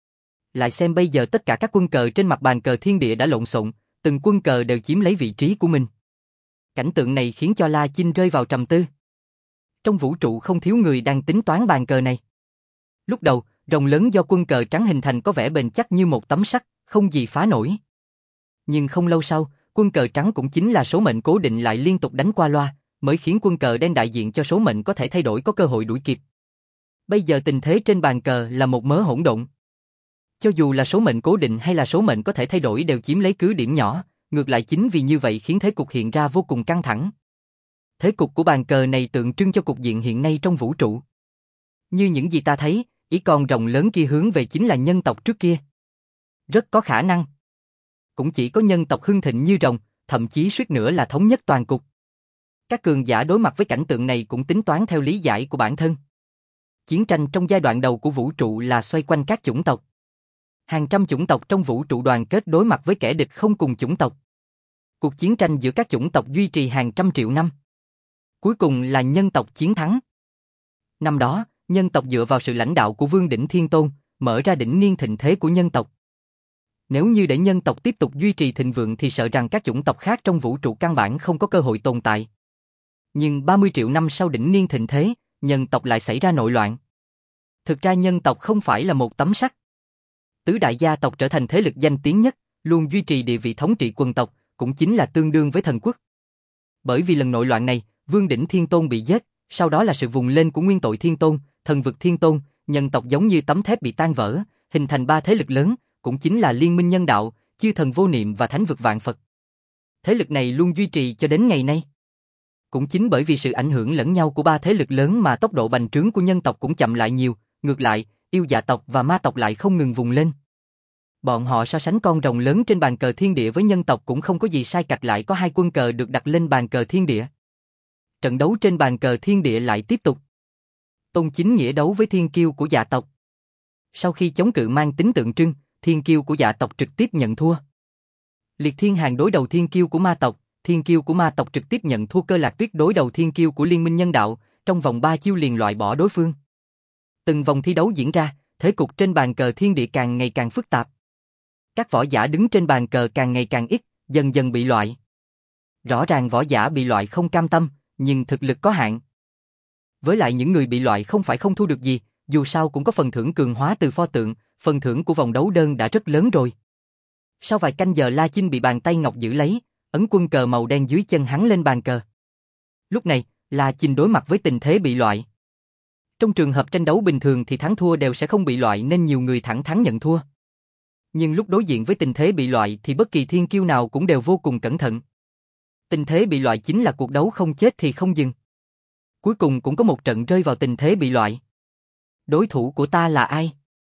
Lại xem bây giờ tất cả các quân cờ trên mặt bàn cờ thiên địa đã lộn xộn, từng quân cờ đều chiếm lấy vị trí của mình. Cảnh tượng này khiến cho La Chinh rơi vào trầm tư. Trong vũ trụ không thiếu người đang tính toán bàn cờ này. Lúc đầu, rồng lớn do quân cờ trắng hình thành có vẻ bền chắc như một tấm sắt, không gì phá nổi. Nhưng không lâu sau, quân cờ trắng cũng chính là số mệnh cố định lại liên tục đánh qua loa, mới khiến quân cờ đen đại diện cho số mệnh có thể thay đổi có cơ hội đuổi kịp. Bây giờ tình thế trên bàn cờ là một mớ hỗn độn. Cho dù là số mệnh cố định hay là số mệnh có thể thay đổi đều chiếm lấy cứ điểm nhỏ, ngược lại chính vì như vậy khiến thế cục hiện ra vô cùng căng thẳng. Thế cục của bàn cờ này tượng trưng cho cục diện hiện nay trong vũ trụ. Như những gì ta thấy, ý con rồng lớn kia hướng về chính là nhân tộc trước kia. Rất có khả năng. Cũng chỉ có nhân tộc hưng thịnh như rồng, thậm chí suýt nữa là thống nhất toàn cục. Các cường giả đối mặt với cảnh tượng này cũng tính toán theo lý giải của bản thân. Chiến tranh trong giai đoạn đầu của vũ trụ là xoay quanh các chủng tộc. Hàng trăm chủng tộc trong vũ trụ đoàn kết đối mặt với kẻ địch không cùng chủng tộc. Cuộc chiến tranh giữa các chủng tộc duy trì hàng trăm triệu năm. Cuối cùng là nhân tộc chiến thắng. Năm đó, nhân tộc dựa vào sự lãnh đạo của Vương Đỉnh Thiên Tôn, mở ra đỉnh niên thịnh thế của nhân tộc. Nếu như để nhân tộc tiếp tục duy trì thịnh vượng thì sợ rằng các chủng tộc khác trong vũ trụ căn bản không có cơ hội tồn tại. Nhưng ba mươi triệu năm sau đỉnh niên thịnh thế, nhân tộc lại xảy ra nội loạn. Thực ra nhân tộc không phải là một tấm sắt. Tứ đại gia tộc trở thành thế lực danh tiếng nhất, luôn duy trì địa vị thống trị quần tộc, cũng chính là tương đương với thần quốc. Bởi vì lần nội loạn này, Vương Đỉnh Thiên Tôn bị giết, sau đó là sự vùng lên của Nguyên Tội Thiên Tôn, Thần Vực Thiên Tôn, nhân tộc giống như tấm thép bị tan vỡ, hình thành ba thế lực lớn, cũng chính là Liên minh Nhân Đạo, Chư Thần Vô Niệm và Thánh Vực Vạn Phật. Thế lực này luôn duy trì cho đến ngày nay. Cũng chính bởi vì sự ảnh hưởng lẫn nhau của ba thế lực lớn mà tốc độ bành trướng của nhân tộc cũng chậm lại nhiều, ngược lại, yêu dạ tộc và ma tộc lại không ngừng vùng lên. Bọn họ so sánh con rồng lớn trên bàn cờ thiên địa với nhân tộc cũng không có gì sai, cạch lại có hai quân cờ được đặt lên bàn cờ thiên địa. Trận đấu trên bàn cờ thiên địa lại tiếp tục. Tôn Chính Nghĩa đấu với thiên kiêu của dạ tộc. Sau khi chống cự mang tính tượng trưng, thiên kiêu của dạ tộc trực tiếp nhận thua. Liệt Thiên Hàn đối đầu thiên kiêu của ma tộc, thiên kiêu của ma tộc trực tiếp nhận thua. Cơ Lạc Tuyết đối đầu thiên kiêu của Liên minh Nhân Đạo, trong vòng ba chiêu liền loại bỏ đối phương. Từng vòng thi đấu diễn ra, thế cục trên bàn cờ thiên địa càng ngày càng phức tạp. Các võ giả đứng trên bàn cờ càng ngày càng ít, dần dần bị loại. Rõ ràng võ giả bị loại không cam tâm, nhưng thực lực có hạn. Với lại những người bị loại không phải không thu được gì, dù sao cũng có phần thưởng cường hóa từ pho tượng, phần thưởng của vòng đấu đơn đã rất lớn rồi. Sau vài canh giờ La Chinh bị bàn tay ngọc giữ lấy, ấn quân cờ màu đen dưới chân hắn lên bàn cờ. Lúc này, La Chinh đối mặt với tình thế bị loại. Trong trường hợp tranh đấu bình thường thì thắng thua đều sẽ không bị loại nên nhiều người thẳng thắn nhận thua. Nhưng lúc đối diện với tình thế bị loại thì bất kỳ thiên kiêu nào cũng đều vô cùng cẩn thận. Tình thế bị loại chính là cuộc đấu không chết thì không dừng. Cuối cùng cũng có một trận rơi vào tình thế bị loại. Đối thủ của ta là ai?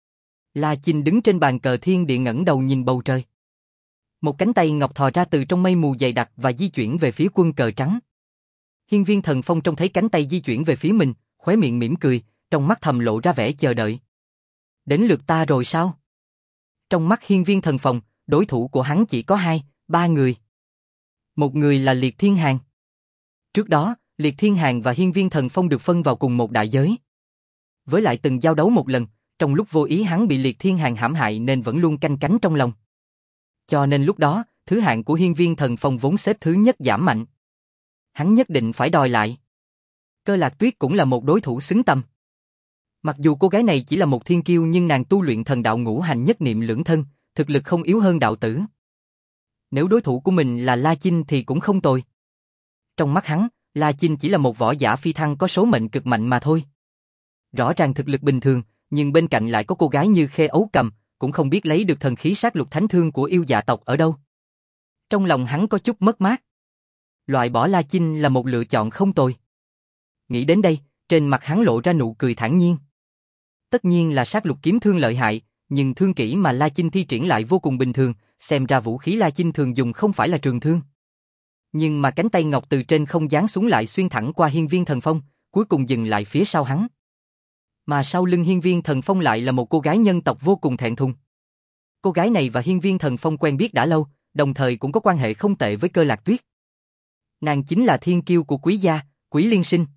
La Chinh đứng trên bàn cờ thiên địa ngẩng đầu nhìn bầu trời. Một cánh tay ngọc thò ra từ trong mây mù dày đặc và di chuyển về phía quân cờ trắng. Hiên Viên Thần Phong trông thấy cánh tay di chuyển về phía mình, khóe miệng mỉm cười, trong mắt thầm lộ ra vẻ chờ đợi. Đến lượt ta rồi sao? Trong mắt Hiên Viên Thần Phong, đối thủ của hắn chỉ có hai, ba người. Một người là Liệt Thiên Hàn. Trước đó, Liệt Thiên Hàn và Hiên Viên Thần Phong được phân vào cùng một đại giới. Với lại từng giao đấu một lần, trong lúc vô ý hắn bị Liệt Thiên Hàn hãm hại nên vẫn luôn canh cánh trong lòng. Cho nên lúc đó, thứ hạng của Hiên Viên Thần Phong vốn xếp thứ nhất giảm mạnh. Hắn nhất định phải đòi lại. Cơ Lạc Tuyết cũng là một đối thủ xứng tầm. Mặc dù cô gái này chỉ là một thiên kiêu nhưng nàng tu luyện thần đạo ngũ hành nhất niệm lưỡng thân, thực lực không yếu hơn đạo tử. Nếu đối thủ của mình là La Chinh thì cũng không tồi. Trong mắt hắn, La Chinh chỉ là một võ giả phi thăng có số mệnh cực mạnh mà thôi. Rõ ràng thực lực bình thường, nhưng bên cạnh lại có cô gái như Khê Ấu Cầm, cũng không biết lấy được thần khí sát lục thánh thương của yêu dạ tộc ở đâu. Trong lòng hắn có chút mất mát. Loại bỏ La Chinh là một lựa chọn không tồi. Nghĩ đến đây, trên mặt hắn lộ ra nụ cười thản nhiên. Tất nhiên là sát lục kiếm thương lợi hại, nhưng thương kỹ mà La Chinh thi triển lại vô cùng bình thường, xem ra vũ khí La Chinh thường dùng không phải là trường thương. Nhưng mà cánh tay ngọc từ trên không giáng xuống lại xuyên thẳng qua Hiên Viên Thần Phong, cuối cùng dừng lại phía sau hắn. Mà sau lưng Hiên Viên Thần Phong lại là một cô gái nhân tộc vô cùng thẹn thùng. Cô gái này và Hiên Viên Thần Phong quen biết đã lâu, đồng thời cũng có quan hệ không tệ với Cơ Lạc Tuyết. Nàng chính là thiên kiêu của Quý gia, Quý Liên Sinh.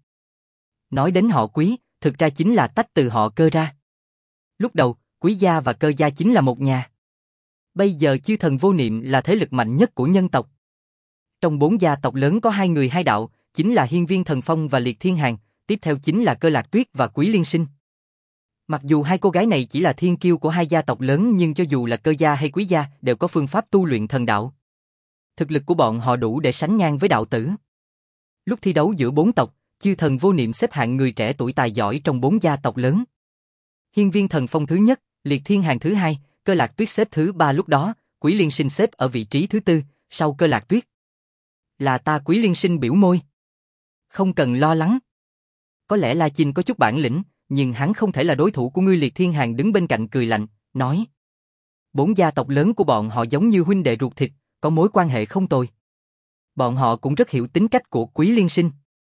Nói đến họ Quý, thực ra chính là tách từ họ Cơ ra. Lúc đầu, Quý gia và Cơ gia chính là một nhà. Bây giờ Chư Thần Vô Niệm là thế lực mạnh nhất của nhân tộc. Trong bốn gia tộc lớn có hai người hai đạo, chính là Hiên Viên Thần Phong và Liệt Thiên Hàn, tiếp theo chính là Cơ Lạc Tuyết và Quý Liên Sinh. Mặc dù hai cô gái này chỉ là thiên kiêu của hai gia tộc lớn nhưng cho dù là Cơ gia hay Quý gia đều có phương pháp tu luyện thần đạo. Thực lực của bọn họ đủ để sánh ngang với đạo tử. Lúc thi đấu giữa bốn tộc, Chư Thần Vô Niệm xếp hạng người trẻ tuổi tài giỏi trong bốn gia tộc lớn. Hiên Viên Thần Phong thứ nhất, Liệt Thiên Hàn thứ hai, Cơ Lạc Tuyết xếp thứ ba lúc đó, Quý Liên Sinh xếp ở vị trí thứ tư, sau Cơ Lạc Tuyết. Là ta. Quý Liên Sinh biểu môi. Không cần lo lắng. Có lẽ La Chinh có chút bản lĩnh, nhưng hắn không thể là đối thủ của ngươi. Liệt Thiên Hàn đứng bên cạnh cười lạnh, nói. Bốn gia tộc lớn của bọn họ giống như huynh đệ ruột thịt, có mối quan hệ không tồi. Bọn họ cũng rất hiểu tính cách của Quý Liên Sinh.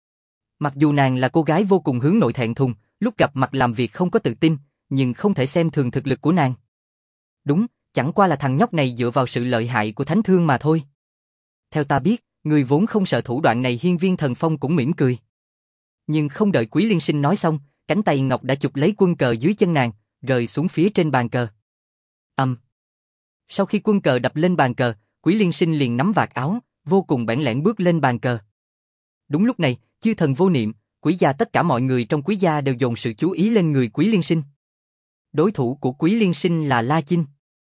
Mặc dù nàng là cô gái vô cùng hướng nội thẹn thùng, lúc gặp mặt làm việc không có tự tin, nhưng không thể xem thường thực lực của nàng. Đúng, chẳng qua là thằng nhóc này dựa vào sự lợi hại của thánh thương mà thôi. Theo ta biết, người vốn không sợ thủ đoạn này. Hiên Viên Thần Phong cũng mỉm cười. Nhưng không đợi Quý Liên Sinh nói xong, cánh tay ngọc đã chụp lấy quân cờ dưới chân nàng, rơi xuống phía trên bàn cờ. Ầm. Um. Sau khi quân cờ đập lên bàn cờ, Quý Liên Sinh liền nắm vạt áo, vô cùng bẽn lẽn bước lên bàn cờ. Đúng lúc này, chư thần vô niệm, Quý gia tất cả mọi người trong Quý gia đều dồn sự chú ý lên người Quý Liên Sinh. Đối thủ của Quý Liên Sinh là La Chinh.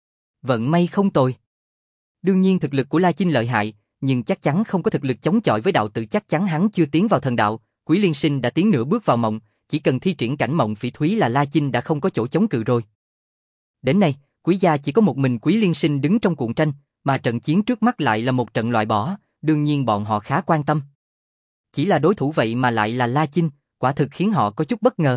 Vận may không tồi. Đương nhiên thực lực của La Chinh lợi hại, nhưng chắc chắn không có thực lực chống chọi với đạo tử, chắc chắn hắn chưa tiến vào thần đạo. Quý Liên Sinh đã tiến nửa bước vào mộng, chỉ cần thi triển cảnh mộng phỉ thúy là La Chinh đã không có chỗ chống cự rồi. Đến nay, Quý gia chỉ có một mình Quý Liên Sinh đứng trong cuộn tranh, mà trận chiến trước mắt lại là một trận loại bỏ, đương nhiên bọn họ khá quan tâm. Chỉ là đối thủ vậy mà lại là La Chinh, quả thực khiến họ có chút bất ngờ.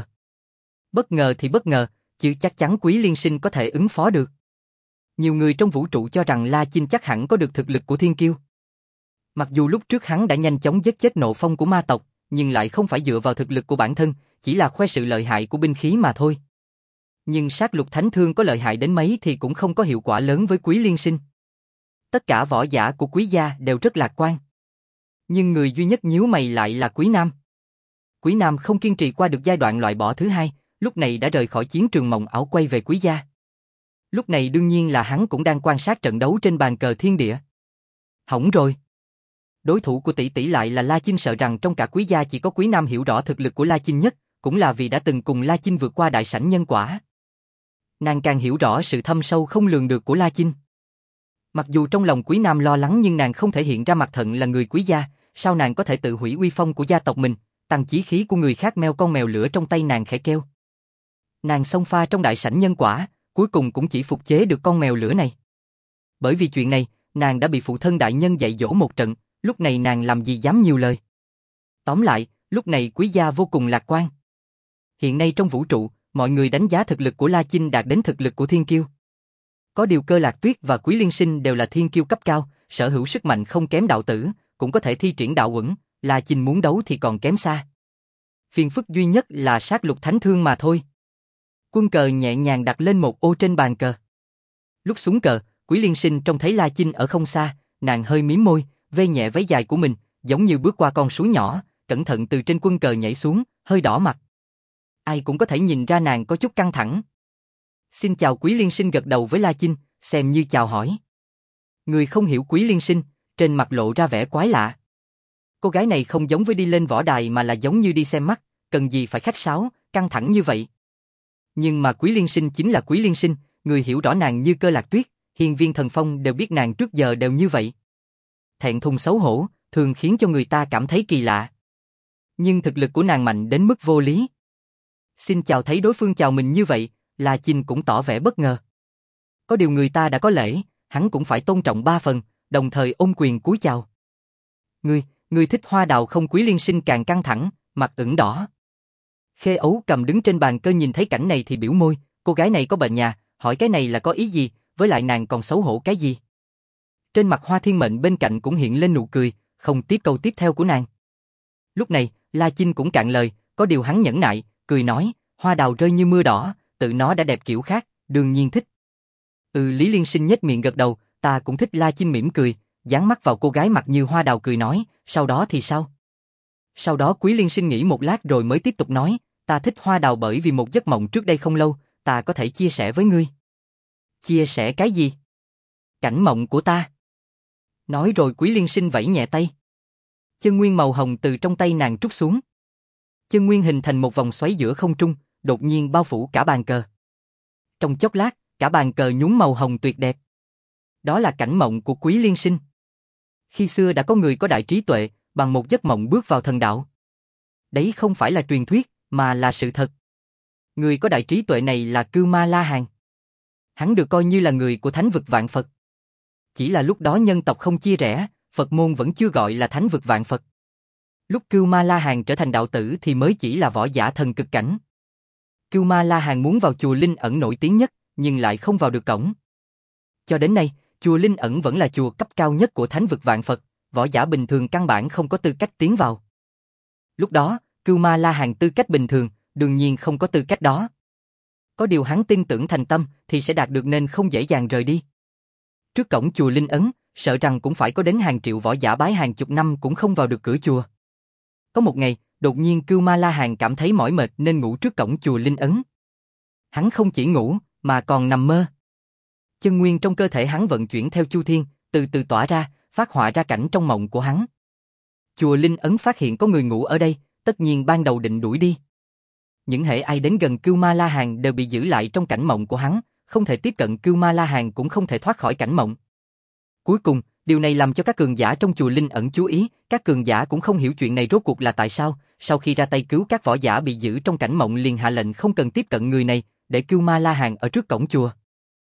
Bất ngờ thì bất ngờ, chứ chắc chắn Quý Liên Sinh có thể ứng phó được. Nhiều người trong vũ trụ cho rằng La Chinh chắc hẳn có được thực lực của thiên kiêu. Mặc dù lúc trước hắn đã nhanh chóng giết chết nộ phong của ma tộc, nhưng lại không phải dựa vào thực lực của bản thân, chỉ là khoe sự lợi hại của binh khí mà thôi. Nhưng sát lục thánh thương có lợi hại đến mấy thì cũng không có hiệu quả lớn với Quý Liên Sinh. Tất cả võ giả của Quý gia đều rất lạc quan. Nhưng người duy nhất nhíu mày lại là Quý Nam. Quý Nam không kiên trì qua được giai đoạn loại bỏ thứ hai, lúc này đã rời khỏi chiến trường mộng ảo quay về Quý gia. Lúc này đương nhiên là hắn cũng đang quan sát trận đấu trên bàn cờ thiên địa. Hỏng rồi. Đối thủ của tỷ tỷ lại là La Chinh, sợ rằng trong cả Quý gia chỉ có Quý Nam hiểu rõ thực lực của La Chinh nhất, cũng là vì đã từng cùng La Chinh vượt qua đại sảnh nhân quả. Nàng càng hiểu rõ sự thâm sâu không lường được của La Chinh. Mặc dù trong lòng Quý Nam lo lắng nhưng nàng không thể hiện ra mặt thận là người Quý gia, sao nàng có thể tự hủy uy phong của gia tộc mình, tăng chí khí của người khác. Meo con mèo lửa trong tay nàng khẽ kêu. Nàng xông pha trong đại sảnh nhân quả, cuối cùng cũng chỉ phục chế được con mèo lửa này. Bởi vì chuyện này, nàng đã bị phụ thân đại nhân dạy dỗ một trận, lúc này nàng làm gì dám nhiều lời. Tóm lại, lúc này Quý gia vô cùng lạc quan. Hiện nay trong vũ trụ, mọi người đánh giá thực lực của La Chinh đạt đến thực lực của thiên kiêu. Có điều Cơ Lạc Tuyết và Quý Liên Sinh đều là thiên kiêu cấp cao, sở hữu sức mạnh không kém đạo tử, cũng có thể thi triển đạo uẩn, La Chinh muốn đấu thì còn kém xa. Phiền phức duy nhất là sát lục thánh thương mà thôi. Quân cờ nhẹ nhàng đặt lên một ô trên bàn cờ. Lúc xuống cờ, Quý Liên Sinh trông thấy La Chinh ở không xa, nàng hơi mím môi, vê nhẹ váy dài của mình, giống như bước qua con suối nhỏ, cẩn thận từ trên quân cờ nhảy xuống, hơi đỏ mặt. Ai cũng có thể nhìn ra nàng có chút căng thẳng. Xin chào. Quý Liên Sinh gật đầu với La Chinh, xem như chào hỏi. Người không hiểu Quý Liên Sinh, trên mặt lộ ra vẻ quái lạ. Cô gái này không giống với đi lên võ đài mà là giống như đi xem mắt, cần gì phải khách sáo, căng thẳng như vậy. Nhưng mà Quý Liên Sinh chính là Quý Liên Sinh, người hiểu rõ nàng như Cơ Lạc Tuyết, Hiên Viên Thần Phong đều biết nàng trước giờ đều như vậy. Thẹn thùng xấu hổ, thường khiến cho người ta cảm thấy kỳ lạ. Nhưng thực lực của nàng mạnh đến mức vô lý. Xin chào, thấy đối phương chào mình như vậy, La Chinh cũng tỏ vẻ bất ngờ. Có điều người ta đã có lễ, hắn cũng phải tôn trọng ba phần, đồng thời ôm quyền cúi chào. Ngươi, ngươi thích hoa đào không? Quý Liên Sinh càng căng thẳng, mặt ửng đỏ. Khê Ấu Cầm đứng trên bàn cờ nhìn thấy cảnh này thì biểu môi, cô gái này có bệnh nhà, hỏi cái này là có ý gì, với lại nàng còn xấu hổ cái gì. Trên mặt Hoa Thiên Mệnh bên cạnh cũng hiện lên nụ cười, không tiếp câu tiếp theo của nàng. Lúc này, La Chinh cũng cạn lời, có điều hắn nhẫn nại, cười nói, hoa đào rơi như mưa đỏ, tự nó đã đẹp kiểu khác, đương nhiên thích. Ừ, Lý Liên Sinh nhếch miệng gật đầu, ta cũng thích. La Chinh mỉm cười, dán mắt vào cô gái mặt như hoa đào cười nói, sau đó thì sao? Sau đó Quý Liên Sinh nghĩ một lát rồi mới tiếp tục nói, ta thích hoa đào bởi vì một giấc mộng trước đây không lâu, ta có thể chia sẻ với ngươi. Chia sẻ cái gì? Cảnh mộng của ta. Nói rồi Quý Liên Sinh vẫy nhẹ tay. Chân nguyên màu hồng từ trong tay nàng trút xuống. Chân nguyên hình thành một vòng xoáy giữa không trung, đột nhiên bao phủ cả bàn cờ. Trong chốc lát, cả bàn cờ nhúm màu hồng tuyệt đẹp. Đó là cảnh mộng của Quý Liên Sinh. Khi xưa đã có người có đại trí tuệ, bằng một giấc mộng bước vào thần đạo. Đấy không phải là truyền thuyết, mà là sự thật. Người có đại trí tuệ này là Cưu Ma La Hàn. Hắn được coi như là người của thánh vực vạn Phật. Chỉ là lúc đó nhân tộc không chia rẽ, Phật môn vẫn chưa gọi là thánh vực vạn Phật. Lúc Cưu Ma La Hàn trở thành đạo tử thì mới chỉ là võ giả thần cực cảnh. Cưu Ma La Hàn muốn vào chùa Linh Ẩn nổi tiếng nhất, nhưng lại không vào được cổng. Cho đến nay, chùa Linh Ẩn vẫn là chùa cấp cao nhất của thánh vực vạn Phật, võ giả bình thường căn bản không có tư cách tiến vào. Lúc đó, Cưu Ma La Hàn tư cách bình thường, đương nhiên không có tư cách đó. Có điều hắn tin tưởng thành tâm thì sẽ đạt được nên không dễ dàng rời đi. Trước cổng chùa Linh Ấn, sợ rằng cũng phải có đến hàng triệu võ giả bái hàng chục năm cũng không vào được cửa chùa. Có một ngày, đột nhiên Cưu Ma La Hàn cảm thấy mỏi mệt nên ngủ trước cổng chùa Linh Ấn. Hắn không chỉ ngủ, mà còn nằm mơ. Chân nguyên trong cơ thể hắn vận chuyển theo chu thiên, từ từ tỏa ra, phát họa ra cảnh trong mộng của hắn. Chùa Linh Ấn phát hiện có người ngủ ở đây, tất nhiên ban đầu định đuổi đi. Những hễ ai đến gần Cưu Ma La Hàn đều bị giữ lại trong cảnh mộng của hắn, không thể tiếp cận Cưu Ma La Hàn cũng không thể thoát khỏi cảnh mộng. Cuối cùng, điều này làm cho các cường giả trong chùa Linh Ẩn chú ý, các cường giả cũng không hiểu chuyện này rốt cuộc là tại sao, sau khi ra tay cứu các võ giả bị giữ trong cảnh mộng liền hạ lệnh không cần tiếp cận người này, để Cưu Ma La Hàn ở trước cổng chùa.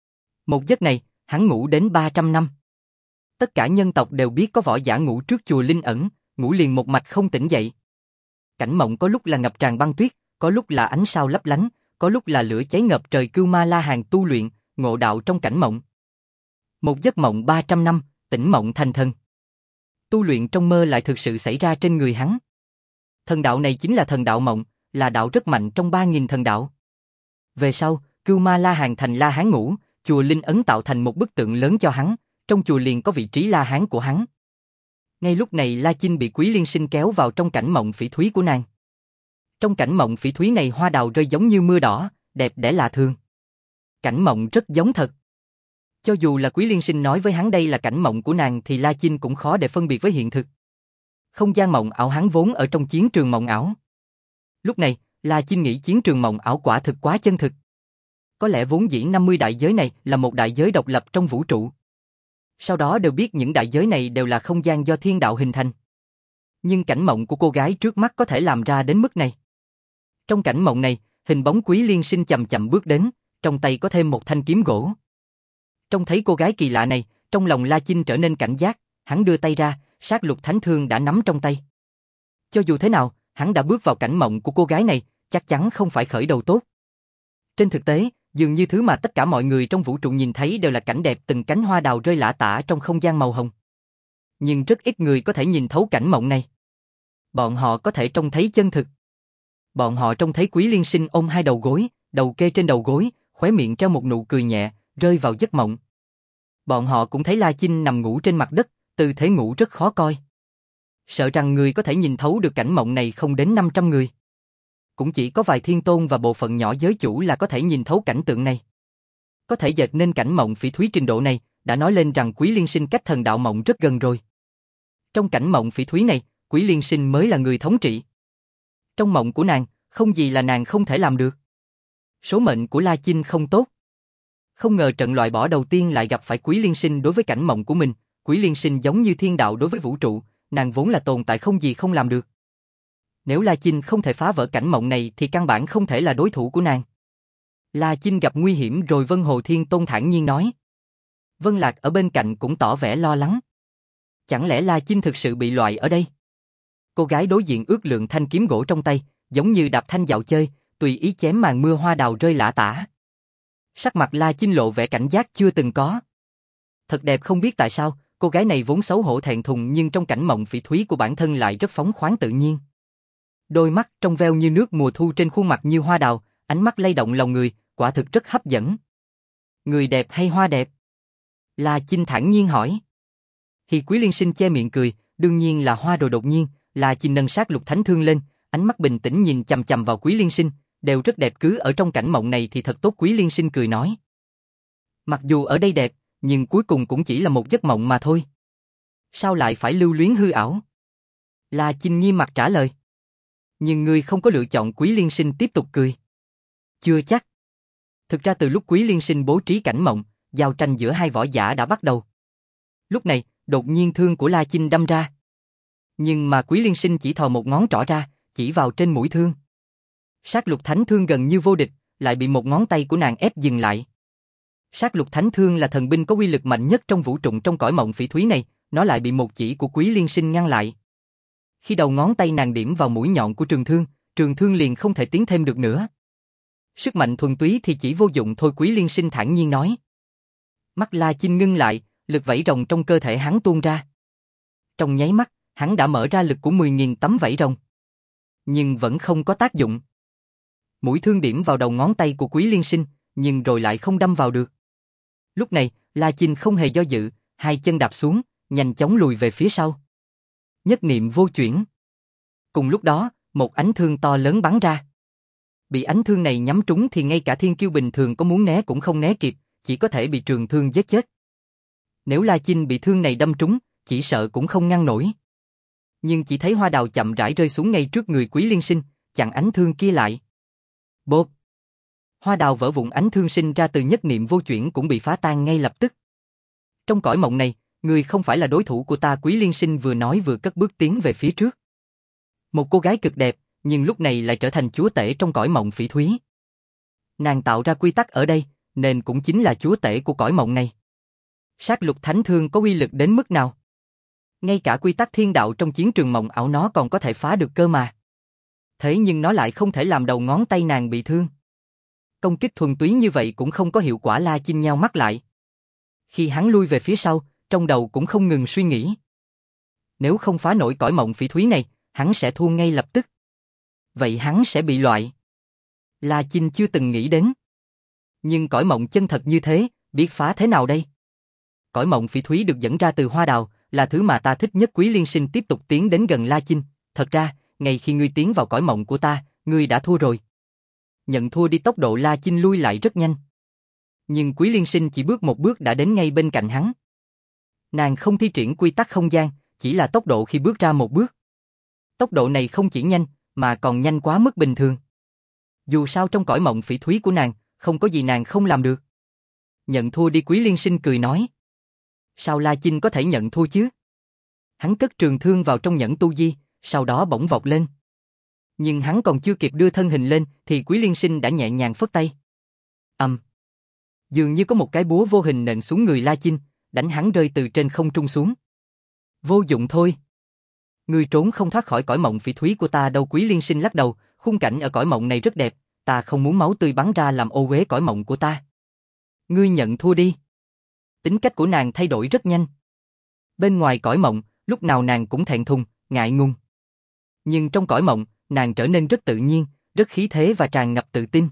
Một giấc này, hắn ngủ đến ba trăm năm. Tất cả nhân tộc đều biết có võ giả ngủ trước chùa Linh Ẩn, ngủ liền một mạch không tỉnh dậy. Cảnh mộng có lúc là ngập tràn băng tuyết, có lúc là ánh sao lấp lánh, có lúc là lửa cháy ngập trời. Cưu Ma La Hàn tu luyện, ngộ đạo trong cảnh mộng. Một giấc mộng ba trăm năm, tỉnh mộng thành thần. Tu luyện trong mơ lại thực sự xảy ra trên người hắn. Thần đạo này chính là thần đạo mộng, là đạo rất mạnh trong ba nghìn thần đạo. Về sau, Cưu Ma La Hàn thành La Hán ngũ, chùa Linh Ấn tạo thành một bức tượng lớn cho hắn, trong chùa liền có vị trí La Hán của hắn. Ngay lúc này La Chinh bị Quý Liên Sinh kéo vào trong cảnh mộng phỉ thúy của nàng. Trong cảnh mộng phỉ thúy này hoa đào rơi giống như mưa đỏ, đẹp đẽ lạ thường. Cảnh mộng rất giống thật. Cho dù là Quý Liên Sinh nói với hắn đây là cảnh mộng của nàng thì La Chinh cũng khó để phân biệt với hiện thực. Không gian mộng ảo hắn vốn ở trong chiến trường mộng ảo. Lúc này, La Chinh nghĩ chiến trường mộng ảo quả thực quá chân thực. Có lẽ vốn dĩ năm mươi đại giới này là một đại giới độc lập trong vũ trụ. Sau đó đều biết những đại giới này đều là không gian do thiên đạo hình thành. Nhưng cảnh mộng của cô gái trước mắt có thể làm ra đến mức này. Trong cảnh mộng này, hình bóng Quý Liên Sinh chậm chậm bước đến, trong tay có thêm một thanh kiếm gỗ. Trông thấy cô gái kỳ lạ này, trong lòng La Chinh trở nên cảnh giác, hắn đưa tay ra, sát lục thánh thương đã nắm trong tay. Cho dù thế nào, hắn đã bước vào cảnh mộng của cô gái này, chắc chắn không phải khởi đầu tốt. Trên thực tế, dường như thứ mà tất cả mọi người trong vũ trụ nhìn thấy đều là cảnh đẹp từng cánh hoa đào rơi lả tả trong không gian màu hồng. Nhưng rất ít người có thể nhìn thấu cảnh mộng này. Bọn họ có thể trông thấy chân thực. Bọn họ trông thấy Quý Liên Sinh ôm hai đầu gối, đầu kê trên đầu gối, khóe miệng treo một nụ cười nhẹ, rơi vào giấc mộng. Bọn họ cũng thấy La Chinh nằm ngủ trên mặt đất, tư thế ngủ rất khó coi. Sợ rằng người có thể nhìn thấu được cảnh mộng này không đến năm trăm người. Cũng chỉ có vài thiên tôn và bộ phận nhỏ giới chủ là có thể nhìn thấu cảnh tượng này. Có thể dệt nên cảnh mộng phỉ thúy trình độ này, đã nói lên rằng Quý Liên Sinh cách thần đạo mộng rất gần rồi. Trong cảnh mộng phỉ thúy này, Quý Liên Sinh mới là người thống trị. Trong mộng của nàng, không gì là nàng không thể làm được. Số mệnh của La Chinh không tốt. Không ngờ trận loại bỏ đầu tiên lại gặp phải Quý Liên Sinh đối với cảnh mộng của mình. Quý Liên Sinh giống như thiên đạo đối với vũ trụ, nàng vốn là tồn tại không gì không làm được. Nếu La Chinh không thể phá vỡ cảnh mộng này thì căn bản không thể là đối thủ của nàng. La Chinh gặp nguy hiểm rồi. Vân Hồ Thiên Tôn thản nhiên nói. Vân Lạc ở bên cạnh cũng tỏ vẻ lo lắng. Chẳng lẽ La Chinh thực sự bị loại ở đây? Cô gái đối diện ước lượng thanh kiếm gỗ trong tay, giống như đạp thanh dạo chơi, tùy ý chém màn mưa hoa đào rơi lả tả. Sắc mặt La Chinh lộ vẻ cảnh giác chưa từng có. Thật đẹp, không biết tại sao, cô gái này vốn xấu hổ thẹn thùng nhưng trong cảnh mộng phỉ thúy của bản thân lại rất phóng khoáng tự nhiên. Đôi mắt trong veo như nước mùa thu, trên khuôn mặt như hoa đào, ánh mắt lay động lòng người, quả thực rất hấp dẫn. Người đẹp hay hoa đẹp? La Chinh thản nhiên hỏi. Thì Quý Liên Sinh che miệng cười, đương nhiên là hoa. Rồi đột nhiên, La Chinh nâng sát lục thánh thương lên, ánh mắt bình tĩnh nhìn chằm chằm vào Quý Liên Sinh, đều rất đẹp, cứ ở trong cảnh mộng này thì thật tốt. Quý Liên Sinh cười nói. Mặc dù ở đây đẹp, nhưng cuối cùng cũng chỉ là một giấc mộng mà thôi. Sao lại phải lưu luyến hư ảo? La Chinh nghiêm mặt trả lời. Nhưng ngươi không có lựa chọn. Quý Liên Sinh tiếp tục cười. Chưa chắc. Thực ra từ lúc Quý Liên Sinh bố trí cảnh mộng, giao tranh giữa hai võ giả đã bắt đầu. Lúc này, đột nhiên thương của La Chinh đâm ra. Nhưng mà Quý Liên Sinh chỉ thò một ngón trỏ ra, chỉ vào trên mũi thương. Sát lục thánh thương gần như vô địch, lại bị một ngón tay của nàng ép dừng lại. Sát lục thánh thương là thần binh có uy lực mạnh nhất trong vũ trụ trong cõi mộng phỉ thúy này, nó lại bị một chỉ của Quý Liên Sinh ngăn lại. Khi đầu ngón tay nàng điểm vào mũi nhọn của trường thương, trường thương liền không thể tiến thêm được nữa. Sức mạnh thuần túy thì chỉ vô dụng thôi. Quý Liên Sinh thản nhiên nói. Mắt La Chinh ngưng lại, lực vảy rồng trong cơ thể hắn tuôn ra. Trong nháy mắt, hắn đã mở ra lực của mười nghìn tấm vảy rồng. Nhưng vẫn không có tác dụng. Mũi thương điểm vào đầu ngón tay của Quý Liên Sinh, nhưng rồi lại không đâm vào được. Lúc này, La Chinh không hề do dự, hai chân đạp xuống, nhanh chóng lùi về phía sau. Nhất niệm vô chuyển. Cùng lúc đó, một ánh thương to lớn bắn ra. Bị ánh thương này nhắm trúng thì ngay cả thiên kiêu bình thường có muốn né cũng không né kịp, chỉ có thể bị trường thương giết chết. Nếu La Chinh bị thương này đâm trúng, chỉ sợ cũng không ngăn nổi. Nhưng chỉ thấy hoa đào chậm rãi rơi xuống ngay trước người Quý Liên Sinh, chặn ánh thương kia lại. Bột! Hoa đào vỡ vụn, ánh thương sinh ra từ nhất niệm vô chuyển cũng bị phá tan ngay lập tức. Trong cõi mộng này, người không phải là đối thủ của ta, Quý Liên Sinh vừa nói vừa cất bước tiến về phía trước. Một cô gái cực đẹp, nhưng lúc này lại trở thành chúa tể trong cõi mộng phỉ thúy. Nàng tạo ra quy tắc ở đây, nên cũng chính là chúa tể của cõi mộng này. Sát lục thánh thương có uy lực đến mức nào? Ngay cả quy tắc thiên đạo trong chiến trường mộng ảo nó còn có thể phá được cơ mà. Thế nhưng nó lại không thể làm đầu ngón tay nàng bị thương. Công kích thuần túy như vậy cũng không có hiệu quả. La Chinh nheo mắt lại. Khi hắn lui về phía sau, trong đầu cũng không ngừng suy nghĩ. Nếu không phá nổi cõi mộng phỉ thúy này, hắn sẽ thua ngay lập tức. Vậy hắn sẽ bị loại. La Chinh chưa từng nghĩ đến. Nhưng cõi mộng chân thật như thế, biết phá thế nào đây? Cõi mộng phỉ thúy được dẫn ra từ hoa đào, là thứ mà ta thích nhất. Quý Liên Sinh tiếp tục tiến đến gần La Chinh. Thật ra, ngay khi ngươi tiến vào cõi mộng của ta, ngươi đã thua rồi. Nhận thua đi. Tốc độ La Chinh lui lại rất nhanh. Nhưng Quý Liên Sinh chỉ bước một bước đã đến ngay bên cạnh hắn. Nàng không thi triển quy tắc không gian, chỉ là tốc độ khi bước ra một bước. Tốc độ này không chỉ nhanh, mà còn nhanh quá mức bình thường. Dù sao trong cõi mộng phỉ thúy của nàng, không có gì nàng không làm được. Nhận thua đi. Quý Liên Sinh cười nói. Sao La Chinh có thể nhận thua chứ? Hắn cất trường thương vào trong nhẫn tu di, sau đó bỗng vọt lên. Nhưng hắn còn chưa kịp đưa thân hình lên, thì Quý Liên Sinh đã nhẹ nhàng phất tay. Ầm. Um. Dường như có một cái búa vô hình nện xuống người La Chinh, đánh hắn rơi từ trên không trung xuống. Vô dụng thôi. Ngươi trốn không thoát khỏi cõi mộng phỉ thúy của ta đâu. Quý Liên Sinh lắc đầu, khung cảnh ở cõi mộng này rất đẹp, ta không muốn máu tươi bắn ra làm ô uế cõi mộng của ta. Ngươi nhận thua đi. Tính cách của nàng thay đổi rất nhanh. Bên ngoài cõi mộng, lúc nào nàng cũng thẹn thùng, ngại ngùng. Nhưng trong cõi mộng, nàng trở nên rất tự nhiên, rất khí thế và tràn ngập tự tin.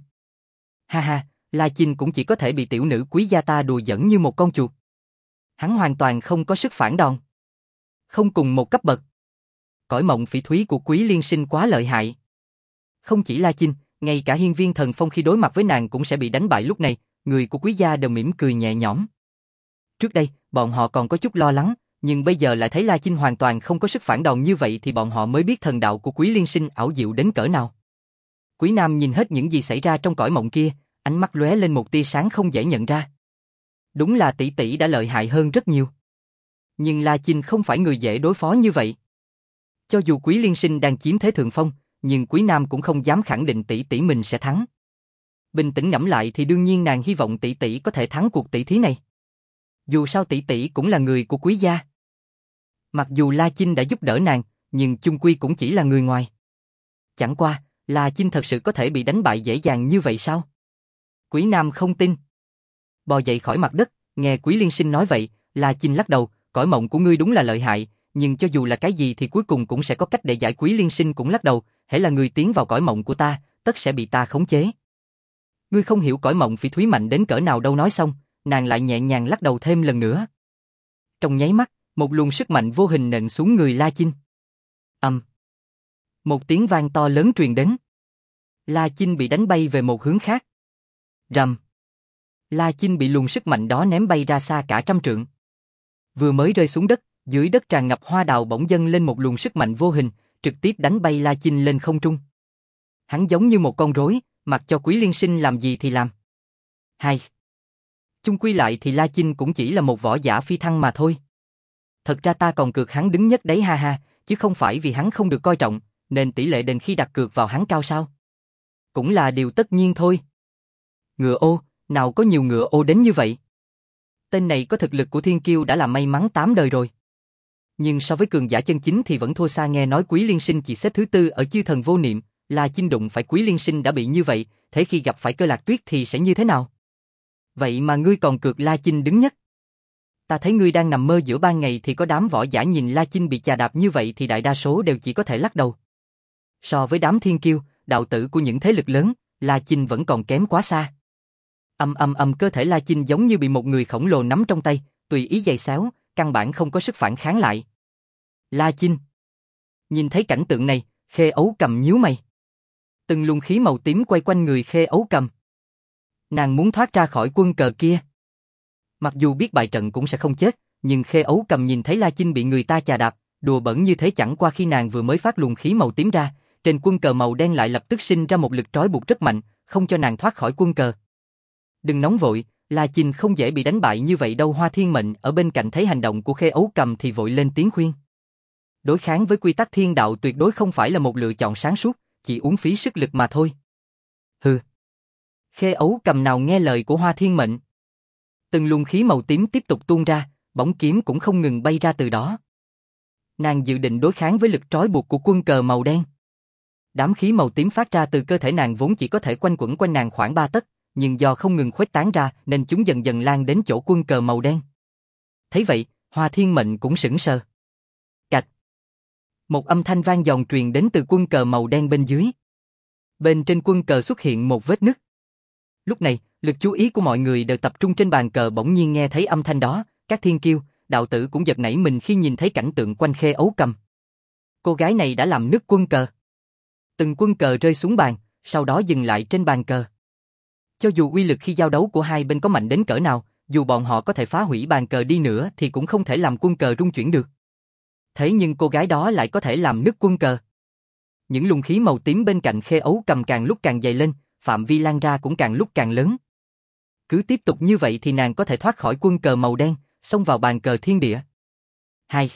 Ha ha, La Chinh cũng chỉ có thể bị tiểu nữ quý gia ta đùa giỡn như một con chuột. Hắn hoàn toàn không có sức phản đòn. Không cùng một cấp bậc. Cõi mộng phỉ thúy của Quý Liên Sinh quá lợi hại. Không chỉ La Chinh, ngay cả hiên viên thần phong khi đối mặt với nàng cũng sẽ bị đánh bại. Lúc này, người của quý gia đều mỉm cười nhẹ nhõm. Trước đây, bọn họ còn có chút lo lắng, nhưng bây giờ lại thấy La Chinh hoàn toàn không có sức phản đòn như vậy thì bọn họ mới biết thần đạo của Quý Liên Sinh ảo diệu đến cỡ nào. Quý Nam nhìn hết những gì xảy ra trong cõi mộng kia, ánh mắt lóe lên một tia sáng không dễ nhận ra. Đúng là tỷ tỷ đã lợi hại hơn rất nhiều. Nhưng La Chinh không phải người dễ đối phó như vậy. Cho dù Quý Liên Sinh đang chiếm thế thượng phong, nhưng Quý Nam cũng không dám khẳng định tỷ tỷ mình sẽ thắng. Bình tĩnh ngẫm lại thì đương nhiên nàng hy vọng tỷ tỷ có thể thắng cuộc tỷ thí này. Dù sao tỷ tỷ cũng là người của Quý gia. Mặc dù La Chinh đã giúp đỡ nàng, nhưng chung quy cũng chỉ là người ngoài. Chẳng qua, La Chinh thật sự có thể bị đánh bại dễ dàng như vậy sao? Quý Nam không tin. Bò dậy khỏi mặt đất, nghe Quý Liên Sinh nói vậy, La Chinh lắc đầu, cõi mộng của ngươi đúng là lợi hại, nhưng cho dù là cái gì thì cuối cùng cũng sẽ có cách để giải. Quý Liên Sinh cũng lắc đầu, hễ là người tiến vào cõi mộng của ta, tất sẽ bị ta khống chế. Ngươi không hiểu cõi mộng phỉ thúy mạnh đến cỡ nào đâu. Nói xong, nàng lại nhẹ nhàng lắc đầu thêm lần nữa. Trong nháy mắt, một luồng sức mạnh vô hình nện xuống người La Chinh. Ầm. Um. Một tiếng vang to lớn truyền đến. La Chinh bị đánh bay về một hướng khác. Rầm. La Chinh bị luồng sức mạnh đó ném bay ra xa cả trăm trượng. Vừa mới rơi xuống đất, dưới đất tràn ngập hoa đào bỗng dâng lên một luồng sức mạnh vô hình, trực tiếp đánh bay La Chinh lên không trung. Hắn giống như một con rối, mặc cho Quý Liên Sinh làm gì thì làm. Hai. Chung quy lại thì La Chinh cũng chỉ là một võ giả phi thăng mà thôi. Thật ra ta còn cược hắn đứng nhất đấy ha ha, chứ không phải vì hắn không được coi trọng, nên tỷ lệ đền khi đặt cược vào hắn cao sao. Cũng là điều tất nhiên thôi. Ngựa ô, nào có nhiều ngựa ô đến như vậy. Tên này có thực lực của thiên kiêu đã là may mắn tám đời rồi. Nhưng so với cường giả chân chính thì vẫn thua xa. Nghe nói Quý Liên Sinh chỉ xếp thứ tư ở chư thần vô niệm, La Chinh đụng phải Quý Liên Sinh đã bị như vậy, thế khi gặp phải Cơ Lạc Tuyết thì sẽ như thế nào? Vậy mà ngươi còn cược La Chinh đứng nhất. Ta thấy ngươi đang nằm mơ giữa ban ngày thì có đám võ giả nhìn La Chinh bị chà đạp như vậy thì đại đa số đều chỉ có thể lắc đầu. So với đám thiên kiêu, đạo tử của những thế lực lớn, La Chinh vẫn còn kém quá xa. Âm âm âm cơ thể La Chinh giống như bị một người khổng lồ nắm trong tay, tùy ý giày xéo, căn bản không có sức phản kháng lại. La Chinh. Nhìn thấy cảnh tượng này, Khê Ấu Cầm nhíu mày. Từng luồng khí màu tím quay quanh người Khê Ấu Cầm. Nàng muốn thoát ra khỏi quân cờ kia. Mặc dù biết bại trận cũng sẽ không chết, nhưng Khê Ấu Cầm nhìn thấy La Chinh bị người ta chà đạp, đùa bẩn như thế chẳng qua khi nàng vừa mới phát luồng khí màu tím ra, trên quân cờ màu đen lại lập tức sinh ra một lực trói buộc rất mạnh, không cho nàng thoát khỏi quân cờ. Đừng nóng vội, La Chinh không dễ bị đánh bại như vậy đâu. Hoa Thiên Mệnh ở bên cạnh thấy hành động của Khê Ấu Cầm thì vội lên tiếng khuyên. Đối kháng với quy tắc thiên đạo tuyệt đối không phải là một lựa chọn sáng suốt, chỉ uổng phí sức lực mà thôi. Hừ. Khê Ấu Cầm nào nghe lời của Hoa Thiên Mệnh. Từng luồng khí màu tím tiếp tục tuôn ra, bóng kiếm cũng không ngừng bay ra từ đó. Nàng dự định đối kháng với lực trói buộc của quân cờ màu đen. Đám khí màu tím phát ra từ cơ thể nàng vốn chỉ có thể quanh quẩn quanh nàng khoảng ba tấc, nhưng do không ngừng khuếch tán ra nên chúng dần dần lan đến chỗ quân cờ màu đen. Thấy vậy, Hoa Thiên Mệnh cũng sững sờ. Cạch. Một âm thanh vang giòn truyền đến từ quân cờ màu đen bên dưới. Bên trên quân cờ xuất hiện một vết nứt. Lúc này, lực chú ý của mọi người đều tập trung trên bàn cờ, bỗng nhiên nghe thấy âm thanh đó, các thiên kiêu, đạo tử cũng giật nảy mình khi nhìn thấy cảnh tượng quanh Khê Ấu Cầm. Cô gái này đã làm nứt quân cờ. Từng quân cờ rơi xuống bàn, sau đó dừng lại trên bàn cờ. Cho dù uy lực khi giao đấu của hai bên có mạnh đến cỡ nào, dù bọn họ có thể phá hủy bàn cờ đi nữa thì cũng không thể làm quân cờ rung chuyển được. Thế nhưng cô gái đó lại có thể làm nứt quân cờ. Những luồng khí màu tím bên cạnh Khê Ấu Cầm càng lúc càng dày lên, phạm vi lan ra cũng càng lúc càng lớn. Cứ tiếp tục như vậy thì nàng có thể thoát khỏi quân cờ màu đen, xông vào bàn cờ thiên địa. Hai.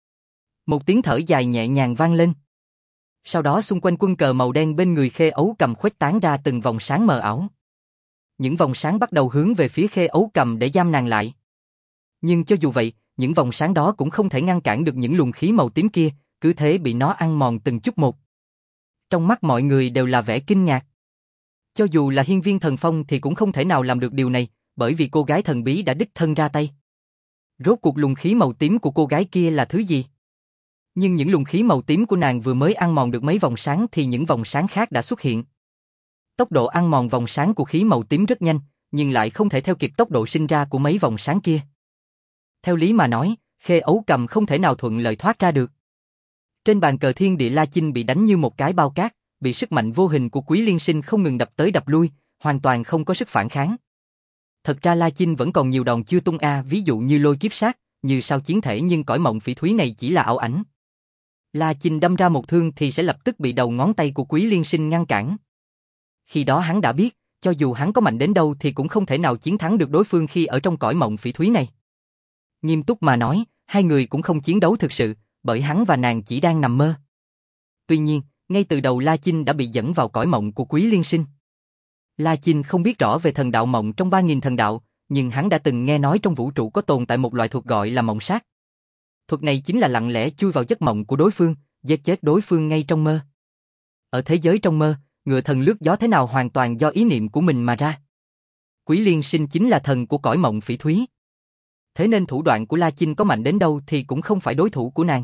Một tiếng thở dài nhẹ nhàng vang lên. Sau đó xung quanh quân cờ màu đen bên người Khê Ấu Cầm khuếch tán ra từng vòng sáng mờ ảo. Những vòng sáng bắt đầu hướng về phía Khê Ấu Cầm để giam nàng lại. Nhưng cho dù vậy, những vòng sáng đó cũng không thể ngăn cản được những luồng khí màu tím kia, cứ thế bị nó ăn mòn từng chút một. Trong mắt mọi người đều là vẻ kinh ngạc. Cho dù là Hiên Viên Thần Phong thì cũng không thể nào làm được điều này, bởi vì cô gái thần bí đã đích thân ra tay. Rốt cuộc luồng khí màu tím của cô gái kia là thứ gì? Nhưng những luồng khí màu tím của nàng vừa mới ăn mòn được mấy vòng sáng thì những vòng sáng khác đã xuất hiện. Tốc độ ăn mòn vòng sáng của khí màu tím rất nhanh, nhưng lại không thể theo kịp tốc độ sinh ra của mấy vòng sáng kia. Theo lý mà nói, Khê Ấu Cầm không thể nào thuận lợi thoát ra được. Trên bàn cờ thiên địa, La Chinh bị đánh như một cái bao cát, bị sức mạnh vô hình của Quý Liên Sinh không ngừng đập tới đập lui, hoàn toàn không có sức phản kháng. Thật ra La Chinh vẫn còn nhiều đòn chưa tung a, ví dụ như lôi kiếp sát, như sao chiến thể, nhưng cõi mộng phỉ thúy này chỉ là ảo ảnh. La Chinh đâm ra một thương thì sẽ lập tức bị đầu ngón tay của Quý Liên Sinh ngăn cản. Khi đó hắn đã biết, cho dù hắn có mạnh đến đâu thì cũng không thể nào chiến thắng được đối phương khi ở trong cõi mộng phỉ thúy này. Nghiêm túc mà nói, hai người cũng không chiến đấu thực sự, bởi hắn và nàng chỉ đang nằm mơ. Tuy nhiên, ngay từ đầu La Chinh đã bị dẫn vào cõi mộng của Quý Liên Sinh. La Chinh không biết rõ về thần đạo mộng trong ba nghìn thần đạo, nhưng hắn đã từng nghe nói trong vũ trụ có tồn tại một loại thuật gọi là mộng sát. Thuật này chính là lặng lẽ chui vào giấc mộng của đối phương, giết chết đối phương ngay trong mơ. Ở thế giới trong mơ, ngựa thần lướt gió thế nào hoàn toàn do ý niệm của mình mà ra. Quý Liên Sinh chính là thần của cõi mộng phỉ thúy. Thế nên thủ đoạn của La Chinh có mạnh đến đâu thì cũng không phải đối thủ của nàng.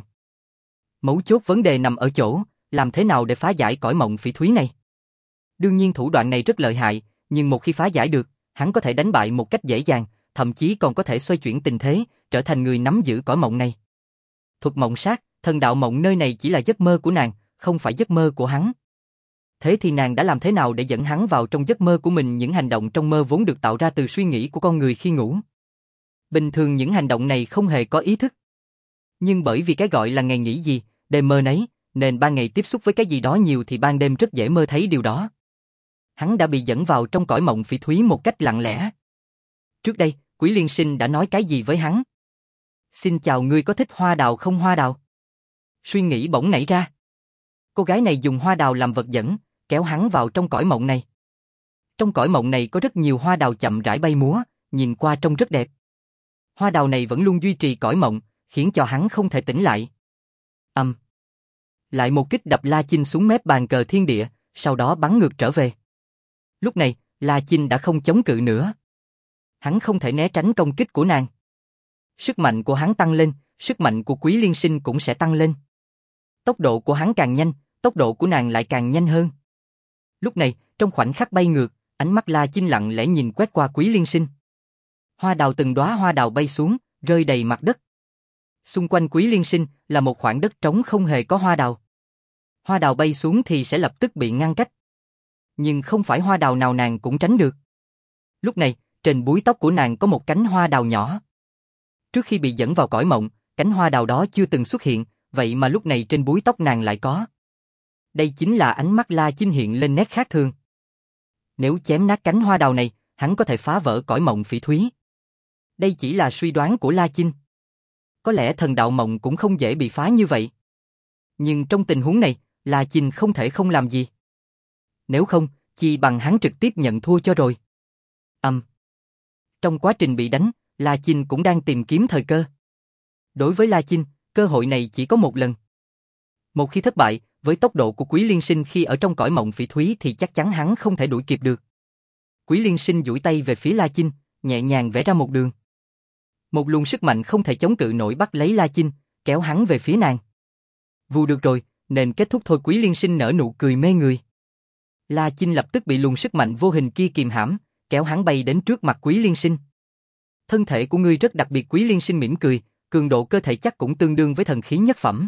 Mấu chốt vấn đề nằm ở chỗ, làm thế nào để phá giải cõi mộng phỉ thúy này. Đương nhiên thủ đoạn này rất lợi hại, nhưng một khi phá giải được, hắn có thể đánh bại một cách dễ dàng, thậm chí còn có thể xoay chuyển tình thế, trở thành người nắm giữ cõi mộng này. Thuật mộng sát, thần đạo mộng nơi này chỉ là giấc mơ của nàng, không phải giấc mơ của hắn. Thế thì nàng đã làm thế nào để dẫn hắn vào trong giấc mơ của mình? Những hành động trong mơ vốn được tạo ra từ suy nghĩ của con người khi ngủ. Bình thường những hành động này không hề có ý thức. Nhưng bởi vì cái gọi là ngày nghĩ gì, đêm mơ nấy, nên ban ngày tiếp xúc với cái gì đó nhiều thì ban đêm rất dễ mơ thấy điều đó. Hắn đã bị dẫn vào trong cõi mộng phỉ thúy một cách lặng lẽ. Trước đây, Quý Liên Sinh đã nói cái gì với hắn? Xin chào, ngươi có thích hoa đào không? Hoa đào? Suy nghĩ bỗng nảy ra. Cô gái này dùng hoa đào làm vật dẫn, kéo hắn vào trong cõi mộng này. Trong cõi mộng này có rất nhiều hoa đào chậm rãi bay múa, nhìn qua trông rất đẹp. Hoa đào này vẫn luôn duy trì cõi mộng, khiến cho hắn không thể tỉnh lại. Âm. Um. Lại một kích đập La Chinh xuống mép bàn cờ thiên địa, sau đó bắn ngược trở về. Lúc này, La Chinh đã không chống cự nữa. Hắn không thể né tránh công kích của nàng. Sức mạnh của hắn tăng lên, sức mạnh của Quý Liên Sinh cũng sẽ tăng lên. Tốc độ của hắn càng nhanh, tốc độ của nàng lại càng nhanh hơn. Lúc này, trong khoảnh khắc bay ngược, ánh mắt La Chinh lặng lẽ nhìn quét qua Quý Liên Sinh. Hoa đào, từng đóa hoa đào bay xuống, rơi đầy mặt đất. Xung quanh Quý Liên Sinh là một khoảng đất trống không hề có hoa đào. Hoa đào bay xuống thì sẽ lập tức bị ngăn cách. Nhưng không phải hoa đào nào nàng cũng tránh được. Lúc này, trên búi tóc của nàng có một cánh hoa đào nhỏ. Trước khi bị dẫn vào cõi mộng, cánh hoa đào đó chưa từng xuất hiện, vậy mà lúc này trên búi tóc nàng lại có. Đây chính là ánh mắt La Chinh hiện lên nét khác thường. Nếu chém nát cánh hoa đào này, hắn có thể phá vỡ cõi mộng phỉ thúy. Đây chỉ là suy đoán của La Chinh. Có lẽ thần đạo mộng cũng không dễ bị phá như vậy. Nhưng trong tình huống này, La Chinh không thể không làm gì. Nếu không, chi bằng hắn trực tiếp nhận thua cho rồi. Âm. Um. Trong quá trình bị đánh, La Chinh cũng đang tìm kiếm thời cơ. Đối với La Chinh, cơ hội này chỉ có một lần. Một khi thất bại, với tốc độ của Quý Liên Sinh khi ở trong cõi mộng phỉ thúy thì chắc chắn hắn không thể đuổi kịp được. Quý Liên Sinh duỗi tay về phía La Chinh, nhẹ nhàng vẽ ra một đường. Một luồng sức mạnh không thể chống cự nổi bắt lấy La Chinh, kéo hắn về phía nàng. Vù được rồi, nên kết thúc thôi. Quý Liên Sinh nở nụ cười mê người. La Chinh lập tức bị luồng sức mạnh vô hình kia kìm hãm, kéo hắn bay đến trước mặt Quý Liên Sinh. Thân thể của ngươi rất đặc biệt. Quý Liên Sinh mỉm cười, cường độ cơ thể chắc cũng tương đương với thần khí nhất phẩm.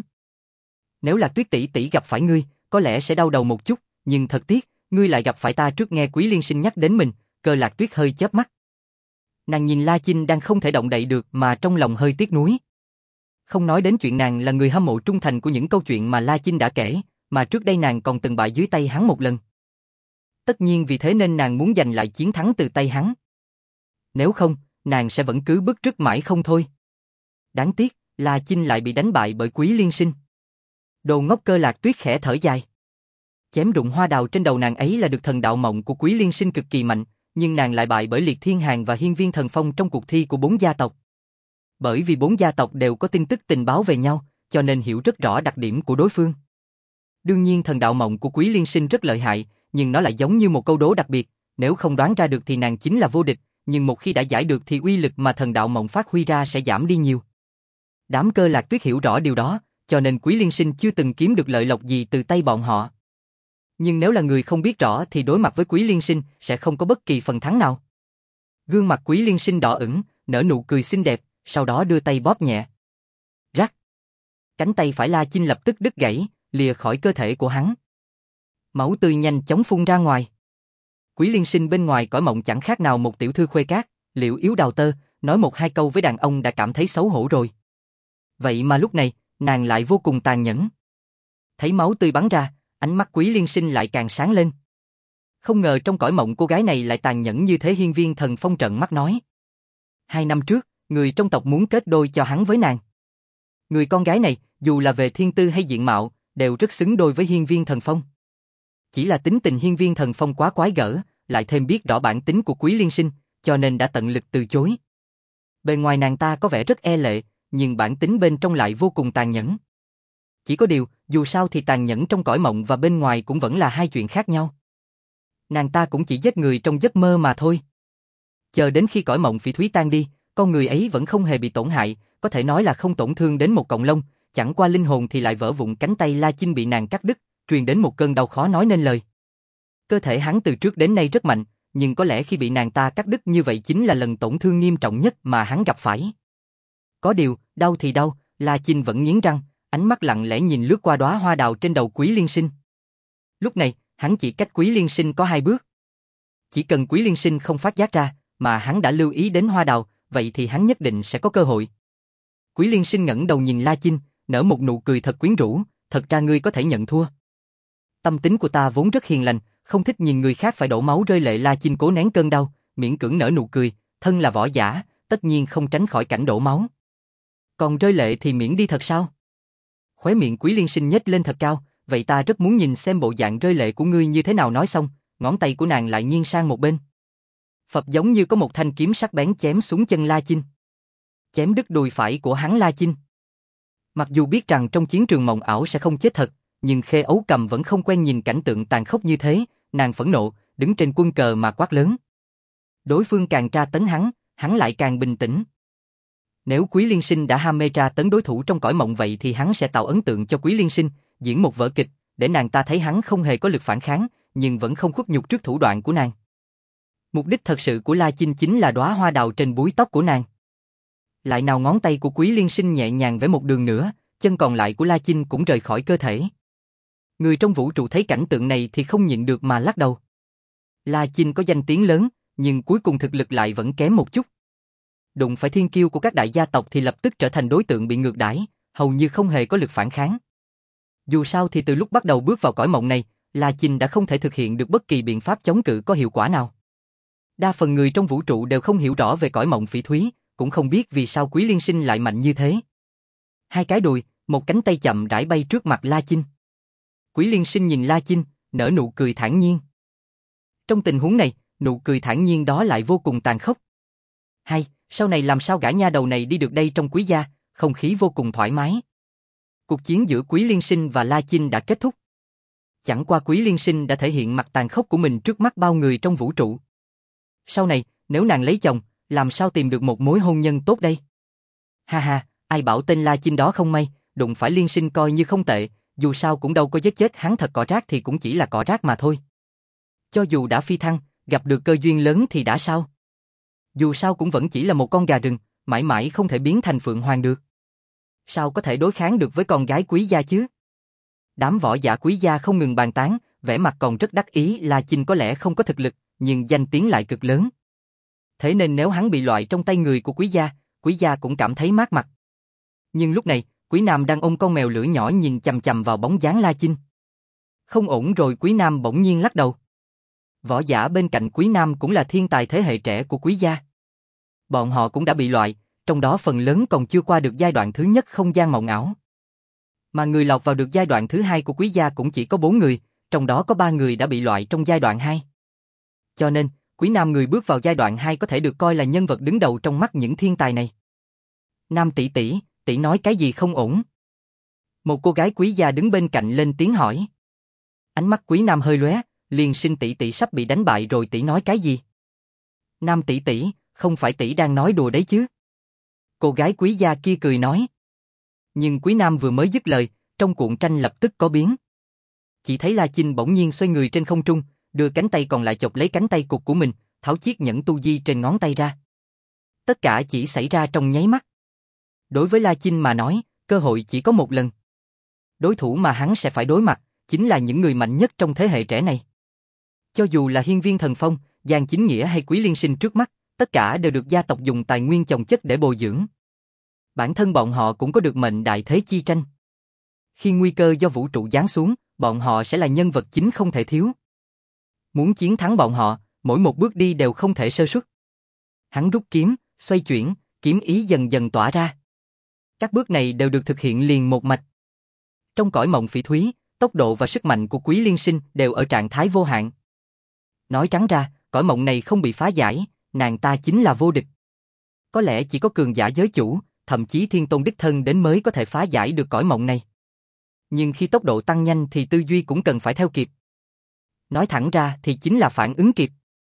Nếu là Tuyết tỷ tỷ gặp phải ngươi, có lẽ sẽ đau đầu một chút, nhưng thật tiếc, ngươi lại gặp phải ta trước. Nghe Quý Liên Sinh nhắc đến mình, Cơ Lạc Tuyết hơi chớp mắt. Nàng nhìn La Chinh đang không thể động đậy được mà trong lòng hơi tiếc nuối. Không nói đến chuyện nàng là người hâm mộ trung thành của những câu chuyện mà La Chinh đã kể, mà trước đây nàng còn từng bại dưới tay hắn một lần. Tất nhiên vì thế nên nàng muốn giành lại chiến thắng từ tay hắn. Nếu không, nàng sẽ vẫn cứ bứt rứt mãi không thôi. Đáng tiếc, La Chinh lại bị đánh bại bởi Quý Liên Sinh. Đồ ngốc. Cơ Lạc Tuyết khẽ thở dài. Chém đụng hoa đào trên đầu nàng ấy là được thần đạo mộng của Quý Liên Sinh cực kỳ mạnh, nhưng nàng lại bại bởi Liệt Thiên Hàn và Hiên Viên Thần Phong trong cuộc thi của bốn gia tộc. Bởi vì bốn gia tộc đều có tin tức tình báo về nhau, cho nên hiểu rất rõ đặc điểm của đối phương. Đương nhiên thần đạo mộng của Quý Liên Sinh rất lợi hại, nhưng nó lại giống như một câu đố đặc biệt, nếu không đoán ra được thì nàng chính là vô địch, nhưng một khi đã giải được thì uy lực mà thần đạo mộng phát huy ra sẽ giảm đi nhiều. Đám Cơ Lạc Tuyết hiểu rõ điều đó, cho nên Quý Liên Sinh chưa từng kiếm được lợi lộc gì từ tay bọn họ. Nhưng nếu là người không biết rõ thì đối mặt với Quý Liên Sinh sẽ không có bất kỳ phần thắng nào. Gương mặt Quý Liên Sinh đỏ ửng, nở nụ cười xinh đẹp, sau đó đưa tay bóp nhẹ. Rắc. Cánh tay phải La Chinh lập tức đứt gãy, lìa khỏi cơ thể của hắn. Máu tươi nhanh chóng phun ra ngoài. Quý Liên Sinh bên ngoài cõi mộng chẳng khác nào một tiểu thư khuê cát, liệu yếu đào tơ, nói một hai câu với đàn ông đã cảm thấy xấu hổ rồi. Vậy mà lúc này, nàng lại vô cùng tàn nhẫn. Thấy máu tươi bắn ra, ánh mắt Quý Liên Sinh lại càng sáng lên. Không ngờ trong cõi mộng cô gái này lại tàn nhẫn như thế. Hiên Viên Thần Phong trợn mắt nói. Hai năm trước, người trong tộc muốn kết đôi cho hắn với nàng. Người con gái này, dù là về thiên tư hay diện mạo, đều rất xứng đôi với Hiên Viên Thần Phong. Chỉ là tính tình Hiên Viên Thần Phong quá quái gở, lại thêm biết rõ bản tính của Quý Liên Sinh, cho nên đã tận lực từ chối. Bề ngoài nàng ta có vẻ rất e lệ, nhưng bản tính bên trong lại vô cùng tàn nhẫn. Chỉ có điều, dù sao thì tàn nhẫn trong cõi mộng và bên ngoài cũng vẫn là hai chuyện khác nhau. Nàng ta cũng chỉ giết người trong giấc mơ mà thôi. Chờ đến khi cõi mộng phỉ thúy tan đi, con người ấy vẫn không hề bị tổn hại, có thể nói là không tổn thương đến một cọng lông, chẳng qua linh hồn thì lại vỡ vụn. Cánh tay La Chinh bị nàng cắt đứt, truyền đến một cơn đau khó nói nên lời. Cơ thể hắn từ trước đến nay rất mạnh, nhưng có lẽ khi bị nàng ta cắt đứt như vậy chính là lần tổn thương nghiêm trọng nhất mà hắn gặp phải. Có điều, đau thì đau, La Chinh vẫn nghiến răng, ánh mắt lặng lẽ nhìn lướt qua đóa hoa đào trên đầu Quý Liên Sinh. Lúc này, hắn chỉ cách Quý Liên Sinh có hai bước. Chỉ cần Quý Liên Sinh không phát giác ra, mà hắn đã lưu ý đến hoa đào, vậy thì hắn nhất định sẽ có cơ hội. Quý Liên Sinh ngẩng đầu nhìn La Chinh, nở một nụ cười thật quyến rũ, thật ra ngươi có thể nhận thua. Tâm tính của ta vốn rất hiền lành, không thích nhìn người khác phải đổ máu rơi lệ. La Chinh cố nén cơn đau, miễn cưỡng nở nụ cười, thân là võ giả, tất nhiên không tránh khỏi cảnh đổ máu. Còn rơi lệ thì miễn đi thật sao? Khóe miệng Quý Liên Sinh nhếch lên thật cao, vậy ta rất muốn nhìn xem bộ dạng rơi lệ của ngươi như thế nào. Nói xong, ngón tay của nàng lại nghiêng sang một bên. Phập giống như có một thanh kiếm sắc bén chém xuống chân La Chinh. Chém đứt đùi phải của hắn. La Chinh mặc dù biết rằng trong chiến trường mộng ảo sẽ không chết thật, nhưng Khê Ấu Cầm vẫn không quen nhìn cảnh tượng tàn khốc như thế, nàng phẫn nộ, đứng trên quân cờ mà quát lớn. Đối phương càng tra tấn hắn, hắn lại càng bình tĩnh. Nếu Quý Liên Sinh đã ham mê tra tấn đối thủ trong cõi mộng vậy thì hắn sẽ tạo ấn tượng cho Quý Liên Sinh, diễn một vở kịch, để nàng ta thấy hắn không hề có lực phản kháng, nhưng vẫn không khuất nhục trước thủ đoạn của nàng. Mục đích thật sự của La Chinh chính là đóa hoa đào trên búi tóc của nàng. Lại nào ngón tay của Quý Liên Sinh nhẹ nhàng vẽ một đường nữa, chân còn lại của La Chinh cũng rời khỏi cơ thể. Người trong vũ trụ thấy cảnh tượng này thì không nhịn được mà lắc đầu. La Chinh có danh tiếng lớn, nhưng cuối cùng thực lực lại vẫn kém một chút. Đụng phải thiên kiêu của các đại gia tộc thì lập tức trở thành đối tượng bị ngược đãi, hầu như không hề có lực phản kháng. Dù sao thì từ lúc bắt đầu bước vào cõi mộng này, La Chinh đã không thể thực hiện được bất kỳ biện pháp chống cự có hiệu quả nào. Đa phần người trong vũ trụ đều không hiểu rõ về cõi mộng phỉ thúy, cũng không biết vì sao Quý Liên Sinh lại mạnh như thế. Hai cái đùi, một cánh tay chậm rãi bay trước mặt La Chinh. Quý Liên Sinh nhìn La Chinh, nở nụ cười thản nhiên. Trong tình huống này, nụ cười thản nhiên đó lại vô cùng tàn khốc. Hay, sau này làm sao gã nha đầu này đi được đây trong Quý gia, không khí vô cùng thoải mái. Cuộc chiến giữa Quý Liên Sinh và La Chinh đã kết thúc. Chẳng qua Quý Liên Sinh đã thể hiện mặt tàn khốc của mình trước mắt bao người trong vũ trụ. Sau này, nếu nàng lấy chồng, làm sao tìm được một mối hôn nhân tốt đây? Ha ha, ai bảo tên La Chinh đó không may, đụng phải Liên Sinh coi như không tệ, dù sao cũng đâu có giết chết hắn thật cỏ rác thì cũng chỉ là cỏ rác mà thôi. Cho dù đã phi thăng, gặp được cơ duyên lớn thì đã sao? Dù sao cũng vẫn chỉ là một con gà rừng, mãi mãi không thể biến thành phượng hoàng được. Sao có thể đối kháng được với con gái Quý gia chứ? Đám võ giả Quý gia không ngừng bàn tán, vẻ mặt còn rất đắc ý La Chinh có lẽ không có thực lực, nhưng danh tiếng lại cực lớn. Thế nên nếu hắn bị loại trong tay người của Quý gia, Quý gia cũng cảm thấy mát mặt. Nhưng lúc này, Quý Nam đang ôm con mèo lửa nhỏ nhìn chằm chằm vào bóng dáng La Chinh. Không ổn rồi, Quý Nam bỗng nhiên lắc đầu. Võ giả bên cạnh Quý Nam cũng là thiên tài thế hệ trẻ của Quý gia. Bọn họ cũng đã bị loại, trong đó phần lớn còn chưa qua được giai đoạn thứ nhất không gian mộng ảo. Mà người lọt vào được giai đoạn thứ hai của Quý gia cũng chỉ có bốn người, trong đó có ba người đã bị loại trong giai đoạn hai. Cho nên, Quý Nam người bước vào giai đoạn hai có thể được coi là nhân vật đứng đầu trong mắt những thiên tài này. Nam tỷ tỷ, tỷ nói cái gì không ổn? Một cô gái Quý gia đứng bên cạnh lên tiếng hỏi. Ánh mắt Quý Nam hơi lóe, Liên Sinh tỷ tỷ sắp bị đánh bại rồi, tỷ nói cái gì? Nam tỷ tỷ, không phải tỷ đang nói đùa đấy chứ? Cô gái Quý gia kia cười nói. Nhưng Quý Nam vừa mới dứt lời, trong cuộn tranh lập tức có biến. Chỉ thấy La Chinh bỗng nhiên xoay người trên không trung, đưa cánh tay còn lại chộp lấy cánh tay cụt của mình, tháo chiếc nhẫn tu di trên ngón tay ra. Tất cả chỉ xảy ra trong nháy mắt. Đối với La Chinh mà nói, cơ hội chỉ có một lần. Đối thủ mà hắn sẽ phải đối mặt, chính là những người mạnh nhất trong thế hệ trẻ này. Cho dù là Hiên Viên Thần Phong, Giang Chính Nghĩa hay Quý Liên Sinh trước mắt, tất cả đều được gia tộc dùng tài nguyên chồng chất để bồi dưỡng. Bản thân bọn họ cũng có được mệnh đại thế chi tranh. Khi nguy cơ do vũ trụ giáng xuống, bọn họ sẽ là nhân vật chính không thể thiếu. Muốn chiến thắng bọn họ, mỗi một bước đi đều không thể sơ suất. Hắn rút kiếm, xoay chuyển, kiếm ý dần dần tỏa ra. Các bước này đều được thực hiện liền một mạch. Trong cõi mộng phỉ thúy, tốc độ và sức mạnh của Quý Liên Sinh đều ở trạng thái vô hạn. Nói trắng ra, cõi mộng này không bị phá giải, nàng ta chính là vô địch. Có lẽ chỉ có cường giả giới chủ, thậm chí thiên tôn đích thân đến mới có thể phá giải được cõi mộng này. Nhưng khi tốc độ tăng nhanh thì tư duy cũng cần phải theo kịp. Nói thẳng ra thì chính là phản ứng kịp.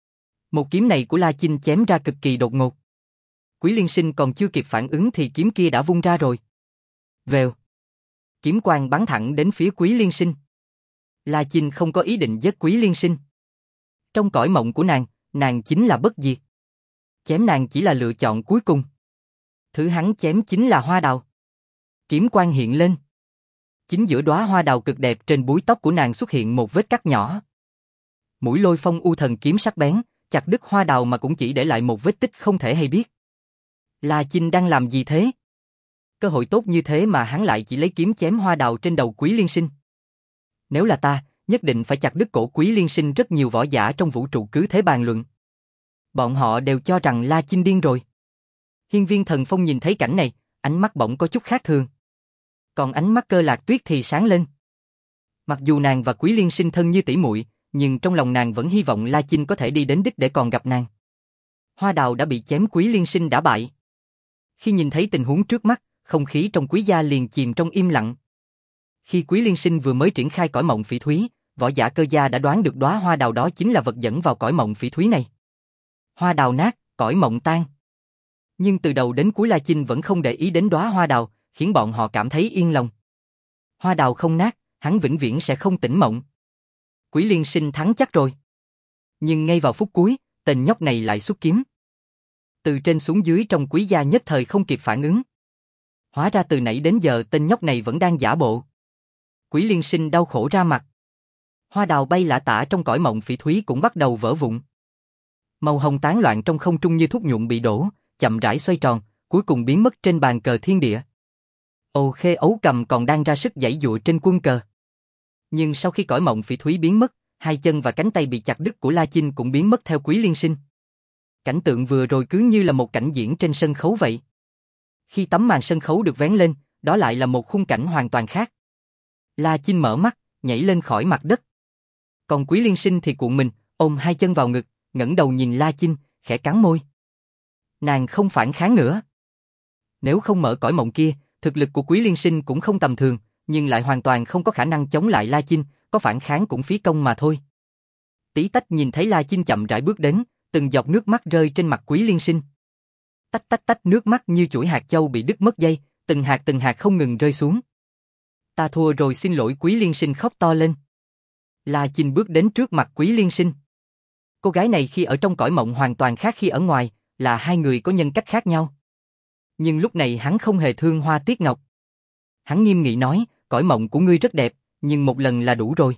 Một kiếm này của La Chinh chém ra cực kỳ đột ngột. Quý Liên Sinh còn chưa kịp phản ứng thì kiếm kia đã vung ra rồi. Vèo. Kiếm quang bắn thẳng đến phía Quý Liên Sinh. La Chinh không có ý định giết Quý Liên Sinh. Trong cõi mộng của nàng, nàng chính là bất diệt. Chém nàng chỉ là lựa chọn cuối cùng. Thứ hắn chém chính là hoa đào. Kiếm quang hiện lên. Chính giữa đóa hoa đào cực đẹp trên búi tóc của nàng xuất hiện một vết cắt nhỏ. Mũi Lôi Phong U Thần kiếm sắc bén, chặt đứt hoa đào mà cũng chỉ để lại một vết tích không thể hay biết. La Chinh đang làm gì thế? Cơ hội tốt như thế mà hắn lại chỉ lấy kiếm chém hoa đào trên đầu Quý Liên Sinh. Nếu là ta, nhất định phải chặt đứt cổ Quý Liên Sinh. Rất nhiều võ giả trong vũ trụ cứ thế bàn luận. Bọn họ đều cho rằng La Chinh điên rồi. Hiên Viên Thần Phong nhìn thấy cảnh này, ánh mắt bỗng có chút khác thường. Còn ánh mắt Cơ Lạc Tuyết thì sáng lên. Mặc dù nàng và Quý Liên Sinh thân như tỷ muội, nhưng trong lòng nàng vẫn hy vọng La Chinh có thể đi đến đích để còn gặp nàng. Hoa đào đã bị chém, Quý Liên Sinh đã bại. Khi nhìn thấy tình huống trước mắt, không khí trong Quý gia liền chìm trong im lặng. Khi Quý Liên Sinh vừa mới triển khai cõi mộng phỉ thúy, võ giả Cơ gia đã đoán được đóa hoa đào đó chính là vật dẫn vào cõi mộng phỉ thúy này. Hoa đào nát, cõi mộng tan. Nhưng từ đầu đến cuối La Chinh vẫn không để ý đến đóa hoa đào, khiến bọn họ cảm thấy yên lòng. Hoa đào không nát, hắn vĩnh viễn sẽ không tỉnh mộng. Quý Liên Sinh thắng chắc rồi. Nhưng ngay vào phút cuối, tên nhóc này lại xuất kiếm. Từ trên xuống dưới trong Quý gia nhất thời không kịp phản ứng. Hóa ra từ nãy đến giờ tên nhóc này vẫn đang giả bộ. Quý Liên Sinh đau khổ ra mặt. Hoa đào bay lả tả trong cõi mộng phỉ thúy cũng bắt đầu vỡ vụn. Màu hồng tán loạn trong không trung như thuốc nhuộm bị đổ, chậm rãi xoay tròn, cuối cùng biến mất trên bàn cờ thiên địa. Ồ, Khê Ấu Cầm còn đang ra sức giãy giụa trên quân cờ. Nhưng sau khi cõi mộng phỉ thúy biến mất, hai chân và cánh tay bị chặt đứt của La Chinh cũng biến mất theo Quý Liên Sinh. Cảnh tượng vừa rồi cứ như là một cảnh diễn trên sân khấu vậy. Khi tấm màn sân khấu được vén lên, đó lại là một khung cảnh hoàn toàn khác. La Chinh mở mắt, nhảy lên khỏi mặt đất. Còn Quý Liên Sinh thì cuộn mình, ôm hai chân vào ngực, ngẩng đầu nhìn La Chinh, khẽ cắn môi. Nàng không phản kháng nữa. Nếu không mở cõi mộng kia, thực lực của Quý Liên Sinh cũng không tầm thường, nhưng lại hoàn toàn không có khả năng chống lại La Chinh, có phản kháng cũng phí công mà thôi. Tí tách nhìn thấy La Chinh chậm rãi bước đến, từng giọt nước mắt rơi trên mặt Quý Liên Sinh. Tách tách tách, nước mắt như chuỗi hạt châu bị đứt mất dây, từng hạt từng hạt không ngừng rơi xuống. Ta thua rồi, xin lỗi. Quý Liên Sinh khóc to lên. La Chinh bước đến trước mặt Quý Liên Sinh. Cô gái này khi ở trong cõi mộng hoàn toàn khác khi ở ngoài, là hai người có nhân cách khác nhau. Nhưng lúc này hắn không hề thương Hoa Tiết Ngọc. Hắn nghiêm nghị nói, cõi mộng của ngươi rất đẹp, nhưng một lần là đủ rồi.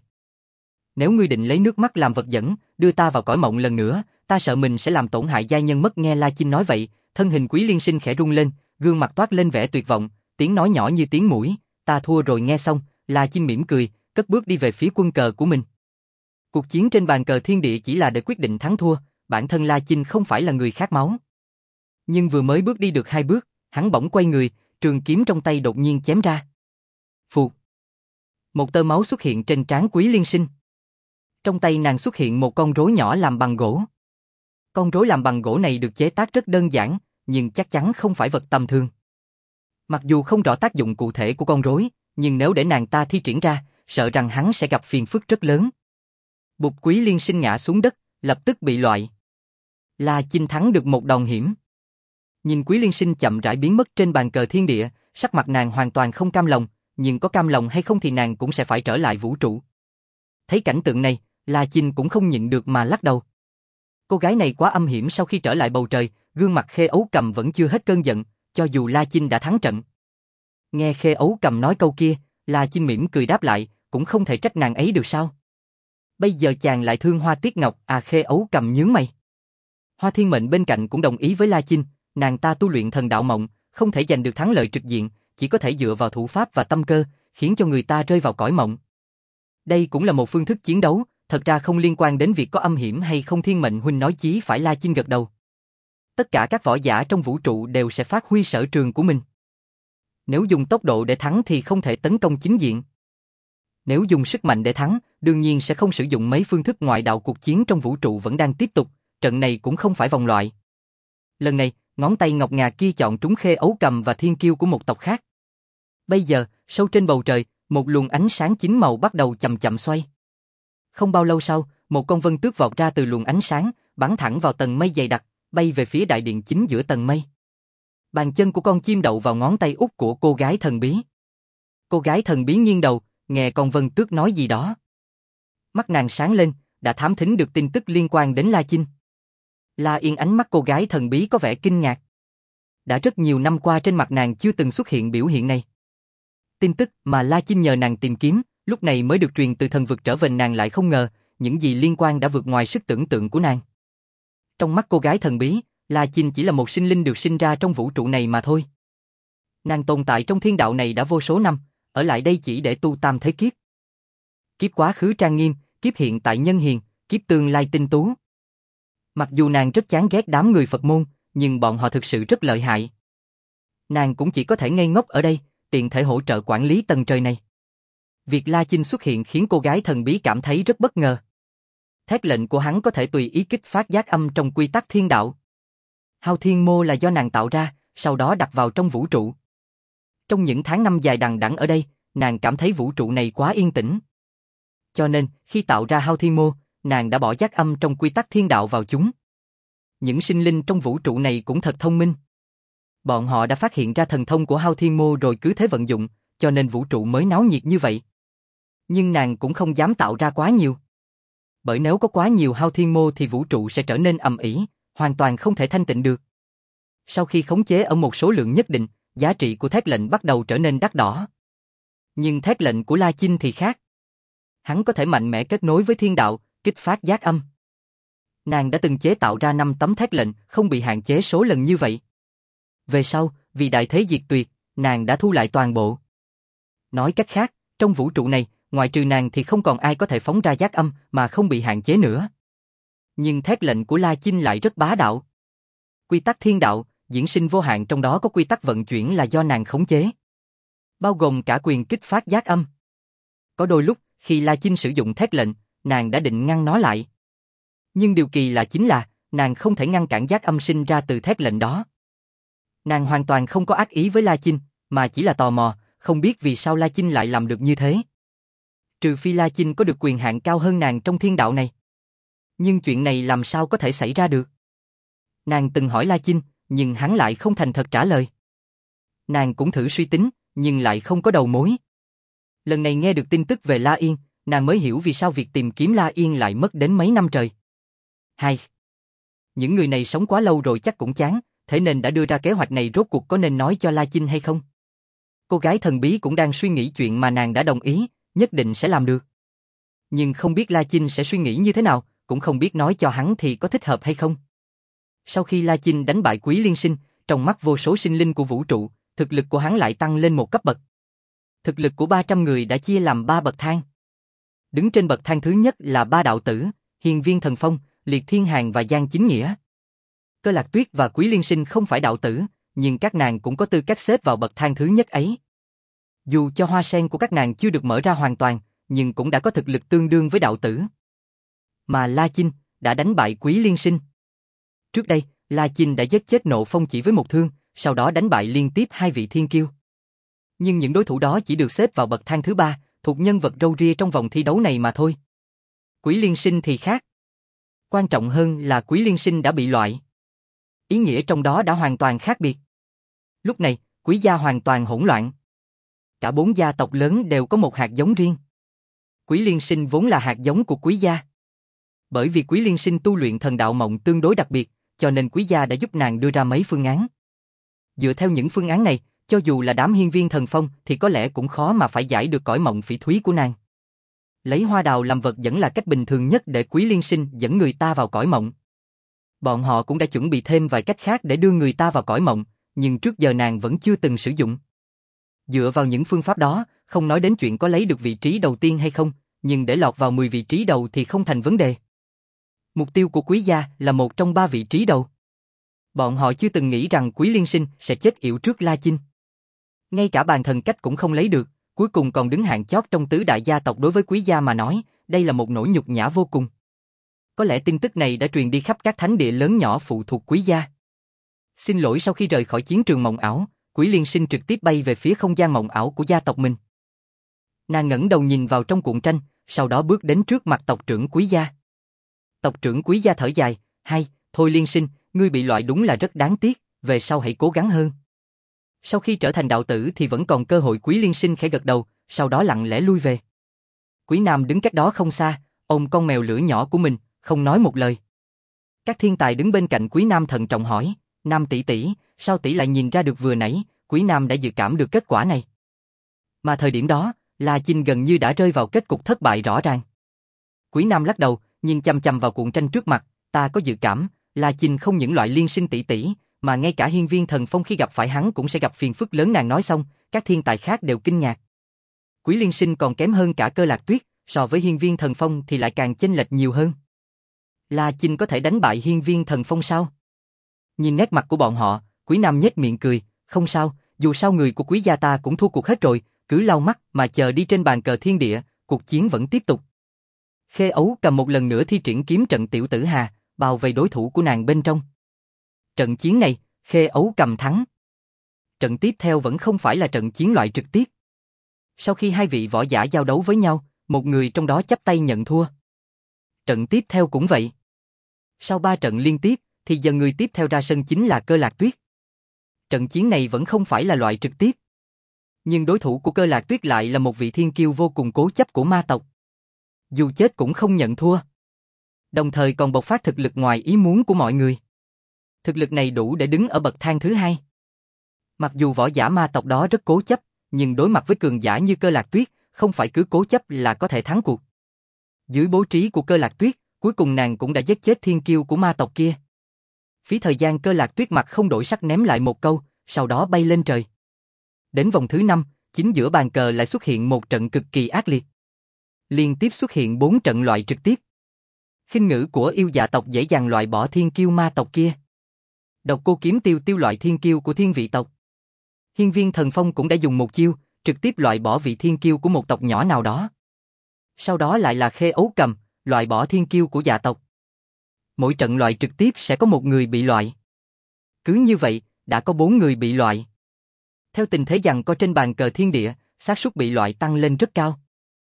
Nếu ngươi định lấy nước mắt làm vật dẫn, đưa ta vào cõi mộng lần nữa, ta sợ mình sẽ làm tổn hại giai nhân mất. Nghe La Chinh nói vậy, thân hình Quý Liên Sinh khẽ rung lên, gương mặt toát lên vẻ tuyệt vọng, tiếng nói nhỏ như tiếng muỗi, ta thua rồi. Nghe xong, La Chinh mỉm cười, cất bước đi về phía quân cờ của mình. Cuộc chiến trên bàn cờ thiên địa chỉ là để quyết định thắng thua, bản thân La Chinh không phải là người khát máu. Nhưng vừa mới bước đi được hai bước, hắn bỗng quay người, trường kiếm trong tay đột nhiên chém ra. Phụt! Một tơ máu xuất hiện trên trán Quý Liên Sinh. Trong tay nàng xuất hiện một con rối nhỏ làm bằng gỗ. Con rối làm bằng gỗ này được chế tác rất đơn giản, nhưng chắc chắn không phải vật tầm thường. Mặc dù không rõ tác dụng cụ thể của con rối, nhưng nếu để nàng ta thi triển ra, sợ rằng hắn sẽ gặp phiền phức rất lớn. Bụp, Quý Liên Sinh ngã xuống đất, lập tức bị loại. La Chinh thắng được một đòn hiểm. Nhìn Quý Liên Sinh chậm rãi biến mất trên bàn cờ thiên địa, sắc mặt nàng hoàn toàn không cam lòng, nhưng có cam lòng hay không thì nàng cũng sẽ phải trở lại vũ trụ. Thấy cảnh tượng này, La Chinh cũng không nhịn được mà lắc đầu. Cô gái này quá âm hiểm. Sau khi trở lại bầu trời, gương mặt Khê Ấu Cầm vẫn chưa hết cơn giận, cho dù La Chinh đã thắng trận. Nghe Khê Ấu Cầm nói câu kia, La Chinh mỉm cười đáp lại, cũng không thể trách nàng ấy được sao? Bây giờ chàng lại thương Hoa Tiết Ngọc à? Khê Ấu Cầm nhướng mày. Hoa Thiên Mệnh bên cạnh cũng đồng ý với La Chinh, nàng ta tu luyện thần đạo mộng, không thể giành được thắng lợi trực diện, chỉ có thể dựa vào thủ pháp và tâm cơ, khiến cho người ta rơi vào cõi mộng. Đây cũng là một phương thức chiến đấu, thật ra không liên quan đến việc có âm hiểm hay không. Thiên Mệnh huynh nói chí phải. La Chinh gật đầu. Tất cả các võ giả trong vũ trụ đều sẽ phát huy sở trường của mình. Nếu dùng tốc độ để thắng thì không thể tấn công chính diện. Nếu dùng sức mạnh để thắng, đương nhiên sẽ không sử dụng mấy phương thức ngoại đạo. Cuộc chiến trong vũ trụ vẫn đang tiếp tục, trận này cũng không phải vòng loại. Lần này, ngón tay ngọc ngà kia chọn trúng Khê Ấu Cầm và thiên kiêu của một tộc khác. Bây giờ, sâu trên bầu trời, một luồng ánh sáng chín màu bắt đầu chậm chậm xoay. Không bao lâu sau, một con vân tước vọt ra từ luồng ánh sáng, bắn thẳng vào tầng mây dày đặc, bay về phía đại điện chính giữa tầng mây. Bàn chân của con chim đậu vào ngón tay út của cô gái thần bí. Cô gái thần bí nghiêng đầu, nghe con vân tước nói gì đó. Mắt nàng sáng lên, đã thám thính được tin tức liên quan đến La Chinh. La Yên, ánh mắt cô gái thần bí có vẻ kinh ngạc. Đã rất nhiều năm qua trên mặt nàng chưa từng xuất hiện biểu hiện này. Tin tức mà La Chinh nhờ nàng tìm kiếm, lúc này mới được truyền từ thần vực trở về. Nàng lại không ngờ, những gì liên quan đã vượt ngoài sức tưởng tượng của nàng. Trong mắt cô gái thần bí, La Chinh chỉ là một sinh linh được sinh ra trong vũ trụ này mà thôi. Nàng tồn tại trong thiên đạo này đã vô số năm, ở lại đây chỉ để tu tam thế kiếp. Kiếp quá khứ trang nghiêm, kiếp hiện tại nhân hiền, kiếp tương lai tinh tú. Mặc dù nàng rất chán ghét đám người Phật môn, nhưng bọn họ thực sự rất lợi hại. Nàng cũng chỉ có thể ngây ngốc ở đây, tiện thể hỗ trợ quản lý tầng trời này. Việc La Chinh xuất hiện khiến cô gái thần bí cảm thấy rất bất ngờ. Thét lệnh của hắn có thể tùy ý kích phát giác âm trong quy tắc thiên đạo. Hao Thiên Mô là do nàng tạo ra, sau đó đặt vào trong vũ trụ. Trong những tháng năm dài đằng đẵng ở đây, nàng cảm thấy vũ trụ này quá yên tĩnh. Cho nên, khi tạo ra Hao Thiên Mô, nàng đã bỏ giác âm trong quy tắc thiên đạo vào chúng. Những sinh linh trong vũ trụ này cũng thật thông minh. Bọn họ đã phát hiện ra thần thông của Hao Thiên Mô rồi cứ thế vận dụng, cho nên vũ trụ mới náo nhiệt như vậy. Nhưng nàng cũng không dám tạo ra quá nhiều. Bởi nếu có quá nhiều Hao Thiên Mô thì vũ trụ sẽ trở nên ầm ĩ, hoàn toàn không thể thanh tịnh được. Sau khi khống chế ở một số lượng nhất định, giá trị của thét lệnh bắt đầu trở nên đắt đỏ. Nhưng thét lệnh của La Chinh thì khác. Hắn có thể mạnh mẽ kết nối với thiên đạo, kích phát giác âm. Nàng đã từng chế tạo ra năm tấm thét lệnh, không bị hạn chế số lần như vậy. Về sau, vì đại thế diệt tuyệt, nàng đã thu lại toàn bộ. Nói cách khác, trong vũ trụ này, ngoại trừ nàng thì không còn ai có thể phóng ra giác âm mà không bị hạn chế nữa. Nhưng thét lệnh của La Chinh lại rất bá đạo. Quy tắc thiên đạo, diễn sinh vô hạn, trong đó có quy tắc vận chuyển là do nàng khống chế. Bao gồm cả quyền kích phát giác âm. Có đôi lúc, khi La Chinh sử dụng thét lệnh, nàng đã định ngăn nó lại. Nhưng điều kỳ lạ chính là, nàng không thể ngăn cản giác âm sinh ra từ thét lệnh đó. Nàng hoàn toàn không có ác ý với La Chinh, mà chỉ là tò mò, không biết vì sao La Chinh lại làm được như thế. Trừ phi La Chinh có được quyền hạn cao hơn nàng trong thiên đạo này. Nhưng chuyện này làm sao có thể xảy ra được? Nàng từng hỏi La Chinh, nhưng hắn lại không thành thật trả lời. Nàng cũng thử suy tính, nhưng lại không có đầu mối. Lần này nghe được tin tức về La Yên, nàng mới hiểu vì sao việc tìm kiếm La Yên lại mất đến mấy năm trời. Hai, những người này sống quá lâu rồi chắc cũng chán, thế nên đã đưa ra kế hoạch này, rốt cuộc có nên nói cho La Chinh hay không? Cô gái thần bí cũng đang suy nghĩ chuyện mà nàng đã đồng ý, nhất định sẽ làm được. Nhưng không biết La Chinh sẽ suy nghĩ như thế nào, cũng không biết nói cho hắn thì có thích hợp hay không. Sau khi La Chinh đánh bại Quý Liên Sinh, trong mắt vô số sinh linh của vũ trụ, thực lực của hắn lại tăng lên một cấp bậc. Thực lực của ba trăm người đã chia làm ba bậc thang. Đứng trên bậc thang thứ nhất là ba đạo tử, Hiên Viên Thần Phong, Liệt Thiên Hàn và Giang Chính Nghĩa. Cơ Lạc Tuyết và Quý Liên Sinh không phải đạo tử, nhưng các nàng cũng có tư cách xếp vào bậc thang thứ nhất ấy. Dù cho hoa sen của các nàng chưa được mở ra hoàn toàn, nhưng cũng đã có thực lực tương đương với đạo tử. Mà La Chinh đã đánh bại Quý Liên Sinh. Trước đây, La Chinh đã giết chết Nộ Phong chỉ với một thương, sau đó đánh bại liên tiếp hai vị thiên kiêu. Nhưng những đối thủ đó chỉ được xếp vào bậc thang thứ ba, thuộc nhân vật râu ria trong vòng thi đấu này mà thôi. Quý Liên Sinh thì khác. Quan trọng hơn là Quý Liên Sinh đã bị loại. Ý nghĩa trong đó đã hoàn toàn khác biệt. Lúc này, Quý gia hoàn toàn hỗn loạn. Cả bốn gia tộc lớn đều có một hạt giống riêng. Quý Liên Sinh vốn là hạt giống của Quý gia. Bởi vì Quý Liên Sinh tu luyện thần đạo mộng tương đối đặc biệt, cho nên Quý gia đã giúp nàng đưa ra mấy phương án. Dựa theo những phương án này, cho dù là đám Hiên Viên Thần Phong thì có lẽ cũng khó mà phải giải được cõi mộng phỉ thúy của nàng. Lấy hoa đào làm vật dẫn là cách bình thường nhất để Quý Liên Sinh dẫn người ta vào cõi mộng. Bọn họ cũng đã chuẩn bị thêm vài cách khác để đưa người ta vào cõi mộng, nhưng trước giờ nàng vẫn chưa từng sử dụng. Dựa vào những phương pháp đó, không nói đến chuyện có lấy được vị trí đầu tiên hay không, nhưng để lọt vào mười vị trí đầu thì không thành vấn đề. Mục tiêu của Quý gia là một trong ba vị trí đầu. Bọn họ chưa từng nghĩ rằng Quý Liên Sinh sẽ chết yểu trước La Chinh. Ngay cả bàn thần cách cũng không lấy được, cuối cùng còn đứng hạng chót trong tứ đại gia tộc, đối với Quý gia mà nói, đây là một nỗi nhục nhã vô cùng. Có lẽ tin tức này đã truyền đi khắp các thánh địa lớn nhỏ phụ thuộc Quý gia. Xin lỗi, sau khi rời khỏi chiến trường mộng ảo, Quý Liên Sinh trực tiếp bay về phía không gian mộng ảo của gia tộc mình. Nàng ngẩng đầu nhìn vào trong cuộn tranh, sau đó bước đến trước mặt tộc trưởng Quý gia. Tộc trưởng Quý gia thở dài, hay, thôi Liên Sinh, ngươi bị loại đúng là rất đáng tiếc, về sau hãy cố gắng hơn. Sau khi trở thành đạo tử thì vẫn còn cơ hội. Quý Liên Sinh khẽ gật đầu, sau đó lặng lẽ lui về. Quý Nam đứng cách đó không xa, ôm con mèo lửa nhỏ của mình, không nói một lời. Các thiên tài đứng bên cạnh Quý Nam thận trọng hỏi, Nam tỷ tỷ, sao tỷ lại nhìn ra được vừa nãy, Quý Nam đã dự cảm được kết quả này? Mà thời điểm đó, La Chinh gần như đã rơi vào kết cục thất bại rõ ràng. Quý Nam lắc đầu, nhìn chằm chằm vào cuộn tranh trước mặt, ta có dự cảm, La Chinh không những loại Liên Sinh tỷ tỷ, mà ngay cả Hiên Viên Thần Phong khi gặp phải hắn cũng sẽ gặp phiền phức lớn. Nàng nói xong, các thiên tài khác đều kinh ngạc. Quý Liên Sinh còn kém hơn cả Cơ Lạc Tuyết, so với Hiên Viên Thần Phong thì lại càng chênh lệch nhiều hơn. La Chinh có thể đánh bại Hiên Viên Thần Phong sao? Nhìn nét mặt của bọn họ, Quý Nam nhếch miệng cười, không sao, dù sao người của Quý gia ta cũng thua cuộc hết rồi, cứ lau mắt mà chờ đi, trên bàn cờ thiên địa, cuộc chiến vẫn tiếp tục. Khê Ấu cầm một lần nữa thi triển kiếm trận Tiểu Tử Hà, bao vây đối thủ của nàng bên trong. Trận chiến này, Khê Ấu cầm thắng. Trận tiếp theo vẫn không phải là trận chiến loại trực tiếp. Sau khi hai vị võ giả giao đấu với nhau, một người trong đó chắp tay nhận thua. Trận tiếp theo cũng vậy. Sau ba trận liên tiếp, thì giờ người tiếp theo ra sân chính là Cơ Lạc Tuyết. Trận chiến này vẫn không phải là loại trực tiếp. Nhưng đối thủ của Cơ Lạc Tuyết lại là một vị thiên kiêu vô cùng cố chấp của ma tộc. Dù chết cũng không nhận thua. Đồng thời còn bộc phát thực lực ngoài ý muốn của mọi người. Thực lực này đủ để đứng ở bậc thang thứ hai. Mặc dù võ giả ma tộc đó rất cố chấp, nhưng đối mặt với cường giả như Cơ Lạc Tuyết, không phải cứ cố chấp là có thể thắng cuộc. Dưới bố trí của Cơ Lạc Tuyết, cuối cùng nàng cũng đã giết chết thiên kiêu của ma tộc kia. Phí thời gian Cơ Lạc Tuyết mặt không đổi sắc ném lại một câu, sau đó bay lên trời. Đến vòng thứ năm, chính giữa bàn cờ lại xuất hiện một trận cực kỳ ác liệt. Liên tiếp xuất hiện bốn trận loại trực tiếp. Khinh ngữ của yêu dạ tộc dễ dàng loại bỏ thiên kiêu ma tộc kia. Độc cô kiếm tiêu tiêu loại thiên kiêu của thiên vị tộc. Hiên viên thần phong cũng đã dùng một chiêu, trực tiếp loại bỏ vị thiên kiêu của một tộc nhỏ nào đó. Sau đó lại là Khê Ấu Cầm, loại bỏ thiên kiêu của dạ tộc. Mỗi trận loại trực tiếp sẽ có một người bị loại. Cứ như vậy, đã có bốn người bị loại. Theo tình thế giằng co trên bàn cờ thiên địa, xác suất bị loại tăng lên rất cao.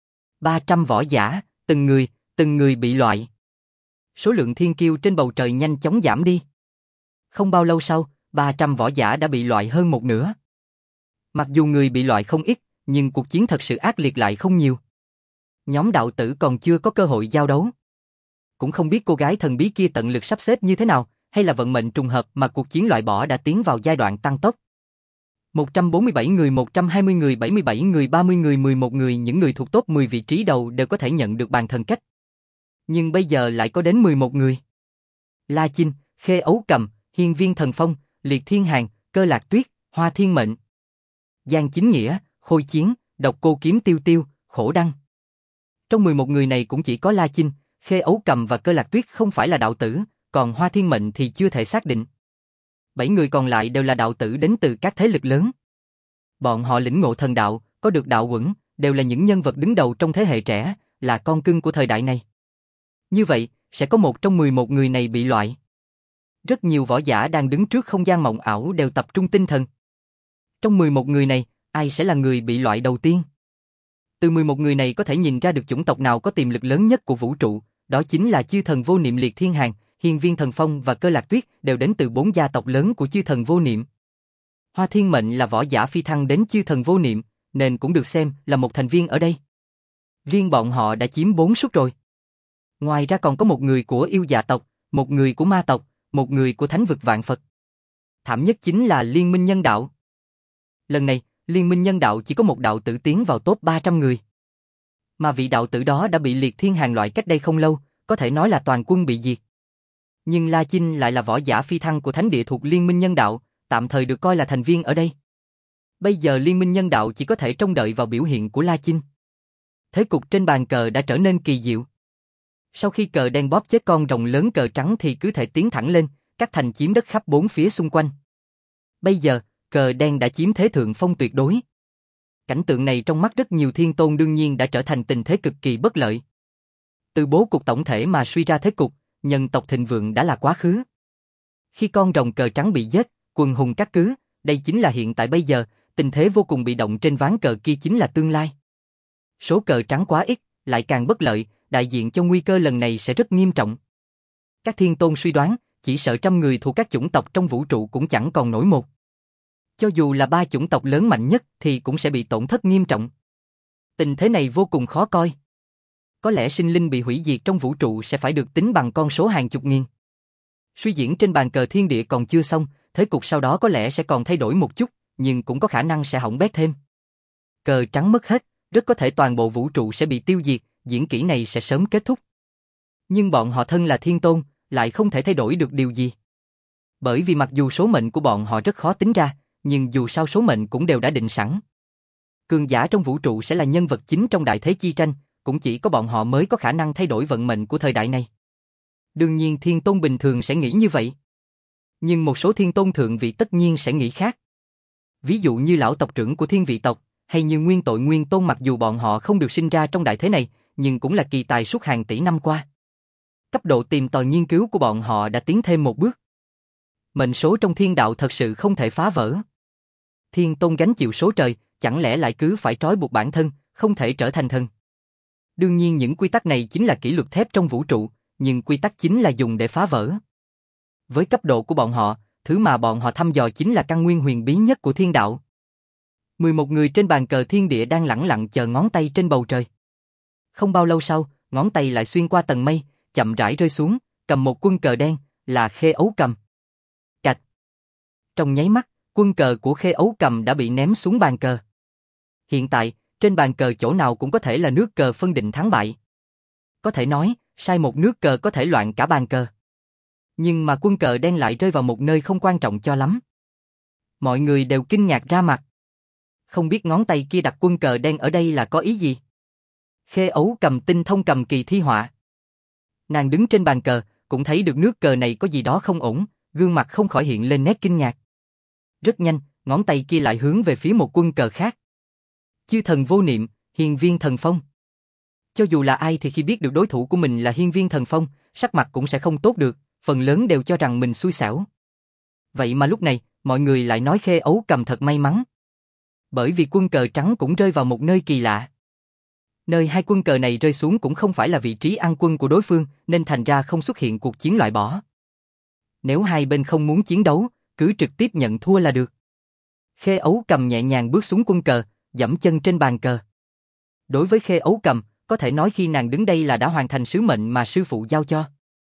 ba trăm võ giả, từng người, từng người bị loại. Số lượng thiên kiêu trên bầu trời nhanh chóng giảm đi. Không bao lâu sau, ba trăm võ giả đã bị loại hơn một nửa. Mặc dù người bị loại không ít, nhưng cuộc chiến thật sự ác liệt lại không nhiều. Nhóm đạo tử còn chưa có cơ hội giao đấu. Cũng không biết cô gái thần bí kia tận lực sắp xếp như thế nào, hay là vận mệnh trùng hợp mà cuộc chiến loại bỏ đã tiến vào giai đoạn tăng tốc. một trăm bốn mươi bảy người, một trăm hai mươi người, bảy mươi bảy người, ba mươi người, mười một người, những người thuộc top mười vị trí đầu đều có thể nhận được bàn thần cách. Nhưng bây giờ lại có đến mười một người. La Chinh, Khê Ấu Cầm, Hiên viên thần phong, Liệt Thiên Hàn, Cơ Lạc Tuyết, Hoa Thiên Mệnh, Giang Chính Nghĩa, Khôi Chiến, Độc Cô Kiếm Tiêu Tiêu, Khổ Đăng. Trong mười một người này cũng chỉ có La Chinh, Khê Ấu Cầm và Cơ Lạc Tuyết không phải là đạo tử, còn Hoa Thiên Mệnh thì chưa thể xác định. Bảy người còn lại đều là đạo tử đến từ các thế lực lớn. Bọn họ lĩnh ngộ thần đạo, có được đạo uẩn, đều là những nhân vật đứng đầu trong thế hệ trẻ, là con cưng của thời đại này. Như vậy, sẽ có một trong mười một người này bị loại. Rất nhiều võ giả đang đứng trước không gian mộng ảo đều tập trung tinh thần. Trong mười một người này, ai sẽ là người bị loại đầu tiên? Từ mười một người này có thể nhìn ra được chủng tộc nào có tiềm lực lớn nhất của vũ trụ, đó chính là chư thần vô niệm Liệt Thiên Hàn, Hiên viên thần phong và Cơ Lạc Tuyết đều đến từ bốn gia tộc lớn của chư thần vô niệm. Hoa Thiên Mệnh là võ giả phi thăng đến chư thần vô niệm, nên cũng được xem là một thành viên ở đây. Riêng bọn họ đã chiếm bốn suất rồi. Ngoài ra còn có một người của yêu dạ tộc, một người của ma tộc, một người của thánh vực vạn Phật. Thảm nhất chính là Liên minh nhân đạo. Lần này, Liên minh nhân đạo chỉ có một đạo tử tiến vào top ba trăm người. Mà vị đạo tử đó đã bị Liệt Thiên Hàn loại cách đây không lâu, có thể nói là toàn quân bị diệt. Nhưng La Chinh lại là võ giả phi thăng của thánh địa thuộc Liên minh nhân đạo, tạm thời được coi là thành viên ở đây. Bây giờ Liên minh nhân đạo chỉ có thể trông đợi vào biểu hiện của La Chinh. Thế cục trên bàn cờ đã trở nên kỳ diệu. Sau khi cờ đen bóp chết con rồng lớn cờ trắng thì cứ thể tiến thẳng lên, cắt thành chiếm đất khắp bốn phía xung quanh. Bây giờ, cờ đen đã chiếm thế thượng phong tuyệt đối. Cảnh tượng này trong mắt rất nhiều thiên tôn đương nhiên đã trở thành tình thế cực kỳ bất lợi. Từ bố cục tổng thể mà suy ra thế cục, nhân tộc thịnh vượng đã là quá khứ. Khi con rồng cờ trắng bị giết, quần hùng cắt cứ, đây chính là hiện tại bây giờ, tình thế vô cùng bị động trên ván cờ kia chính là tương lai. Số cờ trắng quá ít, lại càng bất lợi, đại diện cho nguy cơ lần này sẽ rất nghiêm trọng. Các thiên tôn suy đoán, chỉ sợ trăm người thuộc các chủng tộc trong vũ trụ cũng chẳng còn nổi một. Cho dù là ba chủng tộc lớn mạnh nhất thì cũng sẽ bị tổn thất nghiêm trọng. Tình thế này vô cùng khó coi. Có lẽ sinh linh bị hủy diệt trong vũ trụ sẽ phải được tính bằng con số hàng chục nghìn. Suy diễn trên bàn cờ thiên địa còn chưa xong, thế cục sau đó có lẽ sẽ còn thay đổi một chút, nhưng cũng có khả năng sẽ hỏng bét thêm. Cờ trắng mất hết, rất có thể toàn bộ vũ trụ sẽ bị tiêu diệt, diễn kỹ này sẽ sớm kết thúc. Nhưng bọn họ thân là thiên tôn, lại không thể thay đổi được điều gì. Bởi vì mặc dù số mệnh của bọn họ rất khó tính ra, nhưng dù sao số mệnh cũng đều đã định sẵn. Cường giả trong vũ trụ sẽ là nhân vật chính trong đại thế chi tranh, cũng chỉ có bọn họ mới có khả năng thay đổi vận mệnh của thời đại này. Đương nhiên thiên tôn bình thường sẽ nghĩ như vậy. Nhưng một số thiên tôn thượng vị tất nhiên sẽ nghĩ khác. Ví dụ như lão tộc trưởng của thiên vị tộc, hay như nguyên tội nguyên tôn, mặc dù bọn họ không được sinh ra trong đại thế này, nhưng cũng là kỳ tài suốt hàng tỷ năm qua. Cấp độ tìm tòi nghiên cứu của bọn họ đã tiến thêm một bước. Mệnh số trong thiên đạo thật sự không thể phá vỡ. Thiên tôn gánh chịu số trời, chẳng lẽ lại cứ phải trói buộc bản thân, không thể trở thành thần. Đương nhiên những quy tắc này chính là kỷ luật thép trong vũ trụ, nhưng quy tắc chính là dùng để phá vỡ. Với cấp độ của bọn họ, thứ mà bọn họ thăm dò chính là căn nguyên huyền bí nhất của thiên đạo. mười một người trên bàn cờ thiên địa đang lẳng lặng chờ ngón tay trên bầu trời. Không bao lâu sau, ngón tay lại xuyên qua tầng mây, chậm rãi rơi xuống, cầm một quân cờ đen, là Khê Ấu Cầm. Cạch. Trong nháy mắt, quân cờ của Khê Ấu Cầm đã bị ném xuống bàn cờ. Hiện tại, trên bàn cờ chỗ nào cũng có thể là nước cờ phân định thắng bại. có thể nói, sai một nước cờ có thể loạn cả bàn cờ. Nhưng mà quân cờ đen lại rơi vào một nơi không quan trọng cho lắm. Mọi người đều kinh ngạc ra mặt. Không biết ngón tay kia đặt quân cờ đen ở đây là có ý gì? Khê Ấu Cầm tinh thông cầm kỳ thi họa. Nàng đứng trên bàn cờ, cũng thấy được nước cờ này có gì đó không ổn, gương mặt không khỏi hiện lên nét kinh ngạc. Rất nhanh, ngón tay kia lại hướng về phía một quân cờ khác. Chư thần vô niệm, hiên viên thần phong. Cho dù là ai thì khi biết được đối thủ của mình là hiên viên thần phong, sắc mặt cũng sẽ không tốt được, phần lớn đều cho rằng mình xui xẻo. Vậy mà lúc này, mọi người lại nói Khê Ấu Cầm thật may mắn. Bởi vì quân cờ trắng cũng rơi vào một nơi kỳ lạ. Nơi hai quân cờ này rơi xuống cũng không phải là vị trí an quân của đối phương, nên thành ra không xuất hiện cuộc chiến loại bỏ. Nếu hai bên không muốn chiến đấu, cứ trực tiếp nhận thua là được. Khê Ấu Cầm nhẹ nhàng bước xuống quân cờ, giẫm chân trên bàn cờ. Đối với Khê Ấu Cầm, có thể nói khi nàng đứng đây là đã hoàn thành sứ mệnh mà sư phụ giao cho.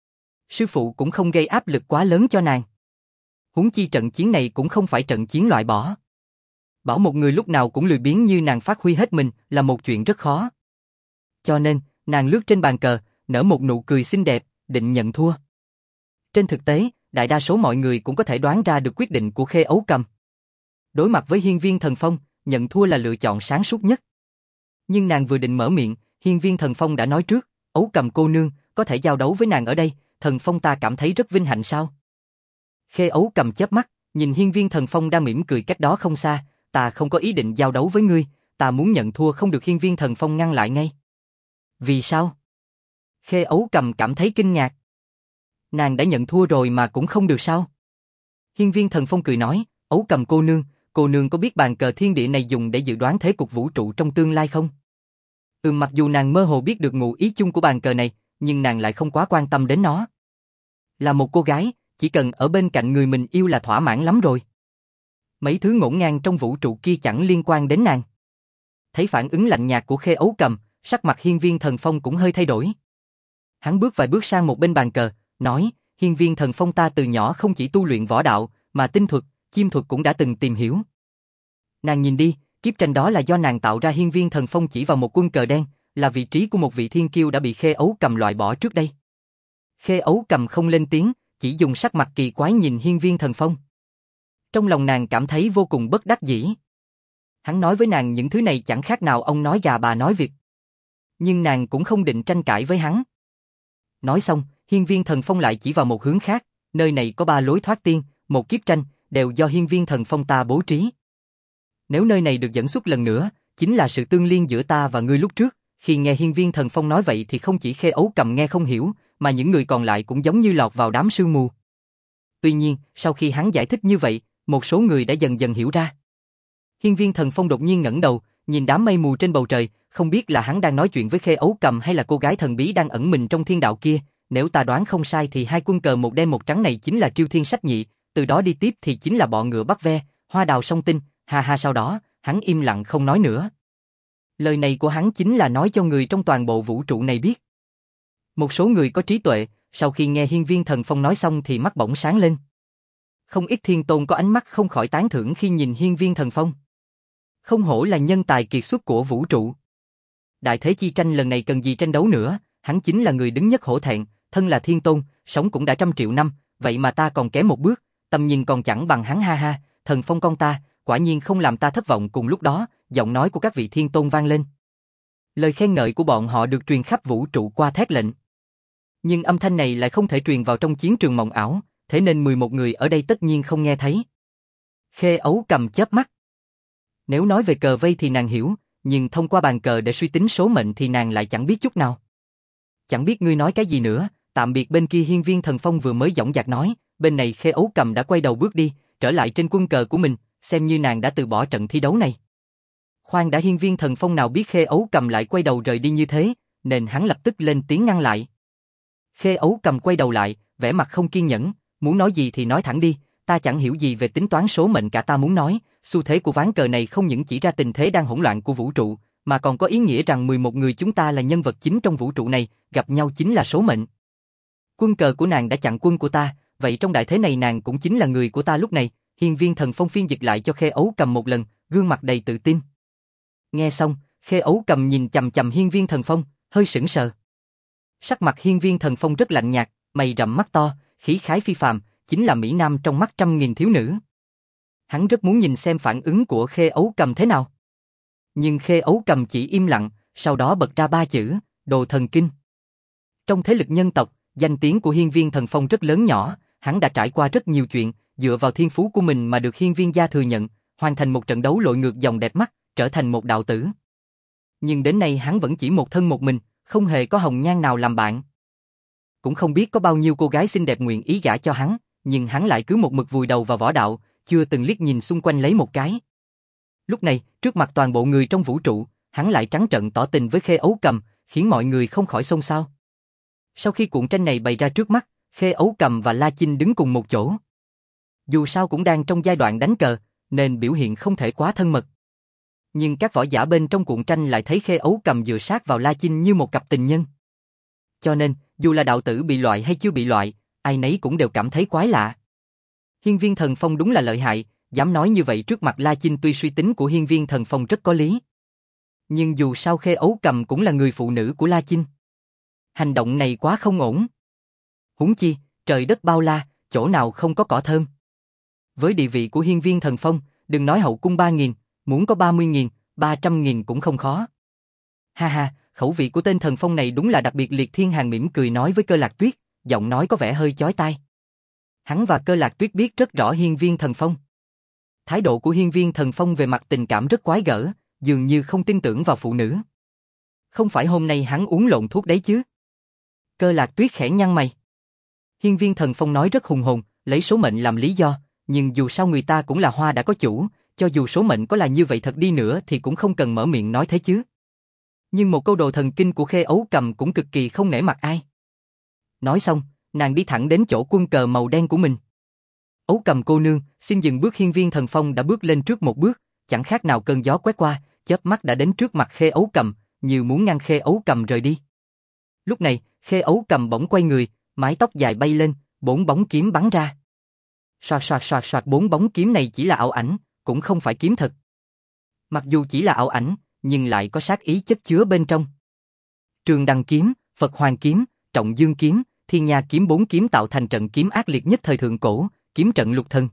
Sư phụ cũng không gây áp lực quá lớn cho nàng. Huống chi trận chiến này cũng không phải trận chiến loại bỏ. Bảo một người lúc nào cũng lười biếng như nàng phát huy hết mình là một chuyện rất khó. Cho nên, nàng lướt trên bàn cờ, nở một nụ cười xinh đẹp, định nhận thua. Trên thực tế, đại đa số mọi người cũng có thể đoán ra được quyết định của Khê Ấu Cầm. Đối mặt với hiên viên thần phong, nhận thua là lựa chọn sáng suốt nhất. Nhưng nàng vừa định mở miệng, hiên viên thần phong đã nói trước, Ấu Cầm cô nương, có thể giao đấu với nàng ở đây, thần phong ta cảm thấy rất vinh hạnh sao? Khê Ấu Cầm chớp mắt, nhìn hiên viên thần phong đang mỉm cười cách đó không xa, ta không có ý định giao đấu với ngươi, ta muốn nhận thua không được hiên viên thần phong ngăn lại ngay. Vì sao? Khê Ấu Cầm cảm thấy kinh ngạc. Nàng đã nhận thua rồi mà cũng không được sao? Hiên viên thần phong cười nói, Ấu Cầm cô nương, cô nương có biết bàn cờ thiên địa này dùng để dự đoán thế cục vũ trụ trong tương lai không? Ừm, mặc dù nàng mơ hồ biết được ngụ ý chung của bàn cờ này, nhưng nàng lại không quá quan tâm đến nó. Là một cô gái, chỉ cần ở bên cạnh người mình yêu là thỏa mãn lắm rồi. Mấy thứ ngổn ngang trong vũ trụ kia chẳng liên quan đến nàng. Thấy phản ứng lạnh nhạt của Khê Ấu Cầm, sắc mặt hiên viên thần phong cũng hơi thay đổi. Hắn bước vài bước sang một bên bàn cờ, nói, hiên viên thần phong ta từ nhỏ không chỉ tu luyện võ đạo, mà tinh thuật, chiêm thuật cũng đã từng tìm hiểu. Nàng nhìn đi, kiếp tranh đó là do nàng tạo ra. Hiên viên thần phong chỉ vào một quân cờ đen, là vị trí của một vị thiên kiêu đã bị Khê Ấu Cầm loại bỏ trước đây. Khê Ấu Cầm không lên tiếng, chỉ dùng sắc mặt kỳ quái nhìn hiên viên thần phong. Trong lòng nàng cảm thấy vô cùng bất đắc dĩ. Hắn nói với nàng những thứ này chẳng khác nào ông nói gà bà nói vịt. Nhưng nàng cũng không định tranh cãi với hắn. Nói xong, hiên viên thần phong lại chỉ vào một hướng khác, nơi này có ba lối thoát tiên, một kiếp tranh, đều do hiên viên thần phong ta bố trí. Nếu nơi này được dẫn xuất lần nữa, chính là sự tương liên giữa ta và ngươi lúc trước. Khi nghe hiên viên thần phong nói vậy thì không chỉ Khê Ấu Cầm nghe không hiểu, mà những người còn lại cũng giống như lọt vào đám sương mù. Tuy nhiên, sau khi hắn giải thích như vậy, một số người đã dần dần hiểu ra. Hiên viên thần phong đột nhiên ngẩng đầu, nhìn đám mây mù trên bầu trời, không biết là hắn đang nói chuyện với Khê Ấu Cầm hay là cô gái thần bí đang ẩn mình trong thiên đạo kia. Nếu ta đoán không sai thì hai quân cờ một đen một trắng này chính là Triêu Thiên Sách Nhị, từ đó đi tiếp thì chính là bọ ngựa bắt ve, hoa đào song tinh, ha ha. Sau đó, hắn im lặng không nói nữa. Lời này của hắn chính là nói cho người trong toàn bộ vũ trụ này biết. Một số người có trí tuệ, sau khi nghe hiên viên thần phong nói xong thì mắt bỗng sáng lên. Không ít thiên tôn có ánh mắt không khỏi tán thưởng khi nhìn hiên viên thần phong. Không hổ là nhân tài kiệt xuất của vũ trụ. Đại thế chi tranh lần này cần gì tranh đấu nữa, hắn chính là người đứng nhất hổ thẹn, thân là thiên tôn, sống cũng đã trăm triệu năm, vậy mà ta còn kém một bước, tầm nhìn còn chẳng bằng hắn ha ha, thần phong con ta, quả nhiên không làm ta thất vọng. Cùng lúc đó, giọng nói của các vị thiên tôn vang lên. Lời khen ngợi của bọn họ được truyền khắp vũ trụ qua thét lệnh. Nhưng âm thanh này lại không thể truyền vào trong chiến trường mộng ảo, thế nên mười một người ở đây tất nhiên không nghe thấy. Khê Ấu Cầm chớp mắt. Nếu nói về cờ vây thì nàng hiểu, nhưng thông qua bàn cờ để suy tính số mệnh thì nàng lại chẳng biết chút nào. Chẳng biết ngươi nói cái gì nữa, tạm biệt. Bên kia hiên viên thần phong vừa mới dõng dạc nói, bên này Khê Ấu Cầm đã quay đầu bước đi, trở lại trên quân cờ của mình, xem như nàng đã từ bỏ trận thi đấu này. Khoan đã, hiên viên thần phong nào biết Khê Ấu Cầm lại quay đầu rời đi như thế, nên hắn lập tức lên tiếng ngăn lại. Khê Ấu Cầm quay đầu lại, vẻ mặt không kiên nhẫn, muốn nói gì thì nói thẳng đi, ta chẳng hiểu gì về tính toán số mệnh cả. Ta muốn nói, xu thế của ván cờ này không những chỉ ra tình thế đang hỗn loạn của vũ trụ, mà còn có ý nghĩa rằng mười một người chúng ta là nhân vật chính trong vũ trụ này, gặp nhau chính là số mệnh. Quân cờ của nàng đã chặn quân của ta, vậy trong đại thế này nàng cũng chính là người của ta lúc này. Hiên viên thần phong phiên dịch lại cho Khê Ấu Cầm một lần, gương mặt đầy tự tin. Nghe xong, Khê Ấu Cầm nhìn chằm chằm hiên viên thần phong, hơi sững sờ. Sắc mặt Hiên Viên Thần Phong rất lạnh nhạt, mày rậm mắt to, khí khái phi phàm, chính là mỹ nam trong mắt trăm nghìn thiếu nữ. Hắn rất muốn nhìn xem phản ứng của Khê Ấu Cầm thế nào. Nhưng Khê Ấu Cầm chỉ im lặng, sau đó bật ra ba chữ, đồ thần kinh. Trong thế lực nhân tộc, danh tiếng của Hiên Viên Thần Phong rất lớn nhỏ, hắn đã trải qua rất nhiều chuyện, dựa vào thiên phú của mình mà được Hiên Viên gia thừa nhận, hoàn thành một trận đấu lội ngược dòng đẹp mắt, trở thành một đạo tử. Nhưng đến nay hắn vẫn chỉ một thân một mình, không hề có hồng nhan nào làm bạn. Cũng không biết có bao nhiêu cô gái xinh đẹp nguyện ý gả cho hắn, nhưng hắn lại cứ một mực vùi đầu vào võ đạo, chưa từng liếc nhìn xung quanh lấy một cái. Lúc này, trước mặt toàn bộ người trong vũ trụ, hắn lại trắng trợn tỏ tình với Khê Ấu Cầm, khiến mọi người không khỏi xôn xao. Sau khi cuộn tranh này bày ra trước mắt, Khê Ấu Cầm và La Chinh đứng cùng một chỗ. Dù sao cũng đang trong giai đoạn đánh cờ, nên biểu hiện không thể quá thân mật. Nhưng các võ giả bên trong cuộn tranh lại thấy Khê Ấu Cầm dựa sát vào La Chinh như một cặp tình nhân. Cho nên, dù là đạo tử bị loại hay chưa bị loại, ai nấy cũng đều cảm thấy quái lạ. Hiên Viên Thần Phong đúng là lợi hại, dám nói như vậy trước mặt La Chinh. Tuy suy tính của Hiên Viên Thần Phong rất có lý, nhưng dù sao Khê Ấu Cầm cũng là người phụ nữ của La Chinh. Hành động này quá không ổn. Huống chi, trời đất bao la, chỗ nào không có cỏ thơm. Với địa vị của Hiên Viên Thần Phong, đừng nói hậu cung ba nghìn, muốn có ba mươi nghìn, ba trăm nghìn cũng không khó. Ha ha, khẩu vị của tên Thần Phong này đúng là đặc biệt. Liệt Thiên Hàn mỉm cười nói với Cơ Lạc Tuyết, giọng nói có vẻ hơi chói tai. Hắn và Cơ Lạc Tuyết biết rất rõ Hiên Viên Thần Phong. Thái độ của Hiên Viên Thần Phong về mặt tình cảm rất quái gở, dường như không tin tưởng vào phụ nữ. Không phải hôm nay hắn uống lộn thuốc đấy chứ? Cơ Lạc Tuyết khẽ nhăn mày. Hiên Viên Thần Phong nói rất hùng hồn, lấy số mệnh làm lý do, nhưng dù sao người ta cũng là hoa đã có chủ, cho dù số mệnh có là như vậy thật đi nữa thì cũng không cần mở miệng nói thế chứ. Nhưng một câu đồ thần kinh của Khê Ấu Cầm cũng cực kỳ không nể mặt ai. Nói xong, nàng đi thẳng đến chỗ quân cờ màu đen của mình. Ấu Cầm cô nương, xin dừng bước. Hiên Viên Thần Phong đã bước lên trước một bước, chẳng khác nào cơn gió quét qua, chớp mắt đã đến trước mặt Khê Ấu Cầm, như muốn ngăn Khê Ấu Cầm rời đi. Lúc này, Khê Ấu Cầm bỗng quay người, mái tóc dài bay lên, bốn bóng kiếm bắn ra. Soạt soạt soạt soạt, bốn bóng kiếm này chỉ là ảo ảnh, cũng không phải kiếm thật. Mặc dù chỉ là ảo ảnh, nhưng lại có sát ý chất chứa bên trong. Trường Đằng kiếm, Phật Hoàng kiếm, Trọng Dương kiếm, Thiên Nha kiếm, bốn kiếm tạo thành trận kiếm ác liệt nhất thời thượng cổ, kiếm trận lục thần.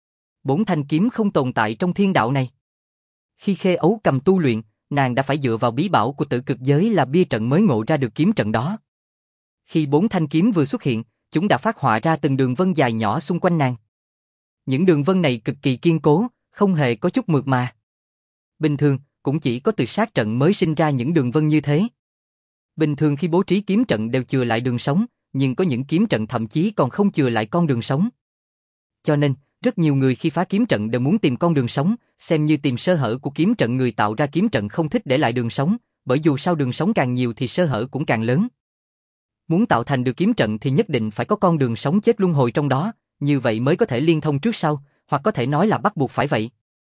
Bốn thanh kiếm không tồn tại trong thiên đạo này. Khi Khê Ấu Cầm tu luyện, nàng đã phải dựa vào bí bảo của Tử Cực giới là bia trận mới ngộ ra được kiếm trận đó. Khi bốn thanh kiếm vừa xuất hiện, chúng đã phát họa ra từng đường vân dài nhỏ xung quanh nàng. Những đường vân này cực kỳ kiên cố, không hề có chút mượt mà. Bình thường, cũng chỉ có từ sát trận mới sinh ra những đường vân như thế. Bình thường khi bố trí kiếm trận đều chừa lại đường sống, nhưng có những kiếm trận thậm chí còn không chừa lại con đường sống. Cho nên, rất nhiều người khi phá kiếm trận đều muốn tìm con đường sống, xem như tìm sơ hở của kiếm trận. Người tạo ra kiếm trận không thích để lại đường sống, bởi dù sao đường sống càng nhiều thì sơ hở cũng càng lớn. Muốn tạo thành được kiếm trận thì nhất định phải có con đường sống chết luân hồi trong đó, như vậy mới có thể liên thông trước sau, hoặc có thể nói là bắt buộc phải vậy.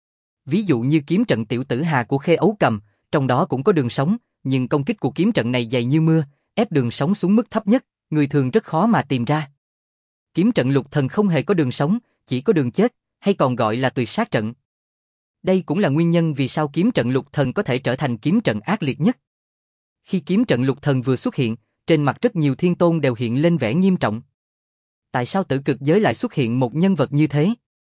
Ví dụ như kiếm trận Tiểu Tử Hà của Khê Ấu Cầm, trong đó cũng có đường sống, nhưng công kích của kiếm trận này dày như mưa, ép đường sống xuống mức thấp nhất, người thường rất khó mà tìm ra. Kiếm trận lục thần không hề có đường sống, chỉ có đường chết, hay còn gọi là tuyệt sát trận. Đây cũng là nguyên nhân vì sao kiếm trận lục thần có thể trở thành kiếm trận ác liệt nhất. Khi kiếm trận lục thần vừa xuất hiện, trên mặt rất nhiều thiên tôn đều hiện lên vẻ nghiêm trọng. Tại sao Tử Cực giới lại xuất hiện một nhân vật như thế?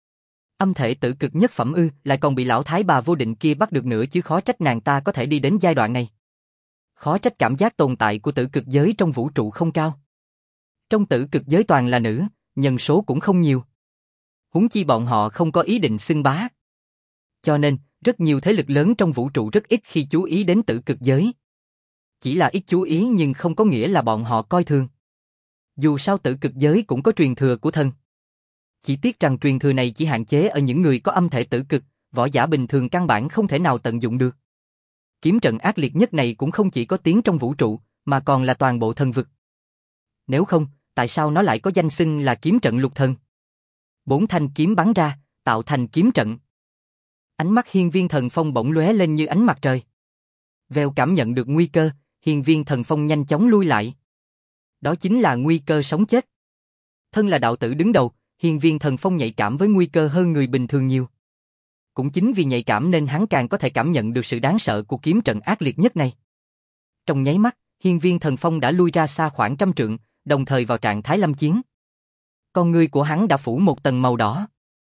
Âm thể tử cực nhất phẩm ư, lại còn bị lão thái bà vô định kia bắt được nữa chứ, khó trách nàng ta có thể đi đến giai đoạn này. Khó trách cảm giác tồn tại của tử cực giới trong vũ trụ không cao. Trong tử cực giới toàn là nữ, nhân số cũng không nhiều. Huống chi bọn họ không có ý định xưng bá. Cho nên, rất nhiều thế lực lớn trong vũ trụ rất ít khi chú ý đến tử cực giới. Chỉ là ít chú ý nhưng không có nghĩa là bọn họ coi thường. Dù sao tử cực giới cũng có truyền thừa của thần. Chỉ tiếc rằng truyền thừa này chỉ hạn chế ở những người có âm thể tử cực, võ giả bình thường căn bản không thể nào tận dụng được. Kiếm trận ác liệt nhất này cũng không chỉ có tiếng trong vũ trụ, mà còn là toàn bộ thần vực. Nếu không, tại sao nó lại có danh xưng là kiếm trận lục thần? Bốn thanh kiếm bắn ra, tạo thành kiếm trận. Ánh mắt Hiên Viên Thần Phong bỗng lóe lên như ánh mặt trời. Vèo, cảm nhận được nguy cơ, Hiên Viên Thần Phong nhanh chóng lui lại. Đó chính là nguy cơ sống chết. Thân là đạo tử đứng đầu, Hiên Viên Thần Phong nhạy cảm với nguy cơ hơn người bình thường nhiều. Cũng chính vì nhạy cảm nên hắn càng có thể cảm nhận được sự đáng sợ của kiếm trận ác liệt nhất này. Trong nháy mắt, Hiên Viên Thần Phong đã lui ra xa khoảng trăm trượng, đồng thời vào trạng thái lâm chiến. Con ngươi của hắn đã phủ một tầng màu đỏ.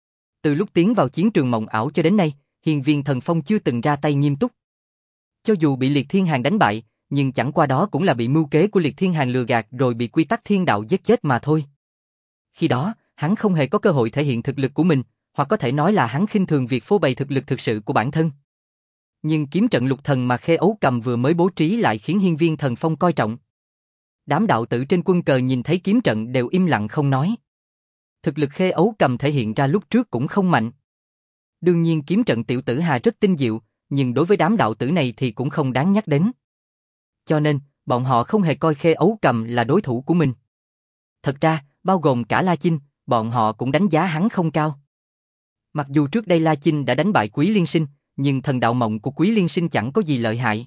Từ lúc tiến vào chiến trường mộng ảo cho đến nay, Hiên Viên Thần Phong chưa từng ra tay nghiêm túc. Cho dù bị Liệt Thiên Hàn đánh bại, nhưng chẳng qua đó cũng là bị mưu kế của Liệt Thiên Hàn lừa gạt rồi bị quy tắc thiên đạo giết chết mà thôi. Khi đó, hắn không hề có cơ hội thể hiện thực lực của mình, hoặc có thể nói là hắn khinh thường việc phô bày thực lực thực sự của bản thân. Nhưng kiếm trận lục thần mà Khê Ấu Cầm vừa mới bố trí lại khiến Hiên Viên Thần Phong coi trọng. Đám đạo tử trên quân cờ nhìn thấy kiếm trận đều im lặng không nói. Thực lực Khê Ấu Cầm thể hiện ra lúc trước cũng không mạnh. Đương nhiên kiếm trận tiểu tử Hà rất tinh diệu, nhưng đối với đám đạo tử này thì cũng không đáng nhắc đến. Cho nên, bọn họ không hề coi Khê Ấu Cầm là đối thủ của mình. Thật ra, bao gồm cả La Chinh, bọn họ cũng đánh giá hắn không cao. Mặc dù trước đây La Chinh đã đánh bại Quý Liên Sinh, nhưng thần đạo mộng của Quý Liên Sinh chẳng có gì lợi hại.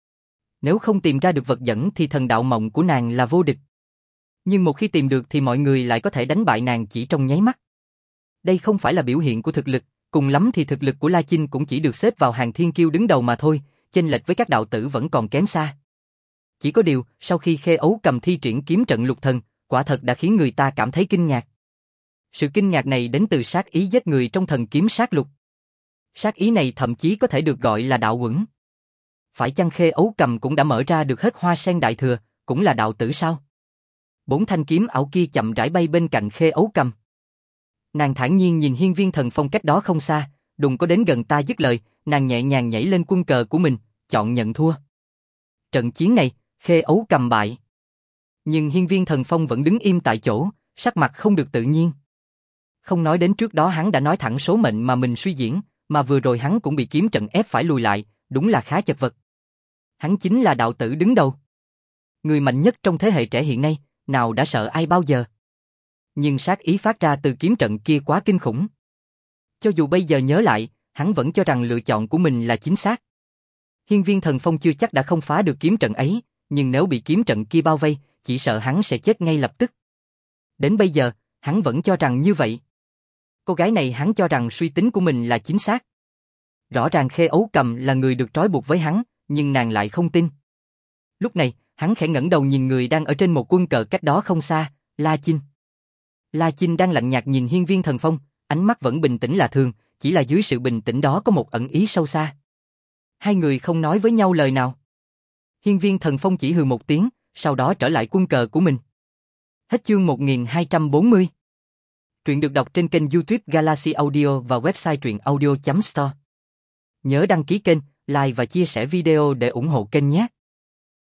Nếu không tìm ra được vật dẫn thì thần đạo mộng của nàng là vô địch. Nhưng một khi tìm được thì mọi người lại có thể đánh bại nàng chỉ trong nháy mắt. Đây không phải là biểu hiện của thực lực, cùng lắm thì thực lực của La Chinh cũng chỉ được xếp vào hàng thiên kiêu đứng đầu mà thôi, chênh lệch với các đạo tử vẫn còn kém xa. Chỉ có điều, sau khi Khê Ấu Cầm thi triển kiếm trận lục thần, quả thật đã khiến người ta cảm thấy kinh ngạc. Sự kinh ngạc này đến từ sát ý giết người trong thần kiếm sát lục. Sát ý này thậm chí có thể được gọi là đạo quẩn. Phải chăng Khê Ấu Cầm cũng đã mở ra được hết hoa sen đại thừa, cũng là đạo tử sao? Bốn thanh kiếm ảo kia chậm rãi bay bên cạnh Khê Ấu Cầm. Nàng thản nhiên nhìn Hiên Viên Thần Phong cách đó không xa, đừng có đến gần ta dứt lời, nàng nhẹ nhàng nhảy lên quân cờ của mình, chọn nhận thua. Trận chiến này, Khê Ấu Cầm bại. Nhưng Hiên Viên Thần Phong vẫn đứng im tại chỗ, sắc mặt không được tự nhiên. Không nói đến trước đó hắn đã nói thẳng số mệnh mà mình suy diễn, mà vừa rồi hắn cũng bị kiếm trận ép phải lùi lại, đúng là khá chật vật. Hắn chính là đạo tử đứng đầu. Người mạnh nhất trong thế hệ trẻ hiện nay, nào đã sợ ai bao giờ. Nhưng sát ý phát ra từ kiếm trận kia quá kinh khủng. Cho dù bây giờ nhớ lại, hắn vẫn cho rằng lựa chọn của mình là chính xác. Hiên Viên Thần Phong chưa chắc đã không phá được kiếm trận ấy, nhưng nếu bị kiếm trận kia bao vây, chỉ sợ hắn sẽ chết ngay lập tức. Đến bây giờ, hắn vẫn cho rằng như vậy. Cô gái này hắn cho rằng suy tính của mình là chính xác. Rõ ràng Khê Ấu Cầm là người được trói buộc với hắn, nhưng nàng lại không tin. Lúc này, hắn khẽ ngẩng đầu nhìn người đang ở trên một quân cờ cách đó không xa, La Chinh. La Chinh đang lạnh nhạt nhìn Hiên Viên Thần Phong, ánh mắt vẫn bình tĩnh là thường, chỉ là dưới sự bình tĩnh đó có một ẩn ý sâu xa. Hai người không nói với nhau lời nào. Hiên Viên Thần Phong chỉ hừ một tiếng, sau đó trở lại quân cờ của mình. Hết chương một nghìn hai trăm bốn mươi. Truyện được đọc trên kênh YouTube Galaxy Audio và website truyện audio chấm store. Nhớ đăng ký kênh, like và chia sẻ video để ủng hộ kênh nhé.